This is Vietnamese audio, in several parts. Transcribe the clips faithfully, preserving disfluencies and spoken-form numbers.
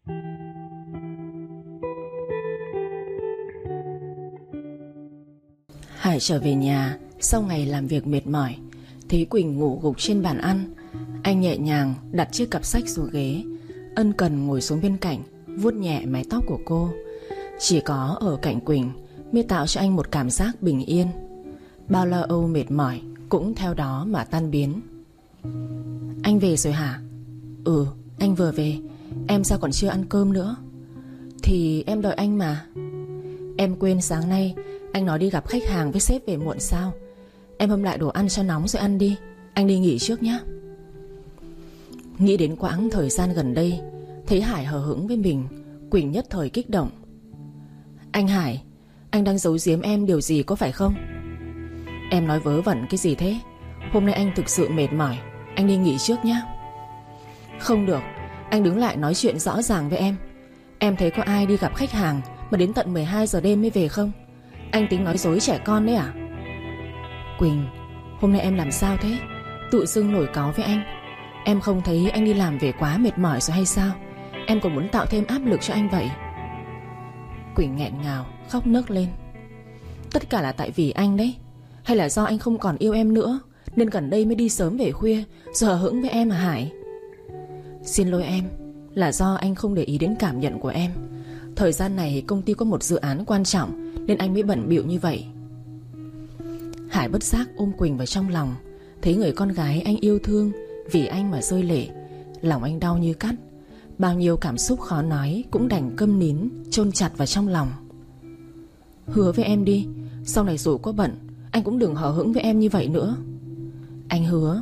Hải trở về nhà sau ngày làm việc mệt mỏi, thấy Quỳnh ngủ gục trên bàn ăn. Anh nhẹ nhàng đặt chiếc cặp sách xuống ghế, ân cần ngồi xuống bên cạnh, vuốt nhẹ mái tóc của cô. Chỉ có ở cạnh Quỳnh mới tạo cho anh một cảm giác bình yên. Bao lo âu mệt mỏi cũng theo đó mà tan biến. Anh về rồi hả? Ừ, anh vừa về. Em sao còn chưa ăn cơm nữa? Thì em đợi anh mà. Em quên sáng nay anh nói đi gặp khách hàng với sếp về muộn sao? Em hâm lại đồ ăn cho nóng rồi ăn đi. Anh đi nghỉ trước nhé. Nghĩ đến quãng thời gian gần đây, thấy Hải hờ hững với mình, Quỳnh nhất thời kích động. Anh Hải, anh đang giấu giếm em điều gì có phải không? Em nói vớ vẩn cái gì thế? Hôm nay anh thực sự mệt mỏi, anh đi nghỉ trước nhé. Không được, anh đứng lại nói chuyện rõ ràng với em. Em thấy có ai đi gặp khách hàng mà đến tận mười hai giờ đêm mới về không? Anh tính nói dối trẻ con đấy à? Quỳnh, hôm nay em làm sao thế? Tự dưng nổi cáu với anh. Em không thấy anh đi làm về quá mệt mỏi rồi hay sao? Em còn muốn tạo thêm áp lực cho anh vậy? Quỳnh nghẹn ngào khóc nấc lên. Tất cả là tại vì anh đấy. Hay là do anh không còn yêu em nữa nên gần đây mới đi sớm về khuya, giờ hững với em à Hải? Xin lỗi em, là do anh không để ý đến cảm nhận của em. Thời gian này công ty có một dự án quan trọng nên anh mới bận bịu như vậy. Hải bất giác ôm Quỳnh vào trong lòng. Thấy người con gái anh yêu thương vì anh mà rơi lệ, lòng anh đau như cắt. Bao nhiêu cảm xúc khó nói cũng đành câm nín, chôn chặt vào trong lòng. Hứa với em đi, sau này dù có bận anh cũng đừng hờ hững với em như vậy nữa. Anh hứa.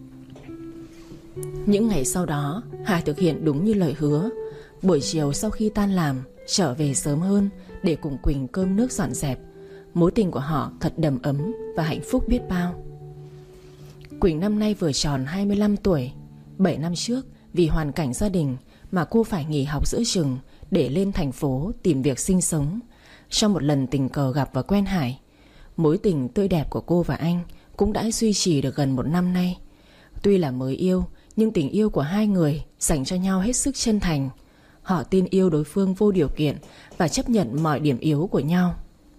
Những ngày sau đó Hải thực hiện đúng như lời hứa. Buổi chiều sau khi tan làm, trở về sớm hơn để cùng Quỳnh cơm nước dọn dẹp. Mối tình của họ thật đầm ấm và hạnh phúc biết bao. Quỳnh năm nay vừa tròn hai mươi lăm tuổi. Bảy năm trước vì hoàn cảnh gia đình mà cô phải nghỉ học giữa chừng để lên thành phố tìm việc sinh sống. Trong một lần tình cờ gặp và quen Hải, mối tình tươi đẹp của cô và anh cũng đã duy trì được gần một năm nay. Tuy là mới yêu nhưng tình yêu của hai người dành cho nhau hết sức chân thành. Họ tin yêu đối phương vô điều kiện và chấp nhận mọi điểm yếu của nhau.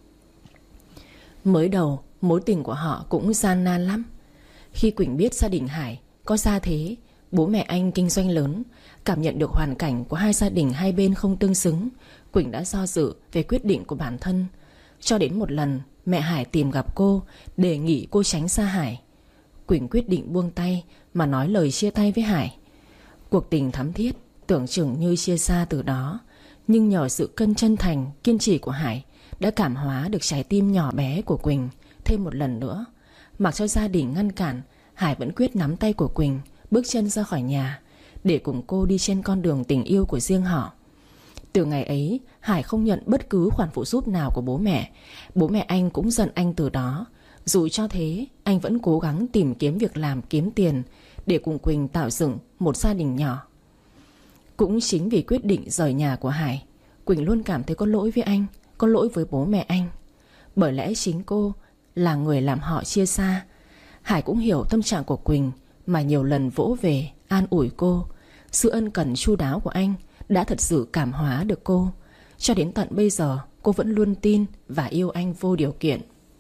Mới đầu mối tình của họ cũng gian nan lắm. Khi Quỳnh biết gia đình Hải có gia thế, bố mẹ anh kinh doanh lớn, cảm nhận được hoàn cảnh của hai gia đình hai bên không tương xứng, Quỳnh đã do dự về quyết định của bản thân. Cho đến một lần mẹ Hải tìm gặp cô, đề nghị cô tránh xa Hải. Quỳnh quyết định buông tay mà nói lời chia tay với Hải. Cuộc tình thắm thiết tưởng chừng như chia xa từ đó, nhưng nhờ sự cân chân thành, kiên trì của Hải đã cảm hóa được trái tim nhỏ bé của Quỳnh thêm một lần nữa. Mặc cho gia đình ngăn cản, Hải vẫn quyết nắm tay của Quỳnh, bước chân ra khỏi nhà để cùng cô đi trên con đường tình yêu của riêng họ. Từ ngày ấy, Hải không nhận bất cứ khoản phụ giúp nào của bố mẹ. Bố mẹ anh cũng giận anh từ đó. Dù cho thế, anh vẫn cố gắng tìm kiếm việc làm kiếm tiền để cùng Quỳnh tạo dựng một gia đình nhỏ. Cũng chính vì quyết định rời nhà của Hải, Quỳnh luôn cảm thấy có lỗi với anh, có lỗi với bố mẹ anh. Bởi lẽ chính cô là người làm họ chia xa. Hải cũng hiểu tâm trạng của Quỳnh mà nhiều lần vỗ về an ủi cô. Sự ân cần chu đáo của anh đã thật sự cảm hóa được cô. Cho đến tận bây giờ cô vẫn luôn tin và yêu anh vô điều kiện.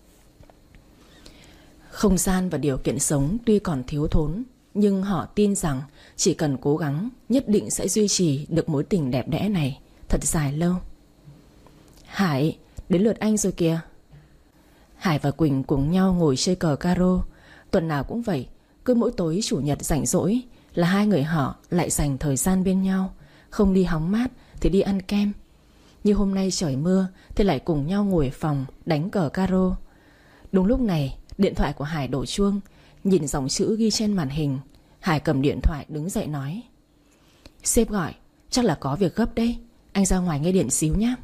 Không gian và điều kiện sống tuy còn thiếu thốn, nhưng họ tin rằng chỉ cần cố gắng nhất định sẽ duy trì được mối tình đẹp đẽ này thật dài lâu. Hải, đến lượt anh rồi kìa. Hải và Quỳnh cùng nhau ngồi chơi cờ caro. Tuần nào cũng vậy, cứ mỗi tối chủ nhật rảnh rỗi là hai người họ lại dành thời gian bên nhau. Không đi hóng mát thì đi ăn kem. Như hôm nay trời mưa thì lại cùng nhau ngồi phòng đánh cờ caro. Đúng lúc này điện thoại của Hải đổ chuông. Nhìn dòng chữ ghi trên màn hình, Hải cầm điện thoại đứng dậy nói: Sếp gọi, chắc là có việc gấp đấy. Anh ra ngoài nghe điện xíu nhé.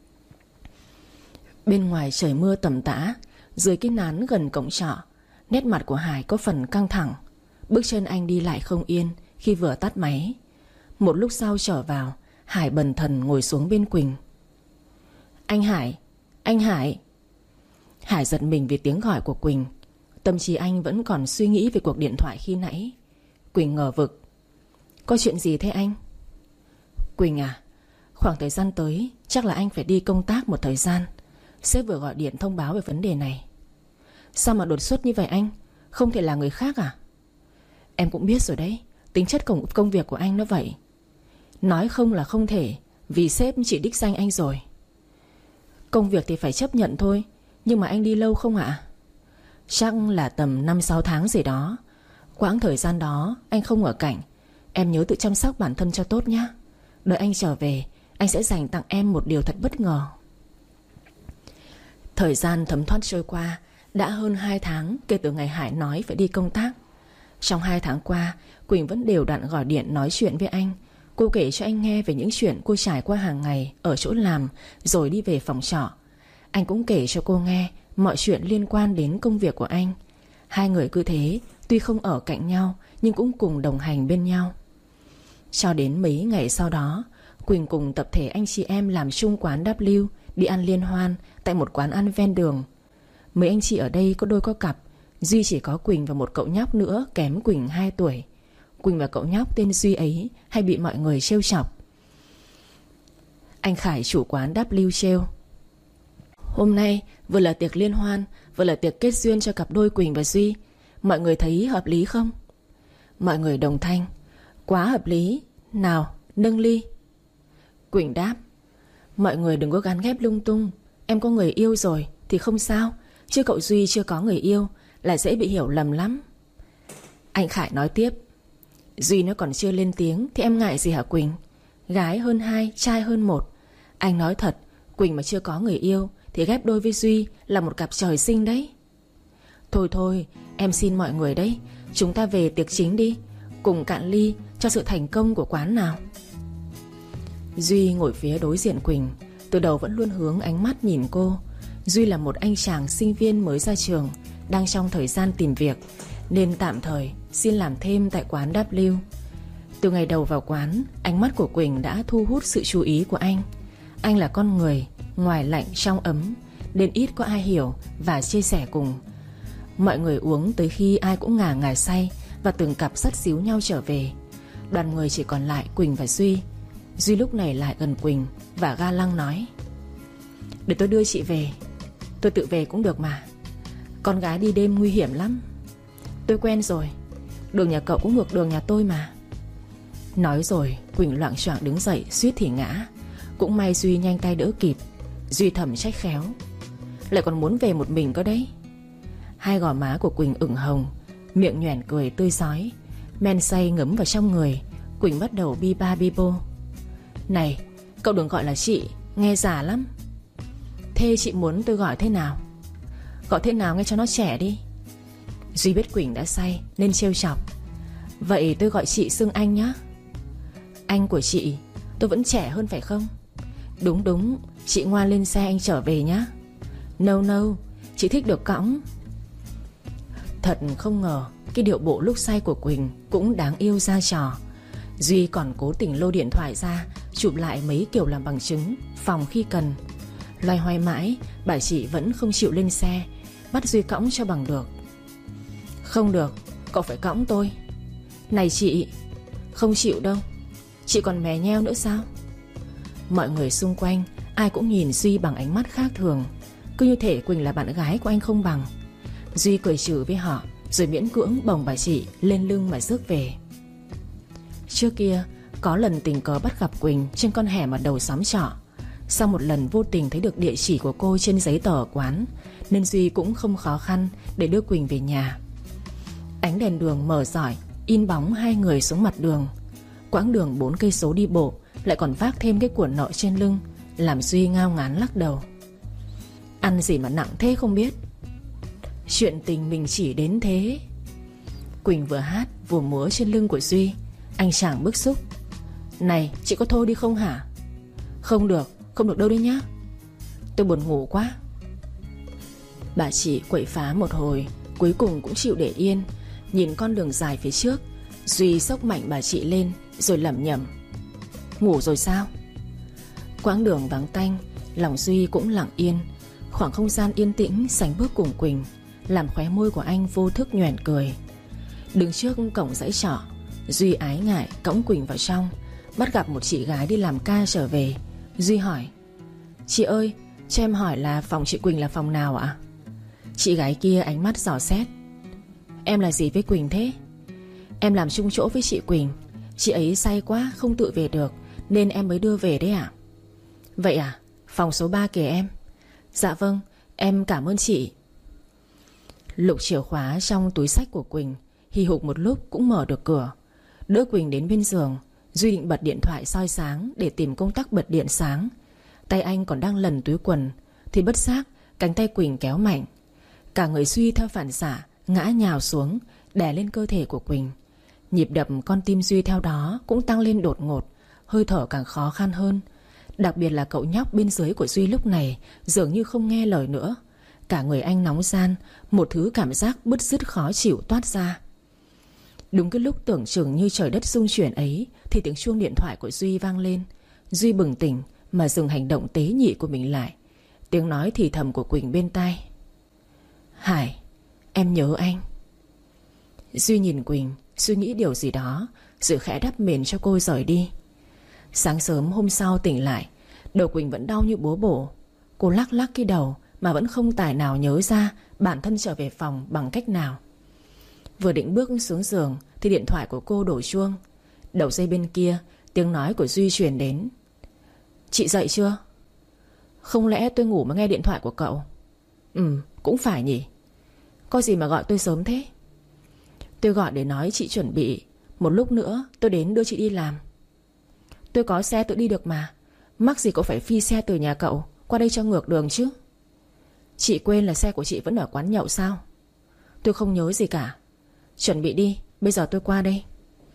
Bên ngoài trời mưa tầm tã. Dưới cái nán gần cổng trọ, nét mặt của Hải có phần căng thẳng. Bước chân anh đi lại không yên khi vừa tắt máy. Một lúc sau trở vào, Hải bần thần ngồi xuống bên Quỳnh. Anh Hải, anh Hải. Hải giật mình vì tiếng gọi của Quỳnh. Tâm trí anh vẫn còn suy nghĩ về cuộc điện thoại khi nãy. Quỳnh ngờ vực. Có chuyện gì thế anh? Quỳnh à, Khoảng thời gian tới chắc là anh phải đi công tác một thời gian. Sếp vừa gọi điện thông báo về vấn đề này. Sao mà đột xuất như vậy anh? Không thể là người khác à? Em cũng biết rồi đấy, tính chất công, công việc của anh nó vậy. Nói không là không thể, vì sếp chỉ đích danh anh rồi. Công việc thì phải chấp nhận thôi. Nhưng mà anh đi lâu không ạ? Chắc là tầm năm sáu tháng gì đó. Quãng thời gian đó anh không ở cạnh, em nhớ tự chăm sóc bản thân cho tốt nhé. Đợi anh trở về, anh sẽ dành tặng em một điều thật bất ngờ. Thời gian thấm thoát trôi qua. Đã hơn hai tháng kể từ ngày Hải nói phải đi công tác. Trong hai tháng qua, Quỳnh vẫn đều đặn gọi điện nói chuyện với anh. Cô kể cho anh nghe về những chuyện cô trải qua hàng ngày ở chỗ làm, rồi đi về phòng trọ. Anh cũng kể cho cô nghe mọi chuyện liên quan đến công việc của anh. Hai người cứ thế, tuy không ở cạnh nhau nhưng cũng cùng đồng hành bên nhau. Cho đến mấy ngày sau đó, Quỳnh cùng tập thể anh chị em làm chung quán W đi ăn liên hoan tại một quán ăn ven đường. Mấy anh chị ở đây có đôi có cặp, duy chỉ có Quỳnh và một cậu nhóc nữa kém Quỳnh hai tuổi. Quỳnh và cậu nhóc tên Duy ấy hay bị mọi người trêu chọc. Anh Khải chủ quán W trêu: hôm nay vừa là tiệc liên hoan, vừa là tiệc kết duyên cho cặp đôi Quỳnh và Duy. Mọi người thấy hợp lý không? Mọi người đồng thanh: quá hợp lý. Nào, nâng ly. Quỳnh đáp: mọi người đừng có gán ghép lung tung. Em có người yêu rồi thì không sao, chứ cậu Duy chưa có người yêu là dễ bị hiểu lầm lắm. Anh Khải nói tiếp: Duy nó còn chưa lên tiếng thì em ngại gì hả Quỳnh? Gái hơn hai, trai hơn một. Anh nói thật, Quỳnh mà chưa có người yêu thì ghép đôi với Duy là một cặp trời sinh đấy. Thôi thôi, em xin mọi người đấy, chúng ta về tiệc chính đi, cùng cạn ly cho sự thành công của quán nào. Duy ngồi phía đối diện Quỳnh, từ đầu vẫn luôn hướng ánh mắt nhìn cô. Duy là một anh chàng sinh viên mới ra trường, đang trong thời gian tìm việc, nên tạm thời xin làm thêm tại quán W. Từ ngày đầu vào quán, ánh mắt của Quỳnh đã thu hút sự chú ý của anh. Anh là con người ngoài lạnh trong ấm, nên ít có ai hiểu và chia sẻ cùng. Mọi người uống tới khi ai cũng ngà ngà say, và từng cặp dắt díu nhau trở về. Đoàn người chỉ còn lại Quỳnh và Duy. Duy lúc này lại gần Quỳnh và ga lăng nói: để tôi đưa chị về. Tôi tự về cũng được mà. Con gái đi đêm nguy hiểm lắm. Tôi quen rồi, đường nhà cậu cũng ngược đường nhà tôi mà. Nói rồi Quỳnh loạng choạng đứng dậy, suýt thì ngã. Cũng may Duy nhanh tay đỡ kịp. Duy thầm trách khéo: lại còn muốn về một mình cơ đấy. Hai gò má của Quỳnh ửng hồng, miệng nhoẻn cười tươi rói. Men say ngấm vào trong người, Quỳnh bắt đầu bi ba bi bô: này, cậu đừng gọi là chị, nghe già lắm. Thế chị muốn tôi gọi thế nào? Gọi thế nào nghe cho nó trẻ đi. Duy biết Quỳnh đã say nên trêu chọc: vậy tôi gọi chị xưng anh nhá. Anh của chị, tôi vẫn trẻ hơn phải không? Đúng đúng, chị ngoan lên xe anh trở về nhá. No no, chị thích được cõng. Thật không ngờ cái điệu bộ lúc say của Quỳnh cũng đáng yêu ra trò. Duy còn cố tình lôi điện thoại ra chụp lại mấy kiểu làm bằng chứng, phòng khi cần. Loay hoay mãi, bà chị vẫn không chịu lên xe, bắt Duy cõng cho bằng được. Không được, cậu phải cõng tôi. Này chị, không chịu đâu. Chị còn mè nheo nữa sao? Mọi người xung quanh ai cũng nhìn Duy bằng ánh mắt khác thường, cứ như thể Quỳnh là bạn gái của anh không bằng. Duy cười trừ với họ, rồi miễn cưỡng bồng bà chị lên lưng mà rước về. Trước kia có lần tình cờ bắt gặp Quỳnh trên con hẻm ở đầu xóm trọ. Sau một lần vô tình thấy được địa chỉ của cô trên giấy tờ quán, nên Duy cũng không khó khăn để đưa Quỳnh về nhà. Ánh đèn đường mở rọi in bóng hai người xuống mặt đường. Quãng đường bốn cây số đi bộ lại còn vác thêm cái cuộn nợ trên lưng, làm Duy ngao ngán lắc đầu. Ăn gì mà nặng thế không biết. Chuyện tình mình chỉ đến thế. Quỳnh vừa hát vừa múa trên lưng của Duy. Anh chàng bức xúc: này, chị có thôi đi không hả? Không được, không được đâu đấy nhá. Tôi buồn ngủ quá. Bà chị quậy phá một hồi, cuối cùng cũng chịu để yên. Nhìn con đường dài phía trước, Duy xốc mạnh bà chị lên, rồi lẩm nhẩm: ngủ rồi sao? Quãng đường vắng tanh, lòng Duy cũng lặng yên. Khoảng không gian yên tĩnh sánh bước cùng Quỳnh làm khóe môi của anh vô thức nhoẻn cười. Đứng trước cổng dãy trọ, Duy ái ngại cõng Quỳnh vào trong, bắt gặp một chị gái đi làm ca trở về. Duy hỏi: Chị ơi, cho em hỏi là phòng chị Quỳnh là phòng nào ạ? Chị gái kia ánh mắt dò xét: Em là gì với Quỳnh thế? Em làm chung chỗ với chị Quỳnh. Chị ấy say quá không tự về được, nên em mới đưa về đấy ạ. Vậy à? Phòng số ba kìa em. Dạ vâng, em cảm ơn chị. Lục chìa khóa trong túi xách của Quỳnh, hì hục một lúc cũng mở được cửa. Đỡ Quỳnh đến bên giường, Duy định bật điện thoại soi sáng để tìm công tắc bật điện sáng. Tay anh còn đang lần túi quần thì bất giác cánh tay Quỳnh kéo mạnh. Cả người Duy theo phản xạ ngã nhào xuống, đè lên cơ thể của Quỳnh. Nhịp đập con tim Duy theo đó cũng tăng lên đột ngột, hơi thở càng khó khăn hơn. Đặc biệt là cậu nhóc bên dưới của Duy lúc này dường như không nghe lời nữa. Cả người anh nóng ran, một thứ cảm giác bứt rứt khó chịu toát ra. Đúng cái lúc tưởng chừng như trời đất rung chuyển ấy thì tiếng chuông điện thoại của Duy vang lên. Duy bừng tỉnh mà dừng hành động tế nhị của mình lại. Tiếng nói thì thầm của Quỳnh bên tai: Hải, em nhớ anh. Duy nhìn Quỳnh, suy nghĩ điều gì đó, rồi khẽ đắp mền cho cô rời đi. Sáng sớm hôm sau tỉnh lại, đầu Quỳnh vẫn đau như búa bổ. Cô lắc lắc cái đầu mà vẫn không tài nào nhớ ra bản thân trở về phòng bằng cách nào. Vừa định bước xuống giường thì điện thoại của cô đổ chuông. Đầu dây bên kia, tiếng nói của Duy truyền đến: Chị dậy chưa? Không lẽ tôi ngủ mà nghe điện thoại của cậu? Ừ, cũng phải nhỉ. Có gì mà gọi tôi sớm thế? Tôi gọi để nói chị chuẩn bị, một lúc nữa tôi đến đưa chị đi làm. Tôi có xe tự đi được mà, mắc gì cậu phải phi xe từ nhà cậu qua đây cho ngược đường chứ. Chị quên là xe của chị vẫn ở quán nhậu sao? Tôi không nhớ gì cả. Chuẩn bị đi, bây giờ tôi qua đây.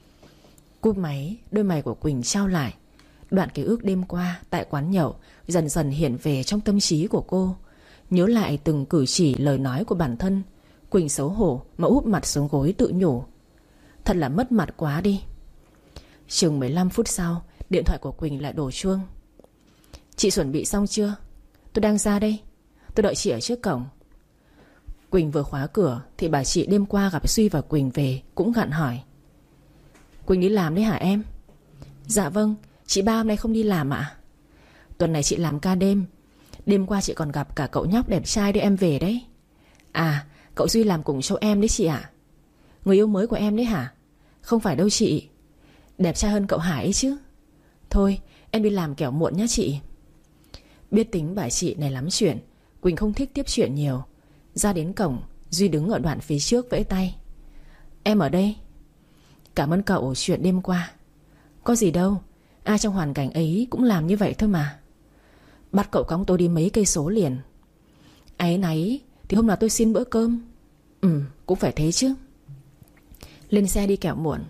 Cúp máy, đôi mày của Quỳnh trao lại. Đoạn ký ức đêm qua tại quán nhậu dần dần hiện về trong tâm trí của cô. Nhớ lại từng cử chỉ lời nói của bản thân, Quỳnh xấu hổ mà úp mặt xuống gối tự nhủ: Thật là mất mặt quá đi. Chừng mười lăm phút sau, điện thoại của Quỳnh lại đổ chuông. Chị chuẩn bị xong chưa? Tôi đang ra đây. Tôi đợi chị ở trước cổng. Quỳnh vừa khóa cửa thì bà chị đêm qua gặp Duy và Quỳnh về cũng gặn hỏi: Quỳnh đi làm đấy hả em? Dạ vâng, chị ba hôm nay không đi làm ạ? Tuần này chị làm ca đêm. Đêm qua chị còn gặp cả cậu nhóc đẹp trai đưa em về đấy. À, cậu Duy làm cùng chỗ em đấy chị ạ. Người yêu mới của em đấy hả? Không phải đâu chị. Đẹp trai hơn cậu Hải ấy chứ. Thôi em đi làm kẻo muộn nhá chị. Biết tính bà chị này lắm chuyện, Quỳnh không thích tiếp chuyện nhiều. Ra đến cổng, Duy đứng ở đoạn phía trước vẫy tay: Em ở đây. Cảm ơn cậu chuyện đêm qua. Có gì đâu, ai trong hoàn cảnh ấy cũng làm như vậy thôi mà. Bắt cậu cõng tôi đi mấy cây số liền. Áy náy thì hôm nào tôi xin bữa cơm. Ừ, cũng phải thế chứ. Lên xe đi kẻo muộn.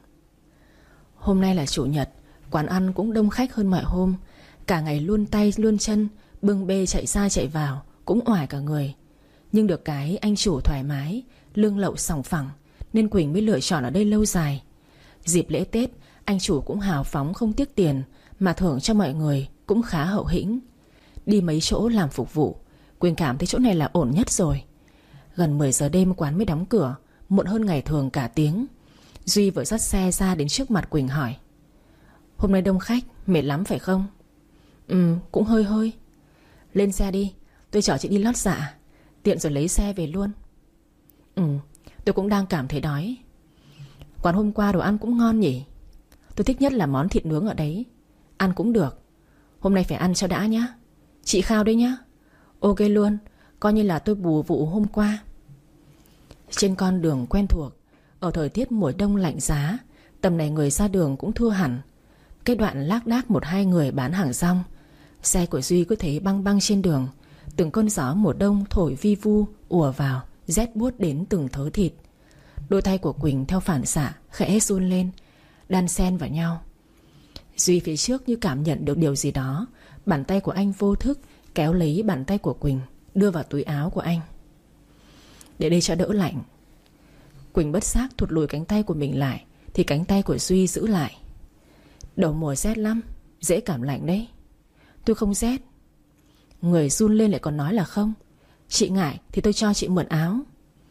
Hôm nay là chủ nhật, quán ăn cũng đông khách hơn mọi hôm. Cả ngày luôn tay luôn chân, bưng bê chạy ra chạy vào, cũng oải cả người. Nhưng được cái anh chủ thoải mái, lương lậu sòng phẳng, nên Quỳnh mới lựa chọn ở đây lâu dài. Dịp lễ Tết, anh chủ cũng hào phóng không tiếc tiền, mà thưởng cho mọi người cũng khá hậu hĩnh. Đi mấy chỗ làm phục vụ, Quỳnh cảm thấy chỗ này là ổn nhất rồi. Gần mười giờ đêm quán mới đóng cửa, muộn hơn ngày thường cả tiếng. Duy vừa dắt xe ra đến trước mặt Quỳnh hỏi: Hôm nay đông khách, mệt lắm phải không? Ừ, cũng hơi hơi. Lên xe đi, tôi chở chị đi lót dạ, tiện rồi lấy xe về luôn. Ừ, tôi cũng đang cảm thấy đói. Quán hôm qua đồ ăn cũng ngon nhỉ. Tôi thích nhất là món thịt nướng ở đấy. Ăn cũng được. Hôm nay phải ăn cho đã nhá. Chị khao đấy nhá. Ok luôn, coi như là tôi bù vụ hôm qua. Trên con đường quen thuộc, ở thời tiết mùa đông lạnh giá, tầm này người ra đường cũng thưa hẳn. Cái đoạn lác đác một hai người bán hàng rong. Xe của Duy cứ thấy băng băng trên đường. Từng cơn gió mùa đông thổi vi vu ùa vào, rét buốt đến từng thớ thịt. Đôi tay của Quỳnh theo phản xạ khẽ run lên, đan xen vào nhau. Duy phía trước như cảm nhận được điều gì đó. Bàn tay của anh vô thức kéo lấy bàn tay của Quỳnh, đưa vào túi áo của anh. Để đây cho đỡ lạnh. Quỳnh bất giác thụt lùi cánh tay của mình lại, thì cánh tay của Duy giữ lại. Đầu mùa rét lắm, dễ cảm lạnh đấy. Tôi không rét. Người run lên lại còn nói là không. Chị ngại thì tôi cho chị mượn áo.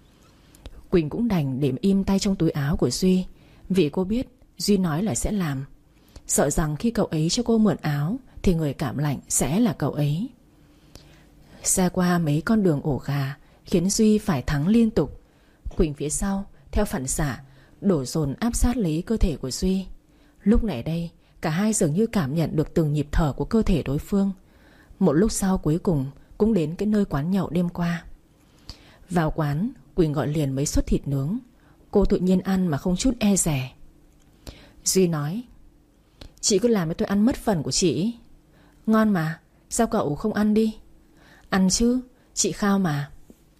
Quỳnh cũng đành để im tay trong túi áo của Duy, vì cô biết Duy nói là sẽ làm. Sợ rằng khi cậu ấy cho cô mượn áo thì người cảm lạnh sẽ là cậu ấy. Xe qua mấy con đường ổ gà khiến Duy phải thắng liên tục. Quỳnh phía sau theo phản xạ đổ dồn áp sát lấy cơ thể của Duy. Lúc này đây cả hai dường như cảm nhận được từng nhịp thở của cơ thể đối phương. Một lúc sau cuối cùng cũng đến cái nơi quán nhậu đêm qua. Vào quán, Quỳnh gọi liền mấy suất thịt nướng. Cô tự nhiên ăn mà không chút e dè. Duy nói: "Chị cứ làm cho tôi ăn mất phần của chị. Ngon mà, sao cậu không ăn đi?" "Ăn chứ, chị khao mà."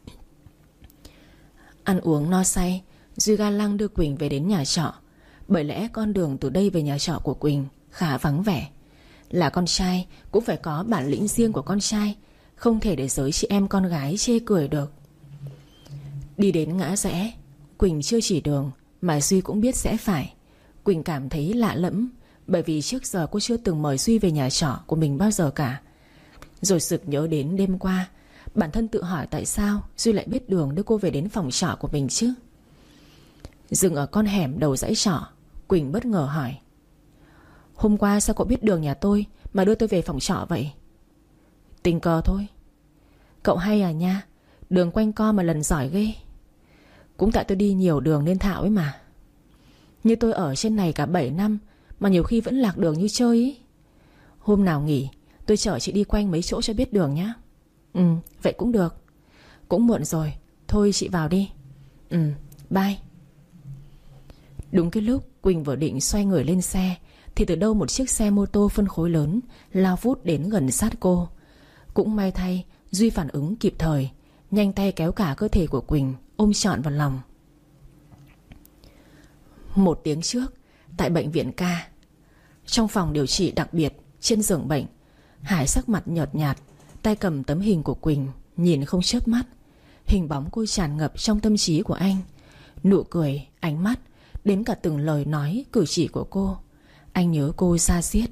Ăn uống no say, Duy ga lăng đưa Quỳnh về đến nhà trọ. Bởi lẽ con đường từ đây về nhà trọ của Quỳnh khá vắng vẻ. Là con trai cũng phải có bản lĩnh riêng của con trai, không thể để giới chị em con gái chê cười được. Đi đến ngã rẽ, Quỳnh chưa chỉ đường mà Duy cũng biết sẽ phải. Quỳnh cảm thấy lạ lẫm, bởi vì trước giờ cô chưa từng mời Duy về nhà trọ của mình bao giờ cả. Rồi sực nhớ đến đêm qua, bản thân tự hỏi tại sao Duy lại biết đường đưa cô về đến phòng trọ của mình chứ. Dừng ở con hẻm đầu dãy trọ, Quỳnh bất ngờ hỏi: "Hôm qua sao cậu biết đường nhà tôi mà đưa tôi về phòng trọ vậy?" "Tình cờ thôi." "Cậu hay à nha, đường quanh co mà lần giỏi ghê." "Cũng tại tôi đi nhiều đường nên thạo ấy mà. Như tôi ở trên này cả bảy năm mà nhiều khi vẫn lạc đường như chơi ấy. Hôm nào nghỉ tôi chở chị đi quanh mấy chỗ cho biết đường nhá." "Ừ, vậy cũng được." "Cũng muộn rồi, thôi chị vào đi." "Ừ, bye." Đúng cái lúc Quỳnh vừa định xoay người lên xe thì từ đâu một chiếc xe mô tô phân khối lớn lao vút đến gần sát cô. Cũng may thay Duy phản ứng kịp thời, nhanh tay kéo cả cơ thể của Quỳnh ôm trọn vào lòng. Một tiếng trước, tại bệnh viện ca, trong phòng điều trị đặc biệt, trên giường bệnh, Hải sắc mặt nhợt nhạt, tay cầm tấm hình của Quỳnh, nhìn không chớp mắt. Hình bóng cô tràn ngập trong tâm trí của anh. Nụ cười, ánh mắt, đến cả từng lời nói, cử chỉ của cô. Anh nhớ cô da diết.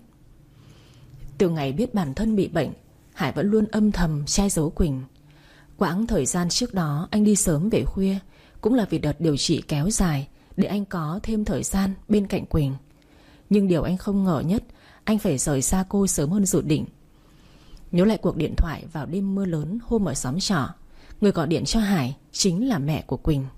Từ ngày biết bản thân bị bệnh, Hải vẫn luôn âm thầm che giấu Quỳnh. Quãng thời gian trước đó anh đi sớm về khuya cũng là vì đợt điều trị kéo dài, để anh có thêm thời gian bên cạnh Quỳnh. Nhưng điều anh không ngờ nhất, anh phải rời xa cô sớm hơn dự định. Nhớ lại cuộc điện thoại vào đêm mưa lớn hôm ở xóm trọ, người gọi điện cho Hải chính là mẹ của Quỳnh.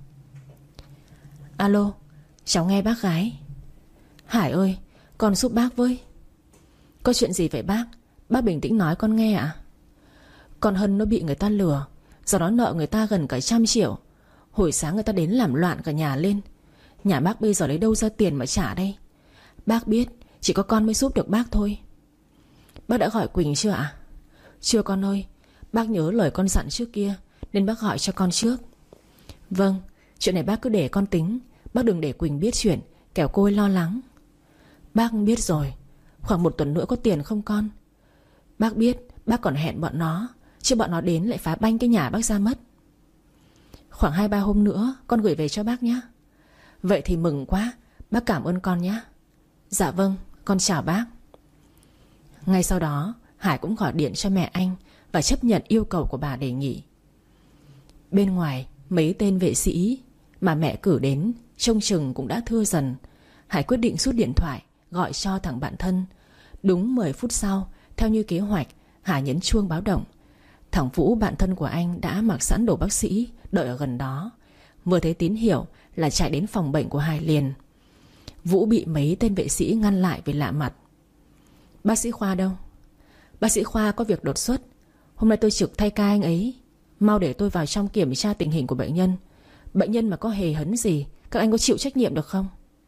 "Alo, cháu nghe bác gái." "Hải ơi, con giúp bác với." "Có chuyện gì vậy bác? Bác bình tĩnh nói con nghe ạ." "Con Hân nó bị người ta lừa, do đó nợ người ta gần cả trăm triệu. Hồi sáng người ta đến làm loạn cả nhà lên. Nhà bác bây giờ lấy đâu ra tiền mà trả đây? Bác biết chỉ có con mới giúp được bác thôi." "Bác đã gọi Quỳnh chưa ạ?" "Chưa con ơi, bác nhớ lời con dặn trước kia nên bác gọi cho con trước." "Vâng, chuyện này bác cứ để con tính. Bác đừng để Quỳnh biết chuyện, kẻo cô ấy lo lắng." "Bác biết rồi. Khoảng một tuần nữa có tiền không con?" "Bác biết, bác còn hẹn bọn nó, chứ bọn nó đến lại phá banh cái nhà bác ra mất." "Khoảng hai ba hôm nữa con gửi về cho bác nhé." "Vậy thì mừng quá, bác cảm ơn con nhé." "Dạ vâng, con chào bác." Ngay sau đó Hải cũng gọi điện cho mẹ anh và chấp nhận yêu cầu của bà đề nghị. Bên ngoài, mấy tên vệ sĩ mà mẹ cử đến trông chừng cũng đã thưa dần. Hải quyết định rút điện thoại gọi cho thằng bạn thân. Đúng mười phút sau, theo như kế hoạch, Hải nhấn chuông báo động. Thằng Vũ, bạn thân của anh, đã mặc sẵn đồ bác sĩ đợi ở gần đó. Vừa thấy tín hiệu là chạy đến phòng bệnh của Hải liền. Vũ bị mấy tên vệ sĩ ngăn lại vì lạ mặt. "Bác sĩ Khoa đâu?" "Bác sĩ Khoa có việc đột xuất. Hôm nay tôi trực thay ca anh ấy. Mau để tôi vào trong kiểm tra tình hình của bệnh nhân. Bệnh nhân mà có hề hấn gì, các anh có chịu trách nhiệm được không?"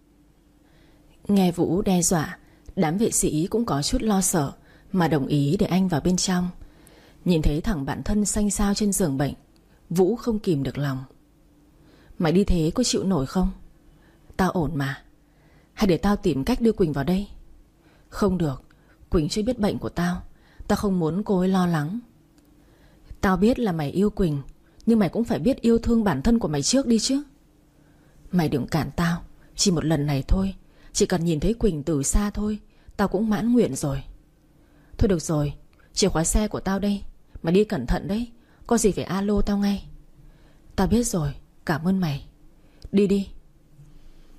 Nghe Vũ đe dọa, đám vệ sĩ cũng có chút lo sợ mà đồng ý để anh vào bên trong. Nhìn thấy thằng bạn thân xanh xao trên giường bệnh, Vũ không kìm được lòng. "Mày đi thế có chịu nổi không?" "Tao ổn mà. Hay để tao tìm cách đưa Quỳnh vào đây?" "Không được, Quỳnh chưa biết bệnh của tao. Tao không muốn cô ấy lo lắng." "Tao biết là mày yêu Quỳnh, nhưng mày cũng phải biết yêu thương bản thân của mày trước đi chứ." "Mày đừng cản tao. Chỉ một lần này thôi. Chỉ cần nhìn thấy Quỳnh từ xa thôi, tao cũng mãn nguyện rồi." "Thôi được rồi, chìa khóa xe của tao đây. Mày đi cẩn thận đấy. Có gì phải alo tao ngay." "Tao biết rồi, cảm ơn mày. Đi đi."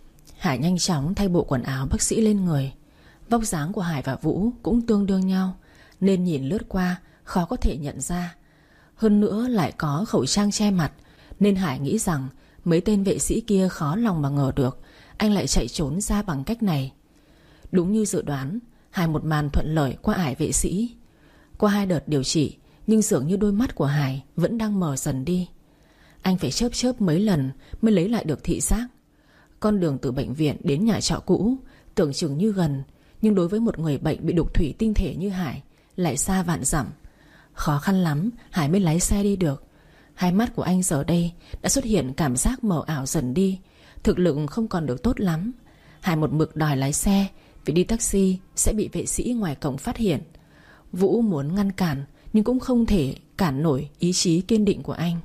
Hải nhanh chóng thay bộ quần áo bác sĩ lên người. Vóc dáng của Hải và Vũ cũng tương đương nhau, nên nhìn lướt qua khó có thể nhận ra. Hơn nữa lại có khẩu trang che mặt, nên Hải nghĩ rằng mấy tên vệ sĩ kia khó lòng mà ngờ được anh lại chạy trốn ra bằng cách này. Đúng như dự đoán, Hải một màn thuận lợi qua ải vệ sĩ. Qua hai đợt điều trị, nhưng dường như đôi mắt của Hải vẫn đang mờ dần đi. Anh phải chớp chớp mấy lần mới lấy lại được thị giác. Con đường từ bệnh viện đến nhà trọ cũ tưởng chừng như gần, nhưng đối với một người bệnh bị đục thủy tinh thể như Hải lại xa vạn dặm. Khó khăn lắm Hải mới lái xe đi được. Hai mắt của anh giờ đây đã xuất hiện cảm giác mờ ảo dần đi. Thực lực không còn được tốt lắm. Hải một mực đòi lái xe, vì đi taxi sẽ bị vệ sĩ ngoài cổng phát hiện. Vũ muốn ngăn cản, nhưng cũng không thể cản nổi ý chí kiên định của anh.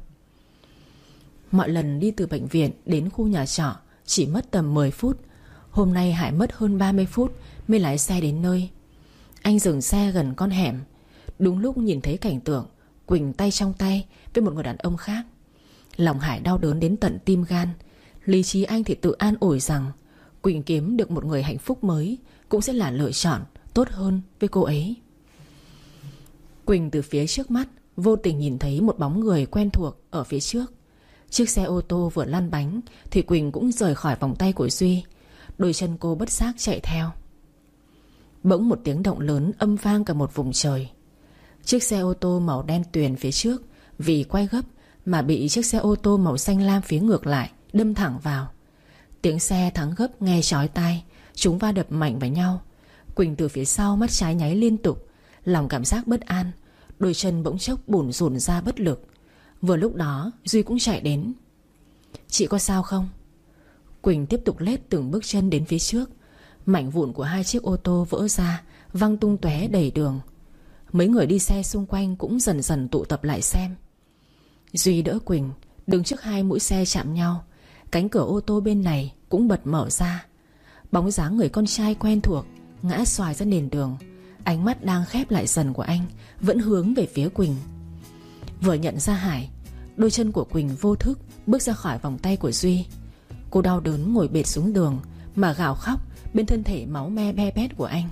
Mọi lần đi từ bệnh viện đến khu nhà trọ chỉ mất tầm mười phút. Hôm nay Hải mất hơn ba mươi phút mới lái xe đến nơi. Anh dừng xe gần con hẻm. Đúng lúc nhìn thấy cảnh tượng Quỳnh tay trong tay với một người đàn ông khác. Lòng Hải đau đớn đến tận tim gan. Lý trí anh thì tự an ủi rằng Quỳnh kiếm được một người hạnh phúc mới cũng sẽ là lựa chọn tốt hơn với cô ấy. Quỳnh từ phía trước mắt vô tình nhìn thấy một bóng người quen thuộc ở phía trước. Chiếc xe ô tô vừa lăn bánh thì Quỳnh cũng rời khỏi vòng tay của Duy. Đôi chân cô bất giác chạy theo. Bỗng một tiếng động lớn âm vang cả một vùng trời. Chiếc xe ô tô màu đen tuyền phía trước vì quay gấp mà bị chiếc xe ô tô màu xanh lam phía ngược lại đâm thẳng vào. Tiếng xe thắng gấp nghe chói tai. Chúng va đập mạnh vào nhau. Quỳnh từ phía sau mắt trái nháy liên tục, lòng cảm giác bất an. Đôi chân bỗng chốc bủn rủn ra bất lực. Vừa lúc đó Duy cũng chạy đến. Chị có sao không? Quỳnh tiếp tục lết từng bước chân đến phía trước. Mảnh vụn của hai chiếc ô tô vỡ ra, văng tung tóe đầy đường. Mấy người đi xe xung quanh cũng dần dần tụ tập lại xem. Duy đỡ Quỳnh đứng trước hai mũi xe chạm nhau. Cánh cửa ô tô bên này cũng bật mở ra. Bóng dáng người con trai quen thuộc ngã xoài ra nền đường. Ánh mắt đang khép lại dần của anh vẫn hướng về phía Quỳnh. Vừa nhận ra Hải, đôi chân của Quỳnh vô thức bước ra khỏi vòng tay của Duy. Cô đau đớn ngồi bệt xuống đường mà gào khóc bên thân thể máu me be bét của anh.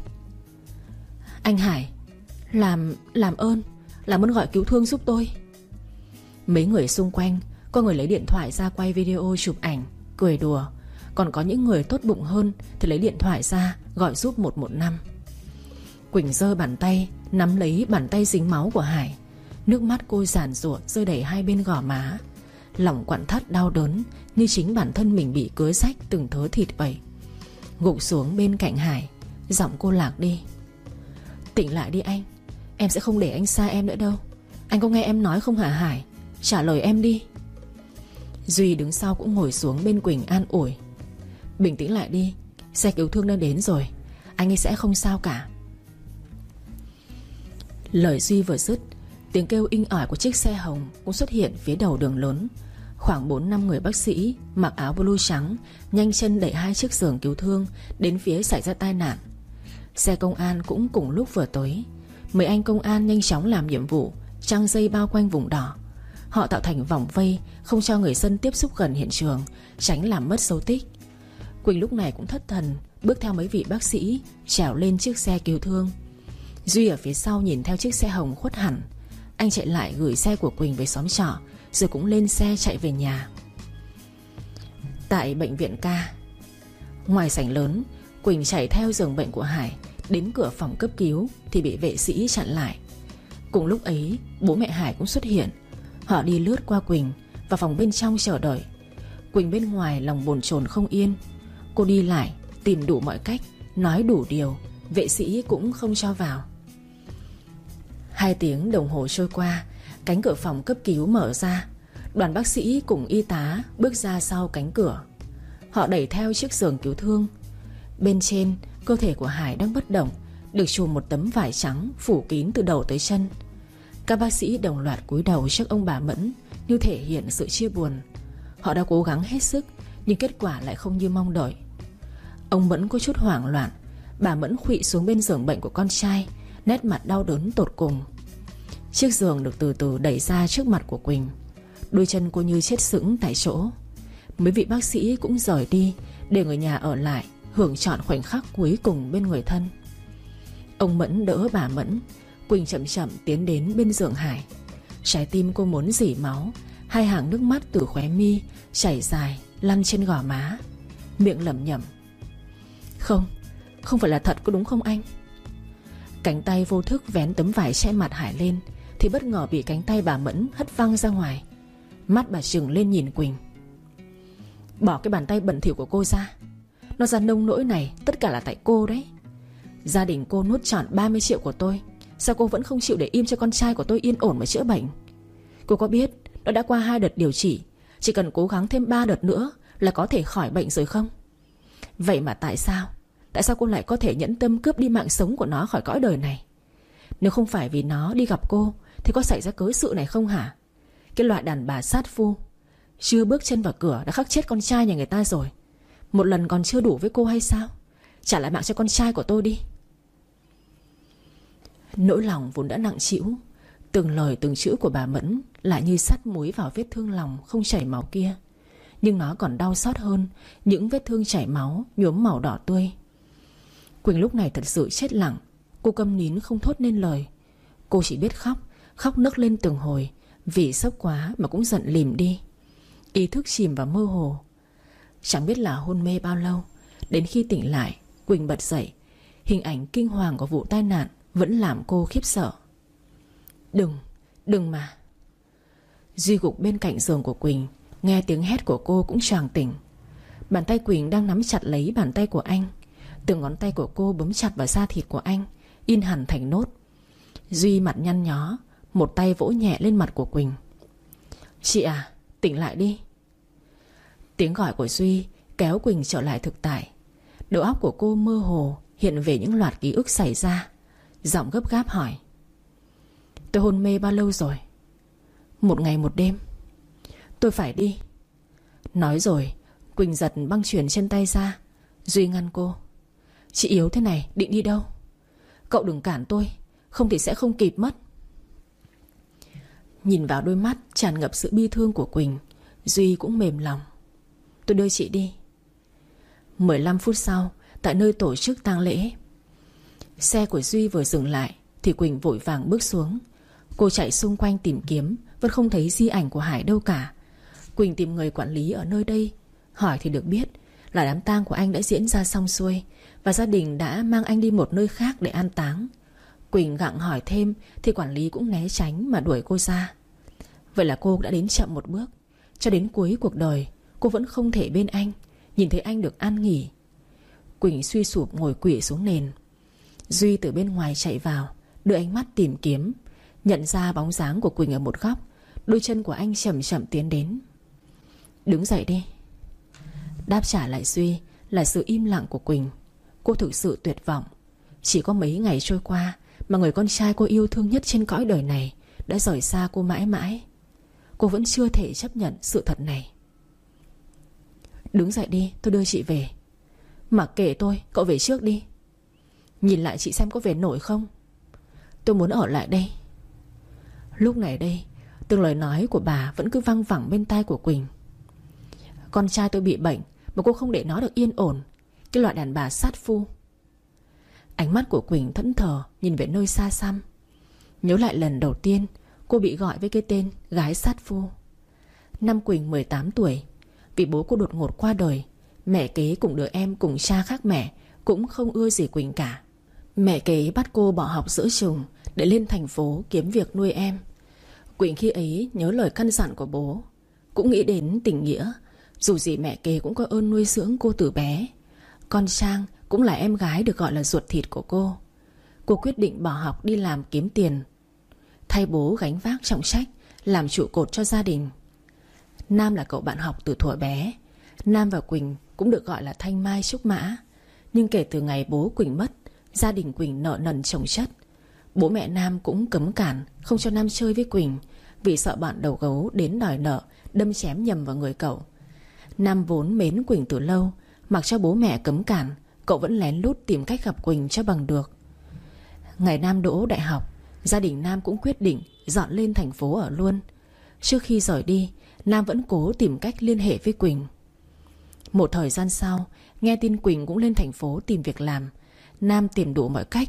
Anh Hải, Làm làm ơn Làm ơn gọi cứu thương giúp tôi. Mấy người xung quanh, có người lấy điện thoại ra quay video chụp ảnh, cười đùa. Còn có những người tốt bụng hơn thì lấy điện thoại ra gọi giúp một một năm. Quỳnh giơ bàn tay nắm lấy bàn tay dính máu của Hải. Nước mắt cô giàn giụa rơi đầy hai bên gò má. Lòng quặn thắt đau đớn như chính bản thân mình bị cứa rách từng thớ thịt vậy. Gục xuống bên cạnh Hải, giọng cô lạc đi. Tỉnh lại đi anh, em sẽ không để anh xa em nữa đâu. Anh có nghe em nói không hả Hải? Trả lời em đi. Duy đứng sau cũng ngồi xuống bên Quỳnh an ủi. Bình tĩnh lại đi, xe cứu thương đã đến rồi, anh ấy sẽ không sao cả. Lời Duy vừa dứt, tiếng kêu inh ỏi của chiếc xe hồng cũng xuất hiện phía đầu đường lớn. Khoảng bốn năm người bác sĩ mặc áo blue trắng nhanh chân đẩy hai chiếc giường cứu thương đến phía xảy ra tai nạn. Xe công an cũng cùng lúc vừa tới. Mấy anh công an nhanh chóng làm nhiệm vụ trăng dây bao quanh vùng đỏ. Họ tạo thành vòng vây không cho người dân tiếp xúc gần hiện trường, tránh làm mất dấu tích. Quỳnh lúc này cũng thất thần bước theo mấy vị bác sĩ trèo lên chiếc xe cứu thương. Duy ở phía sau nhìn theo chiếc xe hồng khuất hẳn. Anh chạy lại gửi xe của Quỳnh về xóm trọ, rồi cũng lên xe chạy về nhà. Tại bệnh viện ca, ngoài sảnh lớn, Quỳnh chạy theo giường bệnh của Hải đến cửa phòng cấp cứu thì bị vệ sĩ chặn lại. Cùng lúc ấy bố mẹ Hải cũng xuất hiện. Họ đi lướt qua Quỳnh vào phòng bên trong chờ đợi. Quỳnh bên ngoài lòng bồn chồn không yên. Cô đi lại tìm đủ mọi cách, nói đủ điều, vệ sĩ cũng không cho vào. Hai tiếng đồng hồ trôi qua, cánh cửa phòng cấp cứu mở ra. Đoàn bác sĩ cùng y tá bước ra sau cánh cửa. Họ đẩy theo chiếc giường cứu thương. Bên trên, cơ thể của Hải đang bất động, được trùm một tấm vải trắng phủ kín từ đầu tới chân. Các bác sĩ đồng loạt cúi đầu trước ông bà Mẫn, như thể hiện sự chia buồn. Họ đã cố gắng hết sức, nhưng kết quả lại không như mong đợi. Ông Mẫn có chút hoảng loạn. Bà Mẫn khuỵu xuống bên giường bệnh của con trai, nét mặt đau đớn tột cùng. Chiếc giường được từ từ đẩy ra trước mặt của Quỳnh. Đôi chân cô như chết sững tại chỗ. Mấy vị bác sĩ cũng rời đi, để người nhà ở lại hưởng trọn khoảnh khắc cuối cùng bên người thân. Ông Mẫn đỡ bà Mẫn. Quỳnh chậm chậm tiến đến bên giường Hải. Trái tim cô muốn rỉ máu. Hai hàng nước mắt từ khóe mi chảy dài lăn trên gò má. Miệng lẩm nhẩm: Không, không phải là thật có đúng không anh? Cánh tay vô thức vén tấm vải che mặt Hải lên thì bất ngờ bị cánh tay bà Mẫn hất văng ra ngoài. Mắt bà trừng lên nhìn Quỳnh: Bỏ cái bàn tay bẩn thỉu của cô ra. Nó ra nông nỗi này tất cả là tại cô đấy. Gia đình cô nuốt trọn ba mươi triệu của tôi, sao cô vẫn không chịu để im cho con trai của tôi yên ổn mà chữa bệnh? Cô có biết nó đã qua hai đợt điều trị, chỉ cần cố gắng thêm ba đợt nữa là có thể khỏi bệnh rồi không? Vậy mà tại sao Tại sao cô lại có thể nhẫn tâm cướp đi mạng sống của nó khỏi cõi đời này? Nếu không phải vì nó đi gặp cô thì có xảy ra cớ sự này không hả? Cái loại đàn bà sát phu, chưa bước chân vào cửa đã khắc chết con trai nhà người ta rồi. Một lần còn chưa đủ với cô hay sao? Trả lại mạng cho con trai của tôi đi. Nỗi lòng vốn đã nặng trĩu, từng lời từng chữ của bà Mẫn lại như sắt muối vào vết thương lòng không chảy máu kia. Nhưng nó còn đau xót hơn những vết thương chảy máu nhuốm màu đỏ tươi. Quỳnh lúc này thật sự chết lặng. Cô câm nín không thốt nên lời. Cô chỉ biết khóc, khóc nấc lên từng hồi. Vì sốc quá mà cũng giận lìm đi. Ý thức chìm vào mơ hồ. Chẳng biết là hôn mê bao lâu, đến khi tỉnh lại, Quỳnh bật dậy. Hình ảnh kinh hoàng của vụ tai nạn vẫn làm cô khiếp sợ. Đừng, đừng mà. Duy gục bên cạnh giường của Quỳnh, nghe tiếng hét của cô cũng choàng tỉnh. Bàn tay Quỳnh đang nắm chặt lấy bàn tay của anh. Từng ngón tay của cô bấm chặt vào da thịt của anh, in hẳn thành nốt. Duy mặt nhăn nhó, một tay vỗ nhẹ lên mặt của Quỳnh. Chị à, tỉnh lại đi. Tiếng gọi của Duy kéo Quỳnh trở lại thực tại. Đầu óc của cô mơ hồ hiện về những loạt ký ức xảy ra. Giọng gấp gáp hỏi: Tôi hôn mê bao lâu rồi? Một ngày một đêm. Tôi phải đi. Nói rồi Quỳnh giật băng chuyền trên tay ra. Duy ngăn cô: Chị yếu thế này định đi đâu? Cậu đừng cản tôi, không thì sẽ không kịp mất. Nhìn vào đôi mắt tràn ngập sự bi thương của Quỳnh, Duy cũng mềm lòng. Tôi đưa chị đi. mười lăm phút sau, tại nơi tổ chức tang lễ, xe của Duy vừa dừng lại thì Quỳnh vội vàng bước xuống. Cô chạy xung quanh tìm kiếm, vẫn không thấy di ảnh của Hải đâu cả. Quỳnh tìm người quản lý ở nơi đây, hỏi thì được biết là đám tang của anh đã diễn ra xong xuôi và gia đình đã mang anh đi một nơi khác để an táng. Quỳnh gặng hỏi thêm thì quản lý cũng né tránh mà đuổi cô ra. Vậy là cô đã đến chậm một bước. Cho đến cuối cuộc đời cô vẫn không thể bên anh, nhìn thấy anh được an nghỉ. Quỳnh suy sụp ngồi quỵ xuống nền. Duy từ bên ngoài chạy vào, đưa ánh mắt tìm kiếm. Nhận ra bóng dáng của Quỳnh ở một góc, đôi chân của anh chậm chậm tiến đến. Đứng dậy đi. Đáp trả lại Duy là sự im lặng của Quỳnh. Cô thực sự tuyệt vọng. Chỉ có mấy ngày trôi qua mà người con trai cô yêu thương nhất trên cõi đời này đã rời xa cô mãi mãi. Cô vẫn chưa thể chấp nhận sự thật này. Đứng dậy đi, tôi đưa chị về. Mặc kệ tôi, cậu về trước đi. Nhìn lại chị xem có về nổi không. Tôi muốn ở lại đây. Lúc này đây, từng lời nói của bà vẫn cứ văng vẳng bên tai của Quỳnh. Con trai tôi bị bệnh mà cô không để nó được yên ổn. Cái loại đàn bà sát phu. Ánh mắt của Quỳnh thẫn thờ nhìn về nơi xa xăm. Nhớ lại lần đầu tiên cô bị gọi với cái tên gái sát phu. Năm Quỳnh mười tám tuổi. Vì bố cô đột ngột qua đời, mẹ kế cùng đứa em cùng cha khác mẹ cũng không ưa gì Quỳnh cả. Mẹ kế bắt cô bỏ học giữa chừng để lên thành phố kiếm việc nuôi em. Quỳnh khi ấy nhớ lời căn dặn của bố, cũng nghĩ đến tình nghĩa. Dù gì mẹ kế cũng có ơn nuôi dưỡng cô từ bé. Con Trang cũng là em gái được gọi là ruột thịt của cô. Cô quyết định bỏ học đi làm kiếm tiền, thay bố gánh vác trọng trách, làm trụ cột cho gia đình. Nam là cậu bạn học từ thuở bé. Nam và Quỳnh cũng được gọi là thanh mai trúc mã. Nhưng kể từ ngày bố Quỳnh mất, gia đình Quỳnh nợ nần chồng chất. Bố mẹ Nam cũng cấm cản không cho Nam chơi với Quỳnh, vì sợ bạn đầu gấu đến đòi nợ, đâm chém nhầm vào người cậu. Nam vốn mến Quỳnh từ lâu, mặc cho bố mẹ cấm cản, cậu vẫn lén lút tìm cách gặp Quỳnh cho bằng được. Ngày Nam đỗ đại học, gia đình Nam cũng quyết định dọn lên thành phố ở luôn. Trước khi rời đi, Nam vẫn cố tìm cách liên hệ với Quỳnh. Một thời gian sau, nghe tin Quỳnh cũng lên thành phố tìm việc làm, Nam tìm đủ mọi cách,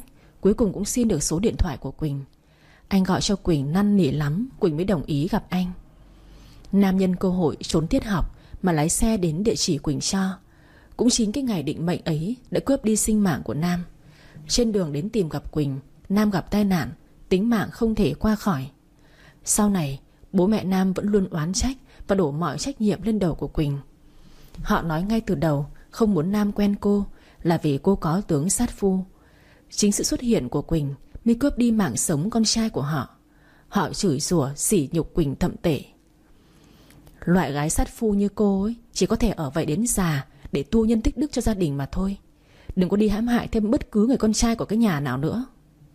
Cuối cùng cũng xin được số điện thoại của Quỳnh. Anh gọi cho Quỳnh năn nỉ lắm, Quỳnh mới đồng ý gặp anh. Nam nhân cơ hội trốn tiết học mà lái xe đến địa chỉ Quỳnh cho. Cũng chính cái ngày định mệnh ấy đã cướp đi sinh mạng của Nam. Trên đường đến tìm gặp Quỳnh, Nam gặp tai nạn, tính mạng không thể qua khỏi. Sau này bố mẹ Nam vẫn luôn oán trách và đổ mọi trách nhiệm lên đầu của Quỳnh. Họ nói ngay từ đầu không muốn Nam quen cô là vì cô có tướng sát phu. Chính sự xuất hiện của Quỳnh mới cướp đi mạng sống con trai của họ. Họ chửi rủa sỉ nhục Quỳnh thậm tệ. Loại gái sát phu như cô ấy chỉ có thể ở vậy đến già để tu nhân tích đức cho gia đình mà thôi. Đừng có đi hãm hại thêm bất cứ người con trai của cái nhà nào nữa.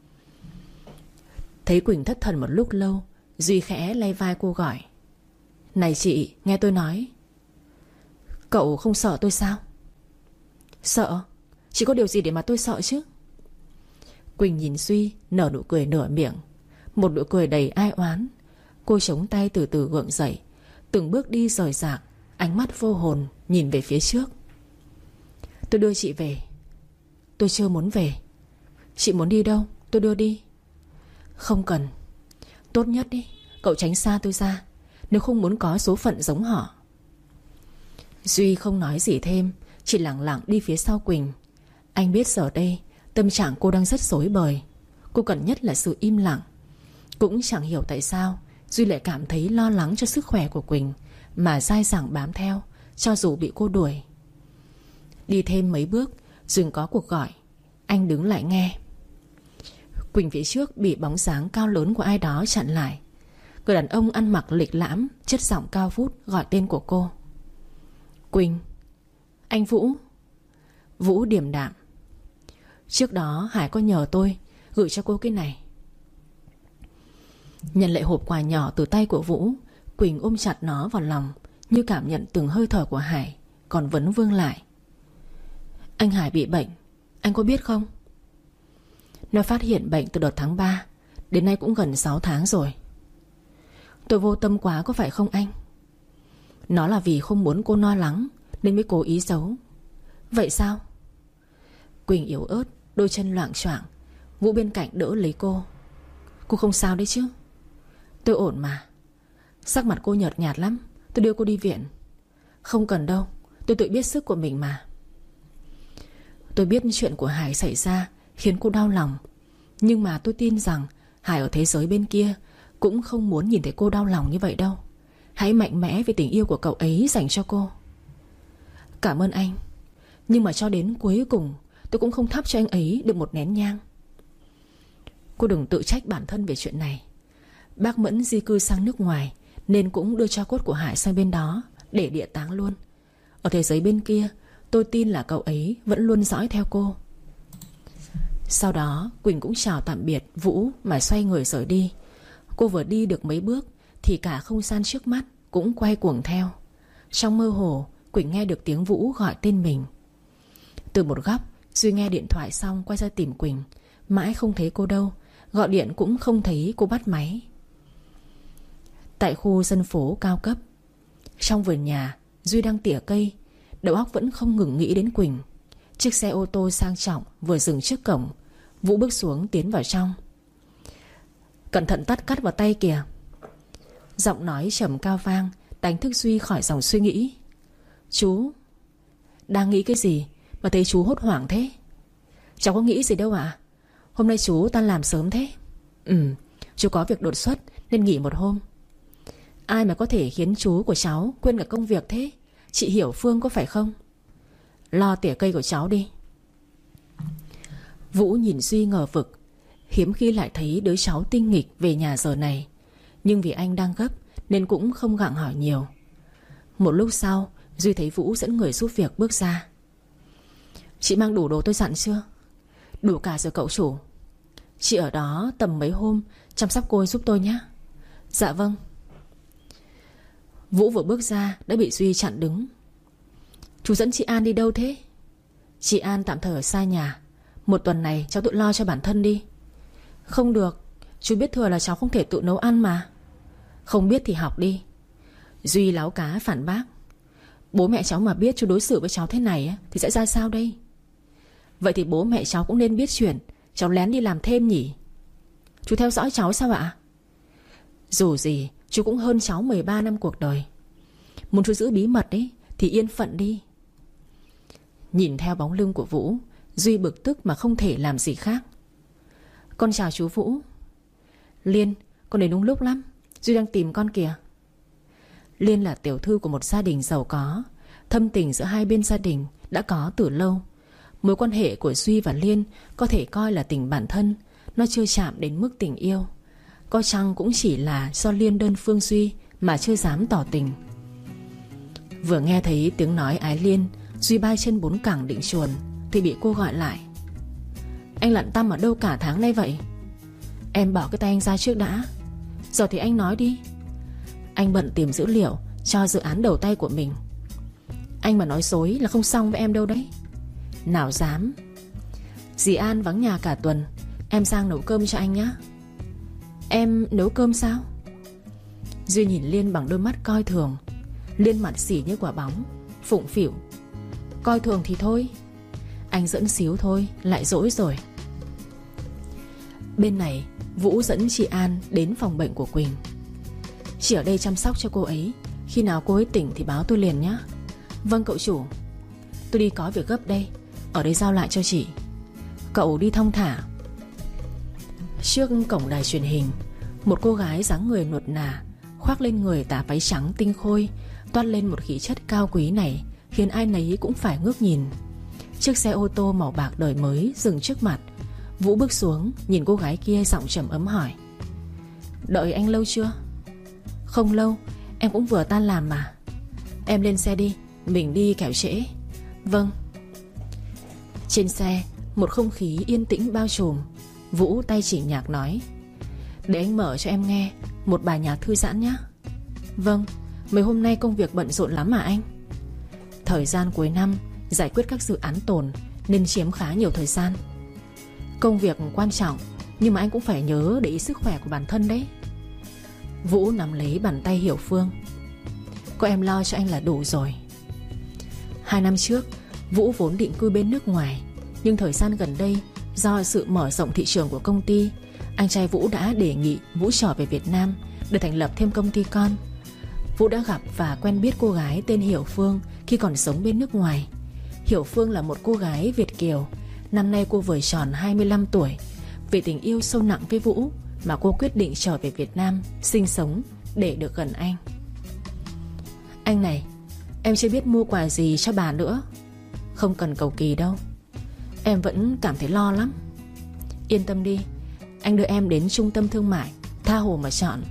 Thấy Quỳnh thất thần một lúc lâu, Duy khẽ lay vai cô gọi: Này chị, nghe tôi nói. Cậu không sợ tôi sao? Sợ? Chỉ có điều gì để mà tôi sợ chứ? Quỳnh nhìn Duy nở nụ cười nửa miệng, một nụ cười đầy ai oán. Cô chống tay từ từ gượng dậy, từng bước đi rời rạc, ánh mắt vô hồn nhìn về phía trước. Tôi đưa chị về. Tôi chưa muốn về. Chị muốn đi đâu tôi đưa đi. Không cần. Tốt nhất đi cậu tránh xa tôi ra, nếu không muốn có số phận giống họ. Duy không nói gì thêm, chỉ lặng lặng đi phía sau Quỳnh. Anh biết giờ đây tâm trạng cô đang rất rối bời. Cô cần nhất là sự im lặng. Cũng chẳng hiểu tại sao Duy lại cảm thấy lo lắng cho sức khỏe của Quỳnh mà dai dẳng bám theo, cho dù bị cô đuổi. Đi thêm mấy bước dừng có cuộc gọi. Anh đứng lại nghe. Quỳnh phía trước bị bóng dáng cao lớn của ai đó chặn lại. Người đàn ông ăn mặc lịch lãm, chất giọng cao vút gọi tên của cô. Quỳnh. Anh Vũ. Vũ điềm đạm. Trước đó Hải có nhờ tôi gửi cho cô cái này. Nhận lại hộp quà nhỏ từ tay của Vũ, Quỳnh ôm chặt nó vào lòng, như cảm nhận từng hơi thở của Hải, còn vấn vương lại. Anh Hải bị bệnh, anh có biết không? Nó phát hiện bệnh từ đợt tháng ba, đến nay cũng gần sáu tháng rồi. Tôi vô tâm quá có phải không anh? Nó là vì không muốn cô lo lắng nên mới cố ý giấu. Vậy sao? Quỳnh yếu ớt, đôi chân loạng choạng. Vũ bên cạnh đỡ lấy cô. Cô không sao đấy chứ? Tôi ổn mà. Sắc mặt cô nhợt nhạt lắm, tôi đưa cô đi viện. Không cần đâu, tôi tự biết sức của mình mà. Tôi biết chuyện của Hải xảy ra khiến cô đau lòng, nhưng mà tôi tin rằng Hải ở thế giới bên kia cũng không muốn nhìn thấy cô đau lòng như vậy đâu. Hãy mạnh mẽ vì tình yêu của cậu ấy dành cho cô. Cảm ơn anh, nhưng mà cho đến cuối cùng tôi cũng không thắp cho anh ấy được một nén nhang. Cô đừng tự trách bản thân về chuyện này. Bác Mẫn di cư sang nước ngoài nên cũng đưa tro cốt của Hải sang bên đó để địa táng luôn. Ở thế giới bên kia tôi tin là cậu ấy vẫn luôn dõi theo cô. Sau đó Quỳnh cũng chào tạm biệt Vũ mà xoay người rời đi. Cô vừa đi được mấy bước thì cả không gian trước mắt cũng quay cuồng theo. Trong mơ hồ Quỳnh nghe được tiếng Vũ gọi tên mình. Từ một góc Duy nghe điện thoại xong quay ra tìm Quỳnh. Mãi không thấy cô đâu, gọi điện cũng không thấy cô bắt máy. Tại khu dân phố cao cấp, trong vườn nhà, Duy đang tỉa cây, đầu óc vẫn không ngừng nghĩ đến Quỳnh. Chiếc xe ô tô sang trọng vừa dừng trước cổng. Vũ bước xuống tiến vào trong. Cẩn thận tắt cắt vào tay kìa. Giọng nói trầm cao vang đánh thức Duy khỏi dòng suy nghĩ. Chú đang nghĩ cái gì mà thấy chú hốt hoảng thế? Cháu có nghĩ gì đâu ạ. Hôm nay chú tan làm sớm thế? Ừ, chú có việc đột xuất nên nghỉ một hôm. Ai mà có thể khiến chú của cháu quên cả công việc thế? Chị Hiểu Phương có phải không? Lo tỉa cây của cháu đi. Vũ nhìn Duy ngờ vực. Hiếm khi lại thấy đứa cháu tinh nghịch về nhà giờ này. Nhưng vì anh đang gấp nên cũng không gặng hỏi nhiều. Một lúc sau Duy thấy Vũ dẫn người giúp việc bước ra. Chị mang đủ đồ tôi dặn chưa? Đủ cả rồi cậu chủ. Chị ở đó tầm mấy hôm chăm sóc cô ấy giúp tôi nhé. Dạ vâng. Vũ vừa bước ra đã bị Duy chặn đứng. Chú dẫn chị An đi đâu thế? Chị An tạm thời ở xa nhà. Một tuần này cháu tự lo cho bản thân đi. Không được, chú biết thừa là cháu không thể tự nấu ăn mà. Không biết thì học đi. Duy láo cá phản bác. Bố mẹ cháu mà biết chú đối xử với cháu thế này thì sẽ ra sao đây? Vậy thì bố mẹ cháu cũng nên biết chuyện, cháu lén đi làm thêm nhỉ? Chú theo dõi cháu sao ạ? Dù gì chú cũng hơn cháu mười ba năm cuộc đời. Muốn chú giữ bí mật ấy thì yên phận đi. Nhìn theo bóng lưng của Vũ, Duy bực tức mà không thể làm gì khác. Con chào chú Vũ. Liên, con đến đúng lúc lắm, Duy đang tìm con kìa. Liên là tiểu thư của một gia đình giàu có. Thâm tình giữa hai bên gia đình đã có từ lâu. Mối quan hệ của Duy và Liên có thể coi là tình bản thân. Nó chưa chạm đến mức tình yêu. Có chăng cũng chỉ là do Liên đơn phương Duy mà chưa dám tỏ tình. Vừa nghe thấy tiếng nói ái Liên, Duy bay chân bốn cẳng định chuồn thì bị cô gọi lại. Anh lặn tăm ở đâu cả tháng nay vậy? Em bỏ cái tay anh ra trước đã. Giờ thì anh nói đi. Anh bận tìm dữ liệu cho dự án đầu tay của mình. Anh mà nói dối là không xong với em đâu đấy. Nào dám. Dì An vắng nhà cả tuần, em sang nấu cơm cho anh nhé. Em nấu cơm sao? Duy nhìn Liên bằng đôi mắt coi thường. Liên mặt xỉ như quả bóng, phụng phịu. Coi thường thì thôi, anh dẫn xíu thôi, lại dỗi rồi. Bên này Vũ dẫn chị An đến phòng bệnh của Quỳnh. Chị ở đây chăm sóc cho cô ấy. Khi nào cô ấy tỉnh thì báo tôi liền nhé. Vâng cậu chủ. Tôi đi có việc gấp đây, ở đây giao lại cho chị. Cậu đi thong thả. Trước cổng đài truyền hình, một cô gái dáng người nuột nà, khoác lên người tà váy trắng tinh khôi, toát lên một khí chất cao quý này khiến ai nấy cũng phải ngước nhìn. Chiếc xe ô tô màu bạc đời mới dừng trước mặt. Vũ bước xuống, nhìn cô gái kia, giọng trầm ấm hỏi: Đợi anh lâu chưa? Không lâu, em cũng vừa tan làm mà. Em lên xe đi, mình đi kẻo trễ. Vâng. Trên xe, một không khí yên tĩnh bao trùm. Vũ tay chỉ nhạc nói: Để anh mở cho em nghe một bài nhạc thư giãn nhé. Vâng. Mấy hôm nay công việc bận rộn lắm mà anh? Thời gian cuối năm giải quyết các dự án tồn nên chiếm khá nhiều thời gian. Công việc quan trọng, nhưng mà anh cũng phải nhớ để ý sức khỏe của bản thân đấy. Vũ nắm lấy bàn tay Hiểu Phương. Có em lo cho anh là đủ rồi. Hai năm trước Vũ vốn định cư bên nước ngoài, nhưng thời gian gần đây do sự mở rộng thị trường của công ty, anh trai Vũ đã đề nghị Vũ trở về Việt Nam để thành lập thêm công ty con. Vũ đã gặp và quen biết cô gái tên Hiểu Phương khi còn sống bên nước ngoài. Hiểu Phương là một cô gái Việt kiều. Năm nay cô vừa tròn hai mươi lăm tuổi. Vì tình yêu sâu nặng với Vũ mà cô quyết định trở về Việt Nam sinh sống để được gần anh. Anh này, em chưa biết mua quà gì cho bà nữa. Không cần cầu kỳ đâu, em vẫn cảm thấy lo lắm. Yên tâm đi, anh đưa em đến trung tâm thương mại tha hồ mà chọn.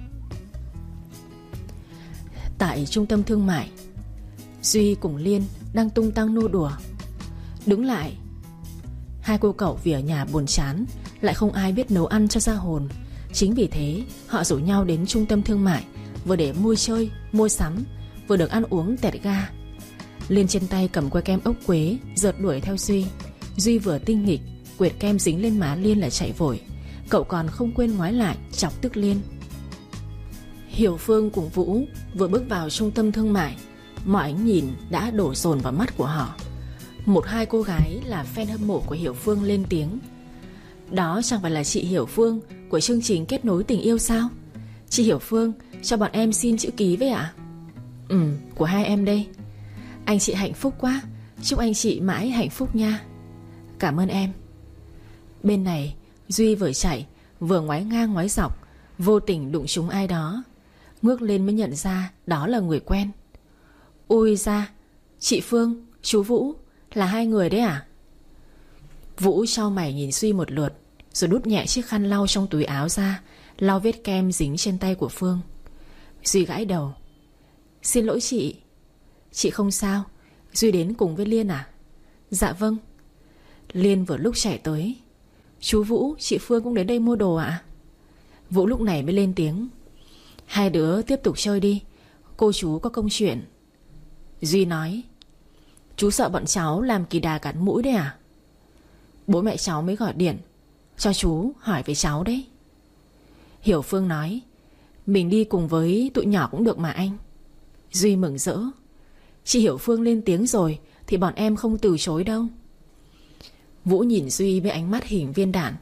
Tại trung tâm thương mại, Duy cùng Liên đang tung tăng nô đùa. Đứng lại. Hai cô cậu vì ở nhà buồn chán, lại không ai biết nấu ăn cho ra hồn. Chính vì thế họ rủ nhau đến trung tâm thương mại, vừa để mua chơi, mua sắm, vừa được ăn uống tẹt ga. Liên trên tay cầm que kem ốc quế, rượt đuổi theo Duy. Duy vừa tinh nghịch, quệt kem dính lên má Liên là chạy vội. Cậu còn không quên ngoái lại chọc tức Liên. Hiểu Phương cùng Vũ vừa bước vào trung tâm thương mại, mọi ánh nhìn đã đổ dồn vào mắt của họ. Một hai cô gái là fan hâm mộ của Hiểu Phương lên tiếng: Đó chẳng phải là chị Hiểu Phương của chương trình Kết Nối Tình Yêu sao? Chị Hiểu Phương, cho bọn em xin chữ ký với ạ. Ừ, của hai em đây. Anh chị hạnh phúc quá, chúc anh chị mãi hạnh phúc nha. Cảm ơn em. Bên này Duy vừa chạy vừa ngoái ngang ngoái dọc, vô tình đụng trúng ai đó. Ngước lên mới nhận ra đó là người quen. Ôi da, chị Phương, chú Vũ, là hai người đấy à? Vũ chau mày nhìn Duy một lượt, rồi đút nhẹ chiếc khăn lau trong túi áo ra, lau vết kem dính trên tay của Phương. Duy gãi đầu. Xin lỗi chị. Chị không sao. Duy đến cùng với Liên à? Dạ vâng. Liên vừa lúc chạy tới. Chú Vũ, chị Phương cũng đến đây mua đồ ạ? À? Vũ lúc này mới lên tiếng. Hai đứa tiếp tục chơi đi, cô chú có công chuyện. Duy nói. Chú sợ bọn cháu làm kỳ đà cắn mũi đấy à? Bố mẹ cháu mới gọi điện cho chú hỏi về cháu đấy. Hiểu Phương nói. Mình đi cùng với tụi nhỏ cũng được mà anh. Duy mừng rỡ. Chị Hiểu Phương lên tiếng rồi thì bọn em không từ chối đâu. Vũ nhìn Duy với ánh mắt hình viên đạn,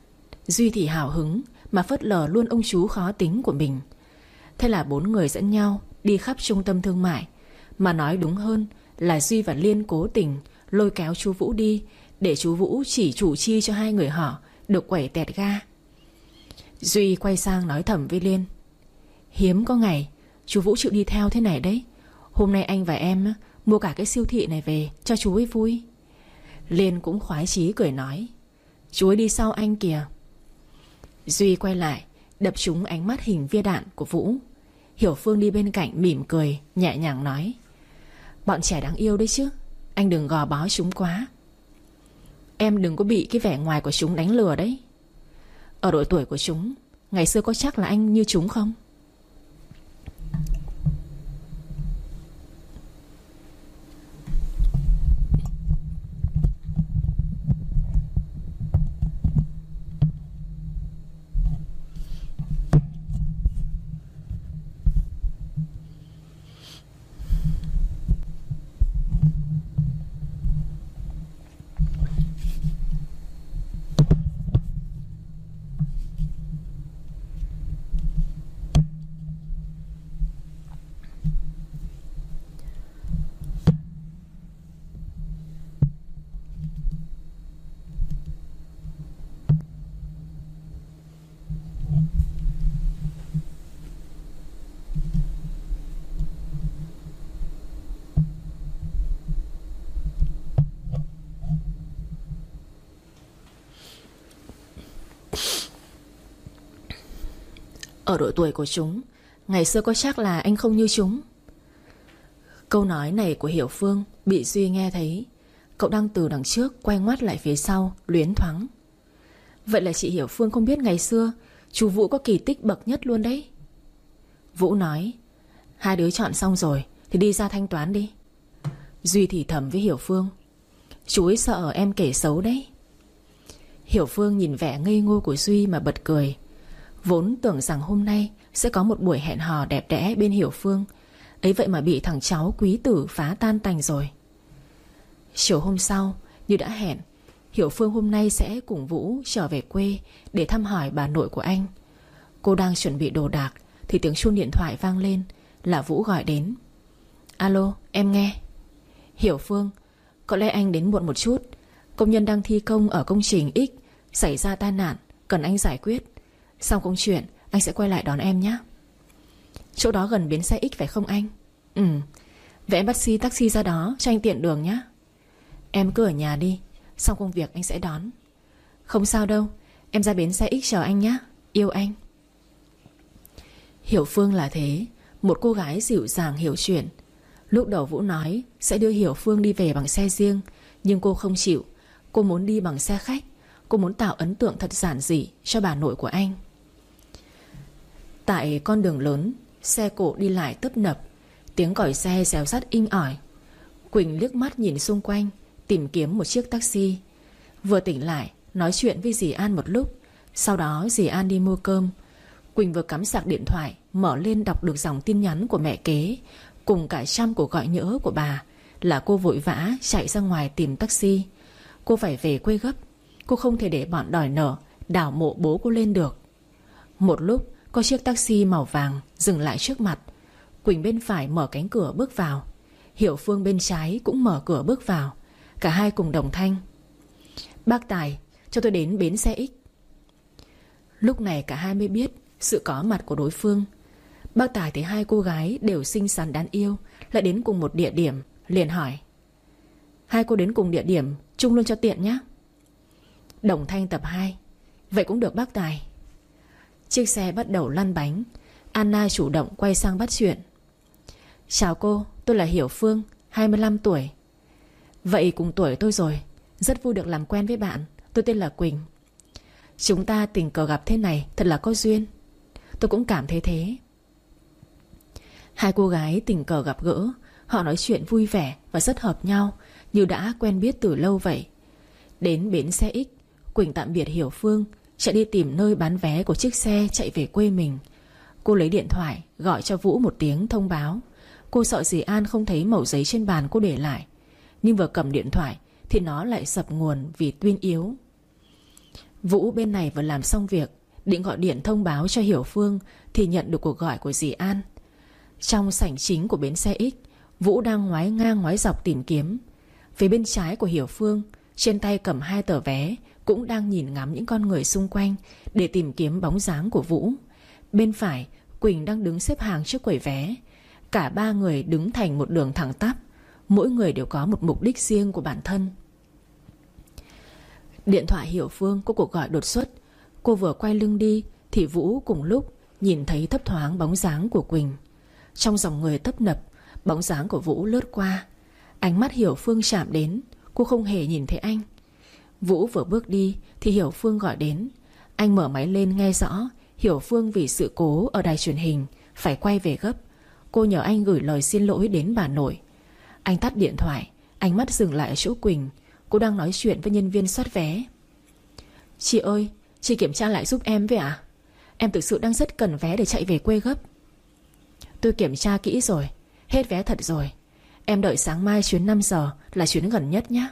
Duy thì hào hứng mà phớt lờ luôn ông chú khó tính của mình. Thế là bốn người dẫn nhau đi khắp trung tâm thương mại. Mà nói đúng hơn là Duy và Liên cố tình lôi kéo chú Vũ đi, để chú Vũ chỉ chủ chi cho hai người họ được quẩy tẹt ga. Duy quay sang nói thầm với Liên: hiếm có ngày chú Vũ chịu đi theo thế này đấy. Hôm nay anh và em mua cả cái siêu thị này về cho chú ấy vui. Liên cũng khoái chí cười nói: chú ấy đi sau anh kìa. Duy quay lại đập trúng ánh mắt hình viên đạn của Vũ. Hiểu Phương đi bên cạnh mỉm cười, nhẹ nhàng nói: bọn trẻ đáng yêu đấy chứ, anh đừng gò bó chúng quá. Em đừng có bị cái vẻ ngoài của chúng đánh lừa đấy. Ở độ tuổi của chúng, ngày xưa có chắc là anh như chúng không? Ở độ tuổi của chúng, ngày xưa có chắc là anh không như chúng. Câu nói này của Hiểu Phương bị Duy nghe thấy. Cậu đang từ đằng trước quay ngoắt lại phía sau, luyến thoáng: vậy là chị Hiểu Phương không biết ngày xưa chú Vũ có kỳ tích bậc nhất luôn đấy. Vũ nói: hai đứa chọn xong rồi thì đi ra thanh toán đi. Duy thì thầm với Hiểu Phương: chú ấy sợ em kể xấu đấy. Hiểu Phương nhìn vẻ ngây ngô của Duy mà bật cười. Vốn tưởng rằng hôm nay sẽ có một buổi hẹn hò đẹp đẽ bên Hiểu Phương, ấy vậy mà bị thằng cháu quý tử phá tan tành rồi. Chiều hôm sau, như đã hẹn, Hiểu Phương hôm nay sẽ cùng Vũ trở về quê để thăm hỏi bà nội của anh. Cô đang chuẩn bị đồ đạc thì tiếng chuông điện thoại vang lên. Là Vũ gọi đến. Alo, em nghe. Hiểu Phương, có lẽ anh đến muộn một chút. Công nhân đang thi công ở công trình X xảy ra tai nạn, cần anh giải quyết. Xong công chuyện anh sẽ quay lại đón em nhé. Chỗ đó gần bến xe X phải không anh? Ừ. Vậy em bắt xe taxi ra đó cho anh tiện đường nhé. Em cứ ở nhà đi, xong công việc anh sẽ đón. Không sao đâu, em ra bến xe X chờ anh nhé. Yêu anh. Hiểu Phương là thế, một cô gái dịu dàng hiểu chuyện. Lúc đầu Vũ nói sẽ đưa Hiểu Phương đi về bằng xe riêng, nhưng cô không chịu. Cô muốn đi bằng xe khách. Cô muốn tạo ấn tượng thật giản dị cho bà nội của anh. Tại con đường lớn, xe cộ đi lại tấp nập, tiếng còi xe réo rắt inh ỏi. Quỳnh liếc mắt nhìn xung quanh, tìm kiếm một chiếc taxi. Vừa tỉnh lại, nói chuyện với dì An một lúc. Sau đó dì An đi mua cơm. Quỳnh vừa cắm sạc điện thoại, mở lên đọc được dòng tin nhắn của mẹ kế, cùng cả trăm cuộc gọi nhỡ của bà. Là cô vội vã chạy ra ngoài tìm taxi. Cô phải về quê gấp. Cô không thể để bọn đòi nợ đào mộ bố cô lên được. Một lúc có chiếc taxi màu vàng dừng lại trước mặt. Quỳnh bên phải mở cánh cửa bước vào. Hiểu Phương bên trái cũng mở cửa bước vào. Cả hai cùng đồng thanh: bác Tài, cho tôi đến bến xe X. Lúc này cả hai mới biết sự có mặt của đối phương. Bác Tài thấy hai cô gái đều xinh xắn đáng yêu, lại đến cùng một địa điểm, liền hỏi: hai cô đến cùng địa điểm chung luôn cho tiện nhé. Đồng thanh tập hai: vậy cũng được bác Tài. Chiếc xe bắt đầu lăn bánh. Anna chủ động quay sang bắt chuyện: chào cô, tôi là Hiểu Phương, hai mươi lăm tuổi. Vậy cùng tuổi tôi rồi, rất vui được làm quen với bạn. Tôi tên là Quỳnh. Chúng ta tình cờ gặp thế này thật là có duyên. Tôi cũng cảm thấy thế. Hai cô gái tình cờ gặp gỡ. Họ nói chuyện vui vẻ và rất hợp nhau, như đã quen biết từ lâu vậy. Đến bến xe X, Quỳnh tạm biệt Hiểu Phương, chạy đi tìm nơi bán vé của chiếc xe chạy về quê mình. Cô lấy điện thoại gọi cho Vũ một tiếng thông báo. Cô sợ dì An không thấy mẩu giấy trên bàn cô để lại. Nhưng vừa cầm điện thoại thì nó lại sập nguồn vì pin yếu. Vũ bên này vừa làm xong việc, định gọi điện thông báo cho Hiểu Phương thì nhận được cuộc gọi của dì An. Trong sảnh chính của bến xe X, Vũ đang ngoái ngang ngoái dọc tìm kiếm. Phía bên trái của Hiểu Phương, trên tay cầm hai tờ vé, cũng đang nhìn ngắm những con người xung quanh để tìm kiếm bóng dáng của Vũ. Bên phải, Quỳnh đang đứng xếp hàng trước quầy vé. Cả ba người đứng thành một đường thẳng tắp, mỗi người đều có một mục đích riêng của bản thân. Điện thoại Hiểu Phương có cuộc gọi đột xuất. Cô vừa quay lưng đi thì Vũ cùng lúc nhìn thấy thấp thoáng bóng dáng của Quỳnh. Trong dòng người tấp nập, bóng dáng của Vũ lướt qua. Ánh mắt Hiểu Phương chạm đến, cô không hề nhìn thấy anh. Vũ vừa bước đi thì Hiểu Phương gọi đến. Anh mở máy lên nghe rõ Hiểu Phương vì sự cố ở đài truyền hình phải quay về gấp. Cô nhờ anh gửi lời xin lỗi đến bà nội. Anh tắt điện thoại, ánh mắt dừng lại ở chỗ Quỳnh. Cô đang nói chuyện với nhân viên soát vé. Chị ơi, chị kiểm tra lại giúp em với ạ? Em thực sự đang rất cần vé để chạy về quê gấp. Tôi kiểm tra kỹ rồi, hết vé thật rồi. Em đợi sáng mai chuyến năm giờ là chuyến gần nhất nhé.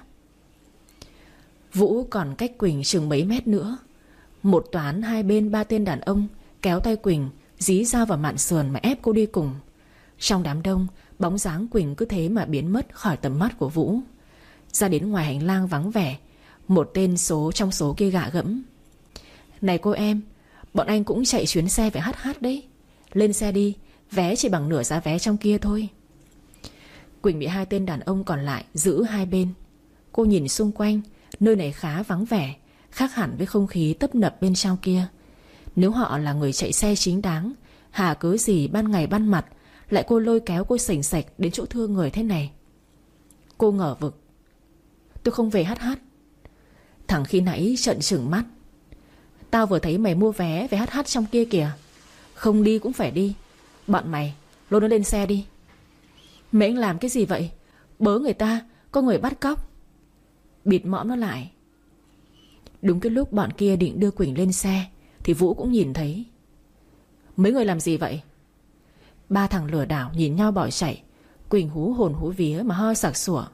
Vũ còn cách Quỳnh chừng mấy mét nữa. Một toán hai bên ba tên đàn ông kéo tay Quỳnh dí dao vào mạn sườn mà ép cô đi cùng. Trong đám đông, bóng dáng Quỳnh cứ thế mà biến mất khỏi tầm mắt của Vũ. Ra đến ngoài hành lang vắng vẻ, một tên số trong số kia gạ gẫm. Này cô em, bọn anh cũng chạy chuyến xe về hát hát đấy. Lên xe đi, vé chỉ bằng nửa giá vé trong kia thôi. Quỳnh bị hai tên đàn ông còn lại giữ hai bên. Cô nhìn xung quanh, nơi này khá vắng vẻ, khác hẳn với không khí tấp nập bên trong kia. Nếu họ là người chạy xe chính đáng, hà cớ gì ban ngày ban mặt lại cô lôi kéo cô sành sạch đến chỗ thương người thế này. Cô ngờ vực. Tôi không về hát hát. Thằng khi nãy trợn trừng mắt. Tao vừa thấy mày mua vé về hát hát trong kia kìa. Không đi cũng phải đi. Bọn mày lôi nó lên xe đi. Mày anh làm cái gì vậy? Bớ người ta, có người bắt cóc. Bịt mõm nó lại. Đúng cái lúc bọn kia định đưa Quỳnh lên xe thì Vũ cũng nhìn thấy. Mấy người làm gì vậy? Ba thằng lừa đảo nhìn nhau bỏ chạy. Quỳnh hú hồn hú vía mà ho sặc sủa.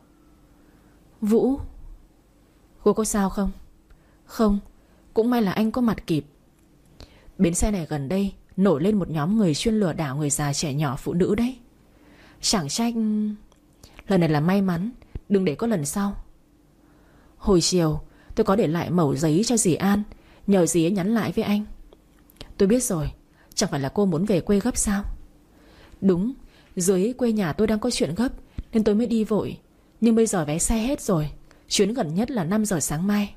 Vũ, cô có sao không? Không, cũng may là anh có mặt kịp. Bến xe này gần đây nổi lên một nhóm người chuyên lừa đảo người già trẻ nhỏ phụ nữ đấy. Chẳng trách. Lần này là may mắn, đừng để có lần sau. Hồi chiều tôi có để lại mẩu giấy cho dì An, nhờ dì ấy nhắn lại với anh. Tôi biết rồi. Chẳng phải là cô muốn về quê gấp sao? Đúng, dưới quê nhà tôi đang có chuyện gấp nên tôi mới đi vội. Nhưng bây giờ vé xe hết rồi. Chuyến gần nhất là năm giờ sáng mai.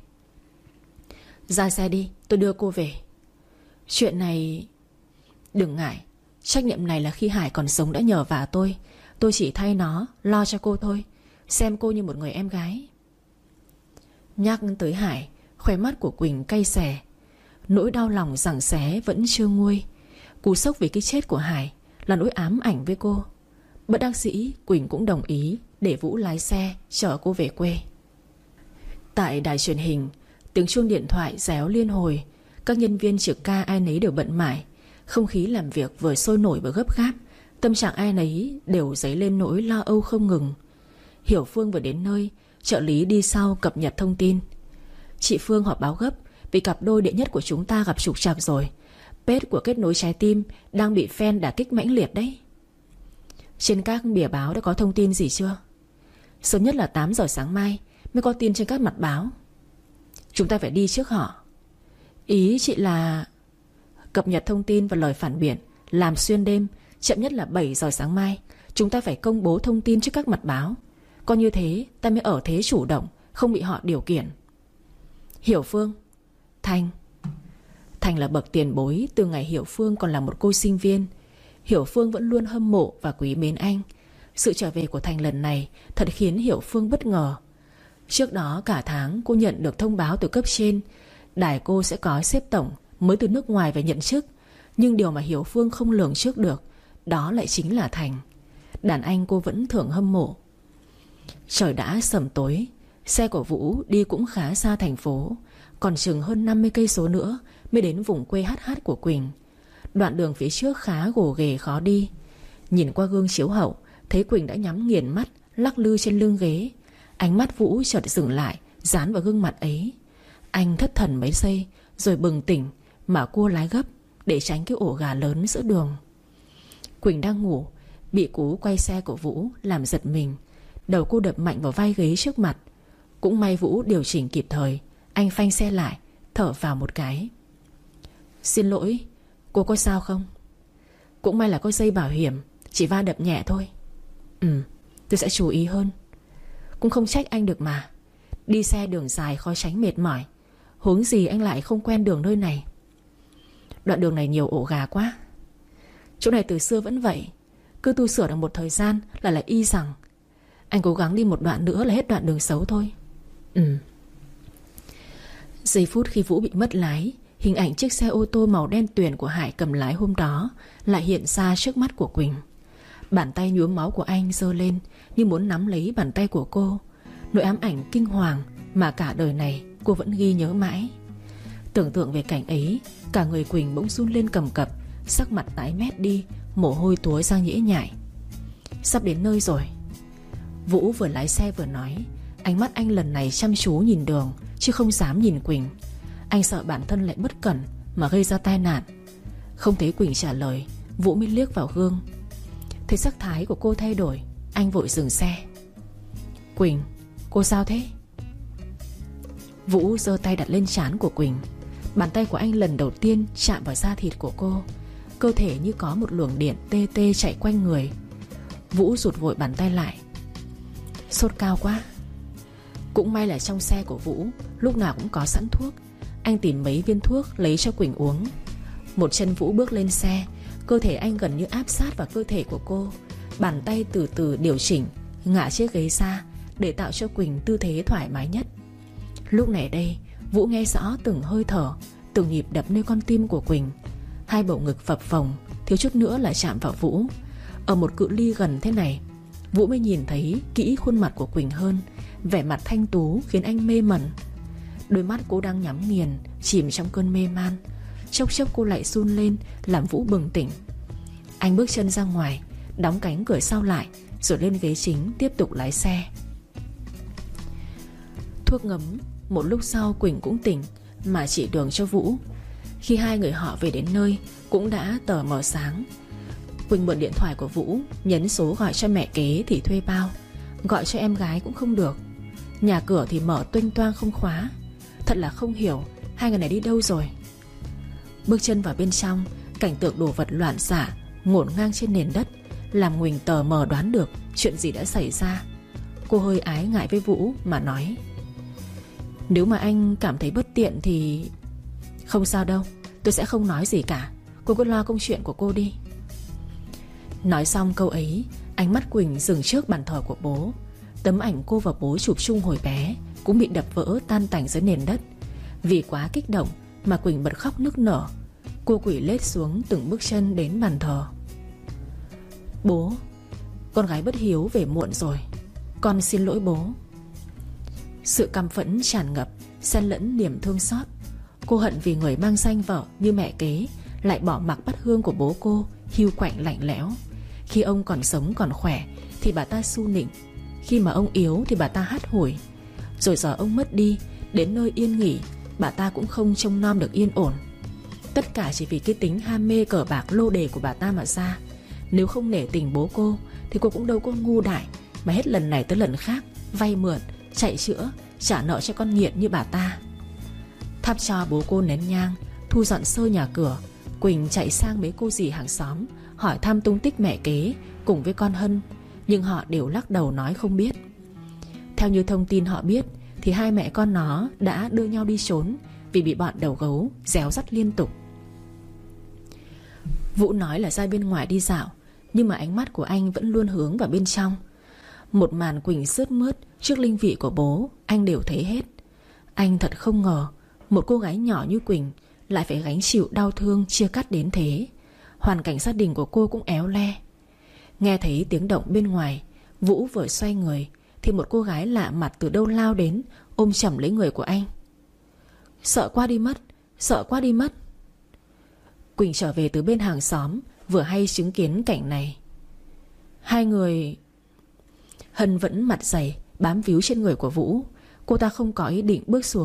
Ra xe đi, tôi đưa cô về. Chuyện này... Đừng ngại, trách nhiệm này là khi Hải còn sống đã nhờ vả tôi. Tôi chỉ thay nó lo cho cô thôi, xem cô như một người em gái. Nhắc tới Hải, khóe mắt của Quỳnh cay xè. Nỗi đau lòng giằng xé vẫn chưa nguôi. Cú sốc vì cái chết của Hải là nỗi ám ảnh với cô. Bất đắc dĩ Quỳnh cũng đồng ý để Vũ lái xe chở cô về quê. Tại đài truyền hình, tiếng chuông điện thoại réo liên hồi. Các nhân viên trực ca ai nấy đều bận mải. Không khí làm việc vừa sôi nổi vừa gấp gáp. Tâm trạng ai nấy đều dấy lên nỗi lo âu không ngừng. Hiểu Phương vừa đến nơi, trợ lý đi sau cập nhật thông tin. Chị Phương họp báo gấp vì cặp đôi đệ nhất của chúng ta gặp trục trặc rồi. Page của Kết Nối Trái Tim đang bị fan đả kích mãnh liệt đấy. Trên các bìa báo đã có thông tin gì chưa? Sớm nhất là tám giờ sáng mai mới có tin trên các mặt báo. Chúng ta phải đi trước họ. Ý chị là cập nhật thông tin và lời phản biện làm xuyên đêm. Chậm nhất là bảy giờ sáng mai chúng ta phải công bố thông tin trước các mặt báo. Có như thế ta mới ở thế chủ động, không bị họ điều khiển. Hiểu Phương. Thành. Thành là bậc tiền bối từ ngày Hiểu Phương còn là một cô sinh viên. Hiểu Phương vẫn luôn hâm mộ và quý mến anh. Sự trở về của Thành lần này thật khiến Hiểu Phương bất ngờ. Trước đó cả tháng cô nhận được thông báo từ cấp trên đài cô sẽ có sếp tổng mới từ nước ngoài về nhận chức. Nhưng điều mà Hiểu Phương không lường trước được đó lại chính là Thành. Đàn anh cô vẫn thường hâm mộ. Trời đã sẩm tối. Xe của Vũ đi cũng khá xa thành phố, còn chừng hơn năm mươi cây số nữa mới đến vùng quê hát hát của Quỳnh. Đoạn đường phía trước khá gồ ghề khó đi. Nhìn qua gương chiếu hậu, thấy Quỳnh đã nhắm nghiền mắt, lắc lư trên lưng ghế. Ánh mắt Vũ chợt dừng lại, dán vào gương mặt ấy. Anh thất thần mấy giây rồi bừng tỉnh, mà cua lái gấp để tránh cái ổ gà lớn giữa đường. Quỳnh đang ngủ, bị cú quay xe của Vũ làm giật mình. Đầu cô đập mạnh vào vai ghế trước mặt. Cũng may Vũ điều chỉnh kịp thời. Anh phanh xe lại, thở vào một cái. Xin lỗi, cô có sao không? Cũng may là có dây bảo hiểm, chỉ va đập nhẹ thôi. Ừ, tôi sẽ chú ý hơn. Cũng không trách anh được mà. Đi xe đường dài khó tránh mệt mỏi, huống gì anh lại không quen đường nơi này. Đoạn đường này nhiều ổ gà quá. Chỗ này từ xưa vẫn vậy, cứ tu sửa được một thời gian là lại y rằng. Anh cố gắng đi một đoạn nữa là hết đoạn đường xấu thôi. Ừ. Giây phút khi Vũ bị mất lái, hình ảnh chiếc xe ô tô màu đen tuyền của Hải cầm lái hôm đó lại hiện ra trước mắt của Quỳnh. Bàn tay nhuốm máu của anh giơ lên như muốn nắm lấy bàn tay của cô. Nỗi ám ảnh kinh hoàng mà cả đời này cô vẫn ghi nhớ mãi. Tưởng tượng về cảnh ấy, cả người Quỳnh bỗng run lên cầm cập, sắc mặt tái mét đi, mồ hôi túa ra nhễ nhại. Sắp đến nơi rồi. Vũ vừa lái xe vừa nói. Ánh mắt anh lần này chăm chú nhìn đường, chứ không dám nhìn Quỳnh. Anh sợ bản thân lại bất cẩn mà gây ra tai nạn. Không thấy Quỳnh trả lời, Vũ mới liếc vào gương. Thấy sắc thái của cô thay đổi, anh vội dừng xe. Quỳnh, cô sao thế? Vũ giơ tay đặt lên trán của Quỳnh. Bàn tay của anh lần đầu tiên chạm vào da thịt của cô. Cơ thể như có một luồng điện tê tê chạy quanh người. Vũ rụt vội bàn tay lại. Sốt cao quá. Cũng may là trong xe của Vũ lúc nào cũng có sẵn thuốc. Anh tìm mấy viên thuốc lấy cho Quỳnh uống. Một chân Vũ bước lên xe, cơ thể anh gần như áp sát vào cơ thể của cô. Bàn tay từ từ điều chỉnh, ngả chiếc ghế ra để tạo cho Quỳnh tư thế thoải mái nhất. Lúc này đây, Vũ nghe rõ từng hơi thở, từng nhịp đập nơi con tim của Quỳnh. Hai bầu ngực phập phồng, thiếu chút nữa là chạm vào Vũ. Ở một cự ly gần thế này, Vũ mới nhìn thấy kỹ khuôn mặt của Quỳnh hơn. Vẻ mặt thanh tú khiến anh mê mẩn. Đôi mắt cô đang nhắm nghiền, chìm trong cơn mê man. Chốc chốc cô lại run lên, làm Vũ bừng tỉnh. Anh bước chân ra ngoài, đóng cánh cửa sau lại, rồi lên ghế chính tiếp tục lái xe. Thuốc ngấm. Một lúc sau Quỳnh cũng tỉnh, mà chỉ đường cho Vũ. Khi hai người họ về đến nơi, cũng đã tờ mờ sáng. Quỳnh mượn điện thoại của Vũ, nhấn số gọi cho mẹ kế thì thuê bao. Gọi cho em gái cũng không được. Nhà cửa thì mở tuênh toang không khóa. Thật là không hiểu hai người này đi đâu rồi. Bước chân vào bên trong, cảnh tượng đồ vật loạn xạ ngổn ngang trên nền đất làm Quỳnh tờ mờ đoán được chuyện gì đã xảy ra. Cô hơi ái ngại với Vũ mà nói: Nếu mà anh cảm thấy bất tiện thì... Không sao đâu, tôi sẽ không nói gì cả. Cô cứ lo công chuyện của cô đi. Nói xong câu ấy, ánh mắt Quỳnh dừng trước bàn thờ của bố. Tấm ảnh cô và bố chụp chung hồi bé cũng bị đập vỡ tan tành dưới nền đất. Vì quá kích động mà Quỳnh bật khóc nức nở. Cô quỳ lết xuống từng bước chân đến bàn thờ. Bố, con gái bất hiếu về muộn rồi, con xin lỗi bố. Sự căm phẫn tràn ngập, xen lẫn niềm thương xót. Cô hận vì người mang danh vợ như mẹ kế lại bỏ mặc bát hương của bố cô hiu quạnh lạnh lẽo. Khi ông còn sống còn khỏe thì bà ta su nịnh, khi mà ông yếu thì bà ta hắt hủi. Rồi giờ ông mất đi, đến nơi yên nghỉ, bà ta cũng không trông nom được yên ổn. Tất cả chỉ vì cái tính ham mê cờ bạc lô đề của bà ta mà ra. Nếu không nể tình bố cô thì cô cũng đâu có ngu dại mà hết lần này tới lần khác vay mượn, chạy chữa, trả nợ cho con nghiện như bà ta. Thắp cho bố cô nén nhang, thu dọn sơ nhà cửa, Quỳnh chạy sang mấy cô dì hàng xóm hỏi thăm tung tích mẹ kế cùng với con Hân, nhưng họ đều lắc đầu nói không biết. Theo như thông tin họ biết thì hai mẹ con nó đã đưa nhau đi trốn vì bị bọn đầu gấu réo rắt liên tục. Vũ nói là ra bên ngoài đi dạo, nhưng mà ánh mắt của anh vẫn luôn hướng vào bên trong. Một màn Quỳnh sướt mướt trước linh vị của bố anh đều thấy hết. Anh thật không ngờ một cô gái nhỏ như Quỳnh lại phải gánh chịu đau thương chia cắt đến thế. Hoàn cảnh gia đình của cô cũng éo le. Nghe thấy tiếng động bên ngoài, Vũ vừa xoay người thì một cô gái lạ mặt từ đâu lao đến, ôm chầm lấy người của anh. Sợ quá đi mất, sợ quá đi mất. Quỳnh trở về từ bên hàng xóm, vừa hay chứng kiến cảnh này. Hai người... Hân vẫn mặt dày bám víu trên người của Vũ. Cô ta không có ý định bước xuống,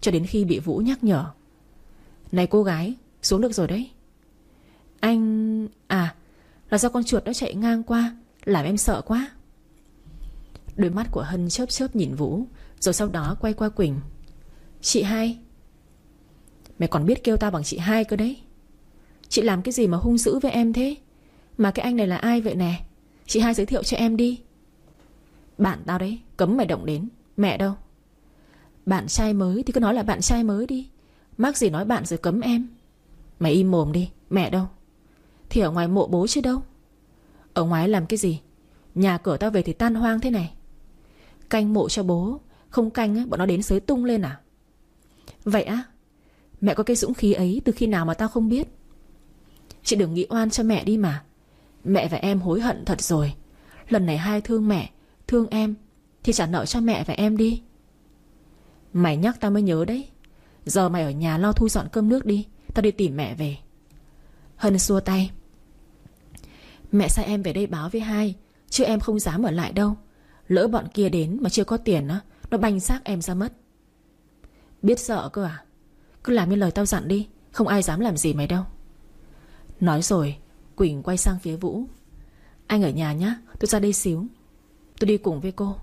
cho đến khi bị Vũ nhắc nhở. Này cô gái, xuống được rồi đấy. Anh... À, là do con chuột nó chạy ngang qua, làm em sợ quá. Đôi mắt của Hân chớp chớp nhìn Vũ, rồi sau đó quay qua Quỳnh. Chị hai. Mày còn biết kêu tao bằng chị hai cơ đấy. Chị làm cái gì mà hung dữ với em thế? Mà cái anh này là ai vậy nè? Chị hai giới thiệu cho em đi. Bạn tao đấy, cấm mày động đến. Mẹ đâu? Bạn trai mới thì cứ nói là bạn trai mới đi. Mắc gì nói bạn rồi cấm em. Mày im mồm đi. Mẹ đâu? Thì ở ngoài mộ bố chứ đâu. Ở ngoài làm cái gì? Nhà cửa tao về thì tan hoang thế này. Canh mộ cho bố. Không canh á, bọn nó đến xới tung lên à? Vậy á? Mẹ có cái dũng khí ấy từ khi nào mà tao không biết. Chị đừng nghĩ oan cho mẹ đi mà. Mẹ và em hối hận thật rồi. Lần này hai thương mẹ, thương em, thì trả nợ cho mẹ và em đi. Mày nhắc tao mới nhớ đấy. Giờ mày ở nhà lo thu dọn cơm nước đi. Tao đi tìm mẹ về. Hân xua tay. Mẹ sai em về đây báo với hai, chứ em không dám ở lại đâu. Lỡ bọn kia đến mà chưa có tiền á, nó banh xác em ra mất. Biết sợ cơ à? Cứ làm như lời tao dặn đi. Không ai dám làm gì mày đâu. Nói rồi Quỳnh quay sang phía Vũ. Anh ở nhà nhá, tôi ra đây xíu. Tôi đi cùng với cô.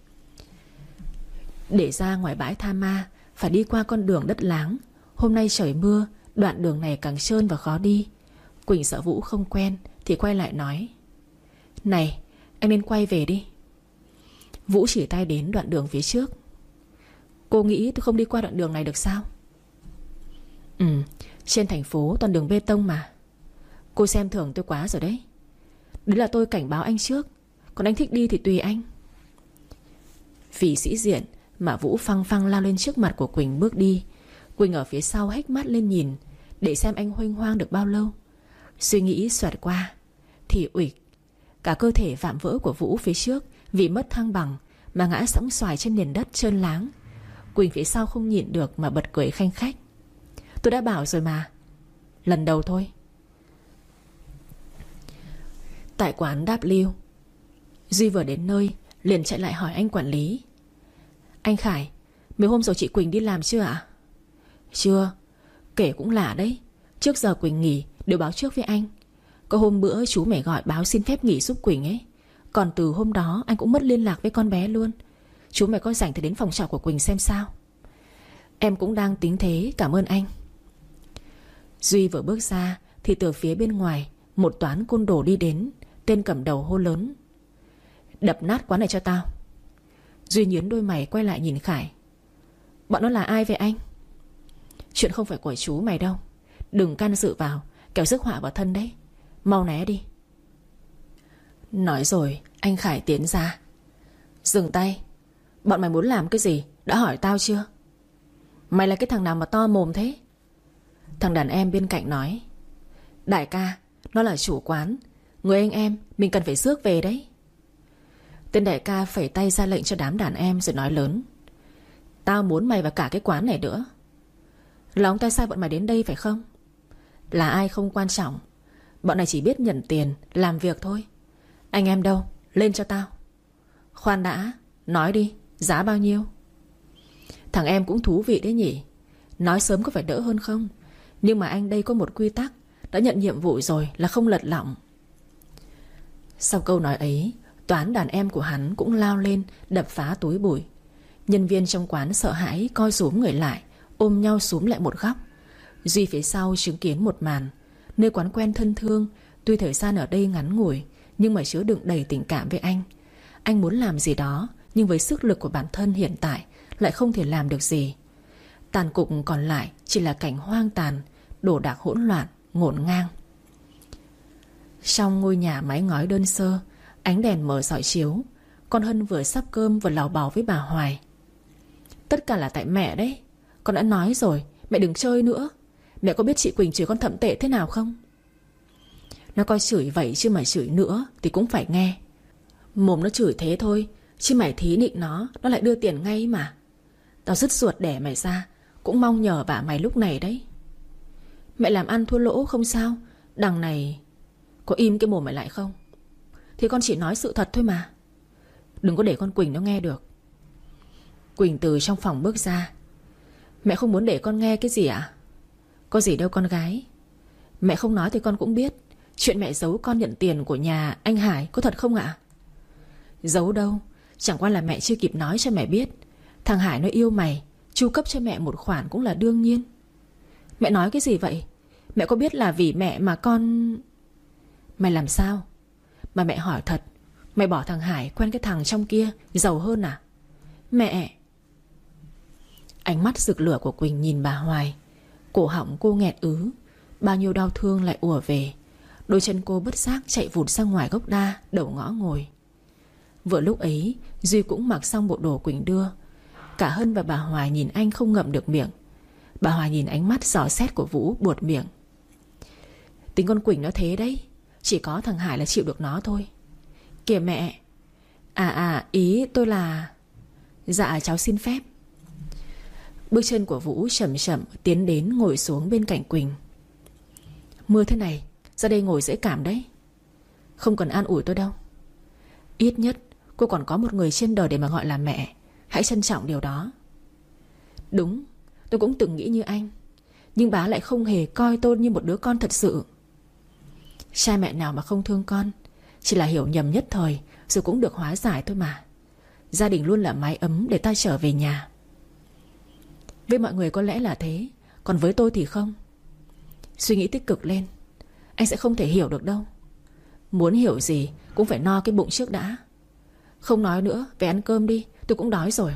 Để ra ngoài bãi tha ma, phải đi qua con đường đất láng. Hôm nay trời mưa, đoạn đường này càng trơn và khó đi. Quỳnh sợ Vũ không quen thì quay lại nói. Này, anh nên quay về đi. Vũ chỉ tay đến đoạn đường phía trước. Cô nghĩ tôi không đi qua đoạn đường này được sao? Ừ, trên thành phố toàn đường bê tông mà. Cô xem thường tôi quá rồi đấy. Đấy là tôi cảnh báo anh trước. Còn anh thích đi thì tùy anh. Vì sĩ diện mà Vũ phăng phăng lao lên trước mặt của Quỳnh bước đi. Quỳnh ở phía sau hếch mắt lên nhìn, để xem anh huênh hoang được bao lâu. Suy nghĩ xoẹt qua thì uịch, cả cơ thể vạm vỡ của Vũ phía trước vì mất thăng bằng mà ngã sóng xoài trên nền đất trơn láng. Quỳnh phía sau không nhịn được mà bật cười khanh khách. Tôi đã bảo rồi mà. Lần đầu thôi. Tại quán đáp lưu, Duy vừa đến nơi liền chạy lại hỏi anh quản lý. Anh Khải, mấy hôm rồi chị Quỳnh đi làm chưa ạ? Chưa. Kể cũng lạ đấy. Trước giờ Quỳnh nghỉ đều báo trước với anh. Có hôm bữa chú mày gọi báo xin phép nghỉ giúp Quỳnh ấy. Còn từ hôm đó anh cũng mất liên lạc với con bé luôn. Chú mày có rảnh thì đến phòng trọ của Quỳnh xem sao. Em cũng đang tính thế, cảm ơn anh. Duy vừa bước ra thì từ phía bên ngoài một toán côn đồ đi đến. Tên cầm đầu hô lớn. Đập nát quán này cho tao. Duy nhướng đôi mày quay lại nhìn Khải. Bọn nó là ai vậy anh? Chuyện không phải của chú mày đâu. Đừng can dự vào, kẻo rước họa vào thân đấy. Mau né đi. Nói rồi anh Khải tiến ra. Dừng tay. Bọn mày muốn làm cái gì? Đã hỏi tao chưa? Mày là cái thằng nào mà to mồm thế? Thằng đàn em bên cạnh nói. Đại ca, nó là chủ quán. Người anh em mình cần phải rước về đấy. Tên đại ca phẩy tay ra lệnh cho đám đàn em rồi nói lớn. Tao muốn mày vào cả cái quán này nữa. Là ông ta sai bọn mày đến đây phải không? Là ai không quan trọng. Bọn này chỉ biết nhận tiền, làm việc thôi. Anh em đâu? Lên cho tao. Khoan đã, nói đi, giá bao nhiêu? Thằng em cũng thú vị đấy nhỉ. Nói sớm có phải đỡ hơn không? Nhưng mà anh đây có một quy tắc. Đã nhận nhiệm vụ rồi là không lật lọng. Sau câu nói ấy, toán đàn em của hắn cũng lao lên đập phá túi bụi. Nhân viên trong quán sợ hãi coi xúm người lại, ôm nhau xúm lại một góc. Duy phía sau chứng kiến một màn. Nơi quán quen thân thương, tuy thời gian ở đây ngắn ngủi nhưng mà chứa đựng đầy tình cảm với anh. Anh muốn làm gì đó, nhưng với sức lực của bản thân hiện tại lại không thể làm được gì. Tàn cục còn lại chỉ là cảnh hoang tàn, đồ đạc hỗn loạn, ngổn ngang. Trong ngôi nhà mái ngói đơn sơ, ánh đèn mờ rọi chiếu. Con Hân vừa sắp cơm vừa lào bào với bà Hoài. Tất cả là tại mẹ đấy. Con đã nói rồi, mẹ đừng chơi nữa. Mẹ có biết chị Quỳnh chửi con thậm tệ thế nào không? Nó coi chửi vậy chứ mà chửi nữa thì cũng phải nghe. Mồm nó chửi thế thôi, chứ mày thí nịnh nó, nó lại đưa tiền ngay mà. Tao dứt ruột đẻ mày ra, cũng mong nhờ vả mày lúc này đấy. Mẹ làm ăn thua lỗ không sao. Đằng này có im cái mồm mày lại không? Thì con chỉ nói sự thật thôi mà. Đừng có để con Quỳnh nó nghe được. Quỳnh từ trong phòng bước ra. Mẹ không muốn để con nghe cái gì à? Có gì đâu con gái. Mẹ không nói thì con cũng biết. Chuyện mẹ giấu con nhận tiền của nhà anh Hải có thật không ạ? Giấu đâu. Chẳng qua là mẹ chưa kịp nói cho mẹ biết. Thằng Hải nó yêu mày, chu cấp cho mẹ một khoản cũng là đương nhiên. Mẹ nói cái gì vậy? Mẹ có biết là vì mẹ mà con... Mày làm sao? Mà mẹ hỏi thật, mày bỏ thằng Hải quen cái thằng trong kia giàu hơn à? Mẹ... Ánh mắt rực lửa của Quỳnh nhìn bà Hoài. Cổ họng cô nghẹt ứ. Bao nhiêu đau thương lại ùa về. Đôi chân cô bất giác chạy vụt ra ngoài gốc đa, đầu ngõ ngồi. Vừa lúc ấy Duy cũng mặc xong bộ đồ Quỳnh đưa. Cả Hân và bà Hoài nhìn anh không ngậm được miệng. Bà Hoài nhìn ánh mắt dò xét của Vũ buột miệng. Tính con Quỳnh nó thế đấy. Chỉ có thằng Hải là chịu được nó thôi. Kìa mẹ. À à ý tôi là... Dạ cháu xin phép. Bước chân của Vũ chậm chậm tiến đến ngồi xuống bên cạnh Quỳnh. Mưa thế này, ra đây ngồi dễ cảm đấy. Không cần an ủi tôi đâu. Ít nhất cô còn có một người trên đời để mà gọi là mẹ. Hãy trân trọng điều đó. Đúng, tôi cũng từng nghĩ như anh. Nhưng bá lại không hề coi tôi như một đứa con thật sự. Cha mẹ nào mà không thương con. Chỉ là hiểu nhầm nhất thời, rồi cũng được hóa giải thôi mà. Gia đình luôn là mái ấm để ta trở về nhà. Với mọi người có lẽ là thế, còn với tôi thì không. Suy nghĩ tích cực lên. Anh sẽ không thể hiểu được đâu. Muốn hiểu gì cũng phải no cái bụng trước đã. Không nói nữa, về ăn cơm đi. Tôi cũng đói rồi.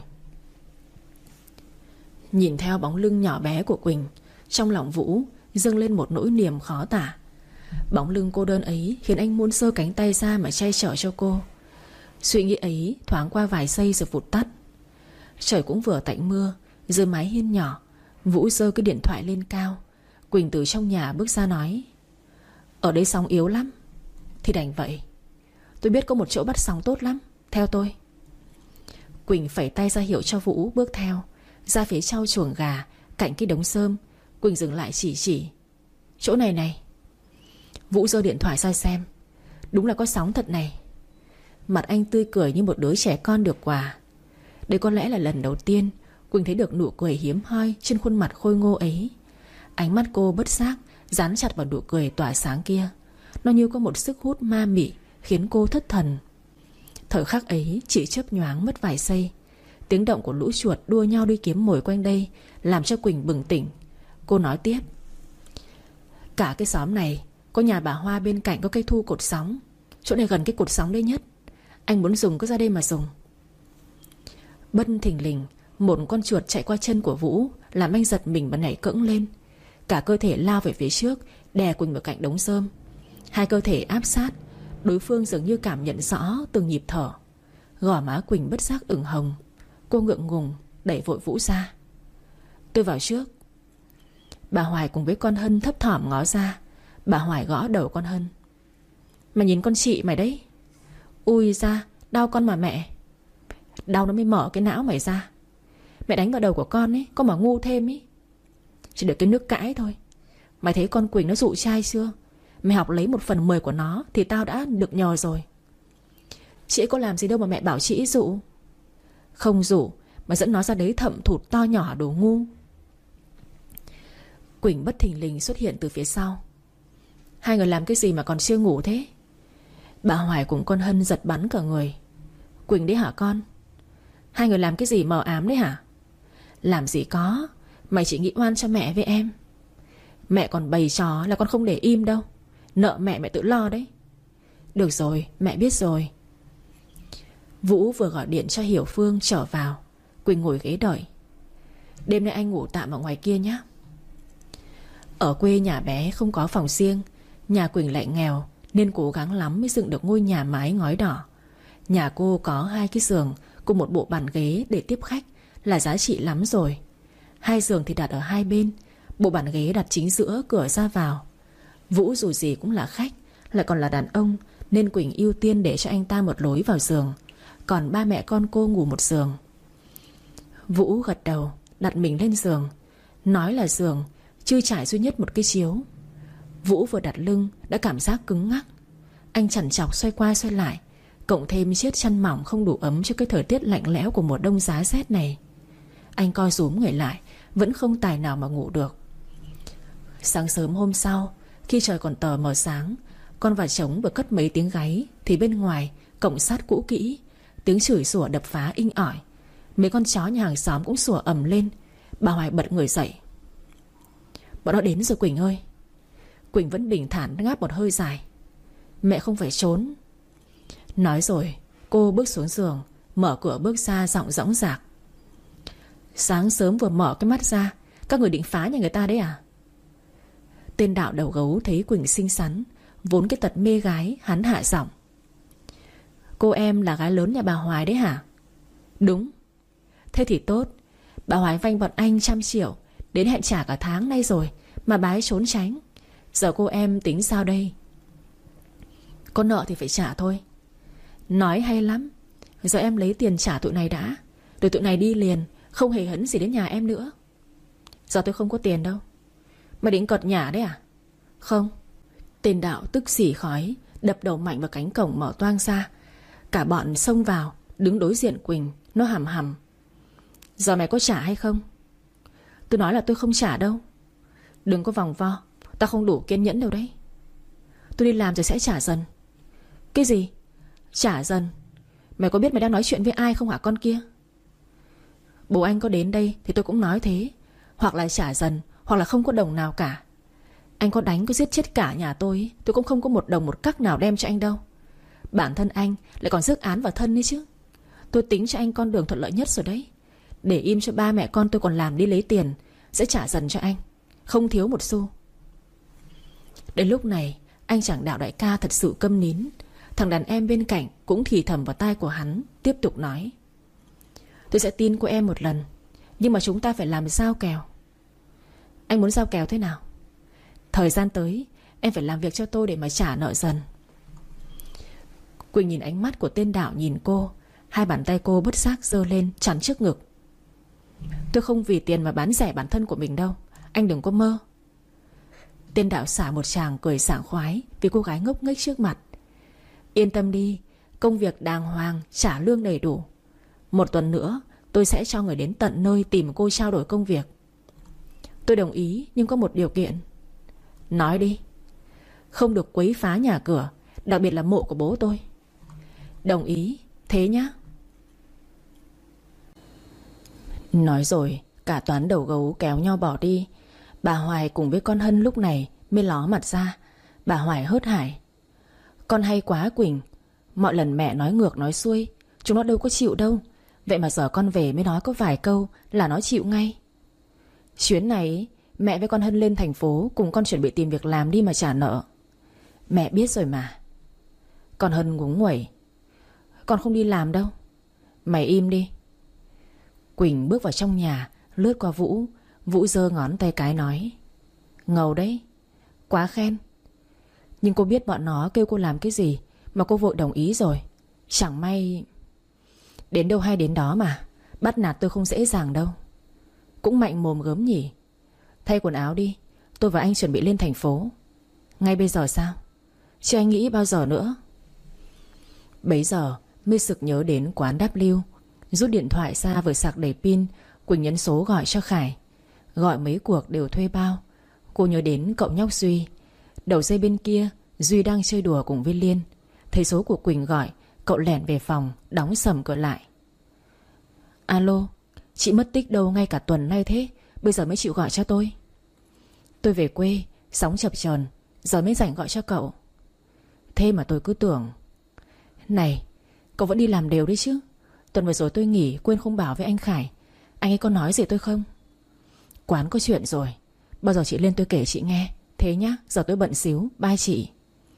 Nhìn theo bóng lưng nhỏ bé của Quỳnh, trong lòng Vũ dâng lên một nỗi niềm khó tả. Bóng lưng cô đơn ấy khiến anh muốn giơ cánh tay ra mà che chở cho cô. Suy nghĩ ấy thoáng qua vài giây rồi vụt tắt. Trời cũng vừa tạnh mưa. Dưới mái hiên nhỏ, Vũ giơ cái điện thoại lên cao. Quỳnh từ trong nhà bước ra nói: Ở đây sóng yếu lắm. Thì đành vậy. Tôi biết có một chỗ bắt sóng tốt lắm. Theo tôi. Quỳnh phẩy tay ra hiệu cho Vũ bước theo. Ra phía sau chuồng gà, cạnh cái đống rơm. Quỳnh dừng lại chỉ chỉ: Chỗ này này. Vũ giơ điện thoại ra xem. Đúng là có sóng thật này. Mặt anh tươi cười như một đứa trẻ con được quà. Đây có lẽ là lần đầu tiên Quỳnh thấy được nụ cười hiếm hoi trên khuôn mặt khôi ngô ấy. Ánh mắt cô bất giác dán chặt vào nụ cười tỏa sáng kia. Nó như có một sức hút ma mị khiến cô thất thần. Thời khắc ấy chỉ chớp nhoáng mất vài giây. Tiếng động của lũ chuột đua nhau đi kiếm mồi quanh đây làm cho Quỳnh bừng tỉnh. Cô nói tiếp: Cả cái xóm này có nhà bà Hoa bên cạnh có cây thu cột sóng. Chỗ này gần cái cột sóng đấy nhất. Anh muốn dùng cứ ra đây mà dùng. Bất thình lình một con chuột chạy qua chân của Vũ, làm anh giật mình và nhảy cẫng lên. Cả cơ thể lao về phía trước, đè Quỳnh vào cạnh đống rơm. Hai cơ thể áp sát. Đối phương dường như cảm nhận rõ từng nhịp thở. Gò má Quỳnh bất giác ửng hồng. Cô ngượng ngùng đẩy vội Vũ ra: Tôi vào trước. Bà Hoài cùng với con Hân thấp thỏm ngó ra. Bà Hoài gõ đầu con Hân: Mày nhìn con chị mày đấy. Ui ra, đau con mà mẹ. Đau nó mới mở cái não mày ra. Mẹ đánh vào đầu của con ấy, con mà ngu thêm ấy. Chỉ được cái nước cãi thôi. Mày thấy con Quỳnh nó dụ trai chưa? Mày học lấy một phần mười của nó thì tao đã được nhờ rồi. Chị ấy có làm gì đâu mà mẹ bảo chị ấy dụ. Không dụ mà dẫn nó ra đấy thậm thụt to nhỏ đồ ngu. Quỳnh bất thình lình xuất hiện từ phía sau. Hai người làm cái gì mà còn chưa ngủ thế? Bà Hoài cùng con Hân giật bắn cả người. Quỳnh đấy hả con? Hai người làm cái gì mờ ám đấy hả? Làm gì có. Mày chỉ nghĩ oan cho mẹ với em. Mẹ còn bày trò là con không để im đâu. Nợ mẹ mẹ tự lo đấy. Được rồi, mẹ biết rồi. Vũ vừa gọi điện cho Hiểu Phương trở vào. Quỳnh ngồi ghế đợi. Đêm nay anh ngủ tạm ở ngoài kia nhé. Ở quê nhà bé không có phòng riêng. Nhà Quỳnh lại nghèo nên cố gắng lắm mới dựng được ngôi nhà mái ngói đỏ. Nhà cô có hai cái giường cùng một bộ bàn ghế để tiếp khách là giá trị lắm rồi. Hai giường thì đặt ở hai bên. Bộ bàn ghế đặt chính giữa cửa ra vào. Vũ dù gì cũng là khách, lại còn là đàn ông, nên Quỳnh ưu tiên để cho anh ta một lối vào giường. Còn ba mẹ con cô ngủ một giường. Vũ gật đầu, đặt mình lên giường. Nói là giường, chưa trải duy nhất một cái chiếu. Vũ vừa đặt lưng đã cảm giác cứng ngắc. Anh chằn chọc xoay qua xoay lại, cộng thêm chiếc chăn mỏng không đủ ấm cho cái thời tiết lạnh lẽo của mùa đông giá rét này. Anh co rúm người lại vẫn không tài nào mà ngủ được. Sáng sớm hôm sau, khi trời còn tờ mờ sáng, con và trống vừa cất mấy tiếng gáy thì bên ngoài cổng sắt cũ kỹ, tiếng chửi sủa đập phá inh ỏi. Mấy con chó nhà hàng xóm cũng sủa ầm lên. Bà Hoài bật người dậy. Bọn nó đến rồi Quỳnh ơi. Quỳnh vẫn bình thản ngáp một hơi dài. Mẹ không phải trốn. Nói rồi cô bước xuống giường, mở cửa bước ra giọng dõng dạc. Sáng sớm vừa mở cái mắt ra, các người định phá nhà người ta đấy à? Tên đạo đầu gấu thấy Quỳnh xinh xắn, vốn cái tật mê gái, hắn hạ giọng. Cô em là gái lớn nhà bà Hoài đấy hả? Đúng. Thế thì tốt. Bà Hoài vay bọn anh trăm triệu, đến hẹn trả cả tháng nay rồi mà bà ấy trốn tránh. Giờ cô em tính sao đây? Có nợ thì phải trả thôi. Nói hay lắm. Giờ em lấy tiền trả tụi này đã, rồi tụi này đi liền, không hề hấn gì đến nhà em nữa. Giờ tôi không có tiền đâu. Mày định cợt nhả đấy à? Không. Tên đạo tức xỉ khói, đập đầu mạnh vào cánh cổng mở toang ra. Cả bọn xông vào, đứng đối diện Quỳnh. Nó hầm hầm. Giờ mày có trả hay không? Tôi nói là tôi không trả đâu. Đừng có vòng vo, tao không đủ kiên nhẫn đâu đấy. Tôi đi làm rồi sẽ trả dần. Cái gì? Trả dần? Mày có biết mày đang nói chuyện với ai không hả con kia? Bố anh có đến đây thì tôi cũng nói thế. Hoặc là trả dần, hoặc là không có đồng nào cả. Anh có đánh có giết chết cả nhà tôi, tôi cũng không có một đồng một cắc nào đem cho anh đâu. Bản thân anh lại còn rước án vào thân đấy chứ. Tôi tính cho anh con đường thuận lợi nhất rồi đấy. Để im cho ba mẹ con tôi còn làm đi lấy tiền, sẽ trả dần cho anh, không thiếu một xu. Đến lúc này anh chàng đạo đại ca thật sự câm nín. Thằng đàn em bên cạnh cũng thì thầm vào tai của hắn, tiếp tục nói. Tôi sẽ tin cô em một lần, nhưng mà chúng ta phải làm giao kèo. Anh muốn giao kèo thế nào? Thời gian tới em phải làm việc cho tôi để mà trả nợ dần. Quỳnh nhìn ánh mắt của tên đạo nhìn cô. Hai bàn tay cô bất giác giơ lên chắn trước ngực. Tôi không vì tiền mà bán rẻ bản thân của mình đâu. Anh đừng có mơ. Tên đạo xả một tràng cười sảng khoái vì cô gái ngốc nghếch trước mặt. Yên tâm đi, công việc đàng hoàng, trả lương đầy đủ. Một tuần nữa tôi sẽ cho người đến tận nơi tìm cô trao đổi công việc. Tôi đồng ý, nhưng có một điều kiện. Nói đi. Không được quấy phá nhà cửa, đặc biệt là mộ của bố tôi. Đồng ý, thế nhá. Nói rồi cả toán đầu gấu kéo nhau bỏ đi. Bà Hoài cùng với con Hân lúc này mới ló mặt ra. Bà Hoài hớt hải. Con hay quá Quỳnh. Mọi lần mẹ nói ngược nói xuôi, chúng nó đâu có chịu đâu. Vậy mà giờ con về mới nói có vài câu là nó chịu ngay. Chuyến này mẹ với con Hân lên thành phố cùng con chuẩn bị tìm việc làm đi mà trả nợ. Mẹ biết rồi mà. Con Hân ngúng nguẩy. Con không đi làm đâu. Mày im đi. Quỳnh bước vào trong nhà, lướt qua Vũ. Vũ giơ ngón tay cái nói. Ngầu đấy. Quá khen. Nhưng cô biết bọn nó kêu cô làm cái gì mà cô vội đồng ý rồi. Chẳng may. Đến đâu hay đến đó mà. Bắt nạt tôi không dễ dàng đâu. Cũng mạnh mồm gớm nhỉ. Thay quần áo đi, tôi và anh chuẩn bị lên thành phố. Ngay bây giờ sao? Chứ anh nghĩ bao giờ nữa? Bấy giờ mới sực nhớ đến quán W. Rút điện thoại ra vừa sạc đầy pin. Quỳnh nhấn số gọi cho Khải. Gọi mấy cuộc đều thuê bao. Cô nhớ đến cậu nhóc Duy. Đầu dây bên kia Duy đang chơi đùa cùng với Liên. Thấy số của Quỳnh gọi, cậu lẻn về phòng, đóng sầm cửa lại. Alo, chị mất tích đâu ngay cả tuần nay thế, bây giờ mới chịu gọi cho tôi? Tôi về quê, sóng chập chờn, giờ mới rảnh gọi cho cậu. Thế mà tôi cứ tưởng. Này, cậu vẫn đi làm đều đấy chứ? Tuần vừa rồi tôi nghỉ quên không bảo với anh Khải. Anh ấy có nói gì tôi không? Quán có chuyện rồi, bao giờ chị lên tôi kể chị nghe. Thế nhá, giờ tôi bận xíu, bye chị.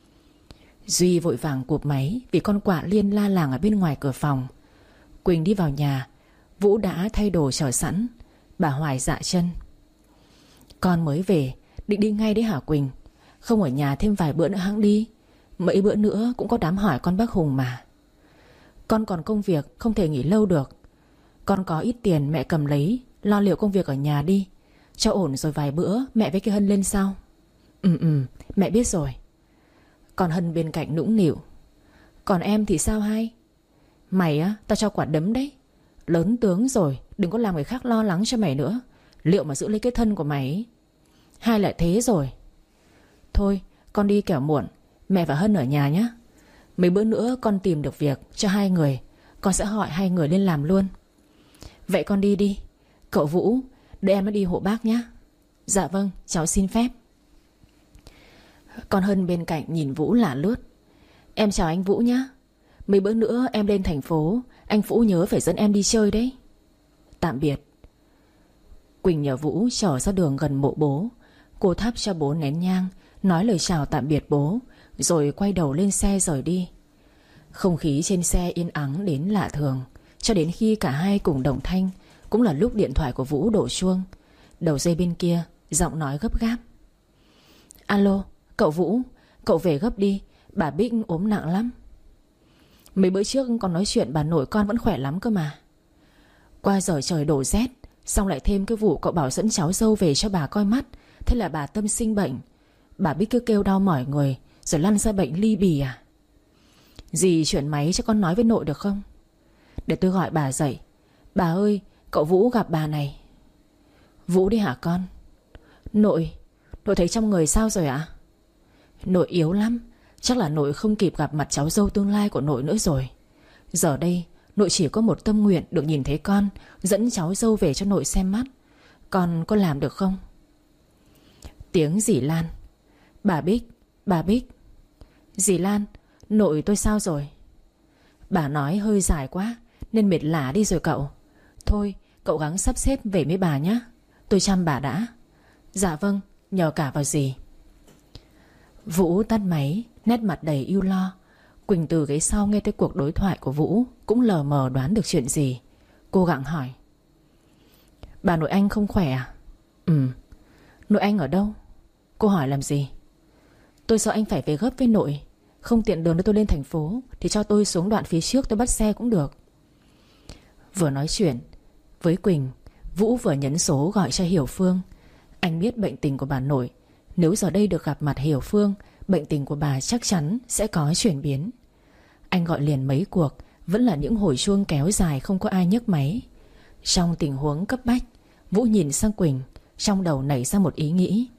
Duy vội vàng cụp máy vì con quạ Liên la làng ở bên ngoài cửa phòng. Quỳnh đi vào nhà. Vũ đã thay đồ chờ sẵn. Bà Hoài dạ chân. Con mới về, định đi ngay đấy hả Quỳnh? Không ở nhà thêm vài bữa nữa hẵng đi. Mấy bữa nữa cũng có đám hỏi con bác Hùng mà. Con còn công việc, không thể nghỉ lâu được. Con có ít tiền mẹ cầm lấy, lo liệu công việc ở nhà đi. Cho ổn rồi vài bữa mẹ với cái Hân lên sau. Ừ ừ, mẹ biết rồi. Còn Hân bên cạnh nũng nịu. Còn em thì sao hay? Mày á, tao cho quả đấm đấy. Lớn tướng rồi, đừng có làm người khác lo lắng cho mày nữa. liệu mà giữ lấy cái thân của mày. Hai lại thế rồi. Thôi con đi kẻo muộn, mẹ và Hân ở nhà nhé. Mấy bữa nữa con tìm được việc cho hai người, con sẽ hỏi hai người lên làm luôn. Vậy con đi đi. Cậu Vũ, để em nó đi hộ bác nhé. Dạ vâng, cháu xin phép. Con Hân bên cạnh nhìn Vũ lả lướt. Em chào anh Vũ nhé. Mấy bữa nữa em lên thành phố, anh Vũ nhớ phải dẫn em đi chơi đấy. Tạm biệt. Quỳnh nhờ Vũ chở ra đường gần mộ bố. Cô thắp cho bố nén nhang, nói lời chào tạm biệt bố, rồi quay đầu lên xe rời đi. Không khí trên xe yên ắng đến lạ thường, cho đến khi cả hai cùng đồng thanh. Cũng là lúc điện thoại của Vũ đổ chuông. Đầu dây bên kia giọng nói gấp gáp. Alo, cậu Vũ, cậu về gấp đi, bà Bích ốm nặng lắm. Mấy bữa trước còn nói chuyện bà nội con vẫn khỏe lắm cơ mà. Qua giờ trời đổ rét, xong lại thêm cái vụ cậu bảo dẫn cháu dâu về cho bà coi mắt, thế là bà tâm sinh bệnh. Bà Bích cứ kêu đau mỏi người, rồi lăn ra bệnh ly bì à. Dì chuyển máy cho con nói với nội được không? Để tôi gọi bà dậy. Bà ơi, cậu Vũ gặp bà này. Vũ đi hả con? Nội, nội thấy trong người sao rồi ạ? Nội yếu lắm, chắc là nội không kịp gặp mặt cháu dâu tương lai của nội nữa rồi. Giờ đây nội chỉ có một tâm nguyện được nhìn thấy con, dẫn cháu dâu về cho nội xem mắt. Con có làm được không? Tiếng dì Lan. Bà Bích, bà Bích. Dì Lan, nội tôi sao rồi? Bà nói hơi dài quá nên mệt lả đi rồi cậu. Thôi cậu gắng sắp xếp về với bà nhé. Tôi chăm bà đã. Dạ vâng, nhờ cả vào dì. Vũ tắt máy, nét mặt đầy ưu lo. Quỳnh từ ghế sau nghe thấy cuộc đối thoại của Vũ, cũng lờ mờ đoán được chuyện gì. Cô gặng hỏi. Bà nội anh không khỏe à? Ừ. Nội anh ở đâu? Cô hỏi làm gì? Tôi sợ anh phải về gấp với nội, không tiện đường đưa tôi lên thành phố thì cho tôi xuống đoạn phía trước tôi bắt xe cũng được. Vừa nói chuyện với Quỳnh, Vũ vừa nhấn số gọi cho Hiểu Phương. Anh biết bệnh tình của bà nội, nếu giờ đây được gặp mặt Hiểu Phương, bệnh tình của bà chắc chắn sẽ có chuyển biến. Anh gọi liền mấy cuộc, vẫn là những hồi chuông kéo dài không có ai nhấc máy. Trong tình huống cấp bách, Vũ nhìn sang Quỳnh, trong đầu nảy ra một ý nghĩ.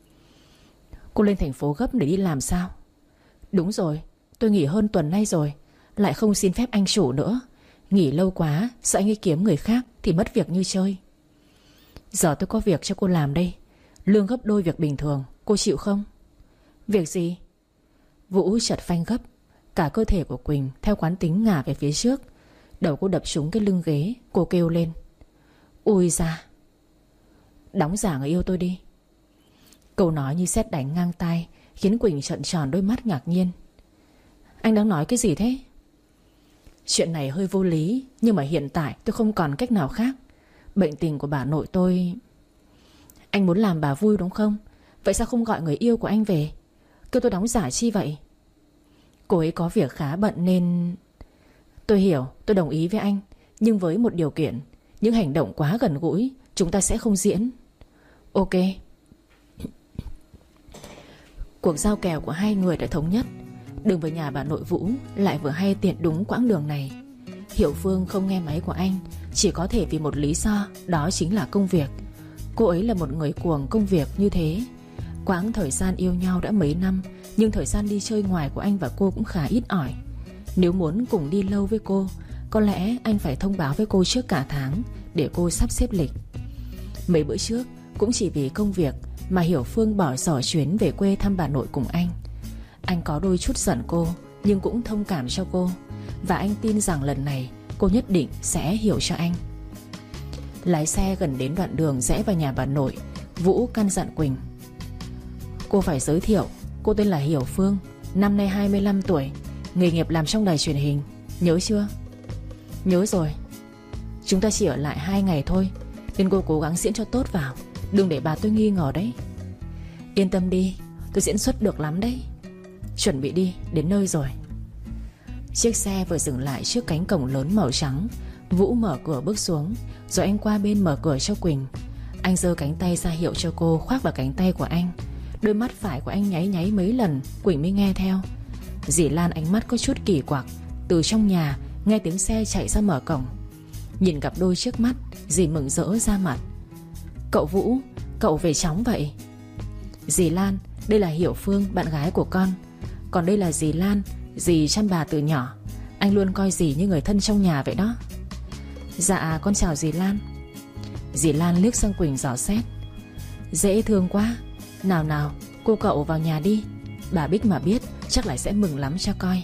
Cô lên thành phố gấp để đi làm sao? Đúng rồi, tôi nghỉ hơn tuần nay rồi, lại không xin phép anh chủ nữa. Nghỉ lâu quá, sợ anh ấy kiếm người khác thì mất việc như chơi. Giờ tôi có việc cho cô làm đây, lương gấp đôi việc bình thường, cô chịu không? Việc gì? Vũ chợt phanh gấp. Cả cơ thể của Quỳnh theo quán tính ngả về phía trước. Đầu cô đập trúng cái lưng ghế. Cô kêu lên. Ui da. Đóng giả người yêu tôi đi. Câu nói như sét đánh ngang tai, khiến Quỳnh trợn tròn đôi mắt ngạc nhiên. Anh đang nói cái gì thế? Chuyện này hơi vô lý, nhưng mà hiện tại tôi không còn cách nào khác. Bệnh tình của bà nội tôi... Anh muốn làm bà vui đúng không? Vậy sao không gọi người yêu của anh về? Kêu tôi đóng giả chi vậy? Cô ấy có việc khá bận nên... Tôi hiểu, tôi đồng ý với anh, nhưng với một điều kiện. Những hành động quá gần gũi chúng ta sẽ không diễn. Ok. Cuộc giao kèo của hai người đã thống nhất. Đường về nhà bà nội Vũ lại vừa hay tiện đúng quãng đường này. Hiểu Phương không nghe máy của anh, chỉ có thể vì một lý do, đó chính là công việc. Cô ấy là một người cuồng công việc như thế. Quãng thời gian yêu nhau đã mấy năm, nhưng thời gian đi chơi ngoài của anh và cô cũng khá ít ỏi. Nếu muốn cùng đi lâu với cô, có lẽ anh phải thông báo với cô trước cả tháng, để cô sắp xếp lịch. Mấy bữa trước cũng chỉ vì công việc mà Hiểu Phương bỏ dở chuyến về quê thăm bà nội cùng anh. Anh có đôi chút giận cô, nhưng cũng thông cảm cho cô. Và anh tin rằng lần này cô nhất định sẽ hiểu cho anh. Lái xe gần đến đoạn đường rẽ vào nhà bà nội, Vũ căn dặn Quỳnh. Cô phải giới thiệu, cô tên là Hiểu Phương, năm nay hai mươi lăm tuổi, nghề nghiệp làm trong đài truyền hình. Nhớ chưa? Nhớ rồi. Chúng ta chỉ ở lại hai ngày thôi, nên cô cố gắng diễn cho tốt vào, đừng để bà tôi nghi ngờ đấy. Yên tâm đi, tôi diễn xuất được lắm đấy. Chuẩn bị đi, đến nơi rồi. Chiếc xe vừa dừng lại trước cánh cổng lớn màu trắng. Vũ mở cửa bước xuống, rồi anh qua bên mở cửa cho Quỳnh. Anh giơ cánh tay ra hiệu cho cô khoác vào cánh tay của anh. Đôi mắt phải của anh nháy nháy mấy lần, Quỳnh mới nghe theo. Dì Lan ánh mắt có chút kỳ quặc, từ trong nhà nghe tiếng xe chạy ra mở cổng. Nhìn cặp đôi trước mắt, dì mừng rỡ ra mặt. Cậu Vũ, cậu về chóng vậy. Dì Lan, đây là Hiểu Phương, bạn gái của con. Còn đây là dì Lan, dì chăm bà từ nhỏ. Anh luôn coi dì như người thân trong nhà vậy đó. Dạ con chào dì Lan. Dì Lan liếc sang Quỳnh dò xét. Dễ thương quá. Nào nào, cô cậu vào nhà đi. Bà Bích mà biết chắc lại sẽ mừng lắm cho coi.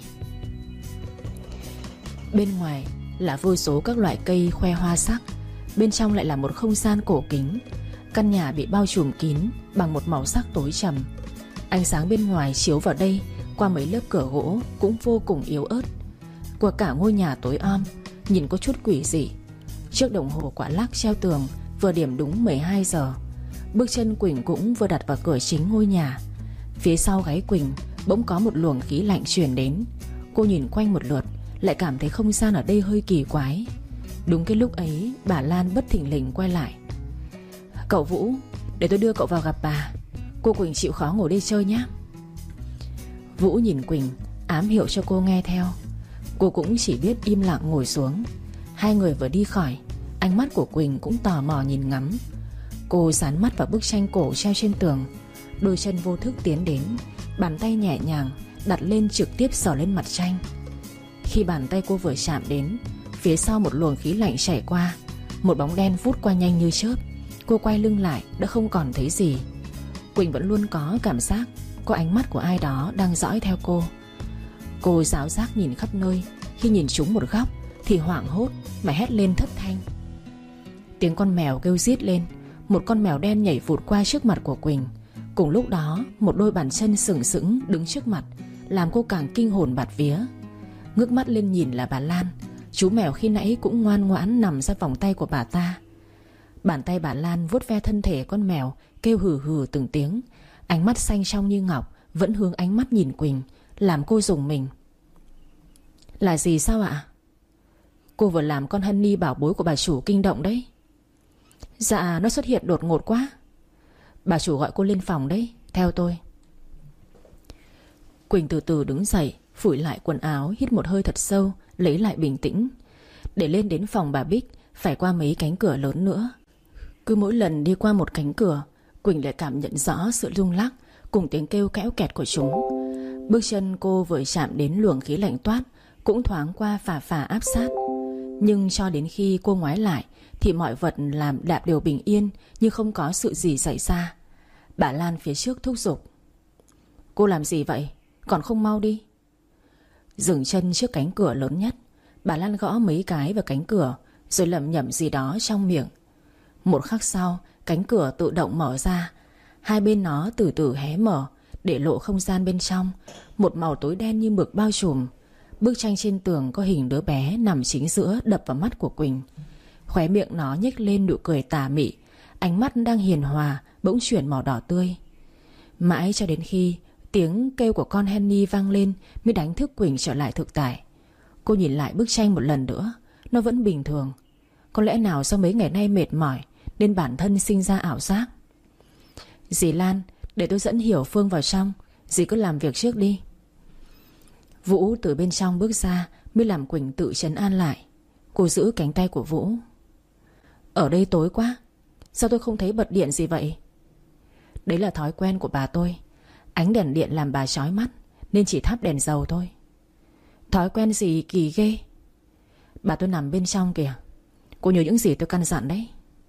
Bên ngoài là vô số các loại cây khoe hoa sắc. Bên trong lại là một không gian cổ kính. Căn nhà bị bao trùm kín bằng một màu sắc tối trầm. Ánh sáng bên ngoài chiếu vào đây qua mấy lớp cửa gỗ cũng vô cùng yếu ớt. Của cả ngôi nhà tối om, nhìn có chút quỷ dị. Chiếc đồng hồ quả lắc treo tường vừa điểm đúng mười hai giờ. Bước chân Quỳnh cũng vừa đặt vào cửa chính ngôi nhà. Phía sau gáy Quỳnh bỗng có một luồng khí lạnh truyền đến. Cô nhìn quanh một lượt, lại cảm thấy không gian ở đây hơi kỳ quái. Đúng cái lúc ấy, bà Lan bất thình lình quay lại. Cậu Vũ, để tôi đưa cậu vào gặp bà. Cô Quỳnh chịu khó ngồi đây chơi nhé. Vũ nhìn Quỳnh, ám hiệu cho cô nghe theo. Cô cũng chỉ biết im lặng ngồi xuống. Hai người vừa đi khỏi, ánh mắt của Quỳnh cũng tò mò nhìn ngắm. Cô dán mắt vào bức tranh cổ treo trên tường. Đôi chân vô thức tiến đến, bàn tay nhẹ nhàng đặt lên trực tiếp sờ lên mặt tranh. Khi bàn tay cô vừa chạm đến, phía sau một luồng khí lạnh chảy qua. Một bóng đen vút qua nhanh như chớp. Cô quay lưng lại đã không còn thấy gì. Quỳnh vẫn luôn có cảm giác có ánh mắt của ai đó đang dõi theo cô. Cô giáo giác nhìn khắp nơi. Khi nhìn trúng một góc thì hoảng hốt mà hét lên thất thanh. Tiếng con mèo kêu rít lên. Một con mèo đen nhảy vụt qua trước mặt của Quỳnh. Cùng lúc đó một đôi bàn chân sừng sững đứng trước mặt, làm cô càng kinh hồn bạt vía. Ngước mắt lên nhìn là bà Lan. Chú mèo khi nãy cũng ngoan ngoãn nằm ra vòng tay của bà ta. Bàn tay bà Lan vuốt ve thân thể con mèo, kêu hừ hừ từng tiếng. Ánh mắt xanh trong như ngọc vẫn hướng ánh mắt nhìn Quỳnh, làm cô rùng mình. Là gì sao ạ? Cô vừa làm con Honey bảo bối của bà chủ kinh động đấy. Dạ, nó xuất hiện đột ngột quá. Bà chủ gọi cô lên phòng đấy, theo tôi. Quỳnh từ từ đứng dậy, phủi lại quần áo, hít một hơi thật sâu, lấy lại bình tĩnh. Để lên đến phòng bà Bích phải qua mấy cánh cửa lớn nữa. Cứ mỗi lần đi qua một cánh cửa, Quỳnh lại cảm nhận rõ sự rung lắc cùng tiếng kêu kẽo kẹt của chúng. Bước chân cô vừa chạm đến luồng khí lạnh toát cũng thoáng qua phà phà áp sát. Nhưng cho đến khi cô ngoái lại thì mọi vật làm đạp đều bình yên, như không có sự gì xảy ra. Bà Lan phía trước thúc giục. Cô làm gì vậy? Còn không mau đi. Dừng chân trước cánh cửa lớn nhất, bà Lan gõ mấy cái vào cánh cửa, rồi lẩm nhẩm gì đó trong miệng. Một khắc sau, cánh cửa tự động mở ra. Hai bên nó từ từ hé mở, để lộ không gian bên trong. Một màu tối đen như mực bao trùm. Bức tranh trên tường có hình đứa bé nằm chính giữa đập vào mắt của Quỳnh. Khóe miệng nó nhếch lên nụ cười tà mị. Ánh mắt đang hiền hòa bỗng chuyển màu đỏ tươi. Mãi cho đến khi tiếng kêu của con Henny vang lên mới đánh thức Quỳnh trở lại thực tại. Cô nhìn lại bức tranh một lần nữa, nó vẫn bình thường. Có lẽ nào sau mấy ngày nay mệt mỏi nên bản thân sinh ra ảo giác. Dì Lan, để tôi dẫn Hiểu Phương vào trong. Dì cứ làm việc trước đi. Vũ từ bên trong bước ra mới làm Quỳnh tự trấn an lại. Cô giữ cánh tay của Vũ. Ở đây tối quá, sao tôi không thấy bật điện gì vậy? Đấy là thói quen của bà tôi. Ánh đèn điện làm bà chói mắt nên chỉ thắp đèn dầu thôi. Thói quen gì kỳ ghê. Bà tôi nằm bên trong kìa. Cô nhớ những gì tôi căn dặn đấy.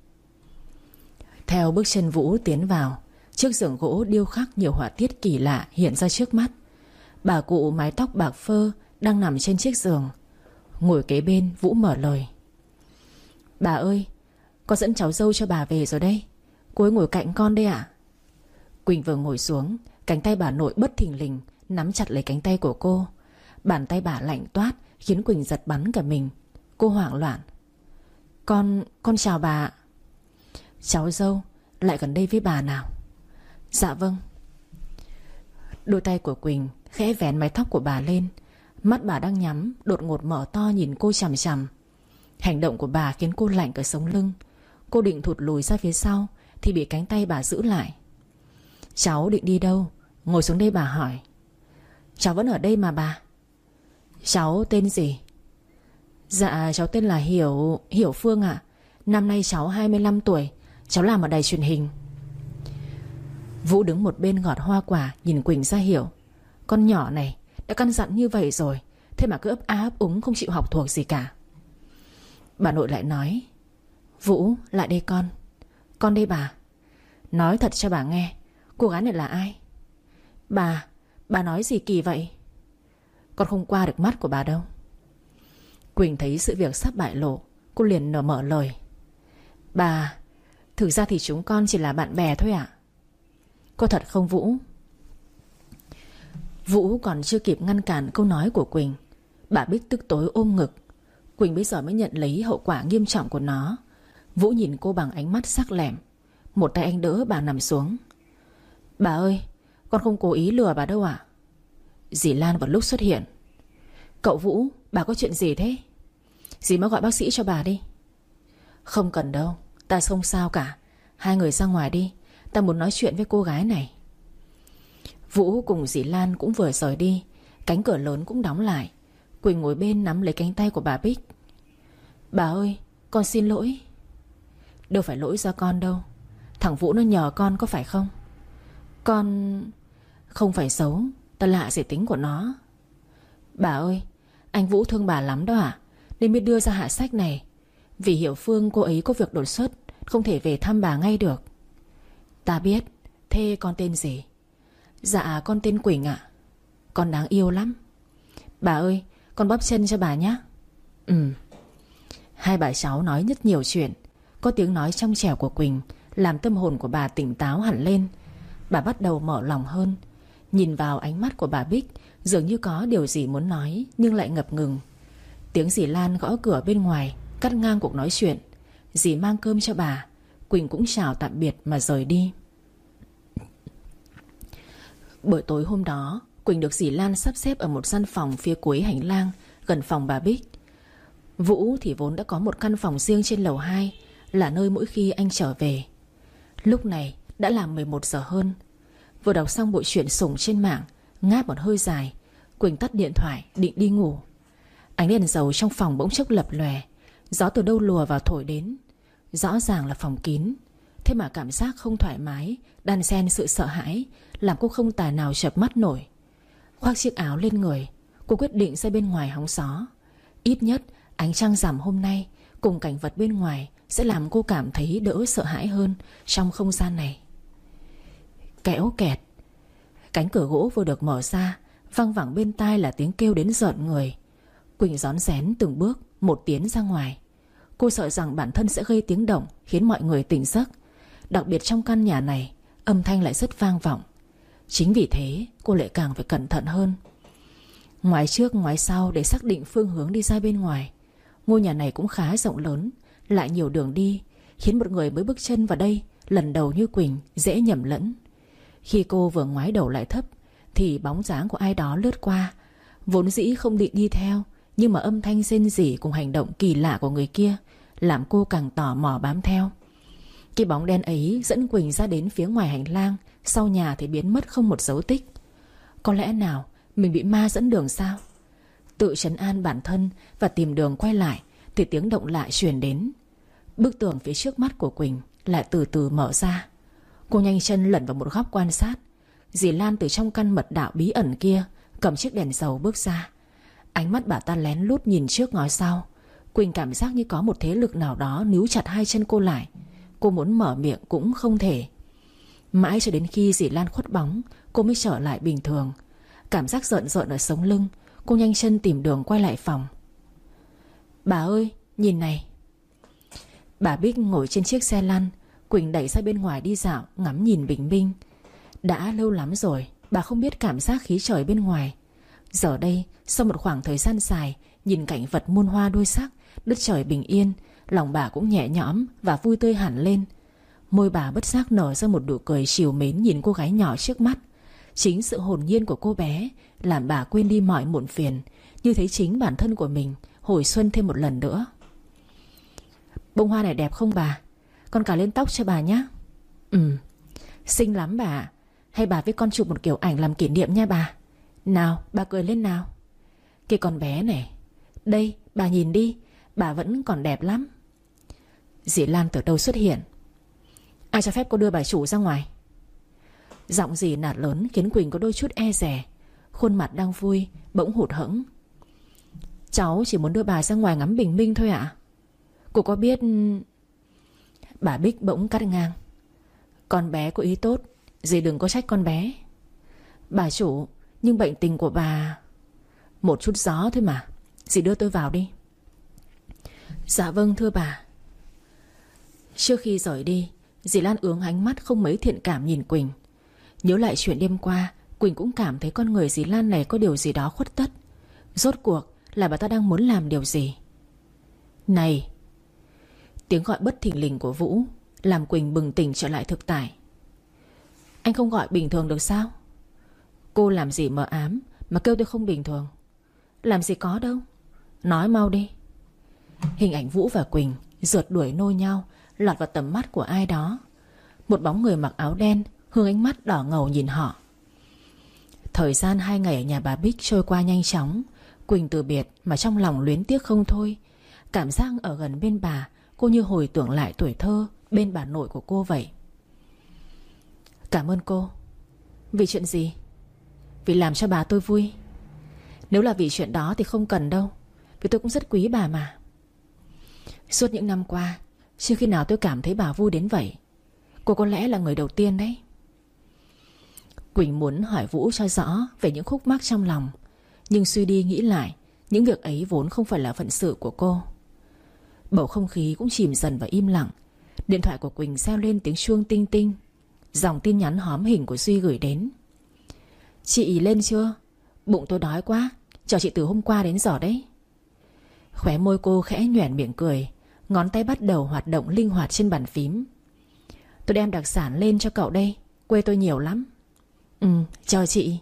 Theo bước chân Vũ tiến vào, chiếc giường gỗ điêu khắc nhiều họa tiết kỳ lạ hiện ra trước mắt. Bà cụ mái tóc bạc phơ đang nằm trên chiếc giường. Ngồi kế bên, Vũ mở lời. Bà ơi, con dẫn cháu dâu cho bà về rồi đây. Cô ấy ngồi cạnh con đây ạ. Quỳnh vừa ngồi xuống, cánh tay bà nội bất thình lình nắm chặt lấy cánh tay của cô. Bàn tay bà lạnh toát khiến Quỳnh giật bắn cả mình. Cô hoảng loạn. Con, con chào bà. Cháu dâu, lại gần đây với bà nào. Dạ vâng. Đôi tay của Quỳnh khẽ vén mái tóc của bà lên. Mắt bà đang nhắm đột ngột mở to nhìn cô chằm chằm. Hành động của bà khiến cô lạnh cả sống lưng. Cô định thụt lùi ra phía sau thì bị cánh tay bà giữ lại. Cháu định đi đâu? Ngồi xuống đây bà hỏi. Cháu vẫn ở đây mà bà. Cháu tên gì? Dạ cháu tên là Hiểu Hiểu Phương ạ. Năm nay cháu hai mươi lăm tuổi. cháu làm ở đài truyền hình. Vũ đứng một bên gọt hoa quả, nhìn Quỳnh ra hiểu. Con nhỏ này đã căn dặn như vậy rồi, thế mà cứ ấp a ấp úng không chịu học thuộc gì cả. Bà nội lại nói: Vũ, lại đây con. Con đây bà. Nói thật cho bà nghe, cô gái này là ai? Bà, bà nói gì kỳ vậy? Con không qua được mắt của bà đâu. Quỳnh thấy sự việc sắp bại lộ, cô liền nở mở lời: Bà, thực ra thì chúng con chỉ là bạn bè thôi ạ. Có thật không Vũ? Vũ còn chưa kịp ngăn cản câu nói của Quỳnh, bà Bích tức tối ôm ngực. Quỳnh bây giờ mới nhận lấy hậu quả nghiêm trọng của nó. Vũ nhìn cô bằng ánh mắt sắc lẻm. Một tay anh đỡ bà nằm xuống. Bà ơi, con không cố ý lừa bà đâu ạ. Dì Lan vào lúc xuất hiện. Cậu Vũ, bà có chuyện gì thế? Dì mới gọi bác sĩ cho bà đi. Không cần đâu, ta không sao cả. Hai người ra ngoài đi, ta muốn nói chuyện với cô gái này. Vũ cùng dì Lan cũng vừa rời đi. Cánh cửa lớn cũng đóng lại. Quỳnh ngồi bên nắm lấy cánh tay của bà Bích. Bà ơi, con xin lỗi. Đâu phải lỗi do con đâu. Thằng Vũ nó nhờ con có phải không? Con không phải xấu, ta lạ gì tính của nó. Bà ơi, anh Vũ thương bà lắm đó ạ, nên mới đưa ra hạ sách này. Vì hiểu Phương cô ấy có việc đột xuất, không thể về thăm bà ngay được. Ta biết. Thế con tên gì? Dạ con tên Quỳnh ạ. Con đáng yêu lắm. Bà ơi, con bóp chân cho bà nhé. Ừ. Hai bà cháu nói rất nhiều chuyện. Có tiếng nói trong trẻo của Quỳnh làm tâm hồn của bà tỉnh táo hẳn lên. Bà bắt đầu mở lòng hơn. Nhìn vào ánh mắt của bà Bích, dường như có điều gì muốn nói nhưng lại ngập ngừng. Tiếng dì Lan gõ cửa bên ngoài cắt ngang cuộc nói chuyện. Dì mang cơm cho bà. Quỳnh cũng chào tạm biệt mà rời đi. Buổi tối hôm đó, Quỳnh được dì Lan sắp xếp ở một gian phòng phía cuối hành lang, gần phòng bà Bích. Vũ thì vốn đã có một căn phòng riêng trên lầu hai, là nơi mỗi khi anh trở về. Lúc này đã là mười một giờ hơn. Vừa đọc xong bộ truyện sủng trên mạng, ngáp một hơi dài, Quỳnh tắt điện thoại định đi ngủ. Ánh đèn dầu trong phòng bỗng chốc lập lòe. Gió từ đâu lùa vào thổi đến. Rõ ràng là phòng kín, thế mà cảm giác không thoải mái đan xen sự sợ hãi làm cô không tài nào chợp mắt nổi. Khoác chiếc áo lên người, cô quyết định ra bên ngoài hóng gió. Ít nhất ánh trăng rằm hôm nay cùng cảnh vật bên ngoài sẽ làm cô cảm thấy đỡ sợ hãi hơn trong không gian này. Kéo kẹt. Cánh cửa gỗ vừa được mở ra, văng vẳng bên tai là tiếng kêu đến rợn người. Quỳnh rón rén từng bước một tiến ra ngoài. Cô sợ rằng bản thân sẽ gây tiếng động khiến mọi người tỉnh giấc. Đặc biệt trong căn nhà này, âm thanh lại rất vang vọng. Chính vì thế cô lại càng phải cẩn thận hơn. Ngoái trước ngoái sau để xác định phương hướng đi ra bên ngoài. Ngôi nhà này cũng khá rộng lớn, lại nhiều đường đi, khiến một người mới bước chân vào đây lần đầu như Quỳnh dễ nhầm lẫn. Khi cô vừa ngoái đầu lại thấp thì bóng dáng của ai đó lướt qua. Vốn dĩ không định đi theo, nhưng mà âm thanh rên rỉ cùng hành động kỳ lạ của người kia làm cô càng tò mò bám theo. Cái bóng đen ấy dẫn Quỳnh ra đến phía ngoài hành lang, sau nhà thì biến mất không một dấu tích. Có lẽ nào mình bị ma dẫn đường sao? Tự trấn an bản thân và tìm đường quay lại thì tiếng động lạ truyền đến. Bức tường phía trước mắt của Quỳnh lại từ từ mở ra. Cô nhanh chân lẩn vào một góc quan sát. Dì Lan từ trong căn mật đạo bí ẩn kia cầm chiếc đèn dầu bước ra. Ánh mắt bà ta lén lút nhìn trước ngó sau. Quỳnh cảm giác như có một thế lực nào đó níu chặt hai chân cô lại. Cô muốn mở miệng cũng không thể. Mãi cho đến khi dì Lan khuất bóng, cô mới trở lại bình thường. Cảm giác rợn rợn ở sống lưng. Cô nhanh chân tìm đường quay lại phòng. Bà ơi, nhìn này. Bà Bích ngồi trên chiếc xe lăn. Quỳnh đẩy ra bên ngoài đi dạo, ngắm nhìn bình minh. Đã lâu lắm rồi bà không biết cảm giác khí trời bên ngoài. Giờ đây, sau một khoảng thời gian dài nhìn cảnh vật muôn hoa đua sắc, đất trời bình yên, lòng bà cũng nhẹ nhõm và vui tươi hẳn lên. Môi bà bất giác nở ra một nụ cười trìu mến nhìn cô gái nhỏ trước mắt. Chính sự hồn nhiên của cô bé làm bà quên đi mọi muộn phiền, như thấy chính bản thân của mình hồi xuân thêm một lần nữa. Bông hoa này đẹp không bà? Con cài lên tóc cho bà nhé. Ừ, xinh lắm bà. Hay bà với con chụp một kiểu ảnh làm kỷ niệm nha bà. Nào, bà cười lên nào. Cái con bé này. Đây, bà nhìn đi, bà vẫn còn đẹp lắm. Dì Lan từ đâu xuất hiện? Ai cho phép cô đưa bà chủ ra ngoài? Giọng dì nạt lớn khiến Quỳnh có đôi chút e dè. Khuôn mặt đang vui bỗng hụt hẫng. Cháu chỉ muốn đưa bà ra ngoài ngắm bình minh thôi ạ. À? Cô có biết... Bà Bích bỗng cắt ngang. Con bé có ý tốt, dì đừng có trách con bé. Bà chủ, nhưng bệnh tình của bà... Một chút gió thôi mà, dì đưa tôi vào đi. Dạ vâng thưa bà. Trước khi rời đi, dì Lan ướng ánh mắt không mấy thiện cảm nhìn Quỳnh. Nhớ lại chuyện đêm qua, Quỳnh cũng cảm thấy con người dì Lan này có điều gì đó khuất tất. Rốt cuộc là bà ta đang muốn làm điều gì? Này! Tiếng gọi bất thình lình của Vũ làm Quỳnh bừng tỉnh trở lại thực tại. Anh không gọi bình thường được sao? Cô làm gì mờ ám mà kêu tôi không bình thường? Làm gì có đâu. Nói mau đi. Hình ảnh Vũ và Quỳnh rượt đuổi nôi nhau lọt vào tầm mắt của ai đó. Một bóng người mặc áo đen hướng ánh mắt đỏ ngầu nhìn họ. Thời gian hai ngày ở nhà bà Bích trôi qua nhanh chóng. Quỳnh từ biệt mà trong lòng luyến tiếc không thôi. Cảm giác ở gần bên bà, cô như hồi tưởng lại tuổi thơ bên bà nội của cô vậy. Cảm ơn cô. Vì chuyện gì? Vì làm cho bà tôi vui. Nếu là vì chuyện đó thì không cần đâu, vì tôi cũng rất quý bà mà. Suốt những năm qua, chưa khi nào tôi cảm thấy bà vui đến vậy. Cô có lẽ là người đầu tiên đấy. Quỳnh muốn hỏi Vũ cho rõ về những khúc mắc trong lòng, nhưng suy đi nghĩ lại, những việc ấy vốn không phải là phận sự của cô. Bầu không khí cũng chìm dần vào im lặng. Điện thoại của Quỳnh reo lên tiếng chuông tinh tinh. Dòng tin nhắn hóm hình của Duy gửi đến. Chị lên chưa? Bụng tôi đói quá, chờ chị từ hôm qua đến giờ đấy. Khóe môi cô khẽ nhoẻn miệng cười. Ngón tay bắt đầu hoạt động linh hoạt trên bàn phím. Tôi đem đặc sản lên cho cậu đây, quê tôi nhiều lắm. Ừ, chờ chị.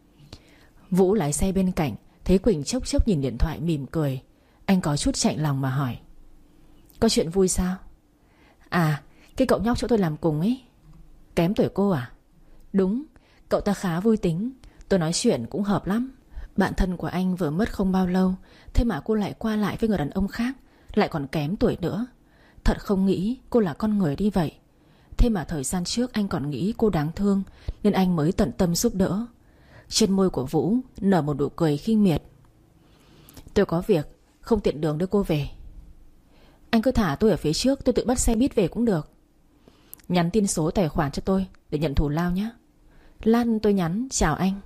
Vũ lái xe bên cạnh, thấy Quỳnh chốc chốc nhìn điện thoại mỉm cười. Anh có chút chạnh lòng mà hỏi. Có chuyện vui sao? À, cái cậu nhóc chỗ tôi làm cùng ấy. Kém tuổi cô à? Đúng, cậu ta khá vui tính. Tôi nói chuyện cũng hợp lắm. Bạn thân của anh vừa mất không bao lâu, thế mà cô lại qua lại với người đàn ông khác, lại còn kém tuổi nữa. Thật không nghĩ cô là con người đi vậy. Thế mà thời gian trước anh còn nghĩ cô đáng thương, nên anh mới tận tâm giúp đỡ. Trên môi của Vũ nở một nụ cười khinh miệt. Tôi có việc, không tiện đường đưa cô về. Anh cứ thả tôi ở phía trước, tôi tự bắt xe buýt về cũng được. Nhắn tin số tài khoản cho tôi để nhận thù lao nhé. Lát tôi nhắn chào anh.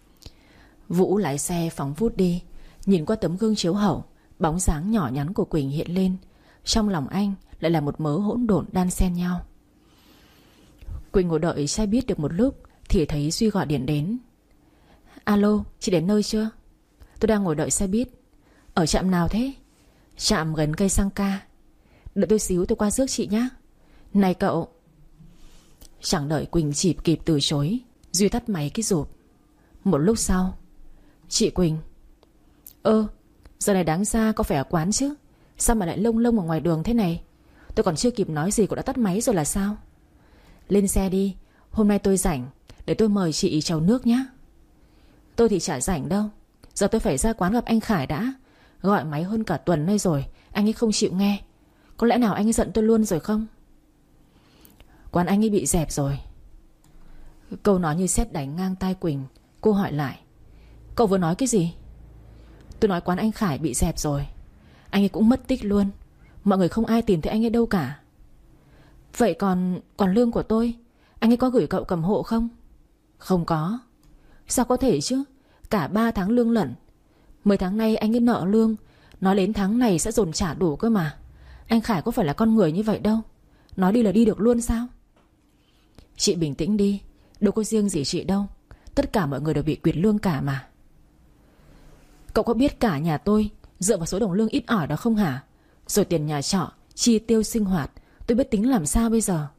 Vũ lái xe phóng vút đi. Nhìn qua tấm gương chiếu hậu, bóng dáng nhỏ nhắn của Quỳnh hiện lên. Trong lòng anh lại là một mớ hỗn độn đan xen nhau. Quỳnh ngồi đợi xe buýt được một lúc thì thấy Duy gọi điện đến. Alo, chị đến nơi chưa? Tôi đang ngồi đợi xe buýt. Ở trạm nào thế? Trạm gần cây xăng ca. Đợi tôi xíu, tôi qua rước chị nhé. Này cậu. Chẳng đợi Quỳnh chịp kịp từ chối, Duy tắt máy cái rụp. Một lúc sau. Chị Quỳnh. Ơ, giờ này đáng ra có phải ở quán chứ, sao mà lại lông lông ở ngoài đường thế này? Tôi còn chưa kịp nói gì cô đã tắt máy rồi là sao? Lên xe đi, hôm nay tôi rảnh, để tôi mời chị chầu nước nhé. Tôi thì chả rảnh đâu. Giờ tôi phải ra quán gặp anh Khải đã. Gọi máy hơn cả tuần nay rồi, anh ấy không chịu nghe. Có lẽ nào anh ấy giận tôi luôn rồi không? Quán anh ấy bị dẹp rồi. Câu nói như sét đánh ngang tai Quỳnh. Cô hỏi lại. Cậu vừa nói cái gì? Tôi nói quán anh Khải bị dẹp rồi. Anh ấy cũng mất tích luôn. Mọi người không ai tìm thấy anh ấy đâu cả. Vậy còn Còn lương của tôi, anh ấy có gửi cậu cầm hộ không? Không có. Sao có thể chứ? Cả ba tháng lương lận. Mười tháng nay anh ấy nợ lương, nói đến tháng này sẽ dồn trả đủ cơ mà. Anh Khải có phải là con người như vậy đâu. Nói đi là đi được luôn sao? Chị bình tĩnh đi. Đâu có riêng gì chị đâu. Tất cả mọi người đều bị quyệt lương cả mà. Cậu có biết cả nhà tôi dựa vào số đồng lương ít ỏi đó không hả? Rồi tiền nhà trọ, chi tiêu sinh hoạt, tôi biết tính làm sao bây giờ.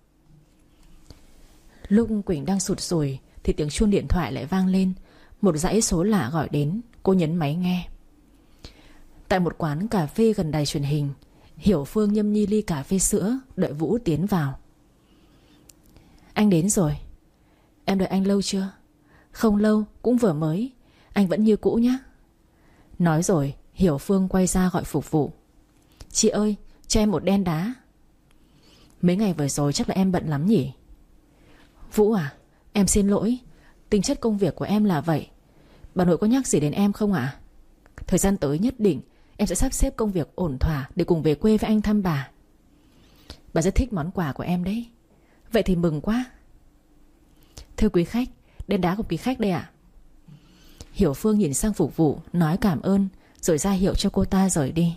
Lúc Quỳnh đang sụt sùi thì tiếng chuông điện thoại lại vang lên. Một dãy số lạ gọi đến. Cô nhấn máy nghe. Tại một quán cà phê gần đài truyền hình, Hiểu Phương nhâm nhi ly cà phê sữa, đợi Vũ tiến vào. Anh đến rồi. Em đợi anh lâu chưa? Không lâu, cũng vừa mới. Anh vẫn như cũ nhé. Nói rồi Hiểu Phương quay ra gọi phục vụ. Chị ơi, cho em một đen đá. Mấy ngày vừa rồi chắc là em bận lắm nhỉ? Vũ à, em xin lỗi. Tính chất công việc của em là vậy. Bà nội có nhắc gì đến em không ạ? Thời gian tới nhất định em sẽ sắp xếp công việc ổn thỏa để cùng về quê với anh thăm bà. Bà rất thích món quà của em đấy. Vậy thì mừng quá. Thưa quý khách, đến đá của quý khách đây ạ. Hiểu Phương nhìn sang phục vụ, nói cảm ơn, rồi ra hiệu cho cô ta rời đi.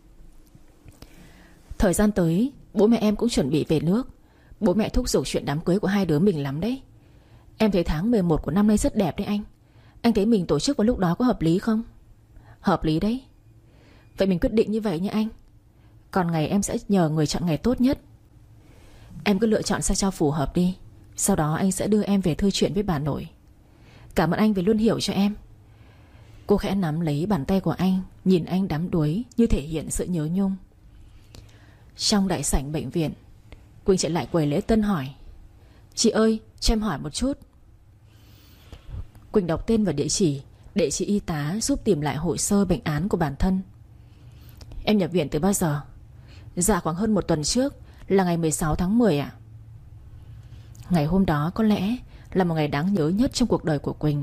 Thời gian tới bố mẹ em cũng chuẩn bị về nước. Bố mẹ thúc giục chuyện đám cưới của hai đứa mình lắm đấy. Em thấy tháng mười một của năm nay rất đẹp đấy anh. Anh thấy mình tổ chức vào lúc đó có hợp lý không? Hợp lý đấy. Vậy mình quyết định như vậy nha anh. Còn ngày em sẽ nhờ người chọn ngày tốt nhất. Em cứ lựa chọn sao cho phù hợp đi. Sau đó anh sẽ đưa em về thư chuyện với bà nội. Cảm ơn anh vì luôn hiểu cho em. Cô khẽ nắm lấy bàn tay của anh, nhìn anh đắm đuối như thể hiện sự nhớ nhung. Trong đại sảnh bệnh viện, Quỳnh chạy lại quầy lễ tân hỏi: Chị ơi, cho em hỏi một chút. Quỳnh đọc tên và địa chỉ để chị y tá giúp tìm lại hồ sơ bệnh án của bản thân. Em nhập viện từ bao giờ? Dạ khoảng hơn một tuần trước, là ngày mười sáu tháng mười ạ. Ngày hôm đó có lẽ là một ngày đáng nhớ nhất trong cuộc đời của Quỳnh.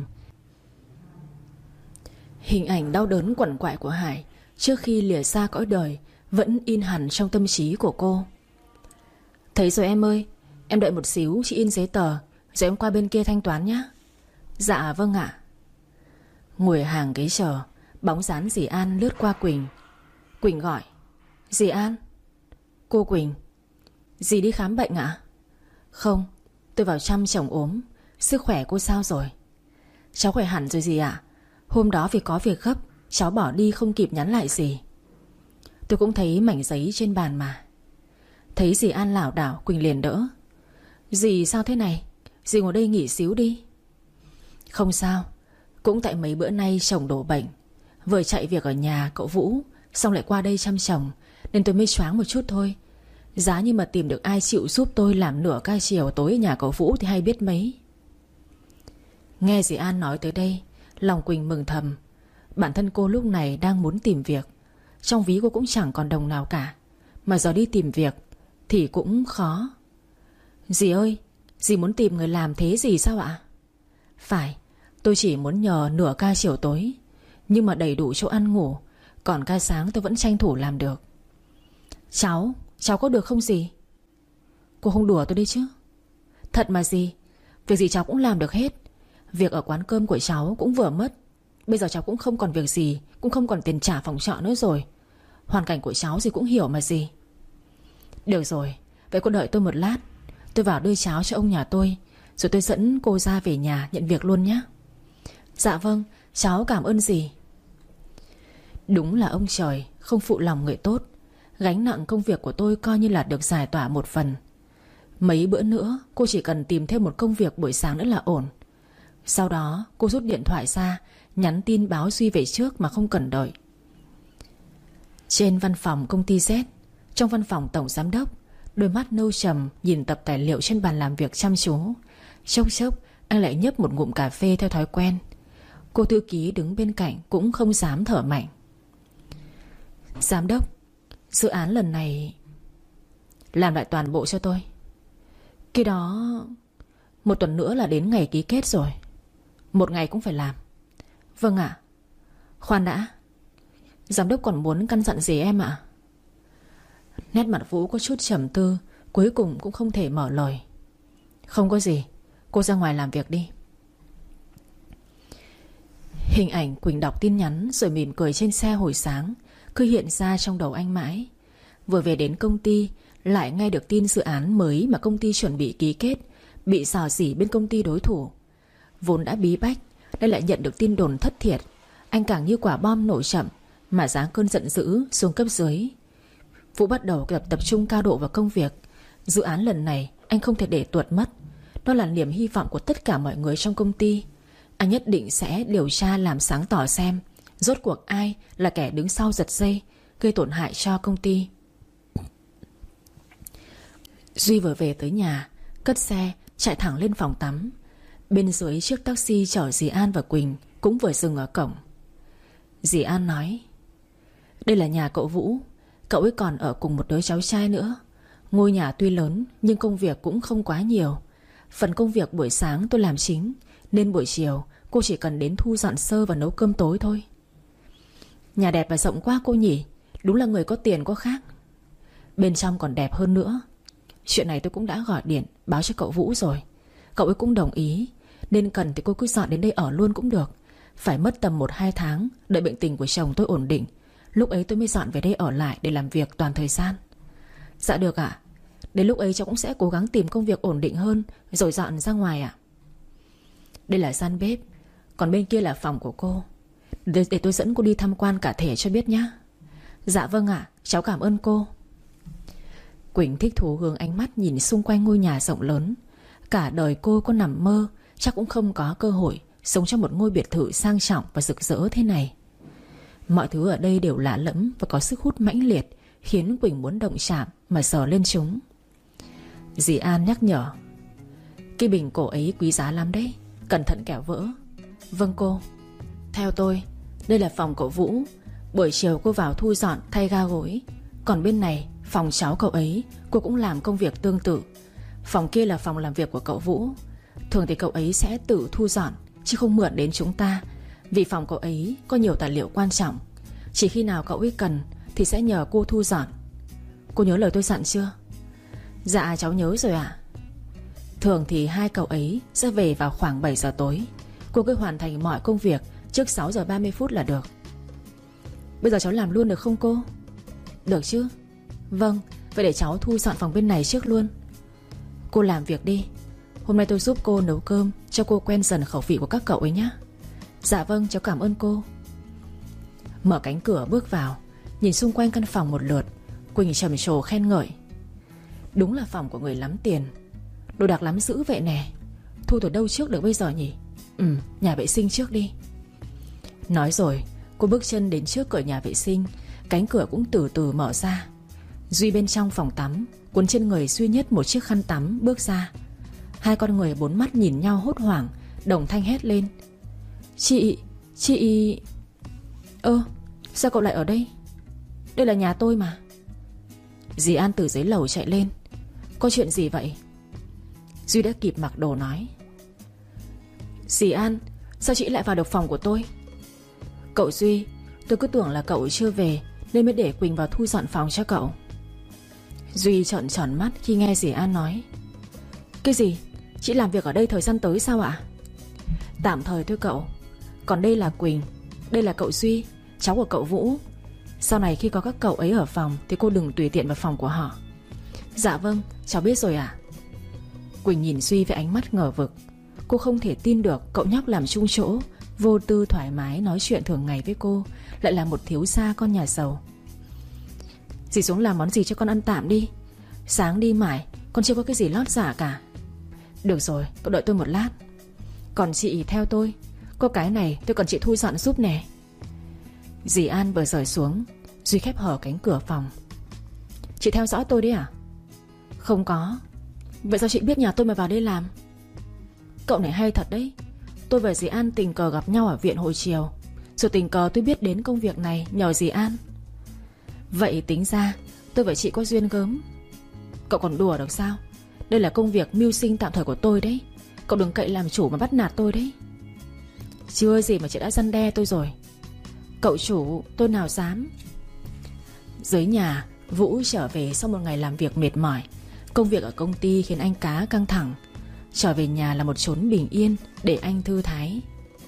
Hình ảnh đau đớn quằn quại của Hải trước khi lìa xa cõi đời vẫn in hẳn trong tâm trí của cô. Thấy rồi em ơi, em đợi một xíu, chị in giấy tờ rồi em qua bên kia thanh toán nhé. Dạ vâng ạ. Ngồi hàng ghế chờ, bóng dáng dì An lướt qua Quỳnh. Quỳnh gọi: Dì An. Cô Quỳnh: Dì đi khám bệnh ạ? Không, tôi vào chăm chồng ốm. Sức khỏe cô sao rồi? Cháu khỏe hẳn rồi dì ạ. Hôm đó vì có việc gấp, cháu bỏ đi không kịp nhắn lại dì. Tôi cũng thấy mảnh giấy trên bàn mà. Thấy dì An lảo đảo, Quỳnh liền đỡ: Dì sao thế này? Dì ngồi đây nghỉ xíu đi. Không sao. Cũng tại mấy bữa nay chồng đổ bệnh, vừa chạy việc ở nhà cậu Vũ, xong lại qua đây chăm chồng, nên tôi mới choáng một chút thôi. Giá như mà tìm được ai chịu giúp tôi làm nửa ca chiều tối ở nhà cậu Vũ thì hay biết mấy. Nghe dì An nói tới đây, lòng Quỳnh mừng thầm. Bản thân cô lúc này đang muốn tìm việc. Trong ví cô cũng chẳng còn đồng nào cả, mà giờ đi tìm việc thì cũng khó. Dì ơi, dì muốn tìm người làm thế gì sao ạ? Phải, tôi chỉ muốn nhờ nửa ca chiều tối, nhưng mà đầy đủ chỗ ăn ngủ. Còn ca sáng tôi vẫn tranh thủ làm được. Cháu, cháu có được không dì? Cô không đùa tôi đấy chứ? Thật mà dì, việc gì cháu cũng làm được hết. Việc ở quán cơm của cháu cũng vừa mất. Bây giờ cháu cũng không còn việc gì, cũng không còn tiền trả phòng trọ nữa rồi. Hoàn cảnh của cháu dì cũng hiểu mà dì. Được rồi, vậy cô đợi tôi một lát. Tôi vào đưa cháo cho ông nhà tôi, rồi tôi dẫn cô ra về nhà nhận việc luôn nhé. Dạ vâng, cháu cảm ơn dì. Đúng là ông trời không phụ lòng người tốt. Gánh nặng công việc của tôi coi như là được giải tỏa một phần. Mấy bữa nữa cô chỉ cần tìm thêm một công việc buổi sáng nữa là ổn. Sau đó cô rút điện thoại ra, nhắn tin báo Duy về trước mà không cần đợi. Trên văn phòng công ty Z, trong văn phòng tổng giám đốc, đôi mắt nâu trầm nhìn tập tài liệu trên bàn làm việc chăm chú. Chốc chốc anh lại nhấp một ngụm cà phê theo thói quen. Cô thư ký đứng bên cạnh cũng không dám thở mạnh. Giám đốc, dự án lần này làm lại toàn bộ cho tôi. Khi đó một tuần nữa là đến ngày ký kết rồi. Một ngày cũng phải làm. Vâng ạ. Khoan đã, giám đốc còn muốn căn dặn gì em ạ? Nét mặt Vũ có chút trầm tư, cuối cùng cũng không thể mở lời. Không có gì, cô ra ngoài làm việc đi. Hình ảnh Quỳnh đọc tin nhắn rồi mỉm cười trên xe hồi sáng cứ hiện ra trong đầu anh mãi. Vừa về đến công ty lại nghe được tin dự án mới mà công ty chuẩn bị ký kết bị rò rỉ bên công ty đối thủ. Vốn đã bí bách, đây lại nhận được tin đồn thất thiệt. Anh càng như quả bom nổ chậm mà giáng cơn giận dữ xuống cấp dưới. Vũ bắt đầu tập tập trung cao độ vào công việc. Dự án lần này anh không thể để tuột mất. Đó là niềm hy vọng của tất cả mọi người trong công ty. Anh nhất định sẽ điều tra làm sáng tỏ xem rốt cuộc ai là kẻ đứng sau giật dây gây tổn hại cho công ty. Duy vừa về tới nhà, cất xe chạy thẳng lên phòng tắm. Bên dưới chiếc taxi chở dì An và Quỳnh cũng vừa dừng ở cổng. Dì An nói: Đây là nhà cậu Vũ. Cậu ấy còn ở cùng một đứa cháu trai nữa. Ngôi nhà tuy lớn nhưng công việc cũng không quá nhiều. Phần công việc buổi sáng tôi làm chính, nên buổi chiều cô chỉ cần đến thu dọn sơ và nấu cơm tối thôi. Nhà đẹp và rộng quá cô nhỉ. Đúng là người có tiền có khác. Bên trong còn đẹp hơn nữa. Chuyện này tôi cũng đã gọi điện báo cho cậu Vũ rồi. Cậu ấy cũng đồng ý. Nên cần thì cô cứ dọn đến đây ở luôn cũng được. Phải mất tầm một hai tháng đợi bệnh tình của chồng tôi ổn định. Lúc ấy tôi mới dọn về đây ở lại để làm việc toàn thời gian. Dạ được ạ. Đến lúc ấy cháu cũng sẽ cố gắng tìm công việc ổn định hơn rồi dọn ra ngoài ạ. Đây là gian bếp, còn bên kia là phòng của cô. Để, để tôi dẫn cô đi tham quan cả thể cho biết nhé. Dạ vâng ạ, cháu cảm ơn cô. Quỳnh thích thú hướng ánh mắt nhìn xung quanh ngôi nhà rộng lớn. Cả đời cô có nằm mơ chắc cũng không có cơ hội sống trong một ngôi biệt thự sang trọng và rực rỡ thế này. Mọi thứ ở đây đều lạ lẫm và có sức hút mãnh liệt, khiến Quỳnh muốn động chạm mà sờ lên chúng. Dì An nhắc nhở: cái bình cổ ấy quý giá lắm đấy, cẩn thận kẻo vỡ. Vâng cô. Theo tôi, đây là phòng cậu Vũ. Buổi chiều cô vào thu dọn thay ga gối. Còn bên này, phòng cháu cậu ấy, cô cũng làm công việc tương tự. Phòng kia là phòng làm việc của cậu Vũ. Thường thì cậu ấy sẽ tự thu dọn, chứ không mượn đến chúng ta, vì phòng cậu ấy có nhiều tài liệu quan trọng. Chỉ khi nào cậu ấy cần thì sẽ nhờ cô thu dọn. Cô nhớ lời tôi dặn chưa? Dạ cháu nhớ rồi ạ. Thường thì hai cậu ấy sẽ về vào khoảng bảy giờ tối. Cô cứ hoàn thành mọi công việc trước sáu giờ ba mươi phút là được. Bây giờ cháu làm luôn được không cô? Được chứ. Vâng, vậy để cháu thu dọn phòng bên này trước luôn. Cô làm việc đi. Hôm nay tôi giúp cô nấu cơm cho cô quen dần khẩu vị của các cậu ấy nhé. Dạ vâng, cháu cảm ơn cô. Mở cánh cửa bước vào, nhìn xung quanh căn phòng một lượt, Quỳnh trầm trồ khen ngợi: đúng là phòng của người lắm tiền. Đồ đạc lắm dữ vậy nè. Thu từ đâu trước được bây giờ nhỉ? Ừ, nhà vệ sinh trước đi. Nói rồi cô bước chân đến trước cửa nhà vệ sinh. Cánh cửa cũng từ từ mở ra. Duy bên trong phòng tắm, cuốn trên người duy nhất một chiếc khăn tắm, bước ra. Hai con người bốn mắt nhìn nhau hốt hoảng, đồng thanh hét lên: Chị, chị... Ơ, sao cậu lại ở đây? Đây là nhà tôi mà. Dì An từ dưới lầu chạy lên: có chuyện gì vậy? Duy đã kịp mặc đồ nói: dì An, sao chị lại vào được phòng của tôi? Cậu Duy, tôi cứ tưởng là cậu chưa về nên mới để Quỳnh vào thu dọn phòng cho cậu. Duy trợn tròn mắt khi nghe dì An nói: cái gì? Chị làm việc ở đây thời gian tới sao ạ? Tạm thời thôi cậu. Còn đây là Quỳnh, đây là cậu Duy, cháu của cậu Vũ. Sau này khi có các cậu ấy ở phòng thì cô đừng tùy tiện vào phòng của họ. Dạ vâng, cháu biết rồi ạ. Quỳnh nhìn Duy với ánh mắt ngờ vực. Cô không thể tin được cậu nhóc làm chung chỗ, vô tư thoải mái nói chuyện thường ngày với cô lại là một thiếu gia con nhà giàu. Dì xuống làm món gì cho con ăn tạm đi. Sáng đi mãi con chưa có cái gì lót dạ cả. Được rồi, cậu đợi tôi một lát. Còn chị theo tôi, có cái này tôi cần chị thu dọn giúp nè. Dì An vừa rời xuống, Duy khép hở cánh cửa phòng. Chị theo dõi tôi đấy à? Không có. Vậy sao chị biết nhà tôi mà vào đây làm? Cậu này hay thật đấy. Tôi và dì An tình cờ gặp nhau ở viện hồi chiều, rồi tình cờ tôi biết đến công việc này nhờ dì An. Vậy tính ra tôi và chị có duyên gớm. Cậu còn đùa được sao? Đây là công việc mưu sinh tạm thời của tôi đấy. Cậu đừng cậy làm chủ mà bắt nạt tôi đấy. Chưa gì mà chị đã răn đe tôi rồi. Cậu chủ, tôi nào dám. Dưới nhà, Vũ trở về sau một ngày làm việc mệt mỏi. Công việc ở công ty khiến anh cá căng thẳng. Trở về nhà là một chốn bình yên để anh thư thái.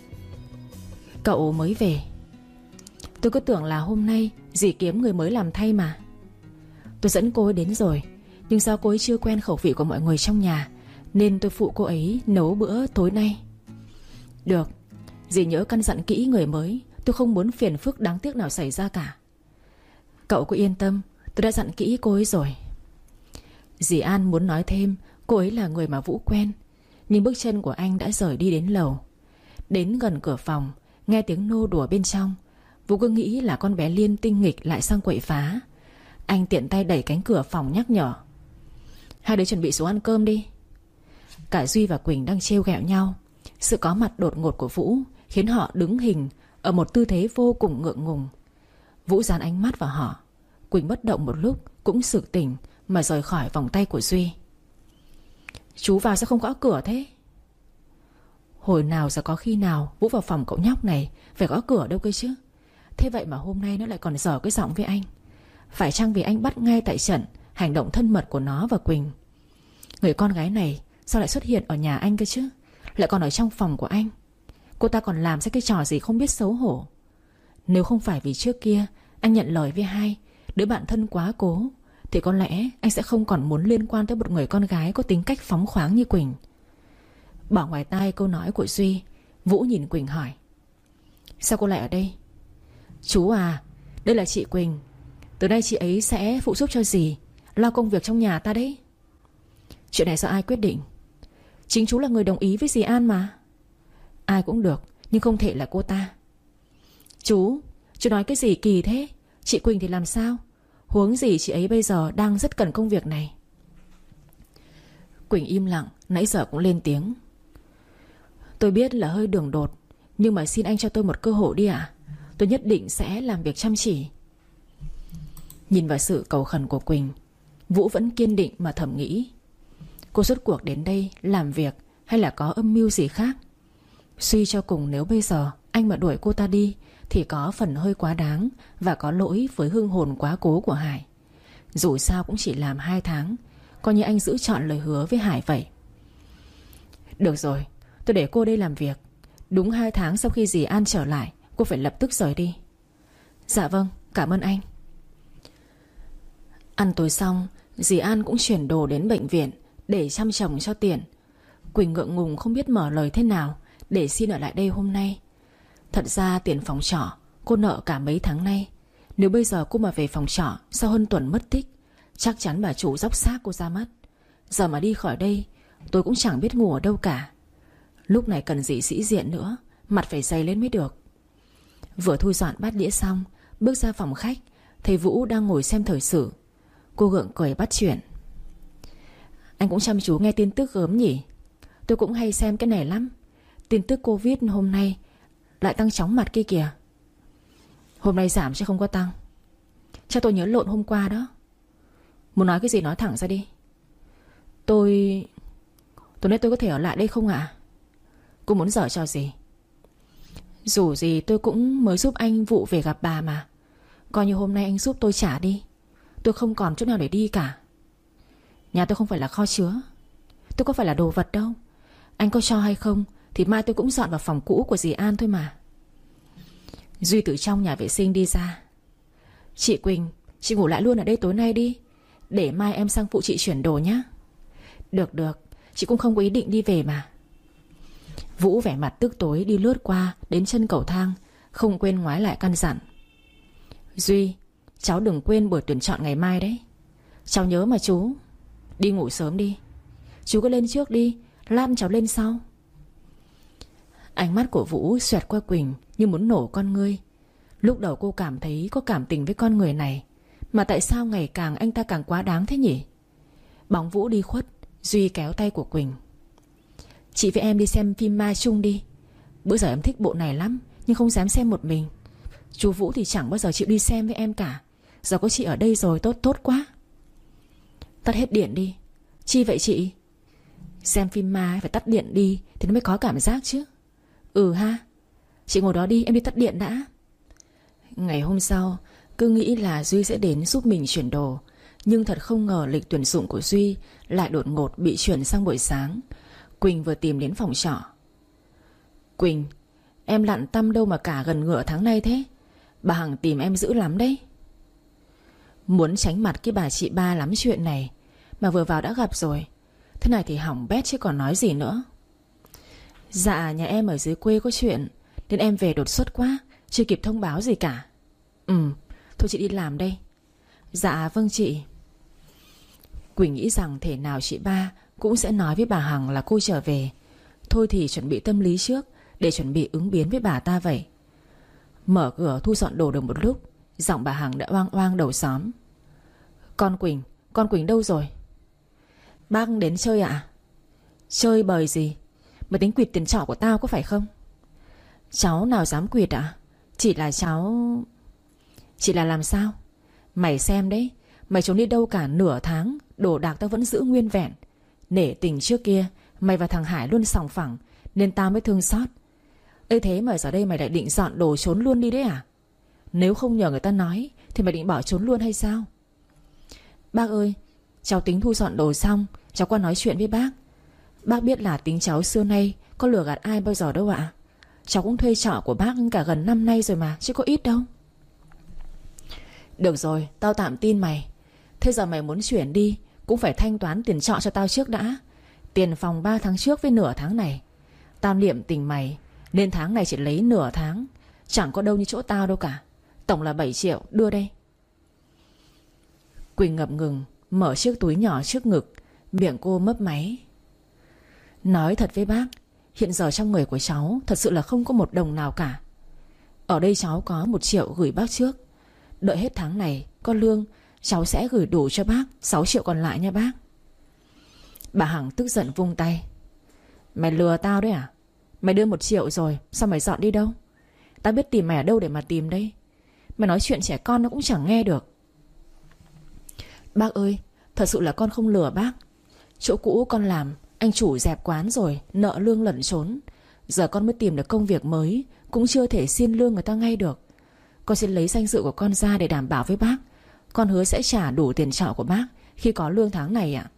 Cậu mới về? Tôi cứ tưởng là hôm nay dì kiếm người mới làm thay mà. Tôi dẫn cô ấy đến rồi, nhưng sao cô ấy chưa quen khẩu vị của mọi người trong nhà, nên tôi phụ cô ấy nấu bữa tối nay. Được, dì nhớ căn dặn kỹ người mới. Tôi không muốn phiền phức đáng tiếc nào xảy ra cả. Cậu cứ yên tâm, tôi đã dặn kỹ cô ấy rồi. Dì An muốn nói thêm cô ấy là người mà Vũ quen, nhưng bước chân của anh đã rời đi đến lầu. Đến gần cửa phòng, nghe tiếng nô đùa bên trong, Vũ cứ nghĩ là con bé Liên tinh nghịch lại sang quậy phá. Anh tiện tay đẩy cánh cửa phòng nhắc nhở: hai đứa chuẩn bị xuống ăn cơm đi. Cả Duy và Quỳnh đang trêu ghẹo nhau. Sự có mặt đột ngột của Vũ khiến họ đứng hình ở một tư thế vô cùng ngượng ngùng. Vũ dán ánh mắt vào họ. Quỳnh bất động một lúc cũng sực tỉnh mà rời khỏi vòng tay của Duy. Chú vào sao không gõ cửa thế? Hồi nào giờ có khi nào Vũ vào phòng cậu nhóc này phải gõ cửa đâu cơ chứ. Thế vậy mà hôm nay nó lại còn dở cái giọng với anh. Phải chăng vì anh bắt ngay tại trận hành động thân mật của nó và Quỳnh? Người con gái này sao lại xuất hiện ở nhà anh cơ chứ, lại còn ở trong phòng của anh? Cô ta còn làm ra cái trò gì không biết xấu hổ. Nếu không phải vì trước kia anh nhận lời với hai đứa bạn thân quá cố, thì có lẽ anh sẽ không còn muốn liên quan tới một người con gái có tính cách phóng khoáng như Quỳnh. Bỏ ngoài tai câu nói của Duy, Vũ nhìn Quỳnh hỏi: Sao cô lại ở đây? Chú à, đây là chị Quỳnh. Từ đây chị ấy sẽ phụ giúp cho dì lo công việc trong nhà ta đấy. Chuyện này do ai quyết định? Chính chú là người đồng ý với dì An mà. Ai cũng được, nhưng không thể là cô ta. Chú, chú nói cái gì kỳ thế? Chị Quỳnh thì làm sao? Huống gì chị ấy bây giờ đang rất cần công việc này. Quỳnh im lặng, nãy giờ cũng lên tiếng: Tôi biết là hơi đường đột, nhưng mà xin anh cho tôi một cơ hội đi ạ. Tôi nhất định sẽ làm việc chăm chỉ. Nhìn vào sự cầu khẩn của Quỳnh, Vũ vẫn kiên định mà thầm nghĩ: Cô rốt cuộc đến đây làm việc hay là có âm mưu gì khác? Suy cho cùng, nếu bây giờ anh mà đuổi cô ta đi thì có phần hơi quá đáng và có lỗi với hương hồn quá cố của Hải. Dù sao cũng chỉ làm hai tháng, coi như anh giữ trọn lời hứa với Hải vậy. Được rồi, tôi để cô đây làm việc. Đúng hai tháng sau khi dì An trở lại, cô phải lập tức rời đi. Dạ vâng, cảm ơn anh. Ăn tối xong, dì An cũng chuyển đồ đến bệnh viện để chăm chồng cho Tiền. Quỳnh ngượng ngùng không biết mở lời thế nào để xin ở lại đây hôm nay. Thật ra tiền phòng trọ cô nợ cả mấy tháng nay. Nếu bây giờ cô mà về phòng trọ sau hơn tuần mất tích, chắc chắn bà chủ dốc xác cô ra mất. Giờ mà đi khỏi đây, tôi cũng chẳng biết ngủ ở đâu cả. Lúc này cần gì sĩ diện nữa, mặt phải dày lên mới được. Vừa thu dọn bát đĩa xong, bước ra phòng khách, thấy Vũ đang ngồi xem thời sự. Cô gượng cười bắt chuyện: Anh cũng chăm chú nghe tin tức gớm nhỉ? Tôi cũng hay xem cái này lắm. Tin tức Covid hôm nay lại tăng chóng mặt kia kìa. Hôm nay giảm chứ không có tăng. Chắc tôi nhớ lộn hôm qua đó. Muốn nói cái gì nói thẳng ra đi. Tôi... Tối nay tôi có thể ở lại đây không ạ? Cô muốn giở trò gì? Dù gì tôi cũng mới giúp anh vụ về gặp bà mà. Coi như hôm nay anh giúp tôi trả đi. Tôi không còn chỗ nào để đi cả. Nhà tôi không phải là kho chứa. Tôi có phải là đồ vật đâu. Anh có cho hay không thì mai tôi cũng dọn vào phòng cũ của dì An thôi mà. Duy từ trong nhà vệ sinh đi ra: Chị Quỳnh, chị ngủ lại luôn ở đây tối nay đi, để mai em sang phụ chị chuyển đồ nhé. Được được, chị cũng không có ý định đi về mà. Vũ vẻ mặt tức tối đi lướt qua đến chân cầu thang, không quên ngoái lại căn dặn: Duy, cháu đừng quên buổi tuyển chọn ngày mai đấy. Cháu nhớ mà chú. Đi ngủ sớm đi. Chú cứ lên trước đi, lát cháu lên sau. Ánh mắt của Vũ xoẹt qua Quỳnh như muốn nổ con ngươi. Lúc đầu cô cảm thấy có cảm tình với con người này, mà tại sao ngày càng anh ta càng quá đáng thế nhỉ? Bóng Vũ đi khuất, Duy kéo tay của Quỳnh: Chị với em đi xem phim ma chung đi. Bữa giờ em thích bộ này lắm, nhưng không dám xem một mình. Chú Vũ thì chẳng bao giờ chịu đi xem với em cả. Giờ có chị ở đây rồi, tốt tốt quá. Tắt hết điện đi. Chi vậy chị? Xem phim ma phải tắt điện đi thì nó mới có cảm giác chứ. Ừ ha. Chị ngồi đó đi, em đi tắt điện đã. Ngày hôm sau, cứ nghĩ là Duy sẽ đến giúp mình chuyển đồ, nhưng thật không ngờ lịch tuyển dụng của Duy lại đột ngột bị chuyển sang buổi sáng. Quỳnh vừa tìm đến phòng trọ. Quỳnh, em lặn tăm đâu mà cả gần nửa tháng nay thế? Bà Hằng tìm em dữ lắm đấy. Muốn tránh mặt cái bà chị ba lắm chuyện này, mà vừa vào đã gặp rồi. Thế này thì hỏng bét chứ còn nói gì nữa. Dạ, nhà em ở dưới quê có chuyện nên em về đột xuất quá, chưa kịp thông báo gì cả. Ừ, thôi chị đi làm đây. Dạ vâng chị. Quỳnh nghĩ rằng thể nào chị ba cũng sẽ nói với bà Hằng là cô trở về. Thôi thì chuẩn bị tâm lý trước, để chuẩn bị ứng biến với bà ta vậy. Mở cửa thu dọn đồ được một lúc, giọng bà Hằng đã oang oang đầu xóm: Con Quỳnh, con Quỳnh đâu rồi? Bác đến chơi ạ? À? Chơi bời gì? Mày tính quỵt tiền trọ của tao có phải không? Cháu nào dám quỵt ạ? À? Chỉ là cháu... Chỉ là làm sao? Mày xem đấy, Mày trốn đi đâu cả nửa tháng, đồ đạc tao vẫn giữ nguyên vẹn. Nể tình trước kia mày và thằng Hải luôn sòng phẳng, nên tao mới thương xót. Ê, thế mà giờ đây mày lại định dọn đồ trốn luôn đi đấy à? Nếu không nhờ người ta nói thì mày định bỏ trốn luôn hay sao? Bác ơi, cháu tính thu dọn đồ xong, cháu qua nói chuyện với bác. Bác biết là tính cháu xưa nay có lừa gạt ai bao giờ đâu ạ. Cháu cũng thuê trọ của bác cả gần năm nay rồi mà, chứ có ít đâu. Được rồi, tao tạm tin mày. Thế giờ mày muốn chuyển đi cũng phải thanh toán tiền trọ cho tao trước đã. Tiền phòng ba tháng trước với nửa tháng này. Tao niệm tình mày nên tháng này chỉ lấy nửa tháng, chẳng có đâu như chỗ tao đâu cả. Tổng là bảy triệu, đưa đây. Quỳnh ngập ngừng mở chiếc túi nhỏ trước ngực, miệng cô mấp máy. Nói thật với bác, hiện giờ trong người của cháu thật sự là không có một đồng nào cả. Ở đây cháu có một triệu gửi bác trước. Đợi hết tháng này có lương, cháu sẽ gửi đủ cho bác sáu triệu còn lại nha bác. Bà Hằng tức giận vung tay. Mày lừa tao đấy à? Mày đưa một triệu rồi, sao mày dọn đi đâu? Tao biết tìm mày ở đâu để mà tìm đây. Mày nói chuyện trẻ con nó cũng chẳng nghe được. Bác ơi, thật sự là con không lừa bác. Chỗ cũ con làm, anh chủ dẹp quán rồi, nợ lương lẩn trốn. Giờ con mới tìm được công việc mới, cũng chưa thể xin lương người ta ngay được. Con xin lấy danh dự của con ra để đảm bảo với bác. Con hứa sẽ trả đủ tiền trọ của bác khi có lương tháng này ạ.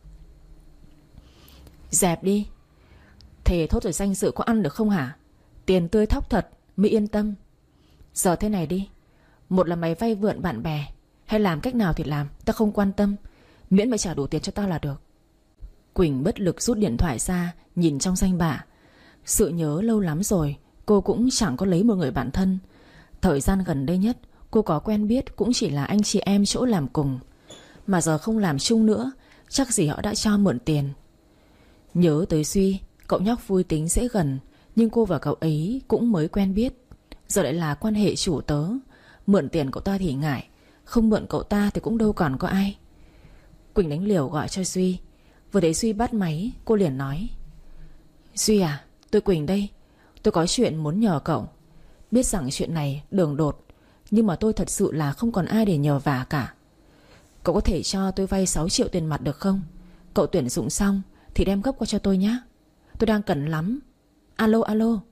Dẹp đi. Thề thốt rồi danh dự có ăn được không hả? Tiền tươi thóc thật mới yên tâm. Giờ thế này đi, một là mày vay vượn bạn bè, hay làm cách nào thì làm, tao không quan tâm, miễn mày trả đủ tiền cho tao là được. Quỳnh bất lực rút điện thoại ra, nhìn trong danh bạ. Sự nhớ lâu lắm rồi cô cũng chẳng có lấy một người bạn thân. Thời gian gần đây nhất cô có quen biết cũng chỉ là anh chị em chỗ làm cùng. Mà giờ không làm chung nữa, chắc gì họ đã cho mượn tiền. Nhớ tới Duy, cậu nhóc vui tính dễ gần, nhưng cô và cậu ấy cũng mới quen biết, giờ lại là quan hệ chủ tớ. Mượn tiền cậu ta thì ngại, không mượn cậu ta thì cũng đâu còn có ai. Quỳnh đánh liều gọi cho Duy. Vừa thấy Duy bắt máy, cô liền nói. Duy à, tôi Quỳnh đây. Tôi có chuyện muốn nhờ cậu. Biết rằng chuyện này đường đột, nhưng mà tôi thật sự là không còn ai để nhờ vả cả. Cậu có thể cho tôi vay sáu triệu tiền mặt được không? Cậu tuyển dụng xong thì đem gấp qua cho tôi nhé. Tôi đang cần lắm. Alo alo.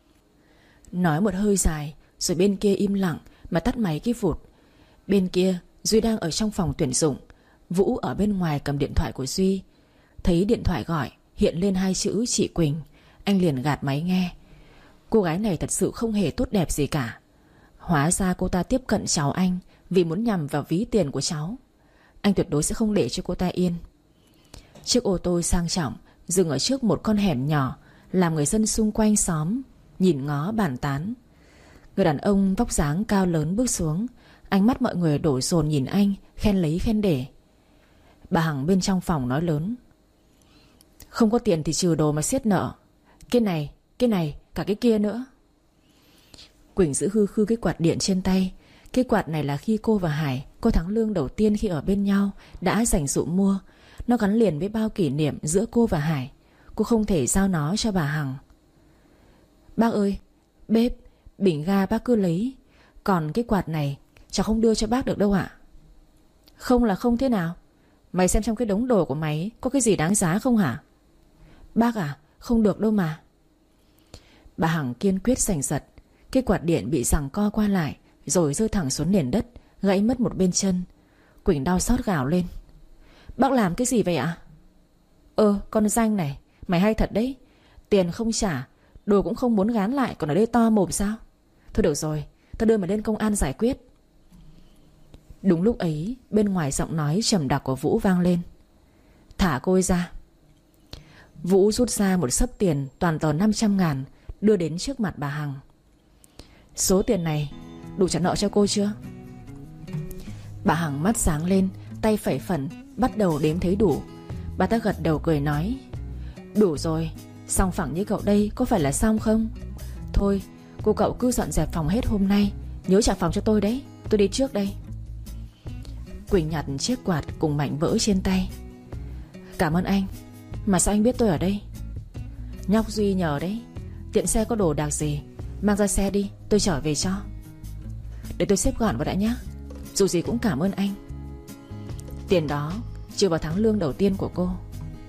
Nói một hơi dài, rồi bên kia im lặng mà tắt máy cái vụt. Bên kia Duy đang ở trong phòng tuyển dụng. Vũ ở bên ngoài cầm điện thoại của Duy. Thấy điện thoại gọi hiện lên hai chữ chị Quỳnh, anh liền gạt máy nghe. Cô gái này thật sự không hề tốt đẹp gì cả. Hóa ra cô ta tiếp cận cháu anh vì muốn nhằm vào ví tiền của cháu. Anh tuyệt đối sẽ không để cho cô ta yên. Chiếc ô tô sang trọng dừng ở trước một con hẻm nhỏ, làm người dân xung quanh xóm nhìn ngó bàn tán. Người đàn ông vóc dáng cao lớn bước xuống. Ánh mắt mọi người đổ dồn nhìn anh, khen lấy khen để. Bà Hằng bên trong phòng nói lớn. Không có tiền thì trừ đồ mà xiết nợ. Cái này, cái này, cả cái kia nữa. Quỳnh giữ hư khư cái quạt điện trên tay. Cái quạt này là khi cô và Hải có tháng lương đầu tiên khi ở bên nhau đã dành dụm mua. Nó gắn liền với bao kỷ niệm giữa cô và Hải. Cô không thể giao nó cho bà Hằng. Bác ơi, bếp, bình ga bác cứ lấy. Còn cái quạt này cháu không đưa cho bác được đâu ạ. Không là không thế nào? Mày xem trong cái đống đồ của mày có cái gì đáng giá không hả? Bác à, không được đâu mà. Bà Hằng kiên quyết giành giật. Cái quạt điện bị giằng co qua lại, rồi rơi thẳng xuống nền đất, gãy mất một bên chân. Quỳnh đau xót gào lên. Bác làm cái gì vậy ạ? Ơ, con danh này, mày hay thật đấy. Tiền không trả, đồ cũng không muốn gán lại, còn ở đây to mồm sao? Thôi được rồi, tao đưa mày lên công an giải quyết. Đúng lúc ấy, bên ngoài giọng nói trầm đặc của Vũ vang lên. Thả cô ấy ra. Vũ rút ra một xấp tiền toàn tờ năm trăm ngàn, đưa đến trước mặt bà Hằng. Số tiền này đủ trả nợ cho cô chưa? Bà Hằng mắt sáng lên, tay phẩy phẩn, bắt đầu đếm thấy đủ. Bà ta gật đầu cười nói. Đủ rồi, song phẳng như cậu đây có phải là xong không? Thôi, cô cậu cứ dọn dẹp phòng hết hôm nay, nhớ trả phòng cho tôi đấy. Tôi đi trước đây. Quỳnh nhặt chiếc quạt cùng mảnh vỡ trên tay. Cảm ơn anh. Mà sao anh biết tôi ở đây? Nhóc Duy nhờ đấy. Tiệm xe có đồ đạc gì mang ra xe đi, tôi trở về cho. Để tôi xếp gọn vào đã nhé. Dù gì cũng cảm ơn anh. Tiền đó trừ vào tháng lương đầu tiên của cô.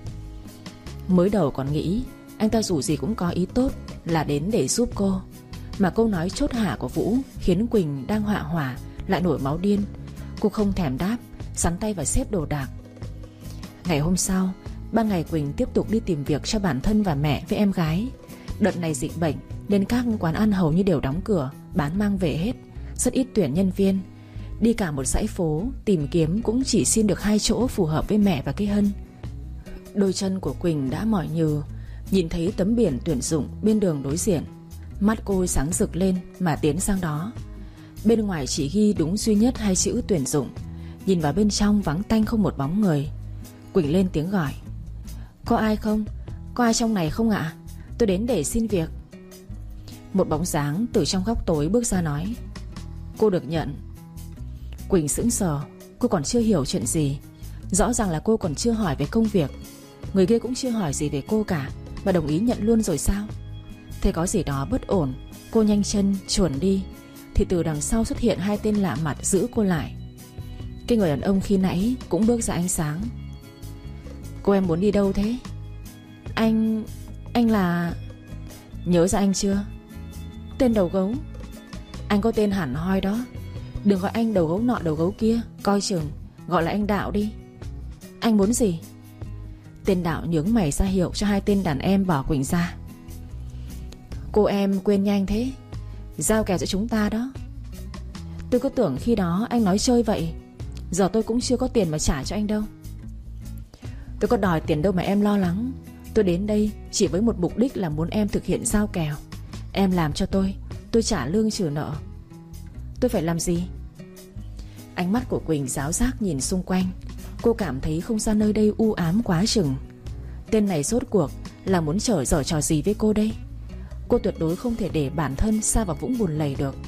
Mới đầu còn nghĩ anh ta dù gì cũng có ý tốt là đến để giúp cô, mà câu nói chốt hạ của Vũ khiến Quỳnh đang họa hỏa lại nổi máu điên. Cô không thèm đáp, sắn tay và xếp đồ đạc. Ngày hôm sau, ban ngày Quỳnh tiếp tục đi tìm việc cho bản thân và mẹ với em gái. Đợt này dịch bệnh nên các quán ăn hầu như đều đóng cửa, bán mang về hết, rất ít tuyển nhân viên. Đi cả một dãy phố tìm kiếm cũng chỉ xin được hai chỗ phù hợp với mẹ và cái Hân. Đôi chân của Quỳnh đã mỏi nhừ. Nhìn thấy tấm biển tuyển dụng bên đường đối diện, mắt cô sáng rực lên mà tiến sang đó. Bên ngoài chỉ ghi đúng duy nhất hai chữ tuyển dụng. Nhìn vào bên trong vắng tanh không một bóng người. Quỳnh lên tiếng gọi: "Có ai không? Có ai trong này không ạ? Tôi đến để xin việc." Một bóng dáng từ trong góc tối bước ra nói: "Cô được nhận." Quỳnh sững sờ. Cô còn chưa hiểu chuyện gì. Rõ ràng là cô còn chưa hỏi về công việc. Người kia cũng chưa hỏi gì về cô cả mà đồng ý nhận luôn rồi sao? Thế có gì đó bất ổn. Cô nhanh chân chuồn đi thì từ đằng sau xuất hiện hai tên lạ mặt giữ cô lại. Cái người đàn ông khi nãy cũng bước ra ánh sáng. "Cô em muốn đi đâu thế?" Anh... anh là... Nhớ ra anh chưa? Tên đầu gấu. Anh có tên hẳn hoi đó. Đừng gọi anh đầu gấu nọ đầu gấu kia, coi chừng. Gọi là anh Đạo đi. Anh muốn gì? Tên Đạo nhướng mày ra hiệu cho hai tên đàn em bỏ Quỳnh ra. Cô em quên nhanh thế. Giao kèo giữa chúng ta đó. Tôi cứ tưởng khi đó anh nói chơi vậy. Giờ tôi cũng chưa có tiền mà trả cho anh đâu. Tôi có đòi tiền đâu mà em lo lắng. Tôi đến đây chỉ với một mục đích là muốn em thực hiện giao kèo. Em làm cho tôi, tôi trả lương trừ nợ. Tôi phải làm gì? Ánh mắt của Quỳnh ráo rác nhìn xung quanh. Cô cảm thấy không gian nơi đây u ám quá chừng. Tên này rốt cuộc là muốn trở giở trò gì với cô đây? Cô tuyệt đối không thể để bản thân sa vào vũng bùn lầy được.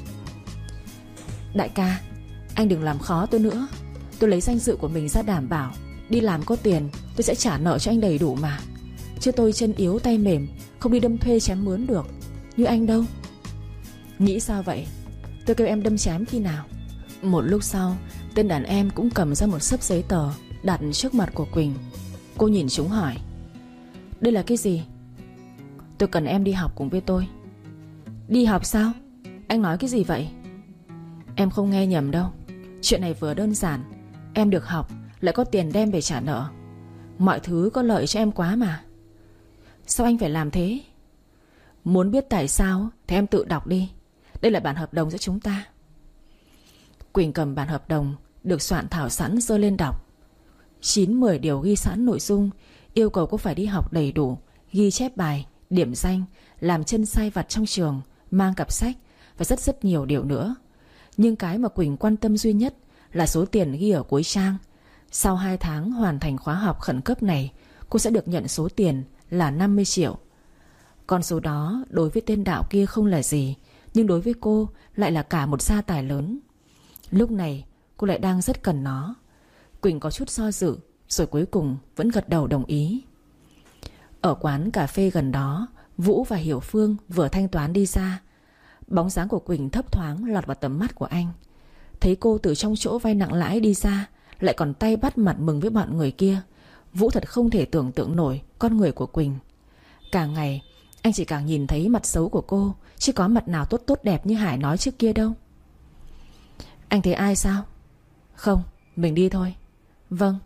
Đại ca, anh đừng làm khó tôi nữa. Tôi lấy danh dự của mình ra đảm bảo. Đi làm có tiền tôi sẽ trả nợ cho anh đầy đủ mà. Chứ tôi chân yếu tay mềm, không đi đâm thuê chém mướn được như anh đâu. Nghĩ sao vậy? Tôi kêu em đâm chém khi nào? Một lúc sau, tên đàn em cũng cầm ra một xấp giấy tờ đặt trước mặt của Quỳnh. Cô nhìn chúng hỏi: Đây là cái gì? Tôi cần em đi học cùng với tôi. Đi học sao? Anh nói cái gì vậy? Em không nghe nhầm đâu. Chuyện này vừa đơn giản, em được học lại có tiền đem về trả nợ. Mọi thứ có lợi cho em quá mà. Sao anh phải làm thế? Muốn biết tại sao thì em tự đọc đi. Đây là bản hợp đồng giữa chúng ta. Quỳnh cầm bản hợp đồng được soạn thảo sẵn giơ lên đọc. Chín mười điều ghi sẵn nội dung yêu cầu cô phải đi học đầy đủ, ghi chép bài, điểm danh, làm chân sai vặt trong trường, mang cặp sách và rất rất nhiều điều nữa. Nhưng cái mà Quỳnh quan tâm duy nhất là số tiền ghi ở cuối trang. Sau hai tháng hoàn thành khóa học khẩn cấp này, cô sẽ được nhận số tiền là năm mươi triệu. Con số đó đối với tên Đạo kia không là gì, nhưng đối với cô lại là cả một gia tài lớn. Lúc này cô lại đang rất cần nó. Quỳnh có chút do dự, rồi cuối cùng vẫn gật đầu đồng ý. Ở quán cà phê gần đó, Vũ và Hiểu Phương vừa thanh toán đi ra. Bóng dáng của Quỳnh thấp thoáng lọt vào tầm mắt của anh. Thấy cô từ trong chỗ vay nặng lãi đi ra, lại còn tay bắt mặt mừng với bọn người kia, Vũ thật không thể tưởng tượng nổi con người của Quỳnh. Càng ngày anh chỉ càng nhìn thấy mặt xấu của cô, chứ có mặt nào tốt tốt đẹp như Hải nói trước kia đâu. Anh thấy ai sao? Không, mình đi thôi. Vâng.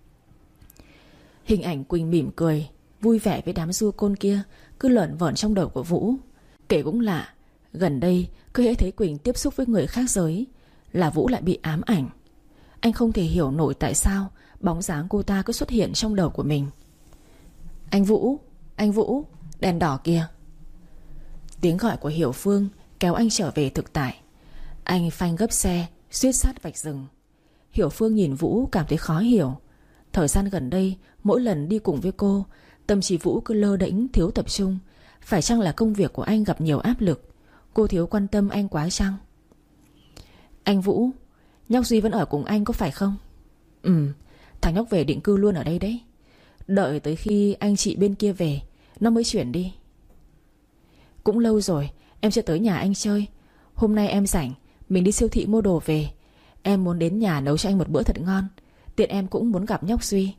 Hình ảnh Quỳnh mỉm cười, vui vẻ với đám du côn kia cứ lởn vởn trong đầu của Vũ. Kể cũng lạ, gần đây cứ hễ thấy Quỳnh tiếp xúc với người khác giới là Vũ lại bị ám ảnh. Anh không thể hiểu nổi tại sao bóng dáng cô ta cứ xuất hiện trong đầu của mình. Anh Vũ, anh Vũ, đèn đỏ kìa. Tiếng gọi của Hiểu Phương kéo anh trở về thực tại. Anh phanh gấp xe, suýt sát vạch rừng. Hiểu Phương nhìn Vũ cảm thấy khó hiểu. Thời gian gần đây, mỗi lần đi cùng với cô, tâm trí Vũ cứ lơ đễnh, thiếu tập trung. Phải chăng là công việc của anh gặp nhiều áp lực? Cô thiếu quan tâm anh quá chăng? Anh Vũ, nhóc Duy vẫn ở cùng anh có phải không? Ừ, thằng nhóc về định cư luôn ở đây đấy. Đợi tới khi anh chị bên kia về nó mới chuyển đi. Cũng lâu rồi em chưa tới nhà anh chơi. Hôm nay em rảnh, mình đi siêu thị mua đồ về. Em muốn đến nhà nấu cho anh một bữa thật ngon. Tiện em cũng muốn gặp nhóc Duy.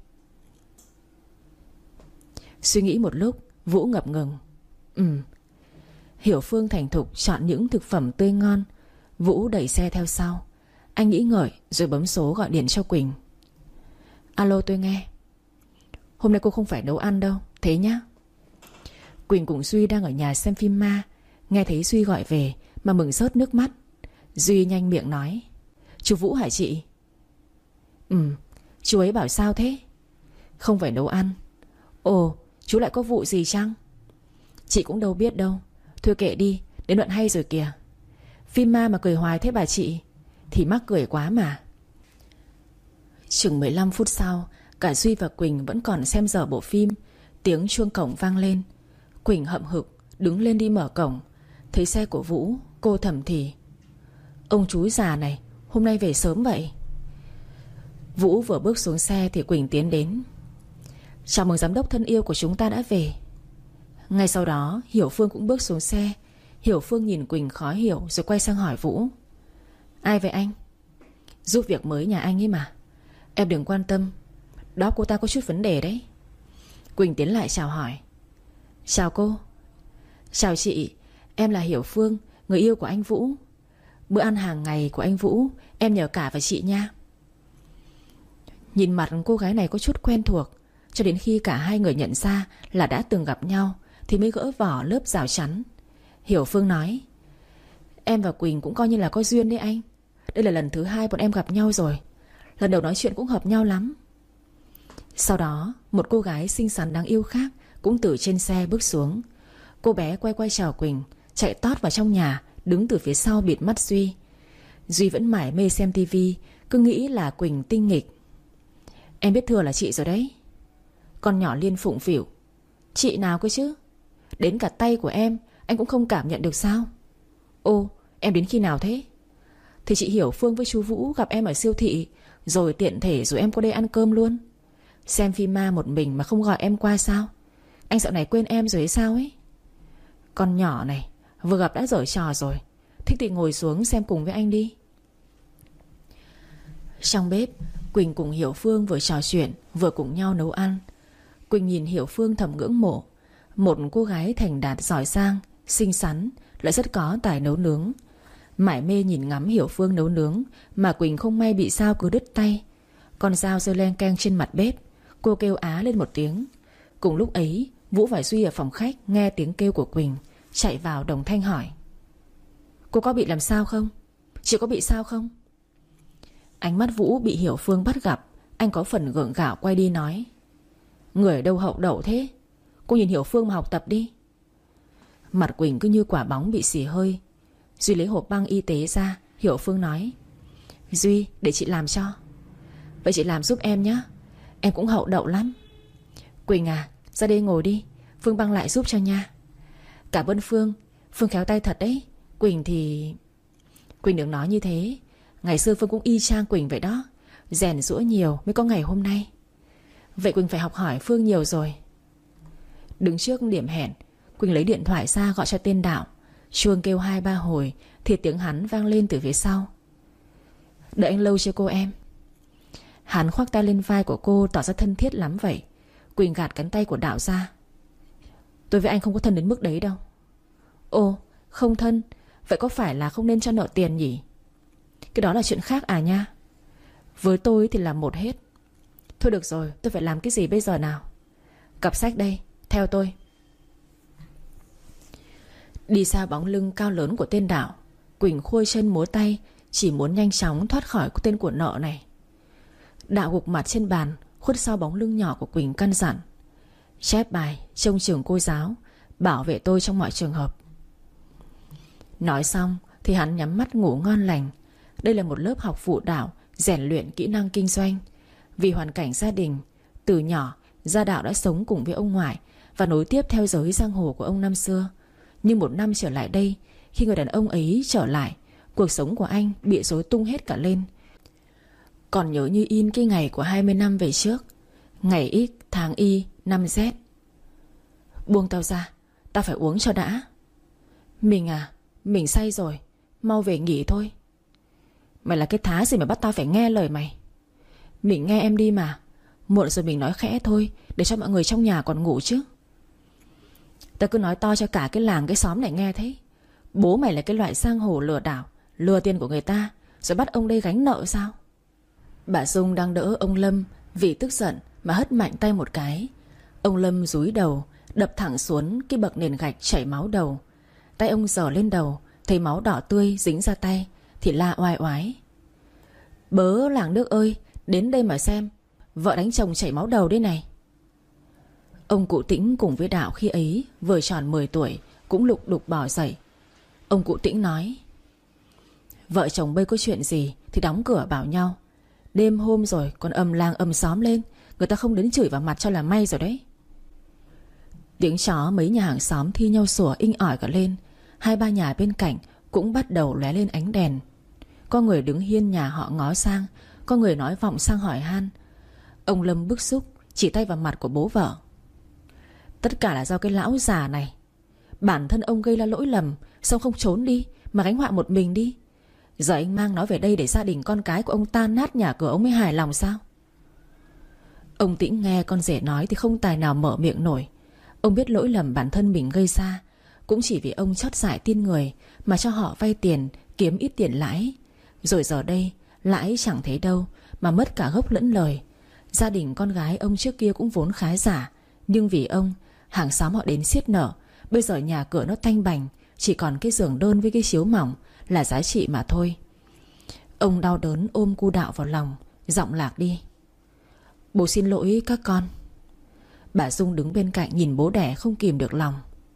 Suy nghĩ một lúc, Vũ ngập ngừng. Ừ. Hiểu Phương thành thục chọn những thực phẩm tươi ngon. Vũ đẩy xe theo sau. Anh nghĩ ngợi rồi bấm số gọi điện cho Quỳnh. Alo, tôi nghe. Hôm nay cô không phải nấu ăn đâu, thế nhá. Quỳnh cùng Duy đang ở nhà xem phim ma. Nghe thấy Duy gọi về mà mừng rớt nước mắt. Duy nhanh miệng nói. Chú Vũ hả chị? Ừ. Chú ấy bảo sao thế? Không phải nấu ăn. Ồ, chú lại có vụ gì chăng? Chị cũng đâu biết đâu. Thôi kệ đi, đến đoạn hay rồi kìa. Phim ma mà cười hoài thế bà chị? Thì mắc cười quá mà. Chừng mười lăm phút sau, cả Duy và Quỳnh vẫn còn xem dở bộ phim. Tiếng chuông cổng vang lên. Quỳnh hậm hực đứng lên đi mở cổng. Thấy xe của Vũ, cô thầm thì. Ông chú già này hôm nay về sớm vậy. Vũ vừa bước xuống xe thì Quỳnh tiến đến. Chào mừng giám đốc thân yêu của chúng ta đã về. Ngay sau đó Hiểu Phương cũng bước xuống xe. Hiểu Phương nhìn Quỳnh khó hiểu rồi quay sang hỏi Vũ. Ai vậy anh? Giúp việc mới nhà anh ấy mà. Em đừng quan tâm. Đó cô ta có chút vấn đề đấy. Quỳnh tiến lại chào hỏi. Chào cô. Chào chị. Em là Hiểu Phương, người yêu của anh Vũ. Bữa ăn hàng ngày của anh Vũ em nhờ cả vào chị nha. Nhìn mặt cô gái này có chút quen thuộc. Cho đến khi cả hai người nhận ra là đã từng gặp nhau thì mới gỡ vỏ lớp rào chắn. Hiểu Phương nói. Em và Quỳnh cũng coi như là có duyên đấy anh. Đây là lần thứ hai bọn em gặp nhau rồi. Lần đầu nói chuyện cũng hợp nhau lắm. Sau đó một cô gái xinh xắn đáng yêu khác cũng từ trên xe bước xuống. Cô bé quay quay chào Quỳnh, chạy tót vào trong nhà, đứng từ phía sau bịt mắt Duy. Duy vẫn mải mê xem tivi, cứ nghĩ là Quỳnh tinh nghịch. Em biết thừa là chị rồi đấy. Con nhỏ Liên phụng phỉu. Chị nào cơ chứ? Đến cả tay của em anh cũng không cảm nhận được sao? Ô, em đến khi nào thế? Thì chị Hiểu Phương với chú Vũ gặp em ở siêu thị, rồi tiện thể rồi em qua đây ăn cơm luôn. Xem phim ma một mình mà không gọi em qua sao? Anh dạo này quên em rồi hay sao ấy? Con nhỏ này vừa gặp đã giở trò rồi. Thích thì ngồi xuống xem cùng với anh đi. Trong bếp, Quỳnh cùng Hiểu Phương vừa trò chuyện vừa cùng nhau nấu ăn. Quỳnh nhìn Hiểu Phương thầm ngưỡng mộ. Một cô gái thành đạt giỏi giang, xinh xắn, lại rất có tài nấu nướng. Mải mê nhìn ngắm Hiểu Phương nấu nướng mà Quỳnh không may bị sao cứ đứt tay. Con dao rơi len keng trên mặt bếp. Cô kêu á lên một tiếng. Cùng lúc ấy Vũ và Duy ở phòng khách nghe tiếng kêu của Quỳnh, chạy vào đồng thanh hỏi. Cô có bị làm sao không? Chị có bị sao không? Ánh mắt Vũ bị Hiểu Phương bắt gặp. Anh có phần gượng gạo quay đi nói. Người ở đâu hậu đậu thế? Cô nhìn Hiểu Phương mà học tập đi. Mặt Quỳnh cứ như quả bóng bị xì hơi. Duy lấy hộp băng y tế ra. Hiểu Phương nói. Duy, để chị làm cho. Vậy chị làm giúp em nhé. Em cũng hậu đậu lắm. Quỳnh à, ra đây ngồi đi. Phương băng lại giúp cho nha. Cảm ơn Phương. Phương khéo tay thật đấy. Quỳnh thì... Quỳnh đừng nói như thế. Ngày xưa Phương cũng y chang Quỳnh vậy đó. Rèn giũa nhiều mới có ngày hôm nay. Vậy Quỳnh phải học hỏi Phương nhiều rồi. Đứng trước điểm hẹn, Quỳnh lấy điện thoại ra gọi cho tên Đạo. Chuông kêu hai ba hồi thì tiếng hắn vang lên từ phía sau. Đợi anh lâu chưa cô em? Hắn khoác tay lên vai của cô tỏ ra thân thiết lắm vậy. Quỳnh gạt cánh tay của Đạo ra. Tôi với anh không có thân đến mức đấy đâu. Ồ, không thân. Vậy có phải là không nên cho nợ tiền nhỉ? Cái đó là chuyện khác à nha. Với tôi thì là một hết. Thôi được rồi, tôi phải làm cái gì bây giờ nào? Cặp sách đây, theo tôi. Đi xa bóng lưng cao lớn của tên Đạo, Quỳnh khuôi chân múa tay, chỉ muốn nhanh chóng thoát khỏi tên của nợ này. Đạo gục mặt trên bàn, khuất sau bóng lưng nhỏ của Quỳnh căn dặn. Chép bài, trông chừng cô giáo, bảo vệ tôi trong mọi trường hợp. Nói xong thì hắn nhắm mắt ngủ ngon lành. Đây là một lớp học phụ Đạo rèn luyện kỹ năng kinh doanh. Vì hoàn cảnh gia đình, từ nhỏ Gia Đạo đã sống cùng với ông ngoại và nối tiếp theo giới giang hồ của ông năm xưa. Nhưng một năm trở lại đây, khi người đàn ông ấy trở lại, cuộc sống của anh bị rối tung hết cả lên. Còn nhớ như in cái ngày của hai mươi năm về trước. Ngày X, tháng Y, năm Z. Buông tao ra, tao phải uống cho đã. Mình à, mình say rồi, mau về nghỉ thôi. Mày là cái thá gì mà bắt tao phải nghe lời mày? Mình nghe em đi mà. Muộn rồi mình nói khẽ thôi, để cho mọi người trong nhà còn ngủ chứ. Tao cứ nói to cho cả cái làng cái xóm này nghe thấy. Bố mày là cái loại giang hồ lừa đảo, lừa tiền của người ta, rồi bắt ông đây gánh nợ sao? Bà Dung đang đỡ ông Lâm, vì tức giận mà hất mạnh tay một cái. Ông Lâm dúi đầu, đập thẳng xuống cái bậc nền gạch chảy máu đầu. Tay ông giở lên đầu, thấy máu đỏ tươi dính ra tay thì la oai oái: Bớ làng nước ơi, đến đây mà xem, vợ đánh chồng chảy máu đầu đây này. Ông cụ Tĩnh cùng với Đạo khi ấy vừa tròn mười tuổi cũng lục đục bò dậy. Ông cụ Tĩnh nói: Vợ chồng bây có chuyện gì thì đóng cửa bảo nhau. Đêm hôm rồi còn ầm làng ầm xóm lên, người ta không đến chửi vào mặt cho là may rồi đấy. Tiếng chó mấy nhà hàng xóm thi nhau sủa inh ỏi cả lên. Hai ba nhà bên cạnh cũng bắt đầu lóe lên ánh đèn. Có người đứng hiên nhà họ ngó sang, có người nói vọng sang hỏi han. Ông Lâm bức xúc chỉ tay vào mặt của bố vợ: Tất cả là do cái lão già này. Bản thân ông gây ra lỗi lầm, sao không trốn đi mà gánh họa một mình đi? Giờ anh mang nó về đây để gia đình con cái của ông tan nát nhà cửa ông mới hài lòng sao? Ông Tĩnh nghe con rể nói thì không tài nào mở miệng nổi. Ông biết lỗi lầm bản thân mình gây ra, cũng chỉ vì ông chót dại tin người mà cho họ vay tiền kiếm ít tiền lãi. Rồi giờ đây lãi chẳng thấy đâu mà mất cả gốc lẫn lời. Gia đình con gái ông trước kia cũng vốn khá giả, nhưng vì ông, hàng xóm họ đến xiết nợ. Bây giờ nhà cửa nó tanh bành, chỉ còn cái giường đơn với cái chiếu mỏng là giá trị mà thôi. Ông đau đớn ôm cu Đạo vào lòng, giọng lạc đi: Bố xin lỗi các con. Bà Dung đứng bên cạnh nhìn bố đẻ không kìm được lòng: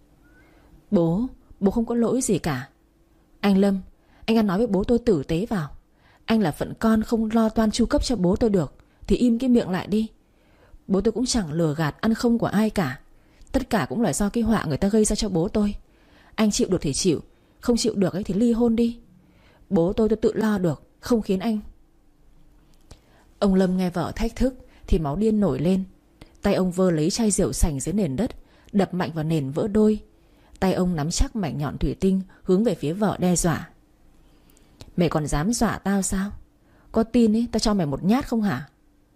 Bố, bố không có lỗi gì cả. Anh Lâm, anh ăn nói với bố tôi tử tế vào. Anh là phận con không lo toan chu cấp cho bố tôi được thì im cái miệng lại đi. Bố tôi cũng chẳng lừa gạt ăn không của ai cả. Tất cả cũng là do cái họa người ta gây ra cho bố tôi. Anh chịu được thì chịu, không chịu được ấy thì ly hôn đi. Bố tôi tôi tự lo được, không khiến anh. Ông Lâm nghe vợ thách thức thì máu điên nổi lên. Tay ông vơ lấy chai rượu sành dưới nền đất, đập mạnh vào nền vỡ đôi. Tay ông nắm chắc mảnh nhọn thủy tinh hướng về phía vợ đe dọa: Mày còn dám dọa tao sao? Có tin ấy tao cho mày một nhát không hả?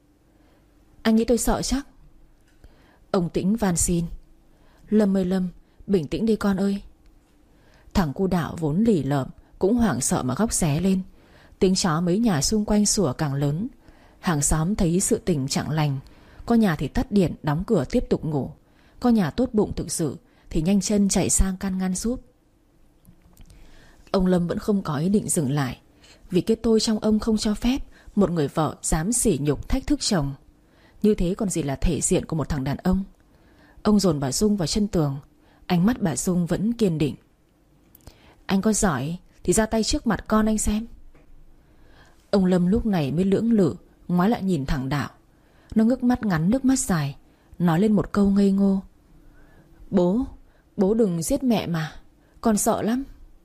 Anh nghĩ tôi sợ chắc? Ông Tĩnh van xin: Lâm ơi Lâm, bình tĩnh đi con ơi. Thằng cu Đạo vốn lì lợm cũng hoảng sợ mà khóc ré lên. Tiếng chó mấy nhà xung quanh sủa càng lớn. Hàng xóm thấy sự tình chẳng lành, có nhà thì tắt điện đóng cửa tiếp tục ngủ, có nhà tốt bụng thực sự thì nhanh chân chạy sang can ngăn giúp. Ông Lâm vẫn không có ý định dừng lại, vì cái tôi trong ông không cho phép một người vợ dám sỉ nhục thách thức chồng. Như thế còn gì là thể diện của một thằng đàn ông. Ông dồn bà Dung vào chân tường. Ánh mắt bà Dung vẫn kiên định: Anh có giỏi thì ra tay trước mặt con anh xem. Ông Lâm lúc này mới lưỡng lự ngoái lại nhìn thằng Đạo. Nó ngước mắt ngắn nước mắt dài, nói lên một câu ngây ngô: Bố, bố đừng giết mẹ mà, con sợ lắm.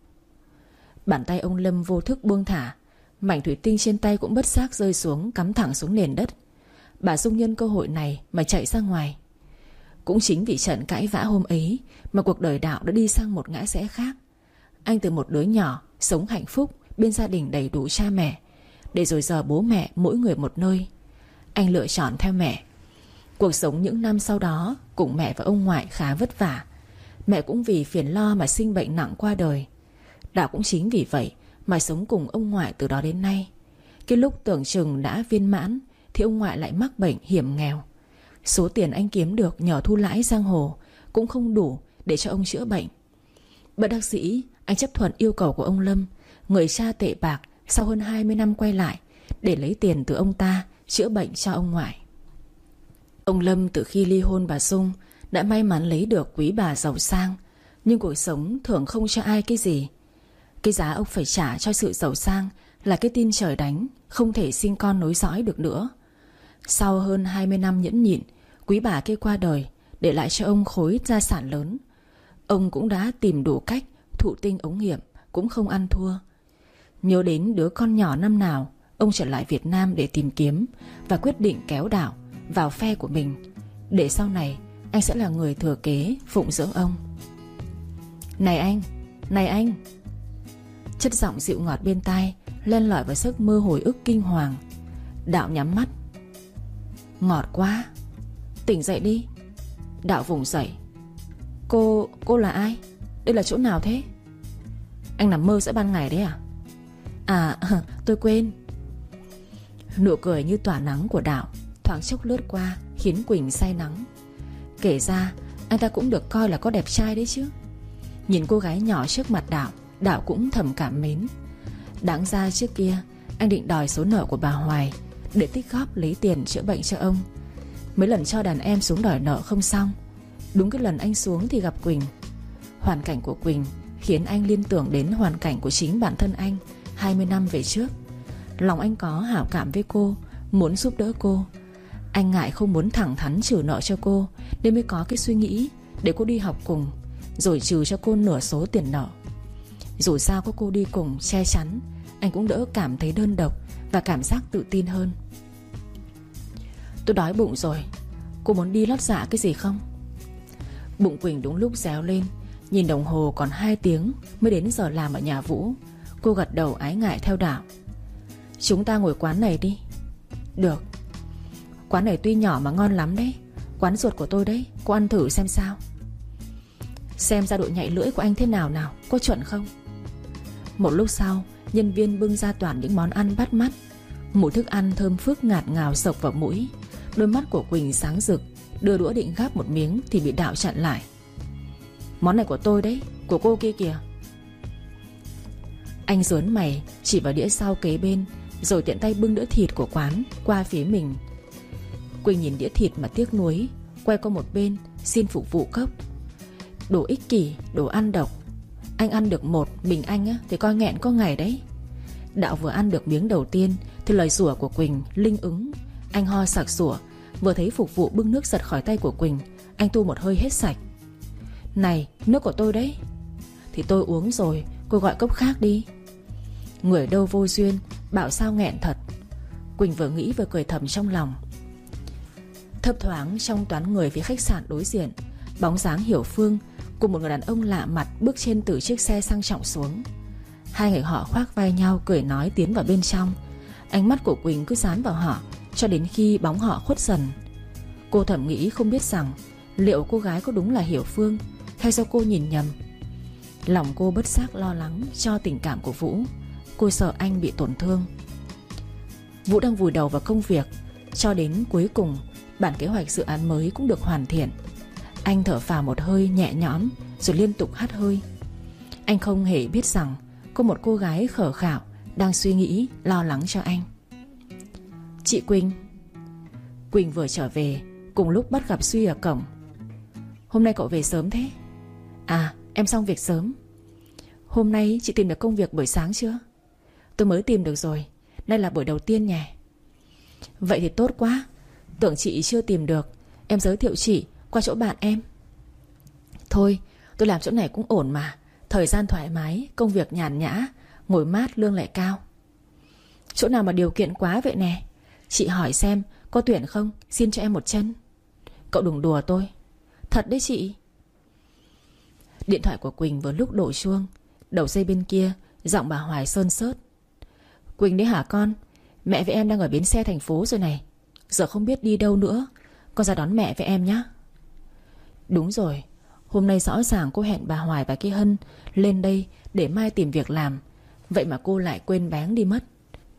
Bàn tay ông Lâm vô thức buông thả. Mảnh thủy tinh trên tay cũng bất giác rơi xuống, cắm thẳng xuống nền đất. Bà Dung nhân cơ hội này mà chạy ra ngoài. Cũng chính vì trận cãi vã hôm ấy mà cuộc đời Đạo đã đi sang một ngã rẽ khác. Anh từ một đứa nhỏ sống hạnh phúc bên gia đình đầy đủ cha mẹ, để rồi giờ bố mẹ mỗi người một nơi. Anh lựa chọn theo mẹ. Cuộc sống những năm sau đó cùng mẹ và ông ngoại khá vất vả. Mẹ cũng vì phiền lo mà sinh bệnh nặng qua đời. Đạo cũng chính vì vậy mà sống cùng ông ngoại từ đó đến nay. Cái lúc tưởng chừng đã viên mãn thì ông ngoại lại mắc bệnh hiểm nghèo. Số tiền anh kiếm được nhờ thu lãi giang hồ cũng không đủ để cho ông chữa bệnh. Bất đắc dĩ anh chấp thuận yêu cầu của ông Lâm, người cha tệ bạc sau hơn hai mươi năm quay lại để lấy tiền từ ông ta chữa bệnh cho ông ngoại. Ông Lâm từ khi ly hôn bà Dung đã may mắn lấy được quý bà giàu sang, nhưng cuộc sống thường không cho ai cái gì. Cái giá ông phải trả cho sự giàu sang là cái tin trời đánh, không thể sinh con nối dõi được nữa. Sau hơn hai mươi năm nhẫn nhịn, quý bà kia qua đời, để lại cho ông khối gia sản lớn. Ông cũng đã tìm đủ cách thụ tinh ống nghiệm, cũng không ăn thua. Nhớ đến đứa con nhỏ năm nào, ông trở lại Việt Nam để tìm kiếm và quyết định kéo Đạo vào phe của mình, để sau này anh sẽ là người thừa kế phụng dưỡng ông. Này anh, này anh. Chất giọng dịu ngọt bên tai len lỏi vào giấc mơ hồi ức kinh hoàng. Đạo nhắm mắt, Ngọt quá. Tỉnh dậy đi. Đạo vùng dậy. Cô, cô là ai? Đây là chỗ nào thế? Anh nằm mơ giữa ban ngày đấy à? À, tôi quên. Nụ cười như tỏa nắng của Đạo thoáng chốc lướt qua, khiến Quỳnh say nắng. Kể ra anh ta cũng được coi là có đẹp trai đấy chứ. Nhìn cô gái nhỏ trước mặt Đạo, Đạo cũng thầm cảm mến. Đáng ra trước kia anh định đòi số nợ của bà Hoài để tích góp lấy tiền chữa bệnh cho ông. Mấy lần cho đàn em xuống đòi nợ không xong, đúng cái lần anh xuống thì gặp Quỳnh. Hoàn cảnh của Quỳnh khiến anh liên tưởng đến hoàn cảnh của chính bản thân anh hai mươi năm về trước. Lòng anh có hảo cảm với cô, muốn giúp đỡ cô. Anh ngại không muốn thẳng thắn trừ nợ cho cô, nên mới có cái suy nghĩ để cô đi học cùng, rồi trừ cho cô nửa số tiền nợ. Dù sao có cô đi cùng che chắn, anh cũng đỡ cảm thấy đơn độc và cảm giác tự tin hơn. Tôi đói bụng rồi, cô muốn đi lót dạ cái gì không? Bụng Quỳnh đúng lúc réo lên. Nhìn đồng hồ còn hai tiếng mới đến giờ làm ở nhà Vũ. Cô gật đầu ái ngại theo Đạo. Chúng ta ngồi quán này đi. Được. Quán này tuy nhỏ mà ngon lắm đấy. Quán ruột của tôi đấy, cô ăn thử xem sao. Xem ra độ nhạy lưỡi của anh thế nào nào, có chuẩn không? Một lúc sau, nhân viên bưng ra toàn những món ăn bắt mắt. Mùi thức ăn thơm phức ngạt ngào sộc vào mũi. Đôi mắt của Quỳnh sáng rực, đưa đũa định gắp một miếng thì bị Đạo chặn lại. Món này của tôi đấy, của cô kia kìa. Anh rớn mày chỉ vào đĩa sau kế bên, rồi tiện tay bưng đĩa thịt của quán qua phía mình. Quỳnh nhìn đĩa thịt mà tiếc nuối, quay qua một bên xin phục vụ cốc. Đồ ích kỷ, đồ ăn độc. Anh ăn được một, mình anh á, thì coi nghẹn có ngày đấy. Đạo vừa ăn được miếng đầu tiên thì lời rủa của Quỳnh linh ứng. Anh ho sặc sủa. Vừa thấy phục vụ bưng nước giật khỏi tay của Quỳnh, anh tu một hơi hết sạch. Này, nước của tôi đấy. Thì tôi uống rồi, cô gọi cốc khác đi. Người đâu vô duyên, bảo sao nghẹn thật. Quỳnh vừa nghĩ vừa cười thầm trong lòng. Thấp thoáng trong toán người phía khách sạn đối diện, bóng dáng Hiểu Phương cùng một người đàn ông lạ mặt bước trên từ chiếc xe sang trọng xuống. Hai người họ khoác vai nhau cười nói tiến vào bên trong. Ánh mắt của Quỳnh cứ dán vào họ cho đến khi bóng họ khuất dần. Cô thầm nghĩ không biết rằng liệu cô gái có đúng là Hiểu Phương hay do cô nhìn nhầm. Lòng cô bất giác lo lắng cho tình cảm của Vũ. Cô sợ anh bị tổn thương. Vũ đang vùi đầu vào công việc. Cho đến cuối cùng bản kế hoạch dự án mới cũng được hoàn thiện. Anh thở phào một hơi nhẹ nhõm rồi liên tục hắt hơi. Anh không hề biết rằng có một cô gái khờ khạo đang suy nghĩ lo lắng cho anh. Chị Quỳnh. Quỳnh vừa trở về cùng lúc bắt gặp Duy ở cổng. Hôm nay cậu về sớm thế? À, em xong việc sớm. Hôm nay chị tìm được công việc buổi sáng chưa? Tôi mới tìm được rồi. Đây là buổi đầu tiên nhỉ? Vậy thì tốt quá. Tưởng chị chưa tìm được, em giới thiệu chị qua chỗ bạn em. Thôi, tôi làm chỗ này cũng ổn mà. Thời gian thoải mái, công việc nhàn nhã, ngồi mát, lương lại cao. Chỗ nào mà điều kiện quá vậy nè? Chị hỏi xem có tuyển không, xin cho em một chân. Cậu đừng đùa tôi. Thật đấy chị. Điện thoại của Quỳnh vừa lúc đổ chuông. Đầu dây bên kia giọng bà Hoài sơn sớt. Quỳnh đấy hả con? Mẹ với em đang ở bến xe thành phố rồi này. Giờ không biết đi đâu nữa. Con ra đón mẹ với em nhé. Đúng rồi. Hôm nay rõ ràng cô hẹn bà Hoài và cái Hân lên đây để mai tìm việc làm. Vậy mà cô lại quên bén đi mất.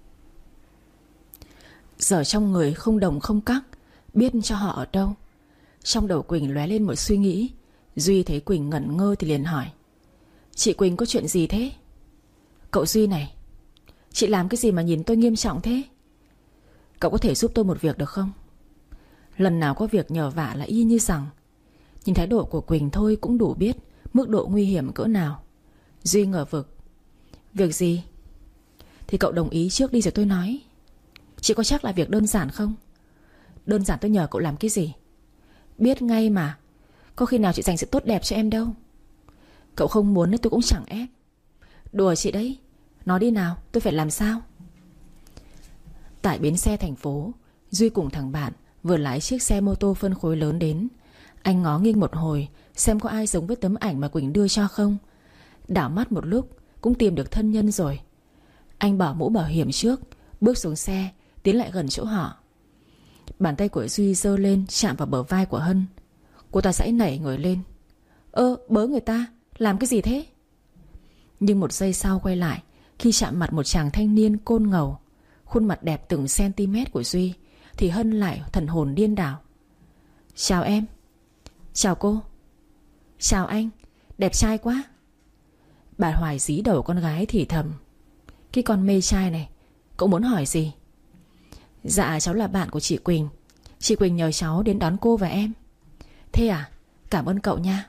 Giờ trong người không đồng không cắc, biết cho họ ở đâu. Trong đầu Quỳnh lóe lên một suy nghĩ. Duy thấy Quỳnh ngẩn ngơ thì liền hỏi. Chị Quỳnh có chuyện gì thế? Cậu Duy này, chị làm cái gì mà nhìn tôi nghiêm trọng thế? Cậu có thể giúp tôi một việc được không? Lần nào có việc nhờ vả là y như rằng. Nhìn thái độ của Quỳnh thôi cũng đủ biết mức độ nguy hiểm cỡ nào. Duy ngờ vực. Việc gì? Thì cậu đồng ý trước đi rồi tôi nói. Chị có chắc là việc đơn giản không? Đơn giản tôi nhờ cậu làm cái gì? Biết ngay mà. Có khi nào chị dành sự tốt đẹp cho em đâu. Cậu không muốn nên tôi cũng chẳng ép. Đùa chị đấy. Nói đi nào, tôi phải làm sao? Tại bến xe thành phố, Duy cùng thằng bạn vừa lái chiếc xe mô tô phân khối lớn đến. Anh ngó nghiêng một hồi xem có ai giống với tấm ảnh mà Quỳnh đưa cho không. Đảo mắt một lúc cũng tìm được thân nhân rồi. Anh bỏ mũ bảo hiểm trước, bước xuống xe, tiến lại gần chỗ họ. Bàn tay của Duy giơ lên chạm vào bờ vai của Hân. Cô ta giãy nảy người lên. Ơ bớ người ta, làm cái gì thế? Nhưng một giây sau quay lại, khi chạm mặt một chàng thanh niên côn ngầu, khuôn mặt đẹp từng cm của Duy, thì Hân lại thần hồn điên đảo. Chào em. Chào cô. Chào anh, đẹp trai quá. Bà Hoài dí đầu con gái thì thầm. Cái con mê trai này, cậu muốn hỏi gì? Dạ cháu là bạn của chị Quỳnh. Chị Quỳnh nhờ cháu đến đón cô và em. Thế à, cảm ơn cậu nha.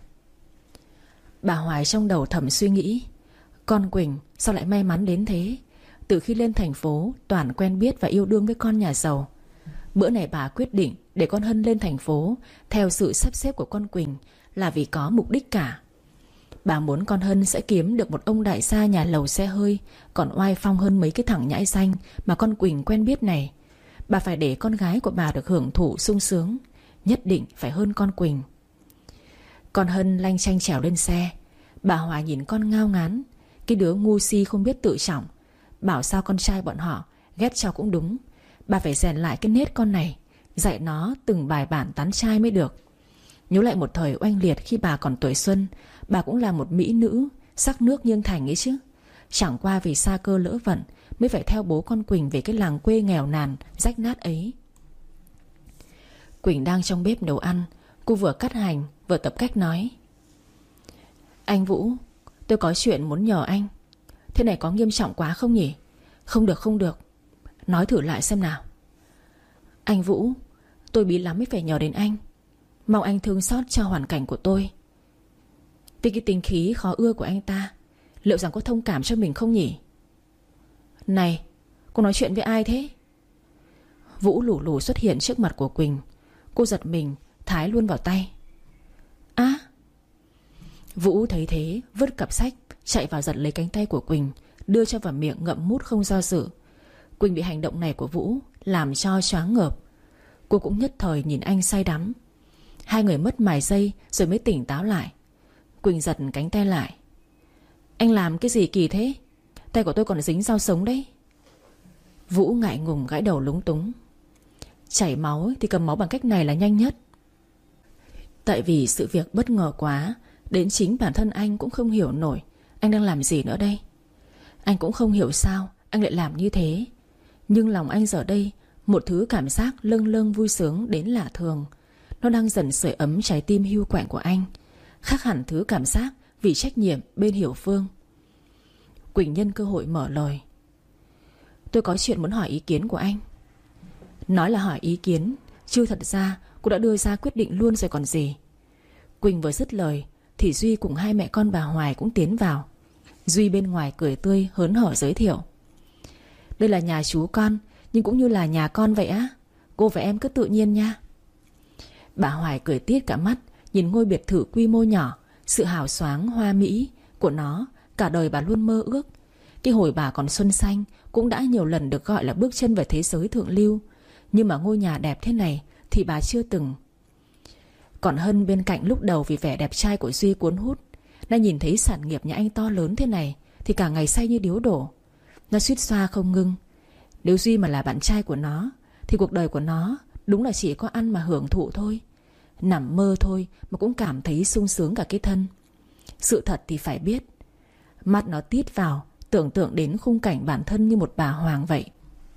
Bà Hoài trong đầu thầm suy nghĩ, con Quỳnh sao lại may mắn đến thế. Từ khi lên thành phố toàn quen biết và yêu đương với con nhà giàu. Bữa này bà quyết định để con Hân lên thành phố theo sự sắp xếp của con Quỳnh là vì có mục đích cả. Bà muốn con Hân sẽ kiếm được một ông đại gia nhà lầu xe hơi còn oai phong hơn mấy cái thằng nhãi danh mà con Quỳnh quen biết này. Bà phải để con gái của bà được hưởng thụ sung sướng, nhất định phải hơn con Quỳnh. Con Hân lanh chanh trèo lên xe. Bà Hoài nhìn con ngao ngán, cái đứa ngu si không biết tự trọng. Bảo sao con trai bọn họ ghét cho cũng đúng. Bà phải rèn lại cái nết con này, dạy nó từng bài bản tán trai mới được. Nhớ lại một thời oanh liệt khi bà còn tuổi xuân, bà cũng là một mỹ nữ sắc nước nghiêng thành ấy chứ. Chẳng qua vì xa cơ lỡ vận mới phải theo bố con Quỳnh về cái làng quê nghèo nàn rách nát ấy. Quỳnh đang trong bếp nấu ăn. Cô vừa cắt hành vừa tập cách nói. Anh Vũ, tôi có chuyện muốn nhờ anh. Thế này có nghiêm trọng quá không nhỉ? Không được không được. Nói thử lại xem nào. Anh Vũ, tôi bí lắm mới phải nhờ đến anh. Mong anh thương xót cho hoàn cảnh của tôi. Vì cái tính khí khó ưa của anh ta, liệu rằng có thông cảm cho mình không nhỉ? Này, cô nói chuyện với ai thế? Vũ lù lù xuất hiện trước mặt của Quỳnh. Cô giật mình thái luôn vào tay. Á à! Vũ thấy thế vứt cặp sách, chạy vào giật lấy cánh tay của Quỳnh, đưa cho vào miệng ngậm mút không do dự. Quỳnh bị hành động này của Vũ làm cho choáng ngợp. Cô cũng nhất thời nhìn anh say đắm. Hai người mất vài giây rồi mới tỉnh táo lại. Quỳnh giật cánh tay lại. Anh làm cái gì kỳ thế? Tay của tôi còn dính dao sống đấy. Vũ ngại ngùng gãi đầu lúng túng. Chảy máu thì cầm máu bằng cách này là nhanh nhất. Tại vì sự việc bất ngờ quá, đến chính bản thân anh cũng không hiểu nổi anh đang làm gì nữa đây. Anh cũng không hiểu sao anh lại làm như thế. Nhưng lòng anh giờ đây một thứ cảm giác lâng lâng vui sướng đến lạ thường. Nó đang dần sưởi ấm trái tim hiu quạnh của anh, khác hẳn thứ cảm giác vì trách nhiệm bên Hiểu Phương. Quỳnh nhân cơ hội mở lời. Tôi có chuyện muốn hỏi ý kiến của anh. Nói là hỏi ý kiến, chứ thật ra cô đã đưa ra quyết định luôn rồi còn gì. Quỳnh vừa dứt lời thì Duy cùng hai mẹ con bà Hoài cũng tiến vào. Duy bên ngoài cười tươi hớn hở giới thiệu. Đây là nhà chú con, nhưng cũng như là nhà con vậy á. Cô và em cứ tự nhiên nha. Bà Hoài cười tít cả mắt, nhìn ngôi biệt thự quy mô nhỏ, sự hào nhoáng hoa mỹ của nó cả đời bà luôn mơ ước. Cái hồi bà còn xuân xanh cũng đã nhiều lần được gọi là bước chân về thế giới thượng lưu. Nhưng mà ngôi nhà đẹp thế này thì bà chưa từng. Còn Hân bên cạnh lúc đầu vì vẻ đẹp trai của Duy cuốn hút, nay nhìn thấy sản nghiệp nhà anh to lớn thế này thì cả ngày say như điếu đổ. Nó suýt xoa không ngưng. Nếu Duy mà là bạn trai của nó thì cuộc đời của nó đúng là chỉ có ăn mà hưởng thụ thôi. Nằm mơ thôi mà cũng cảm thấy sung sướng cả cái thân. Sự thật thì phải biết. Mắt nó tít vào, tưởng tượng đến khung cảnh bản thân như một bà hoàng vậy.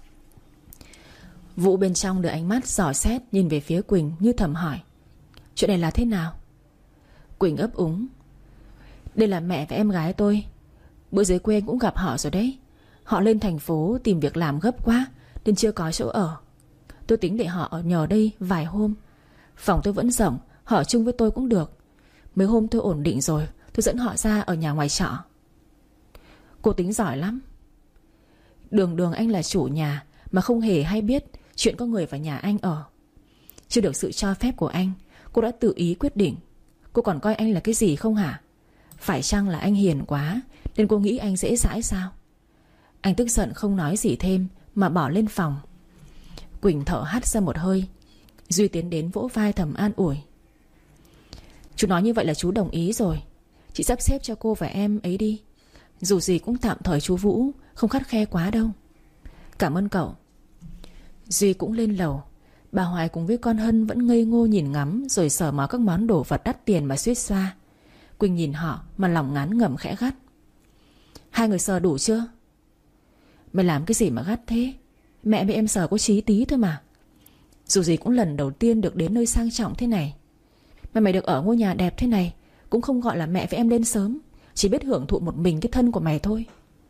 Vũ bên trong đưa ánh mắt dò xét nhìn về phía Quỳnh như thầm hỏi. Chuyện này là thế nào? Quỳnh ấp úng. Đây là mẹ và em gái tôi. Bữa dưới quê cũng gặp họ rồi đấy. Họ lên thành phố tìm việc làm gấp quá nên chưa có chỗ ở. Tôi tính để họ ở nhờ đây vài hôm. Phòng tôi vẫn rộng, họ ở chung với tôi cũng được. Mấy hôm tôi ổn định rồi, tôi dẫn họ ra ở nhà ngoài trọ. Cô tính giỏi lắm. Đường đường anh là chủ nhà mà không hề hay biết chuyện có người vào nhà anh ở. Chưa được sự cho phép của anh, cô đã tự ý quyết định. Cô còn coi anh là cái gì không hả? Phải chăng là anh hiền quá nên cô nghĩ anh dễ dãi sao? Anh tức giận không nói gì thêm mà bỏ lên phòng. Quỳnh thở hắt ra một hơi. Duy tiến đến vỗ vai thầm an ủi. Chú nói như vậy là chú đồng ý rồi. Chị sắp xếp cho cô và em ấy đi. Dù gì cũng tạm thời chú Vũ không khắt khe quá đâu. Cảm ơn cậu. Duy cũng lên lầu. Bà Hoài cùng với con Hân vẫn ngây ngô nhìn ngắm, rồi sờ mó các món đồ vật đắt tiền mà suýt xoa. Quỳnh nhìn họ mà lòng ngán ngẩm khẽ gắt: hai người sờ đủ chưa? Mày làm cái gì mà gắt thế? Mẹ với em sờ có chí tí thôi mà. Dù gì cũng lần đầu tiên được đến nơi sang trọng thế này. Mà mày được ở ngôi nhà đẹp thế này cũng không gọi là mẹ với em lên sớm, chỉ biết hưởng thụ một mình cái thân của mày thôi.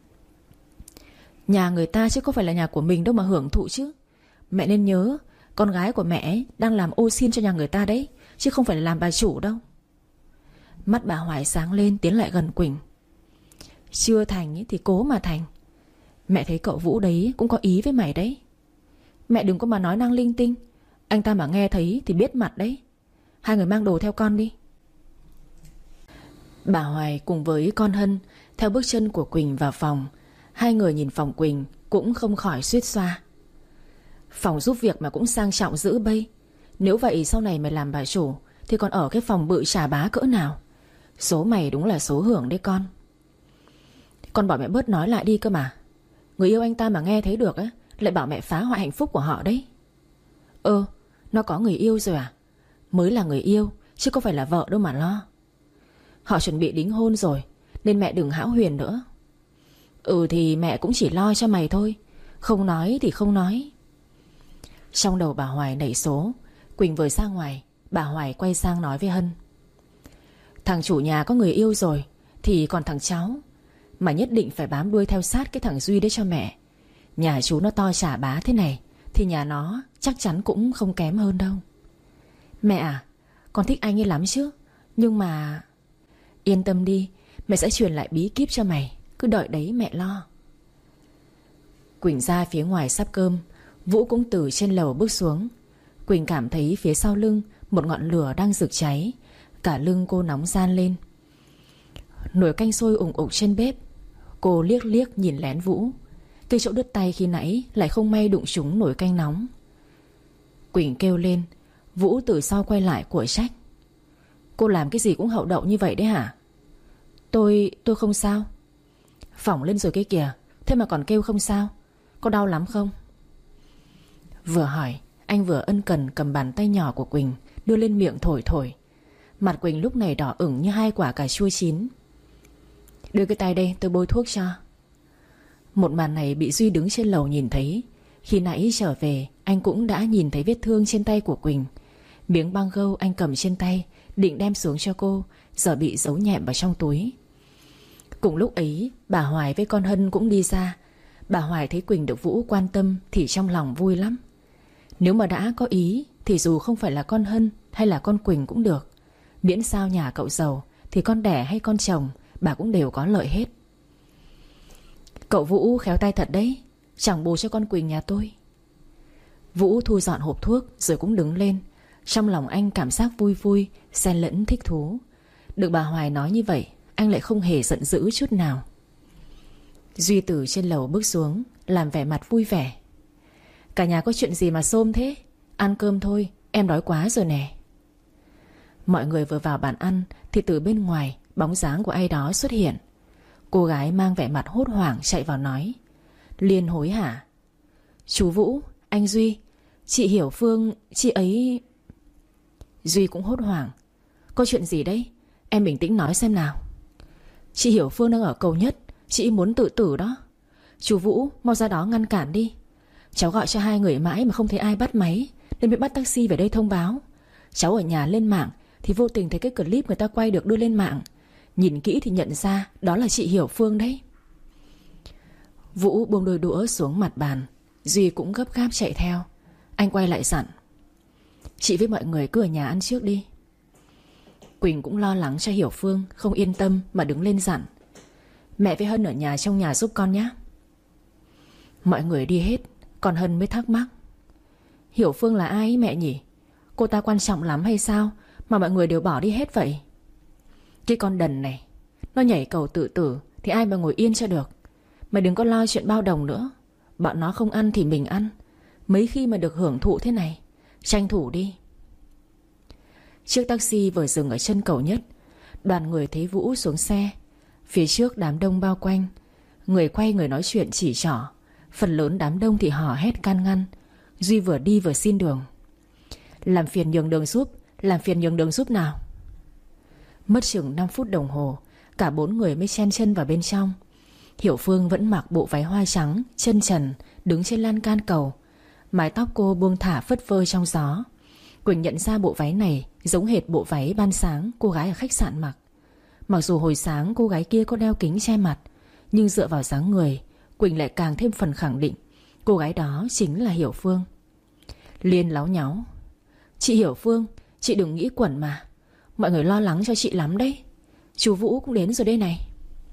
Nhà người ta chứ có phải là nhà của mình đâu mà hưởng thụ chứ. Mẹ nên nhớ, con gái của mẹ đang làm ô xin cho nhà người ta đấy, chứ không phải là làm bà chủ đâu. Mắt bà Hoài sáng lên, tiến lại gần Quỳnh. Chưa thành thì cố mà thành. Mẹ thấy cậu Vũ đấy cũng có ý với mày đấy. Mẹ đừng có mà nói năng linh tinh, anh ta mà nghe thấy thì biết mặt đấy. Hai người mang đồ theo con đi. Bà Hoài cùng với con Hân theo bước chân của Quỳnh vào phòng. Hai người nhìn phòng Quỳnh cũng không khỏi suýt xoa. Phòng giúp việc mà cũng sang trọng dữ bây. Nếu vậy sau này mày làm bà chủ thì còn ở cái phòng bự chà bá cỡ nào. Số mày đúng là số hưởng đấy con. Con bảo mẹ bớt nói lại đi cơ mà. Người yêu anh ta mà nghe thấy được á, lại bảo mẹ phá hoại hạnh phúc của họ đấy. Ơ, nó có người yêu rồi à? Mới là người yêu chứ có phải là vợ đâu mà lo. Họ chuẩn bị đính hôn rồi, nên mẹ đừng hão huyền nữa. Ừ thì mẹ cũng chỉ lo cho mày thôi, không nói thì không nói. Trong đầu bà Hoài nảy số. Quỳnh vừa ra ngoài, bà Hoài quay sang nói với Hân: thằng chủ nhà có người yêu rồi thì còn thằng cháu, mà nhất định phải bám đuôi theo sát cái thằng Duy đấy cho mẹ. Nhà chú nó to chả bá thế này thì nhà nó chắc chắn cũng không kém hơn đâu. Mẹ à, con thích anh ấy lắm chứ. Nhưng mà... Yên tâm đi, mẹ sẽ truyền lại bí kíp cho mày. Cứ đợi đấy mẹ lo. Quỳnh ra phía ngoài sắp cơm. Vũ cũng từ trên lầu bước xuống. Quỳnh cảm thấy phía sau lưng một ngọn lửa đang rực cháy. Cả lưng cô nóng ran lên. Nồi canh sôi ủng ục trên bếp. Cô liếc liếc nhìn lén Vũ. Cái chỗ đứt tay khi nãy lại không may đụng trúng nồi canh nóng. Quỳnh kêu lên. Vũ từ sau quay lại của trách: cô làm cái gì cũng hậu đậu như vậy đấy hả? Tôi... tôi không sao. Phỏng lên rồi cái kìa, thế mà còn kêu không sao. Có đau lắm không? Vừa hỏi, anh vừa ân cần cầm bàn tay nhỏ của Quỳnh đưa lên miệng thổi thổi. Mặt Quỳnh lúc này đỏ ửng như hai quả cà chua chín. Đưa cái tay đây, tôi bôi thuốc cho. Một màn này bị Duy đứng trên lầu nhìn thấy. Khi nãy trở về, anh cũng đã nhìn thấy vết thương trên tay của Quỳnh. Miếng băng gâu anh cầm trên tay định đem xuống cho cô, giờ bị giấu nhẹm vào trong túi. Cùng lúc ấy, bà Hoài với con Hân cũng đi ra. Bà Hoài thấy Quỳnh được Vũ quan tâm thì trong lòng vui lắm. Nếu mà đã có ý thì dù không phải là con Hân hay là con Quỳnh cũng được. Miễn sao nhà cậu giàu thì con đẻ hay con chồng bà cũng đều có lợi hết. Cậu Vũ khéo tay thật đấy, chẳng bù cho con Quỳnh nhà tôi. Vũ thu dọn hộp thuốc rồi cũng đứng lên. Trong lòng anh cảm giác vui vui, xen lẫn thích thú. Được bà Hoài nói như vậy, anh lại không hề giận dữ chút nào. Duy từ trên lầu bước xuống, làm vẻ mặt vui vẻ. Cả nhà có chuyện gì mà xôm thế? Ăn cơm thôi, em đói quá rồi nè. Mọi người vừa vào bàn ăn thì từ bên ngoài bóng dáng của ai đó xuất hiện. Cô gái mang vẻ mặt hốt hoảng chạy vào nói: Liên hối hả? Chú Vũ, anh Duy, chị Hiểu Phương, chị ấy... Duy cũng hốt hoảng. Có chuyện gì đấy? Em bình tĩnh nói xem nào. Chị Hiểu Phương đang ở cầu Nhất, chị muốn tự tử đó. Chú Vũ, mau ra đó ngăn cản đi. Cháu gọi cho hai người mãi mà không thấy ai bắt máy, nên mới bắt taxi về đây thông báo. Cháu ở nhà lên mạng thì vô tình thấy cái clip người ta quay được đưa lên mạng. Nhìn kỹ thì nhận ra đó là chị Hiểu Phương đấy. Vũ buông đôi đũa xuống mặt bàn. Duy cũng gấp gáp chạy theo. Anh quay lại dặn: Chị với mọi người cứ ở nhà ăn trước đi. Quỳnh cũng lo lắng cho Hiểu Phương, không yên tâm mà đứng lên dặn: Mẹ với Hân ở nhà trong nhà giúp con nhé. Mọi người đi hết, còn Hân mới thắc mắc: Hiểu Phương là ai mẹ nhỉ? Cô ta quan trọng lắm hay sao mà mọi người đều bỏ đi hết vậy? Cái con đần này, nó nhảy cầu tự tử thì ai mà ngồi yên cho được. Mày đừng có lo chuyện bao đồng nữa. Bọn nó không ăn thì mình ăn. Mấy khi mà được hưởng thụ thế này, tranh thủ đi. Chiếc taxi vừa dừng ở chân cầu Nhất. Đoàn người thấy Vũ xuống xe. Phía trước đám đông bao quanh. Người quay người nói chuyện chỉ trỏ. Phần lớn đám đông thì hò hét can ngăn. Duy vừa đi vừa xin đường: Làm phiền nhường đường giúp. Làm phiền nhường đường giúp nào. Mất chừng năm phút đồng hồ, cả bốn người mới chen chân vào bên trong. Hiểu Phương vẫn mặc bộ váy hoa trắng, chân trần, đứng trên lan can cầu. Mái tóc cô buông thả phất phơ trong gió. Quỳnh nhận ra bộ váy này giống hệt bộ váy ban sáng cô gái ở khách sạn mặc. Mặc dù hồi sáng cô gái kia có đeo kính che mặt, nhưng dựa vào dáng người, Quỳnh lại càng thêm phần khẳng định cô gái đó chính là Hiểu Phương. Liên láo nháo: Chị Hiểu Phương, chị đừng nghĩ quẩn mà. Mọi người lo lắng cho chị lắm đấy. Chú Vũ cũng đến rồi đây này.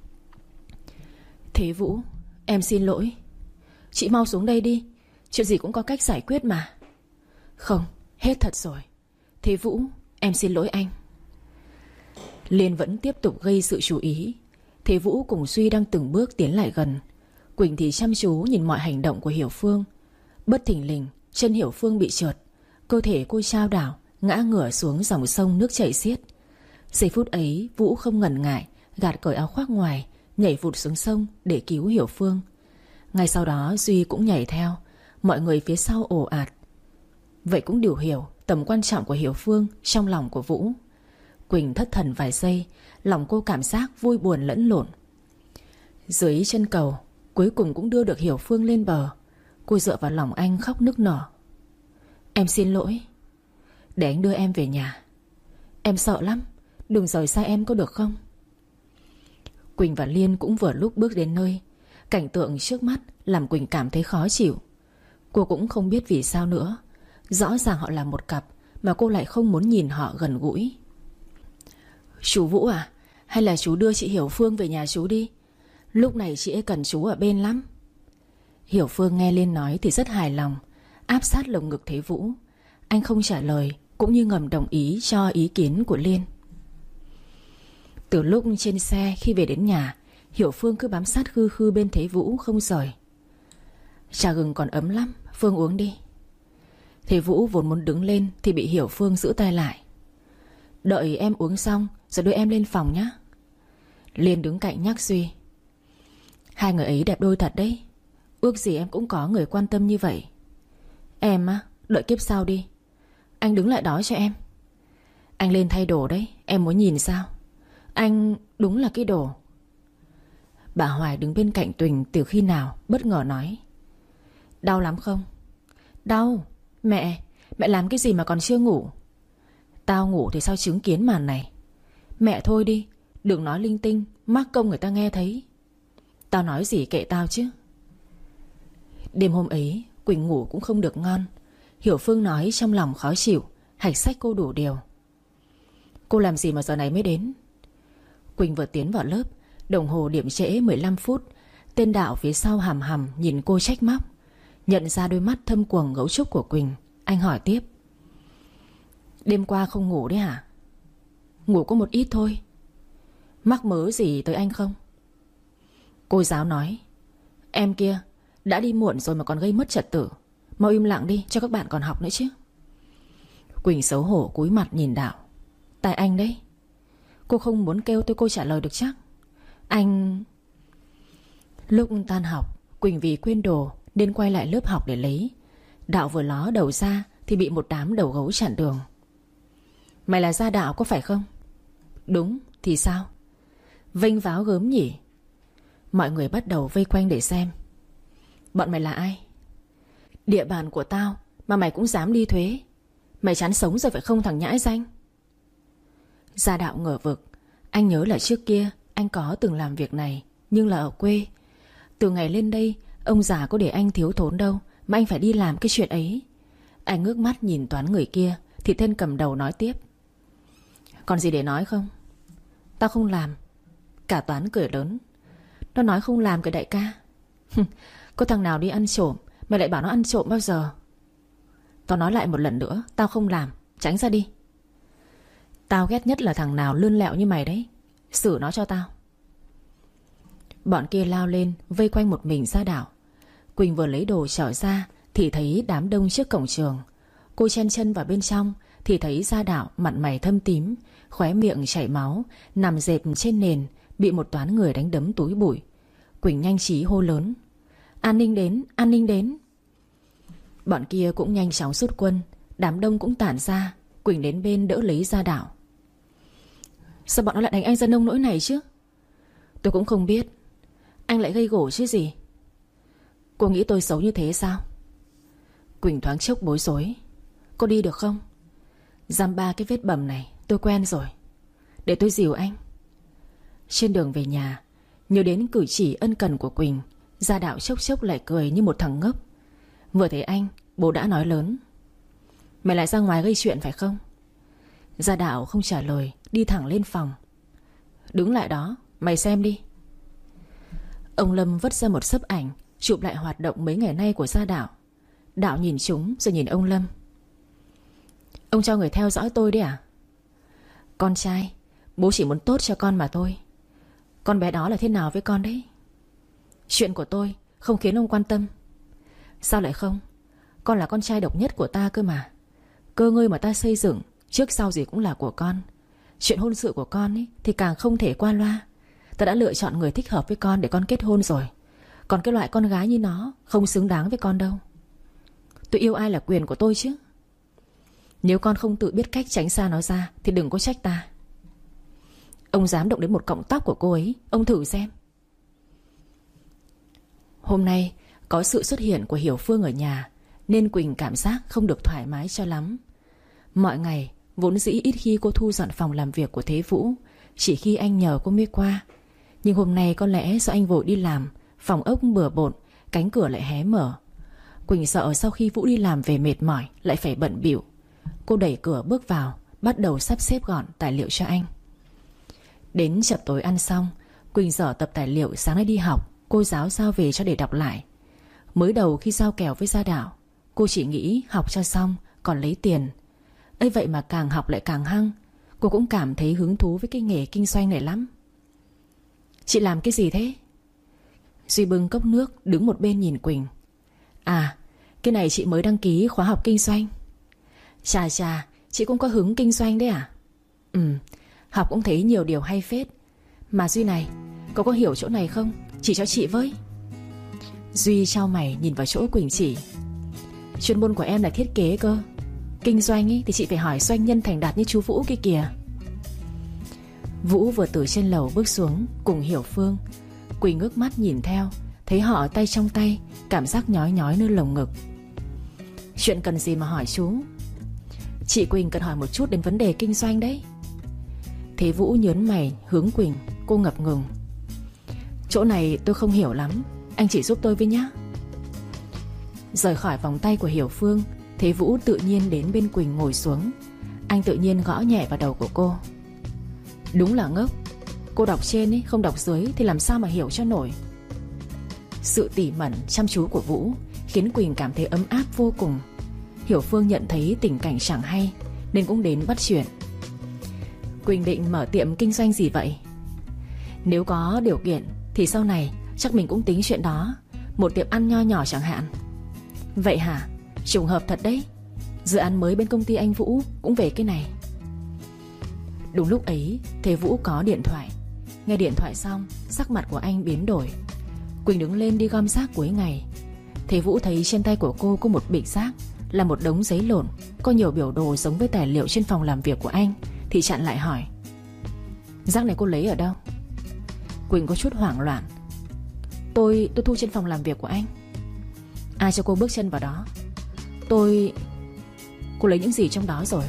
Thế Vũ, em xin lỗi. Chị mau xuống đây đi, chuyện gì cũng có cách giải quyết mà. Không, hết thật rồi. Thế Vũ, em xin lỗi anh. Liên vẫn tiếp tục gây sự chú ý. Thế Vũ cùng Duy đang từng bước tiến lại gần. Quỳnh thì chăm chú nhìn mọi hành động của Hiểu Phương. Bất thình lình, chân Hiểu Phương bị trượt, cơ thể cô chao đảo, ngã ngửa xuống dòng sông nước chảy xiết. Giây phút ấy Vũ không ngần ngại, gạt cởi áo khoác ngoài, nhảy vụt xuống sông để cứu Hiểu Phương. Ngay sau đó Duy cũng nhảy theo. Mọi người phía sau ồ ạt. Vậy cũng đều hiểu tầm quan trọng của Hiểu Phương trong lòng của Vũ. Quỳnh thất thần vài giây, lòng cô cảm giác vui buồn lẫn lộn. Dưới chân cầu, cuối cùng cũng đưa được Hiểu Phương lên bờ. Cô dựa vào lòng anh khóc nức nở. Em xin lỗi. Để anh đưa em về nhà. Em sợ lắm, đừng rời xa em có được không? Quỳnh và Liên cũng vừa lúc bước đến nơi. Cảnh tượng trước mắt làm Quỳnh cảm thấy khó chịu. Cô cũng không biết vì sao nữa. Rõ ràng họ là một cặp mà cô lại không muốn nhìn họ gần gũi. Chú Vũ à, hay là chú đưa chị Hiểu Phương về nhà chú đi. Lúc này chị ấy cần chú ở bên lắm. Hiểu Phương nghe Liên nói thì rất hài lòng, áp sát lồng ngực Thế Vũ. Anh không trả lời, cũng như ngầm đồng ý cho ý kiến của Liên. Từ lúc trên xe khi về đến nhà, Hiểu Phương cứ bám sát khư khư bên Thế Vũ không rời. Trà gừng còn ấm lắm, Phương uống đi. Thế Vũ vốn muốn đứng lên thì bị Hiểu Phương giữ tay lại. Đợi em uống xong rồi đưa em lên phòng nhé. Liên đứng cạnh nhắc Duy. Hai người ấy đẹp đôi thật đấy. Ước gì em cũng có người quan tâm như vậy. Em á, đợi kiếp sau đi. Anh đứng lại đó cho em. Anh lên thay đồ đấy, em muốn nhìn sao? Anh đúng là cái đồ. Bà Hoài đứng bên cạnh Quỳnh từ khi nào bất ngờ nói. Đau lắm không? Đau. Mẹ, mẹ làm cái gì mà còn chưa ngủ? Tao ngủ thì sao chứng kiến màn này. Mẹ thôi đi, đừng nói linh tinh, mắc công người ta nghe thấy. Tao nói gì kệ tao chứ. Đêm hôm ấy Quỳnh ngủ cũng không được ngon. Hiểu Phương nói trong lòng khó chịu, hạch sách cô đủ điều. Cô làm gì mà giờ này mới đến? Quỳnh vừa tiến vào lớp, đồng hồ điểm trễ mười lăm phút. Tên Đạo phía sau hàm hàm nhìn cô trách móc. Nhận ra đôi mắt thâm quầng gấu trúc của Quỳnh, anh hỏi tiếp. Đêm qua không ngủ đấy hả? Ngủ có một ít thôi. Mắc mớ gì tới anh không? Cô giáo nói. Em kia, đã đi muộn rồi mà còn gây mất trật tự. Mau im lặng đi cho các bạn còn học nữa chứ. Quỳnh xấu hổ cúi mặt nhìn Đạo. Tại anh đấy. Cô không muốn kêu tôi cô trả lời được chắc. Anh... Lúc tan học, Quỳnh vì quên đồ nên quay lại lớp học để lấy. Đạo vừa ló đầu ra thì bị một đám đầu gấu chặn đường. Mày là Gia Đạo có phải không? Đúng, thì sao? Vênh váo gớm nhỉ? Mọi người bắt đầu vây quanh để xem. Bọn mày là ai? Địa bàn của tao mà mày cũng dám đi thuế. Mày chán sống rồi phải không thằng nhãi danh? Gia Đạo ngờ vực. Anh nhớ là trước kia anh có từng làm việc này, nhưng là ở quê. Từ ngày lên đây, ông già có để anh thiếu thốn đâu mà anh phải đi làm cái chuyện ấy. Anh ngước mắt nhìn toán người kia thì tên cầm đầu nói tiếp. Còn gì để nói không? Tao không làm. Cả toán cười lớn. Nó nói không làm cái đại ca. Có thằng nào đi ăn trộm mày lại bảo nó ăn trộm bao giờ? Tao nói lại một lần nữa, tao không làm. Tránh ra đi. Tao ghét nhất là thằng nào lươn lẹo như mày đấy. Xử nó cho tao. Bọn kia lao lên vây quanh một mình Gia Đạo. Quỳnh vừa lấy đồ trở ra thì thấy đám đông trước cổng trường. Cô chen chân vào bên trong thì thấy Gia Đạo mặt mày thâm tím, khóe miệng chảy máu, nằm dẹp trên nền, bị một toán người đánh đấm túi bụi. Quỳnh nhanh trí hô lớn. An ninh đến, an ninh đến. Bọn kia cũng nhanh chóng rút quân, Đám đông cũng tản ra. Quỳnh đến bên đỡ lấy Gia Đạo. Sao bọn nó lại đánh anh ra nông nỗi này chứ? Tôi cũng không biết. Anh lại gây gổ chứ gì. Cô nghĩ tôi xấu như thế sao? Quỳnh thoáng chốc bối rối. Cô đi được không? Dăm ba cái vết bầm này tôi quen rồi. Để tôi dìu anh. Trên đường về nhà, nhớ đến cử chỉ ân cần của Quỳnh, Gia Đạo chốc chốc lại cười như một thằng ngốc. Vừa thấy anh, bố đã nói lớn. Mày lại ra ngoài gây chuyện phải không? Gia Đạo không trả lời, đi thẳng lên phòng. Đứng lại đó, mày xem đi. Ông Lâm vất ra một xấp ảnh chụp lại hoạt động mấy ngày nay của Gia Đạo. Đạo nhìn chúng rồi nhìn ông Lâm. Ông cho người theo dõi tôi đấy à? Con trai, bố chỉ muốn tốt cho con mà thôi. Con bé đó là thế nào với con đấy? Chuyện của tôi không khiến ông quan tâm. Sao lại không? Con là con trai độc nhất của ta cơ mà. Cơ ngơi mà ta xây dựng trước sau gì cũng là của con. Chuyện hôn sự của con ấy thì càng không thể qua loa. Ta đã lựa chọn người thích hợp với con để con kết hôn rồi. Còn cái loại con gái như nó không xứng đáng với con đâu. Tôi yêu ai là quyền của tôi chứ. Nếu con không tự biết cách tránh xa nó ra thì đừng có trách ta. Ông dám động đến một cọng tóc của cô ấy, ông thử xem. Hôm nay có sự xuất hiện của Hiểu Phương ở nhà, nên Quỳnh cảm giác không được thoải mái cho lắm. Mọi ngày vốn dĩ ít khi cô thu dọn phòng làm việc của Thế Vũ, chỉ khi anh nhờ cô mới qua. Nhưng hôm nay có lẽ do anh vội đi làm, phòng ốc bừa bộn, cánh cửa lại hé mở. Quỳnh sợ sau khi Vũ đi làm về mệt mỏi lại phải bận bịu. Cô đẩy cửa bước vào, bắt đầu sắp xếp gọn tài liệu cho anh. Đến chập tối ăn xong, Quỳnh dở tập tài liệu sáng nay đi học cô giáo giao về cho để đọc lại. Mới đầu khi giao kèo với Gia Đạo, cô chỉ nghĩ học cho xong còn lấy tiền. ấy vậy mà càng học lại càng hăng. Cô cũng cảm thấy hứng thú với cái nghề kinh doanh này lắm. Chị làm cái gì thế? Duy bưng cốc nước đứng một bên nhìn Quỳnh. À, cái này chị mới đăng ký khóa học kinh doanh. Chà chà, chị cũng có hứng kinh doanh đấy à? Ừ, học cũng thấy nhiều điều hay phết. Mà Duy này, cậu có hiểu chỗ này không? Chỉ cho chị với. Duy chau mày nhìn vào chỗ Quỳnh chỉ. Chuyên môn của em là thiết kế cơ. Kinh doanh ý, thì chị phải hỏi doanh nhân thành đạt như chú Vũ kia kìa. Vũ vừa từ trên lầu bước xuống cùng Hiểu Phương. Quỳnh ngước mắt nhìn theo, thấy họ tay trong tay, cảm giác nhói nhói nơi lồng ngực. Chuyện cần gì mà hỏi chú? Chị Quỳnh cần hỏi một chút đến vấn đề kinh doanh đấy. Thế Vũ nhớn mày hướng Quỳnh. Cô ngập ngừng. Chỗ này tôi không hiểu lắm, anh chỉ giúp tôi với nhá. Rời khỏi vòng tay của Hiểu Phương, Thế Vũ tự nhiên đến bên Quỳnh ngồi xuống. Anh tự nhiên gõ nhẹ vào đầu của cô. Đúng là ngốc. Cô đọc trên ấy, không đọc dưới thì làm sao mà hiểu cho nổi. Sự tỉ mẩn chăm chú của Vũ khiến Quỳnh cảm thấy ấm áp vô cùng. Hiểu Phương nhận thấy tình cảnh chẳng hay nên cũng đến bắt chuyện. Quỳnh định mở tiệm kinh doanh gì vậy? Nếu có điều kiện thì sau này chắc mình cũng tính chuyện đó. Một tiệm ăn nho nhỏ chẳng hạn. Vậy hả? Trùng hợp thật đấy. Dự án mới bên công ty anh Vũ cũng về cái này. Đúng lúc ấy Thế Vũ có điện thoại. Nghe điện thoại xong, sắc mặt của anh biến đổi. Quỳnh đứng lên đi gom rác cuối ngày. Thế Vũ thấy trên tay của cô có một bịch rác, là một đống giấy lộn, có nhiều biểu đồ giống với tài liệu trên phòng làm việc của anh, thì chặn lại hỏi. Rác này cô lấy ở đâu? Quỳnh có chút hoảng loạn. Tôi, tôi thu trên phòng làm việc của anh. Ai cho cô bước chân vào đó? Tôi... Cô lấy những gì trong đó rồi?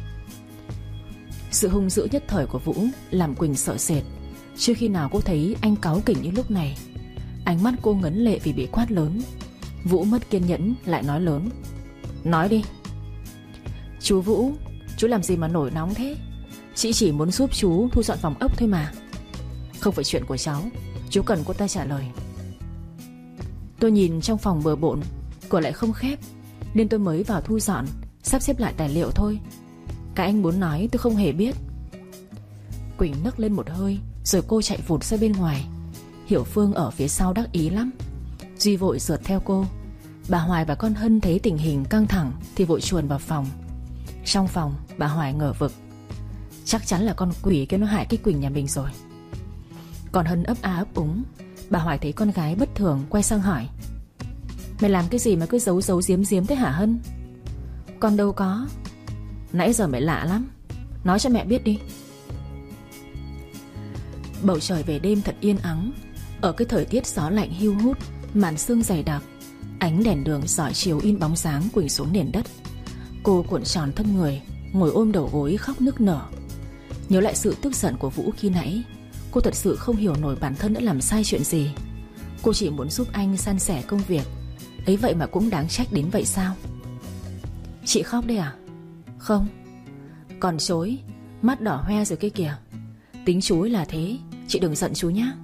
Sự hung dữ nhất thời của Vũ làm Quỳnh sợ sệt. Chưa khi nào cô thấy anh cáu kỉnh như lúc này. Ánh mắt cô ngấn lệ vì bị quát lớn. Vũ mất kiên nhẫn lại nói lớn. Nói đi. Chú Vũ, chú làm gì mà nổi nóng thế? Chị chỉ muốn giúp chú thu dọn phòng ốc thôi mà. Không phải chuyện của cháu, chú cần cô ta trả lời. Tôi nhìn trong phòng bừa bộn, cửa lại không khép, nên tôi mới vào thu dọn, sắp xếp lại tài liệu thôi. Cái anh muốn nói tôi không hề biết. Quỳnh nấc lên một hơi, rồi cô chạy vụt ra bên ngoài. Hiểu Phương ở phía sau đắc ý lắm. Duy vội rượt theo cô. Bà Hoài và con Hân thấy tình hình căng thẳng thì vội chuồn vào phòng. Trong phòng bà Hoài ngờ vực. Chắc chắn là con quỷ kia nó hại cái Quỳnh nhà mình rồi. Còn Hân ấp a ấp úng. Bà Hoài thấy con gái bất thường, quay sang hỏi. Mày làm cái gì mà cứ giấu giấu giếm giếm thế hả Hân? Con đâu có. Nãy giờ mẹ lạ lắm, nói cho mẹ biết đi. Bầu trời về đêm thật yên ắng. Ở cái thời tiết gió lạnh hiu hút, màn sương dày đặc, ánh đèn đường rọi chiếu in bóng dáng quỳnh xuống nền đất. Cô cuộn tròn thân người, ngồi ôm đầu gối khóc nức nở. Nhớ lại sự tức giận của Vũ khi nãy, cô thật sự không hiểu nổi bản thân đã làm sai chuyện gì. Cô chỉ muốn giúp anh san sẻ công việc, ấy vậy mà cũng đáng trách đến vậy sao? Chị khóc đấy à? Không. Còn chối, mắt đỏ hoe rồi kia kìa. Tính chú ấy là thế, chị đừng giận chú nhé.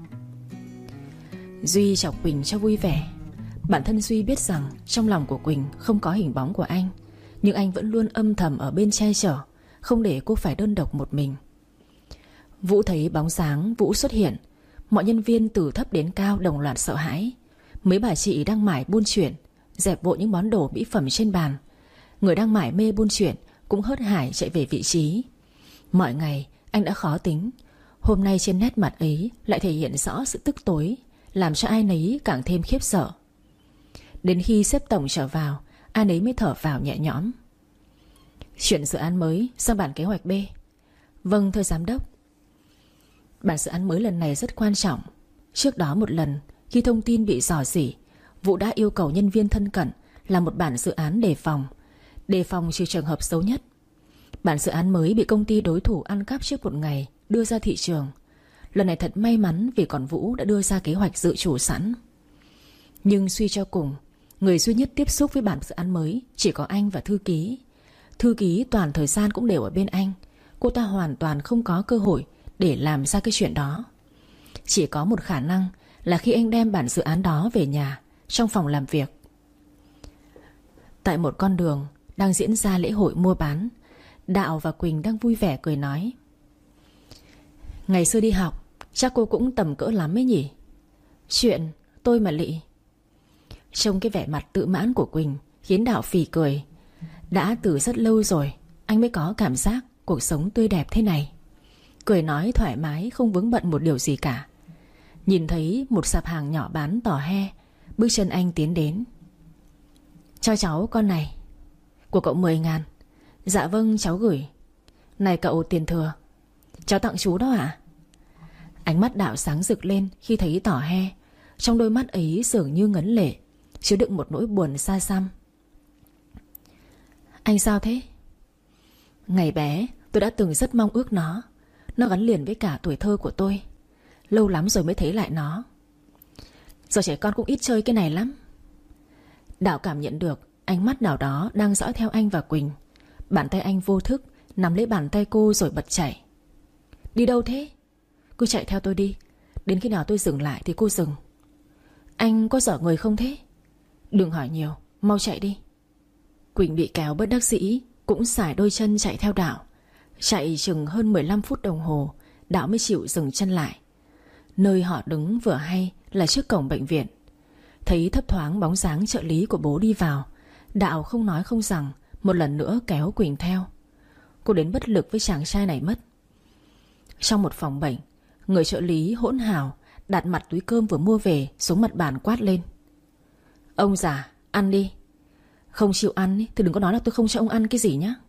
Duy chọc Quỳnh cho vui vẻ. Bản thân Duy biết rằng trong lòng của Quỳnh không có hình bóng của anh, nhưng anh vẫn luôn âm thầm ở bên che chở, không để cô phải đơn độc một mình. Vũ thấy bóng dáng Vũ xuất hiện, mọi nhân viên từ thấp đến cao đồng loạt sợ hãi. Mấy bà chị đang mải buôn chuyện, dẹp vội những món đồ mỹ phẩm trên bàn. Người đang mải mê buôn chuyện cũng hớt hải chạy về vị trí. Mọi ngày anh đã khó tính, hôm nay trên nét mặt ấy lại thể hiện rõ sự tức tối, làm cho ai nấy càng thêm khiếp sợ. Đến khi sếp tổng trở vào, ai nấy mới thở vào nhẹ nhõm. Chuyện dự án mới sang bản kế hoạch B. Vâng thưa giám đốc. Bản dự án mới lần này rất quan trọng. Trước đó một lần, khi thông tin bị rò rỉ, Vũ đã yêu cầu nhân viên thân cận làm một bản dự án đề phòng, đề phòng trừ trường hợp xấu nhất. Bản dự án mới bị công ty đối thủ ăn cắp trước một ngày đưa ra thị trường. Lần này thật may mắn vì còn Vũ đã đưa ra kế hoạch dự trù sẵn. Nhưng suy cho cùng, người duy nhất tiếp xúc với bản dự án mới chỉ có anh và thư ký. Thư ký toàn thời gian cũng đều ở bên anh. Cô ta hoàn toàn không có cơ hội để làm ra cái chuyện đó. Chỉ có một khả năng là khi anh đem bản dự án đó về nhà, trong phòng làm việc. Tại một con đường đang diễn ra lễ hội mua bán, Đạo và Quỳnh đang vui vẻ cười nói: Ngày xưa đi học chắc cô cũng tầm cỡ lắm ấy nhỉ? Chuyện tôi mà lị. Trông cái vẻ mặt tự mãn của Quỳnh khiến Đạo phì cười. Đã từ rất lâu rồi anh mới có cảm giác cuộc sống tươi đẹp thế này. Cười nói thoải mái, không vướng bận một điều gì cả. Nhìn thấy một sạp hàng nhỏ bán tò he, bước chân anh tiến đến. Cho cháu con này. Của cậu mười ngàn. Dạ vâng cháu gửi. Này cậu tiền thừa. Cháu tặng chú đó ạ. Ánh mắt Đạo sáng rực lên khi thấy tỏ he. Trong đôi mắt ấy dường như ngấn lệ, chứa đựng một nỗi buồn xa xăm. Anh sao thế? Ngày bé tôi đã từng rất mong ước nó. Nó gắn liền với cả tuổi thơ của tôi. Lâu lắm rồi mới thấy lại nó. Giờ trẻ con cũng ít chơi cái này lắm. Đạo cảm nhận được ánh mắt nào đó đang dõi theo anh và Quỳnh. Bàn tay anh vô thức nắm lấy bàn tay cô rồi bật chạy. Đi đâu thế? Cứ chạy theo tôi đi. Đến khi nào tôi dừng lại thì cô dừng. Anh có dở người không thế? Đừng hỏi nhiều, mau chạy đi. Quỳnh bị kéo bất đắc dĩ, cũng sải đôi chân chạy theo Đạo. Chạy chừng hơn mười lăm phút đồng hồ, Đạo mới chịu dừng chân lại. Nơi họ đứng vừa hay là trước cổng bệnh viện. Thấy thấp thoáng bóng dáng trợ lý của bố đi vào, Đạo không nói không rằng một lần nữa kéo Quỳnh theo. Cô đến bất lực với chàng trai này mất. Trong một phòng bệnh, người trợ lý hỗn hào đặt mặt túi cơm vừa mua về xuống mặt bàn quát lên: Ông già, ăn đi. Không chịu ăn thì đừng có nói là tôi không cho ông ăn cái gì nhé.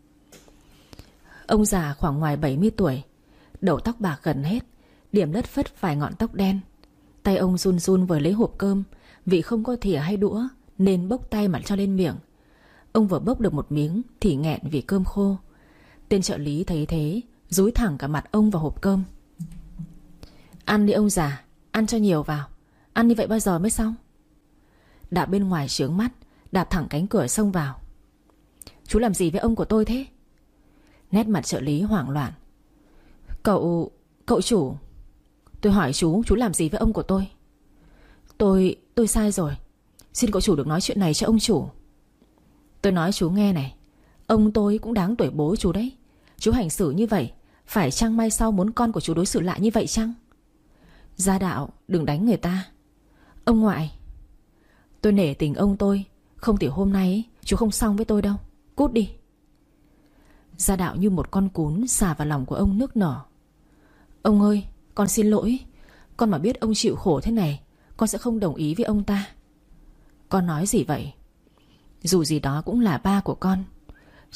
Ông già khoảng ngoài bảy mươi tuổi, đầu tóc bạc gần hết, điểm lất phất vài ngọn tóc đen. Tay ông run run vừa lấy hộp cơm, vì không có thìa hay đũa nên bốc tay mà cho lên miệng. Ông vừa bốc được một miếng thì nghẹn vì cơm khô. Tên trợ lý thấy thế dúi thẳng cả mặt ông vào hộp cơm. Ăn đi ông già, ăn cho nhiều vào. Ăn như vậy bao giờ mới xong? Đạo bên ngoài chướng mắt, đạp thẳng cánh cửa xông vào. Chú làm gì với ông của tôi thế? Nét mặt trợ lý hoảng loạn. Cậu... cậu chủ. Tôi hỏi chú, chú làm gì với ông của tôi? Tôi... tôi sai rồi. Xin cậu chủ được nói chuyện này cho ông chủ. Tôi nói chú nghe này, ông tôi cũng đáng tuổi bố chú đấy. Chú hành xử như vậy, phải chăng mai sau muốn con của chú đối xử lại như vậy chăng? Gia Đạo, đừng đánh người ta. Ông ngoại, tôi nể tình ông tôi, không thì hôm nay ấy, chú không xong với tôi đâu. Cút đi. Gia Đạo như một con cún xà vào lòng của ông nức nở. Ông ơi, con xin lỗi. Con mà biết ông chịu khổ thế này, con sẽ không đồng ý với ông ta. Con nói gì vậy? Dù gì đó cũng là ba của con.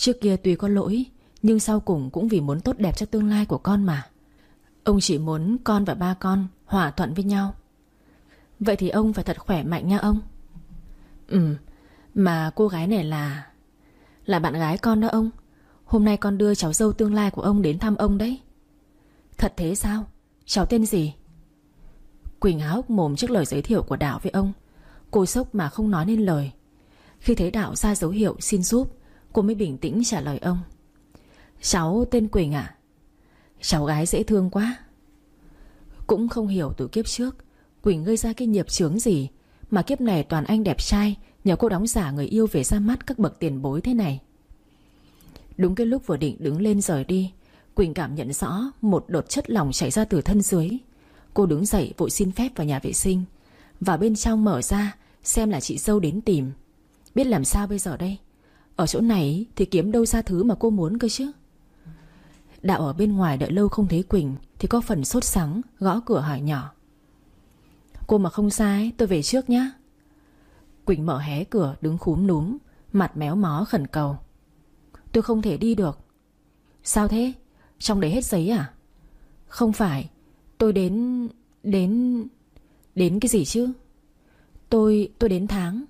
Trước kia tuy có lỗi, nhưng sau cùng cũng vì muốn tốt đẹp cho tương lai của con mà. Ông chỉ muốn con và ba con hòa thuận với nhau. Vậy thì ông phải thật khỏe mạnh nha ông. Ừ, mà cô gái này là Là bạn gái con đó ông. Hôm nay con đưa cháu dâu tương lai của ông đến thăm ông đấy. Thật thế sao? Cháu tên gì? Quỳnh há hốc mồm trước lời giới thiệu của Đạo với ông. Cô sốc mà không nói nên lời. Khi thấy Đạo ra dấu hiệu xin giúp, cô mới bình tĩnh trả lời ông. Cháu tên Quỳnh ạ. Cháu gái dễ thương quá. Cũng không hiểu từ kiếp trước Quỳnh gây ra cái nghiệp chướng gì mà kiếp này toàn anh đẹp trai nhờ cô đóng giả người yêu về ra mắt các bậc tiền bối thế này. Đúng cái lúc vừa định đứng lên rời đi, Quỳnh cảm nhận rõ một đột chất lỏng chảy ra từ thân dưới. Cô đứng dậy vội xin phép vào nhà vệ sinh. Vào bên trong mở ra xem là chị dâu đến tìm. Biết làm sao bây giờ đây? Ở chỗ này thì kiếm đâu ra thứ mà cô muốn cơ chứ. Đạo ở bên ngoài đợi lâu không thấy Quỳnh thì có phần sốt sắng, gõ cửa hỏi nhỏ. Cô mà không sai tôi về trước nhá. Quỳnh mở hé cửa đứng khúm núm, mặt méo mó khẩn cầu. Tôi không thể đi được. Sao thế? Trong đấy hết giấy à? Không phải. Tôi đến... Đến... Đến cái gì chứ? Tôi... Tôi đến tháng.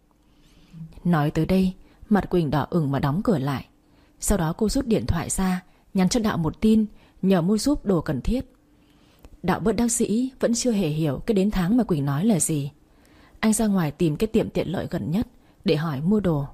Nói tới đây mặt Quỳnh đỏ ửng mà đóng cửa lại. Sau đó cô rút điện thoại ra, nhắn cho Đạo một tin nhờ mua giúp đồ cần thiết. Đạo bất đắc dĩ vẫn chưa hề hiểu cái đến tháng mà Quỳnh nói là gì. Anh ra ngoài tìm cái tiệm tiện lợi gần nhất để hỏi mua đồ.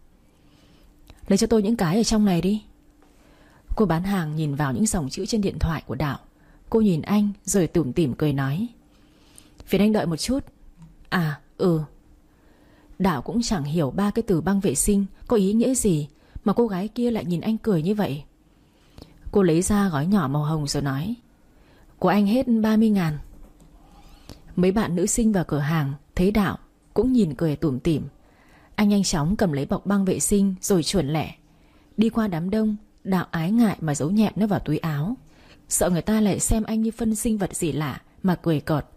Lấy cho tôi những cái ở trong này đi. Cô bán hàng nhìn vào những dòng chữ trên điện thoại của Đạo. Cô nhìn anh rồi tủm tỉm cười nói. Phiền anh đợi một chút. À ừ. Đạo cũng chẳng hiểu ba cái từ băng vệ sinh có ý nghĩa gì mà cô gái kia lại nhìn anh cười như vậy. Cô lấy ra gói nhỏ màu hồng rồi nói. Của anh hết ba mươi ngàn. Mấy bạn nữ sinh vào cửa hàng thấy Đạo cũng nhìn cười tủm tỉm. Anh nhanh chóng cầm lấy bọc băng vệ sinh rồi chuồn lẻ. Đi qua đám đông, Đạo ái ngại mà giấu nhẹm nó vào túi áo, sợ người ta lại xem anh như phân sinh vật gì lạ mà cười cợt.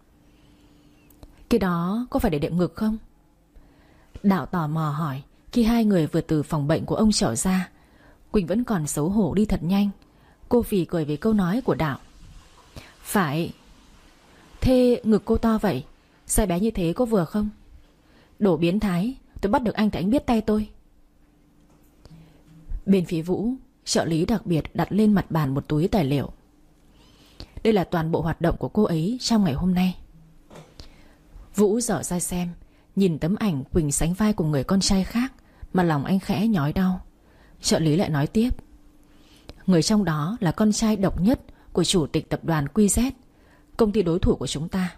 Cái đó có phải để đệm ngực không? Đạo tò mò hỏi khi hai người vừa từ phòng bệnh của ông trở ra. Quỳnh vẫn còn xấu hổ đi thật nhanh. Cô phì cười về câu nói của Đạo. Phải. Thế ngực cô to vậy, size bé như thế có vừa không? Đồ biến thái, tôi bắt được anh thì anh biết tay tôi. Bên phía Vũ, trợ lý đặc biệt đặt lên mặt bàn một túi tài liệu. Đây là toàn bộ hoạt động của cô ấy trong ngày hôm nay. Vũ dở ra xem, nhìn tấm ảnh Quỳnh sánh vai cùng người con trai khác mà lòng anh khẽ nhói đau. Trợ lý lại nói tiếp. Người trong đó là con trai độc nhất của chủ tịch tập đoàn quy dét, công ty đối thủ của chúng ta.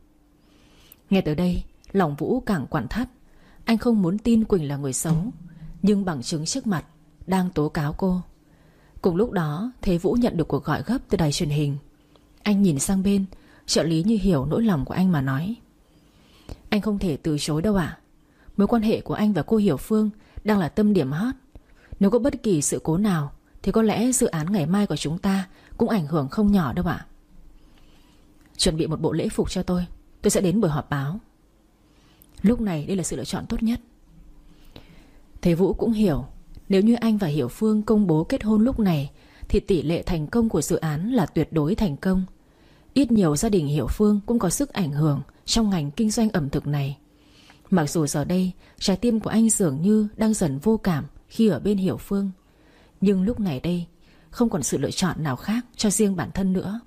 Nghe tới đây, lòng Vũ càng quặn thắt. Anh không muốn tin Quỳnh là người xấu, nhưng bằng chứng trước mặt đang tố cáo cô. Cùng lúc đó, thấy Vũ nhận được cuộc gọi gấp từ đài truyền hình. Anh nhìn sang bên, trợ lý như hiểu nỗi lòng của anh mà nói. Anh không thể từ chối đâu ạ. Mối quan hệ của anh và cô Hiểu Phương đang là tâm điểm hot. Nếu có bất kỳ sự cố nào thì có lẽ dự án ngày mai của chúng ta cũng ảnh hưởng không nhỏ đâu ạ. Chuẩn bị một bộ lễ phục cho tôi, tôi sẽ đến buổi họp báo. Lúc này đây là sự lựa chọn tốt nhất. Thầy Vũ cũng hiểu, nếu như anh và Hiểu Phương công bố kết hôn lúc này thì tỷ lệ thành công của dự án là tuyệt đối thành công. Ít nhiều gia đình Hiểu Phương cũng có sức ảnh hưởng trong ngành kinh doanh ẩm thực này. Mặc dù giờ đây trái tim của anh dường như đang dần vô cảm khi ở bên Hiểu Phương, nhưng lúc này đây không còn sự lựa chọn nào khác cho riêng bản thân nữa.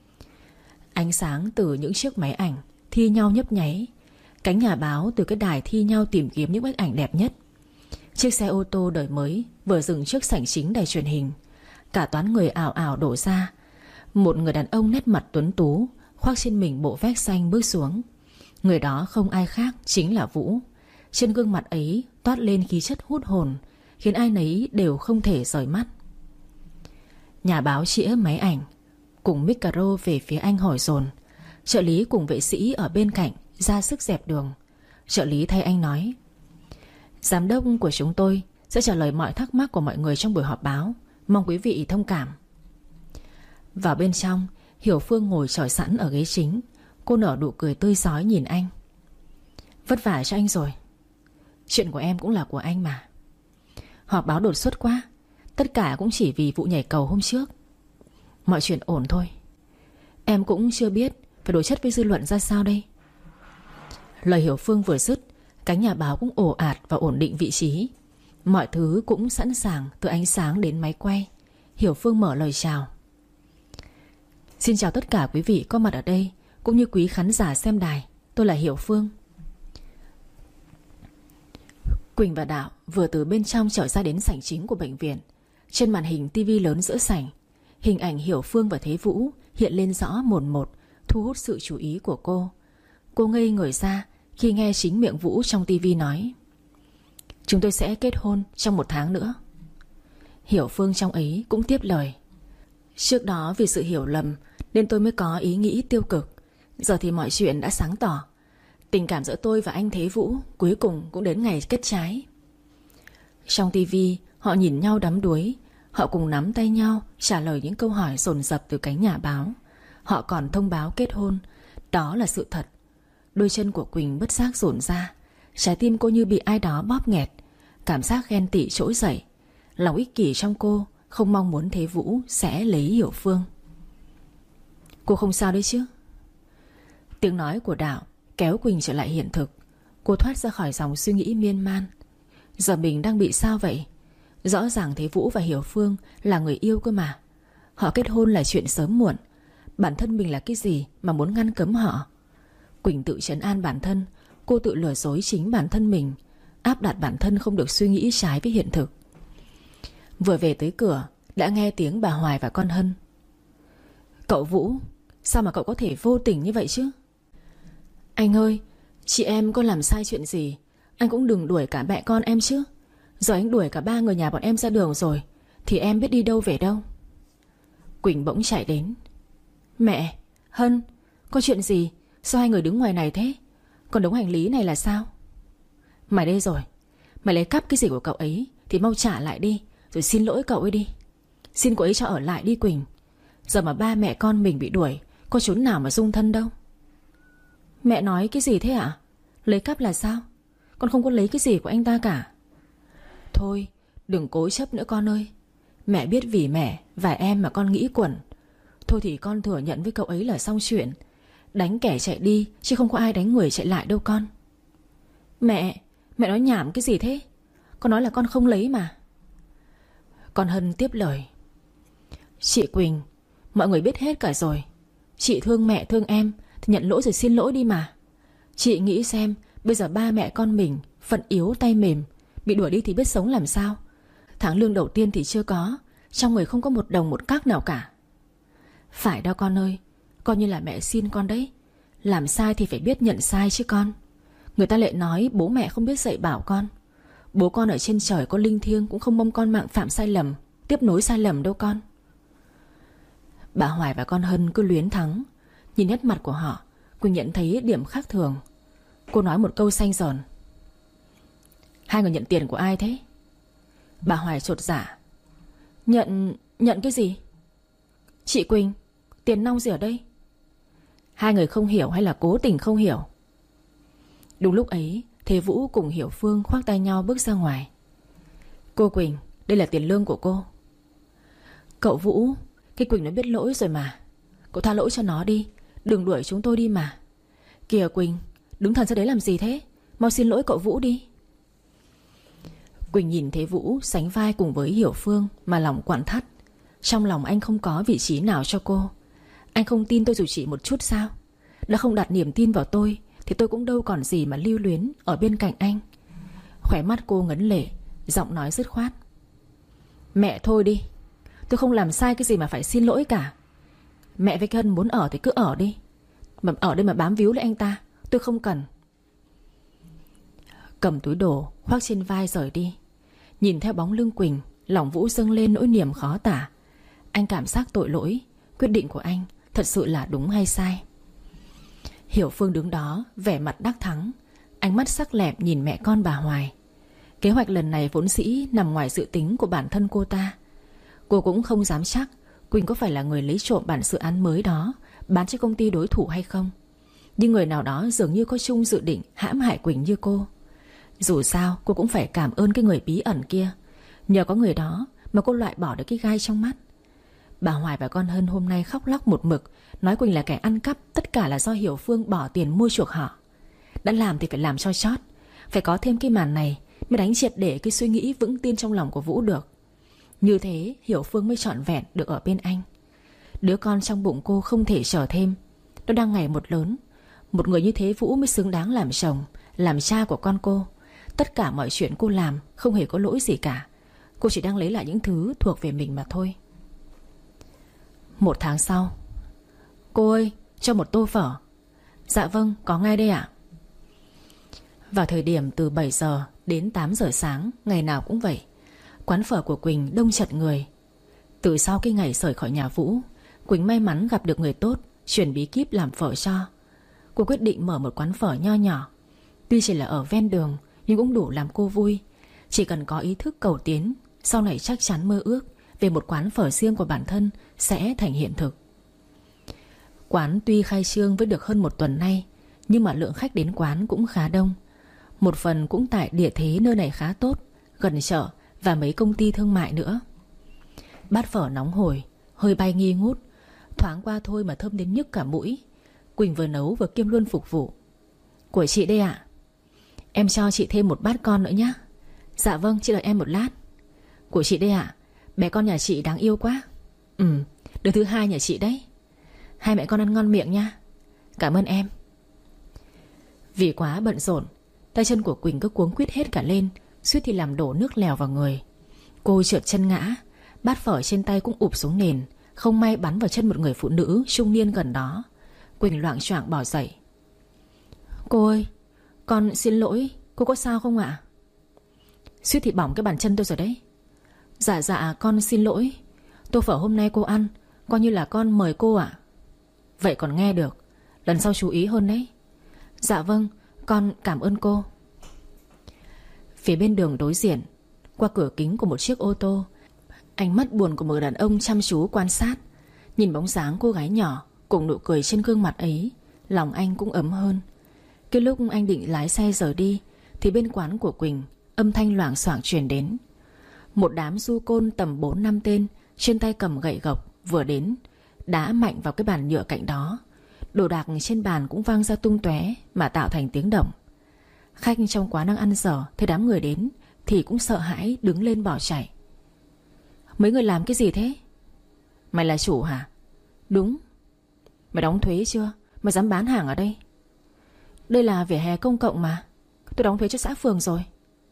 Ánh sáng từ những chiếc máy ảnh thi nhau nhấp nháy. Cánh nhà báo từ cái đài thi nhau tìm kiếm những bức ảnh đẹp nhất. Chiếc xe ô tô đời mới vừa dừng trước sảnh chính đài truyền hình. Cả toán người ảo ảo đổ ra. Một người đàn ông nét mặt tuấn tú, khoác trên mình bộ vest xanh bước xuống. Người đó không ai khác chính là Vũ. Trên gương mặt ấy toát lên khí chất hút hồn, khiến ai nấy đều không thể rời mắt. Nhà báo chĩa máy ảnh cùng micro về phía anh hỏi dồn. Trợ lý cùng vệ sĩ ở bên cạnh ra sức dẹp đường. Trợ lý thay anh nói. Giám đốc của chúng tôi sẽ trả lời mọi thắc mắc của mọi người trong buổi họp báo, mong quý vị thông cảm. Vào bên trong, Hiểu Phương ngồi chòi sẵn ở ghế chính. Cô nở nụ cười tươi rói nhìn anh. Vất vả cho anh rồi. Chuyện của em cũng là của anh mà. Họp báo đột xuất quá. Tất cả cũng chỉ vì vụ nhảy cầu hôm trước. Mọi chuyện ổn thôi. Em cũng chưa biết phải đối chất với dư luận ra sao đây. Lời Hiểu Phương vừa dứt, cánh nhà báo cũng ồ ạt và ổn định vị trí. Mọi thứ cũng sẵn sàng, từ ánh sáng đến máy quay. Hiểu Phương mở lời chào. Xin chào tất cả quý vị có mặt ở đây, cũng như quý khán giả xem đài. Tôi là Hiểu Phương. Quỳnh và Đạo vừa từ bên trong trở ra đến sảnh chính của bệnh viện. Trên màn hình tivi lớn giữa sảnh, hình ảnh Hiểu Phương và Thế Vũ hiện lên rõ mồn một, thu hút sự chú ý của cô. Cô ngây người ra khi nghe chính miệng Vũ trong tivi nói: chúng tôi sẽ kết hôn trong một tháng nữa. Hiểu Phương trong ấy cũng tiếp lời: trước đó vì sự hiểu lầm nên tôi mới có ý nghĩ tiêu cực. Giờ thì mọi chuyện đã sáng tỏ. Tình cảm giữa tôi và anh Thế Vũ cuối cùng cũng đến ngày kết trái. Trong tivi họ nhìn nhau đắm đuối. Họ cùng nắm tay nhau trả lời những câu hỏi dồn dập từ cánh nhà báo. Họ còn thông báo kết hôn. Đó là sự thật. Đôi chân của Quỳnh bất giác dồn ra. Trái tim cô như bị ai đó bóp nghẹt. Cảm giác ghen tị trỗi dậy. Lòng ích kỷ trong cô không mong muốn Thế Vũ sẽ lấy Hiểu Phương. Cô không sao đấy chứ? Tiếng nói của Đạo kéo Quỳnh trở lại hiện thực. Cô thoát ra khỏi dòng suy nghĩ miên man. Giờ mình đang bị sao vậy? Rõ ràng Thế Vũ và Hiểu Phương là người yêu cơ mà. Họ kết hôn là chuyện sớm muộn. Bản thân mình là cái gì mà muốn ngăn cấm họ? Quỳnh tự trấn an bản thân. Cô tự lừa dối chính bản thân mình, áp đặt bản thân không được suy nghĩ trái với hiện thực. Vừa về tới cửa đã nghe tiếng bà Hoài và con Hân. Cậu Vũ, sao mà cậu có thể vô tình như vậy chứ? Anh ơi, chị em có làm sai chuyện gì anh cũng đừng đuổi cả mẹ con em chứ. Giờ anh đuổi cả ba người nhà bọn em ra đường rồi thì em biết đi đâu về đâu. Quỳnh bỗng chạy đến. Mẹ, Hân, có chuyện gì? Sao hai người đứng ngoài này thế? Còn đống hành lý này là sao? Mày đây rồi. Mày lấy cắp cái gì của cậu ấy thì mau trả lại đi, rồi xin lỗi cậu ấy đi. Xin cậu ấy cho ở lại đi Quỳnh. Giờ mà ba mẹ con mình bị đuổi, có chốn nào mà dung thân đâu. Mẹ nói cái gì thế ạ? Lấy cắp là sao? Con không có lấy cái gì của anh ta cả. Thôi đừng cố chấp nữa con ơi. Mẹ biết vì mẹ và em mà con nghĩ quẩn. Thôi thì con thừa nhận với cậu ấy là xong chuyện. Đánh kẻ chạy đi chứ không có ai đánh người chạy lại đâu con. Mẹ, mẹ nói nhảm cái gì thế? Con nói là con không lấy mà. Con Hân tiếp lời. Chị Quỳnh, mọi người biết hết cả rồi. Chị thương mẹ thương em thì nhận lỗi rồi xin lỗi đi mà. Chị nghĩ xem, bây giờ ba mẹ con mình phận yếu tay mềm, bị đuổi đi thì biết sống làm sao. Tháng lương đầu tiên thì chưa có, trong người không có một đồng một cắc nào cả. Phải đâu con ơi, coi như là mẹ xin con đấy. Làm sai thì phải biết nhận sai chứ con. Người ta lại nói bố mẹ không biết dạy bảo con. Bố con ở trên trời có linh thiêng cũng không mong con mạo phạm sai lầm, tiếp nối sai lầm đâu con. Bà Hoài và con Hân cứ luyến thắng. Nhìn nét mặt của họ, Quỳnh nhận thấy điểm khác thường. Cô nói một câu xanh dờn. Hai người nhận tiền của ai thế? Bà Hoài chột dạ. Nhận... nhận cái gì? Chị Quỳnh, tiền nong gì ở đây? Hai người không hiểu hay là cố tình không hiểu? Đúng lúc ấy Thế Vũ cùng Hiểu Phương khoác tay nhau bước ra ngoài. Cô Quỳnh, đây là tiền lương của cô. Cậu Vũ, cái Quỳnh nó biết lỗi rồi mà. Cậu tha lỗi cho nó đi, đừng đuổi chúng tôi đi mà. Kìa Quỳnh, đứng thần ra đấy làm gì thế? Mau xin lỗi cậu Vũ đi. Quỳnh nhìn Thế Vũ sánh vai cùng với Hiểu Phương mà lòng quặn thắt. Trong lòng anh không có vị trí nào cho cô. Anh không tin tôi dù chỉ một chút sao? Đã không đặt niềm tin vào tôi thì tôi cũng đâu còn gì mà lưu luyến ở bên cạnh anh. Khóe mắt cô ngấn lệ, giọng nói dứt khoát. Mẹ thôi đi, tôi không làm sai cái gì mà phải xin lỗi cả. Mẹ với Hân muốn ở thì cứ ở đi, mà ở đây mà bám víu lấy anh ta tôi không cần. Cầm túi đồ khoác trên vai rời đi. Nhìn theo bóng lưng Quỳnh, lòng Vũ dâng lên nỗi niềm khó tả. Anh cảm giác tội lỗi. Quyết định của anh thật sự là đúng hay sai? Hiểu Phương đứng đó vẻ mặt đắc thắng, ánh mắt sắc lẹm nhìn mẹ con bà Hoài. Kế hoạch lần này vốn dĩ nằm ngoài dự tính của bản thân cô ta. Cô cũng không dám chắc Quỳnh có phải là người lấy trộm bản dự án mới đó bán cho công ty đối thủ hay không. Nhưng người nào đó dường như có chung dự định hãm hại Quỳnh như cô. Dù sao cô cũng phải cảm ơn cái người bí ẩn kia. Nhờ có người đó mà cô loại bỏ được cái gai trong mắt. Bà Hoài và con Hân hôm nay khóc lóc một mực, nói Quỳnh là kẻ ăn cắp. Tất cả là do Hiểu Phương bỏ tiền mua chuộc họ. Đã làm thì phải làm cho chót. Phải có thêm cái màn này mới đánh triệt để cái suy nghĩ vững tin trong lòng của Vũ được. Như thế Hiểu Phương mới trọn vẹn được ở bên anh. Đứa con trong bụng cô không thể chờ thêm. Nó đang ngày một lớn. Một người như thế Vũ mới xứng đáng làm chồng, làm cha của con cô. Tất cả mọi chuyện cô làm không hề có lỗi gì cả. Cô chỉ đang lấy lại những thứ thuộc về mình mà thôi. Một tháng sau. Cô ơi, cho một tô phở. Dạ vâng, có ngay đây ạ. Vào thời điểm từ bảy giờ đến tám giờ sáng, ngày nào cũng vậy, quán phở của Quỳnh đông chật người. Từ sau cái ngày rời khỏi nhà Vũ, Quỳnh may mắn gặp được người tốt chuyển bí kíp làm phở cho. Cô quyết định mở một quán phở nho nhỏ. Tuy chỉ là ở ven đường nhưng cũng đủ làm cô vui. Chỉ cần có ý thức cầu tiến, sau này chắc chắn mơ ước về một quán phở riêng của bản thân sẽ thành hiện thực. Quán tuy khai trương với được hơn một tuần nay, nhưng mà lượng khách đến quán cũng khá đông. Một phần cũng tại địa thế nơi này khá tốt, gần chợ và mấy công ty thương mại nữa. Bát phở nóng hổi, hơi bay nghi ngút, thoáng qua thôi mà thơm đến nhức cả mũi. Quỳnh vừa nấu vừa kiêm luôn phục vụ. Của chị đây ạ. Em cho chị thêm một bát con nữa nhé. Dạ vâng, chị đợi em một lát. Của chị đây ạ. Bé con nhà chị đáng yêu quá. Ừ, đứa thứ hai nhà chị đấy. Hai mẹ con ăn ngon miệng nha. Cảm ơn em. Vì quá bận rộn, tay chân của Quỳnh cứ cuống quýt hết cả lên, suýt thì làm đổ nước lèo vào người. Cô trượt chân ngã, bát phở trên tay cũng ụp xuống nền, không may bắn vào chân một người phụ nữ trung niên gần đó. Quỳnh loạng choạng bỏ dậy. Cô ơi, con xin lỗi, cô có sao không ạ? Suýt thì bỏng cái bàn chân tôi rồi đấy. Dạ dạ con xin lỗi. Tô phở hôm nay cô ăn coi như là con mời cô ạ. Vậy còn nghe được, lần sau chú ý hơn đấy. Dạ vâng, con cảm ơn cô. Phía bên đường đối diện, qua cửa kính của một chiếc ô tô, ánh mắt buồn của một người đàn ông chăm chú quan sát. Nhìn bóng dáng cô gái nhỏ cùng nụ cười trên gương mặt ấy, lòng anh cũng ấm hơn. Cái lúc anh định lái xe rời đi thì bên quán của Quỳnh âm thanh loảng xoảng truyền đến. Một đám du côn tầm bốn năm tên, trên tay cầm gậy gộc vừa đến, đá mạnh vào cái bàn nhựa cạnh đó. Đồ đạc trên bàn cũng vang ra tung tóe mà tạo thành tiếng động. Khách trong quán đang ăn dở thấy đám người đến thì cũng sợ hãi đứng lên bỏ chạy. Mấy người làm cái gì thế? Mày là chủ hả? Đúng. Mày đóng thuế chưa? Mày dám bán hàng ở đây? Đây là vỉa hè công cộng mà. Tôi đóng thuế cho xã phường rồi.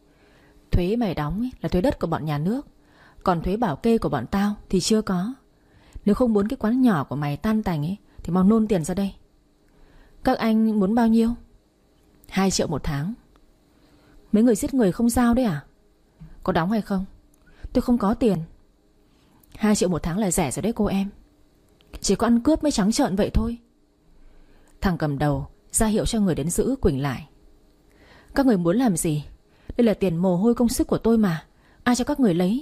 Thuế mày đóng ấy là thuế đất của bọn nhà nước, còn thuế bảo kê của bọn tao thì chưa có. Nếu không muốn cái quán nhỏ của mày tan tành ấy thì mau nôn tiền ra đây. Các anh muốn bao nhiêu? Hai triệu một tháng. Mấy người giết người không giao đấy à? Có đóng hay không? Tôi không có tiền. Hai triệu một tháng là rẻ rồi đấy cô em. Chỉ có ăn cướp mới trắng trợn vậy thôi. Thằng cầm đầu ra hiệu cho người đến giữ Quỳnh lại. Các người muốn làm gì? Đây là tiền mồ hôi công sức của tôi mà. Ai cho các người lấy?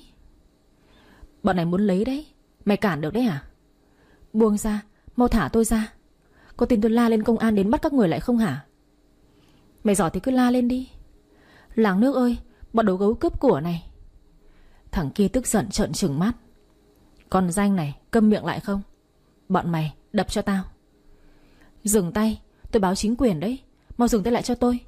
Bọn này muốn lấy đấy. Mày cản được đấy à? Buông ra, mau thả tôi ra. Có tin tôi la lên công an đến bắt các người lại không hả? Mày giỏi thì cứ la lên đi. Làng nước ơi, bọn đầu gấu cướp của này. Thằng kia tức giận trợn trừng mắt. Con danh này, câm miệng lại không? Bọn mày đập cho tao. Dừng tay, tôi báo chính quyền đấy. Mau dừng tay lại cho tôi.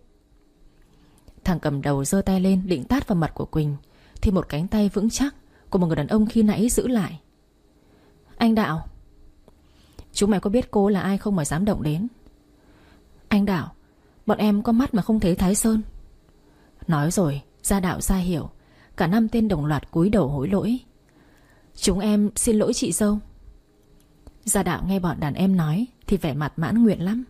Thằng cầm đầu giơ tay lên định tát vào mặt của Quỳnh thì một cánh tay vững chắc của một người đàn ông khi nãy giữ lại. Anh Đạo. Chúng mày có biết cô là ai không mà dám động đến? Anh Đạo, bọn em có mắt mà không thấy Thái Sơn. Nói rồi Gia Đạo ra hiểu. Cả năm tên đồng loạt cúi đầu hối lỗi. Chúng em xin lỗi chị dâu. Gia Đạo nghe bọn đàn em nói thì vẻ mặt mãn nguyện lắm.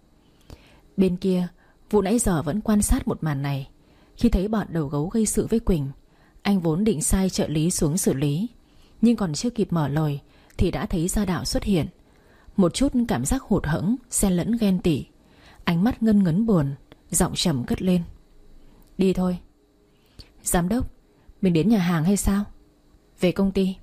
Bên kia Vũ nãy giờ vẫn quan sát một màn này. Khi thấy bọn đầu gấu gây sự với Quỳnh, anh vốn định sai trợ lý xuống xử lý, nhưng còn chưa kịp mở lời thì đã thấy Gia Đạo xuất hiện. Một chút cảm giác hụt hẫng xen lẫn ghen tị. Ánh mắt ngân ngấn buồn, giọng trầm cất lên. Đi thôi. Giám đốc, mình đến nhà hàng hay sao? Về công ty.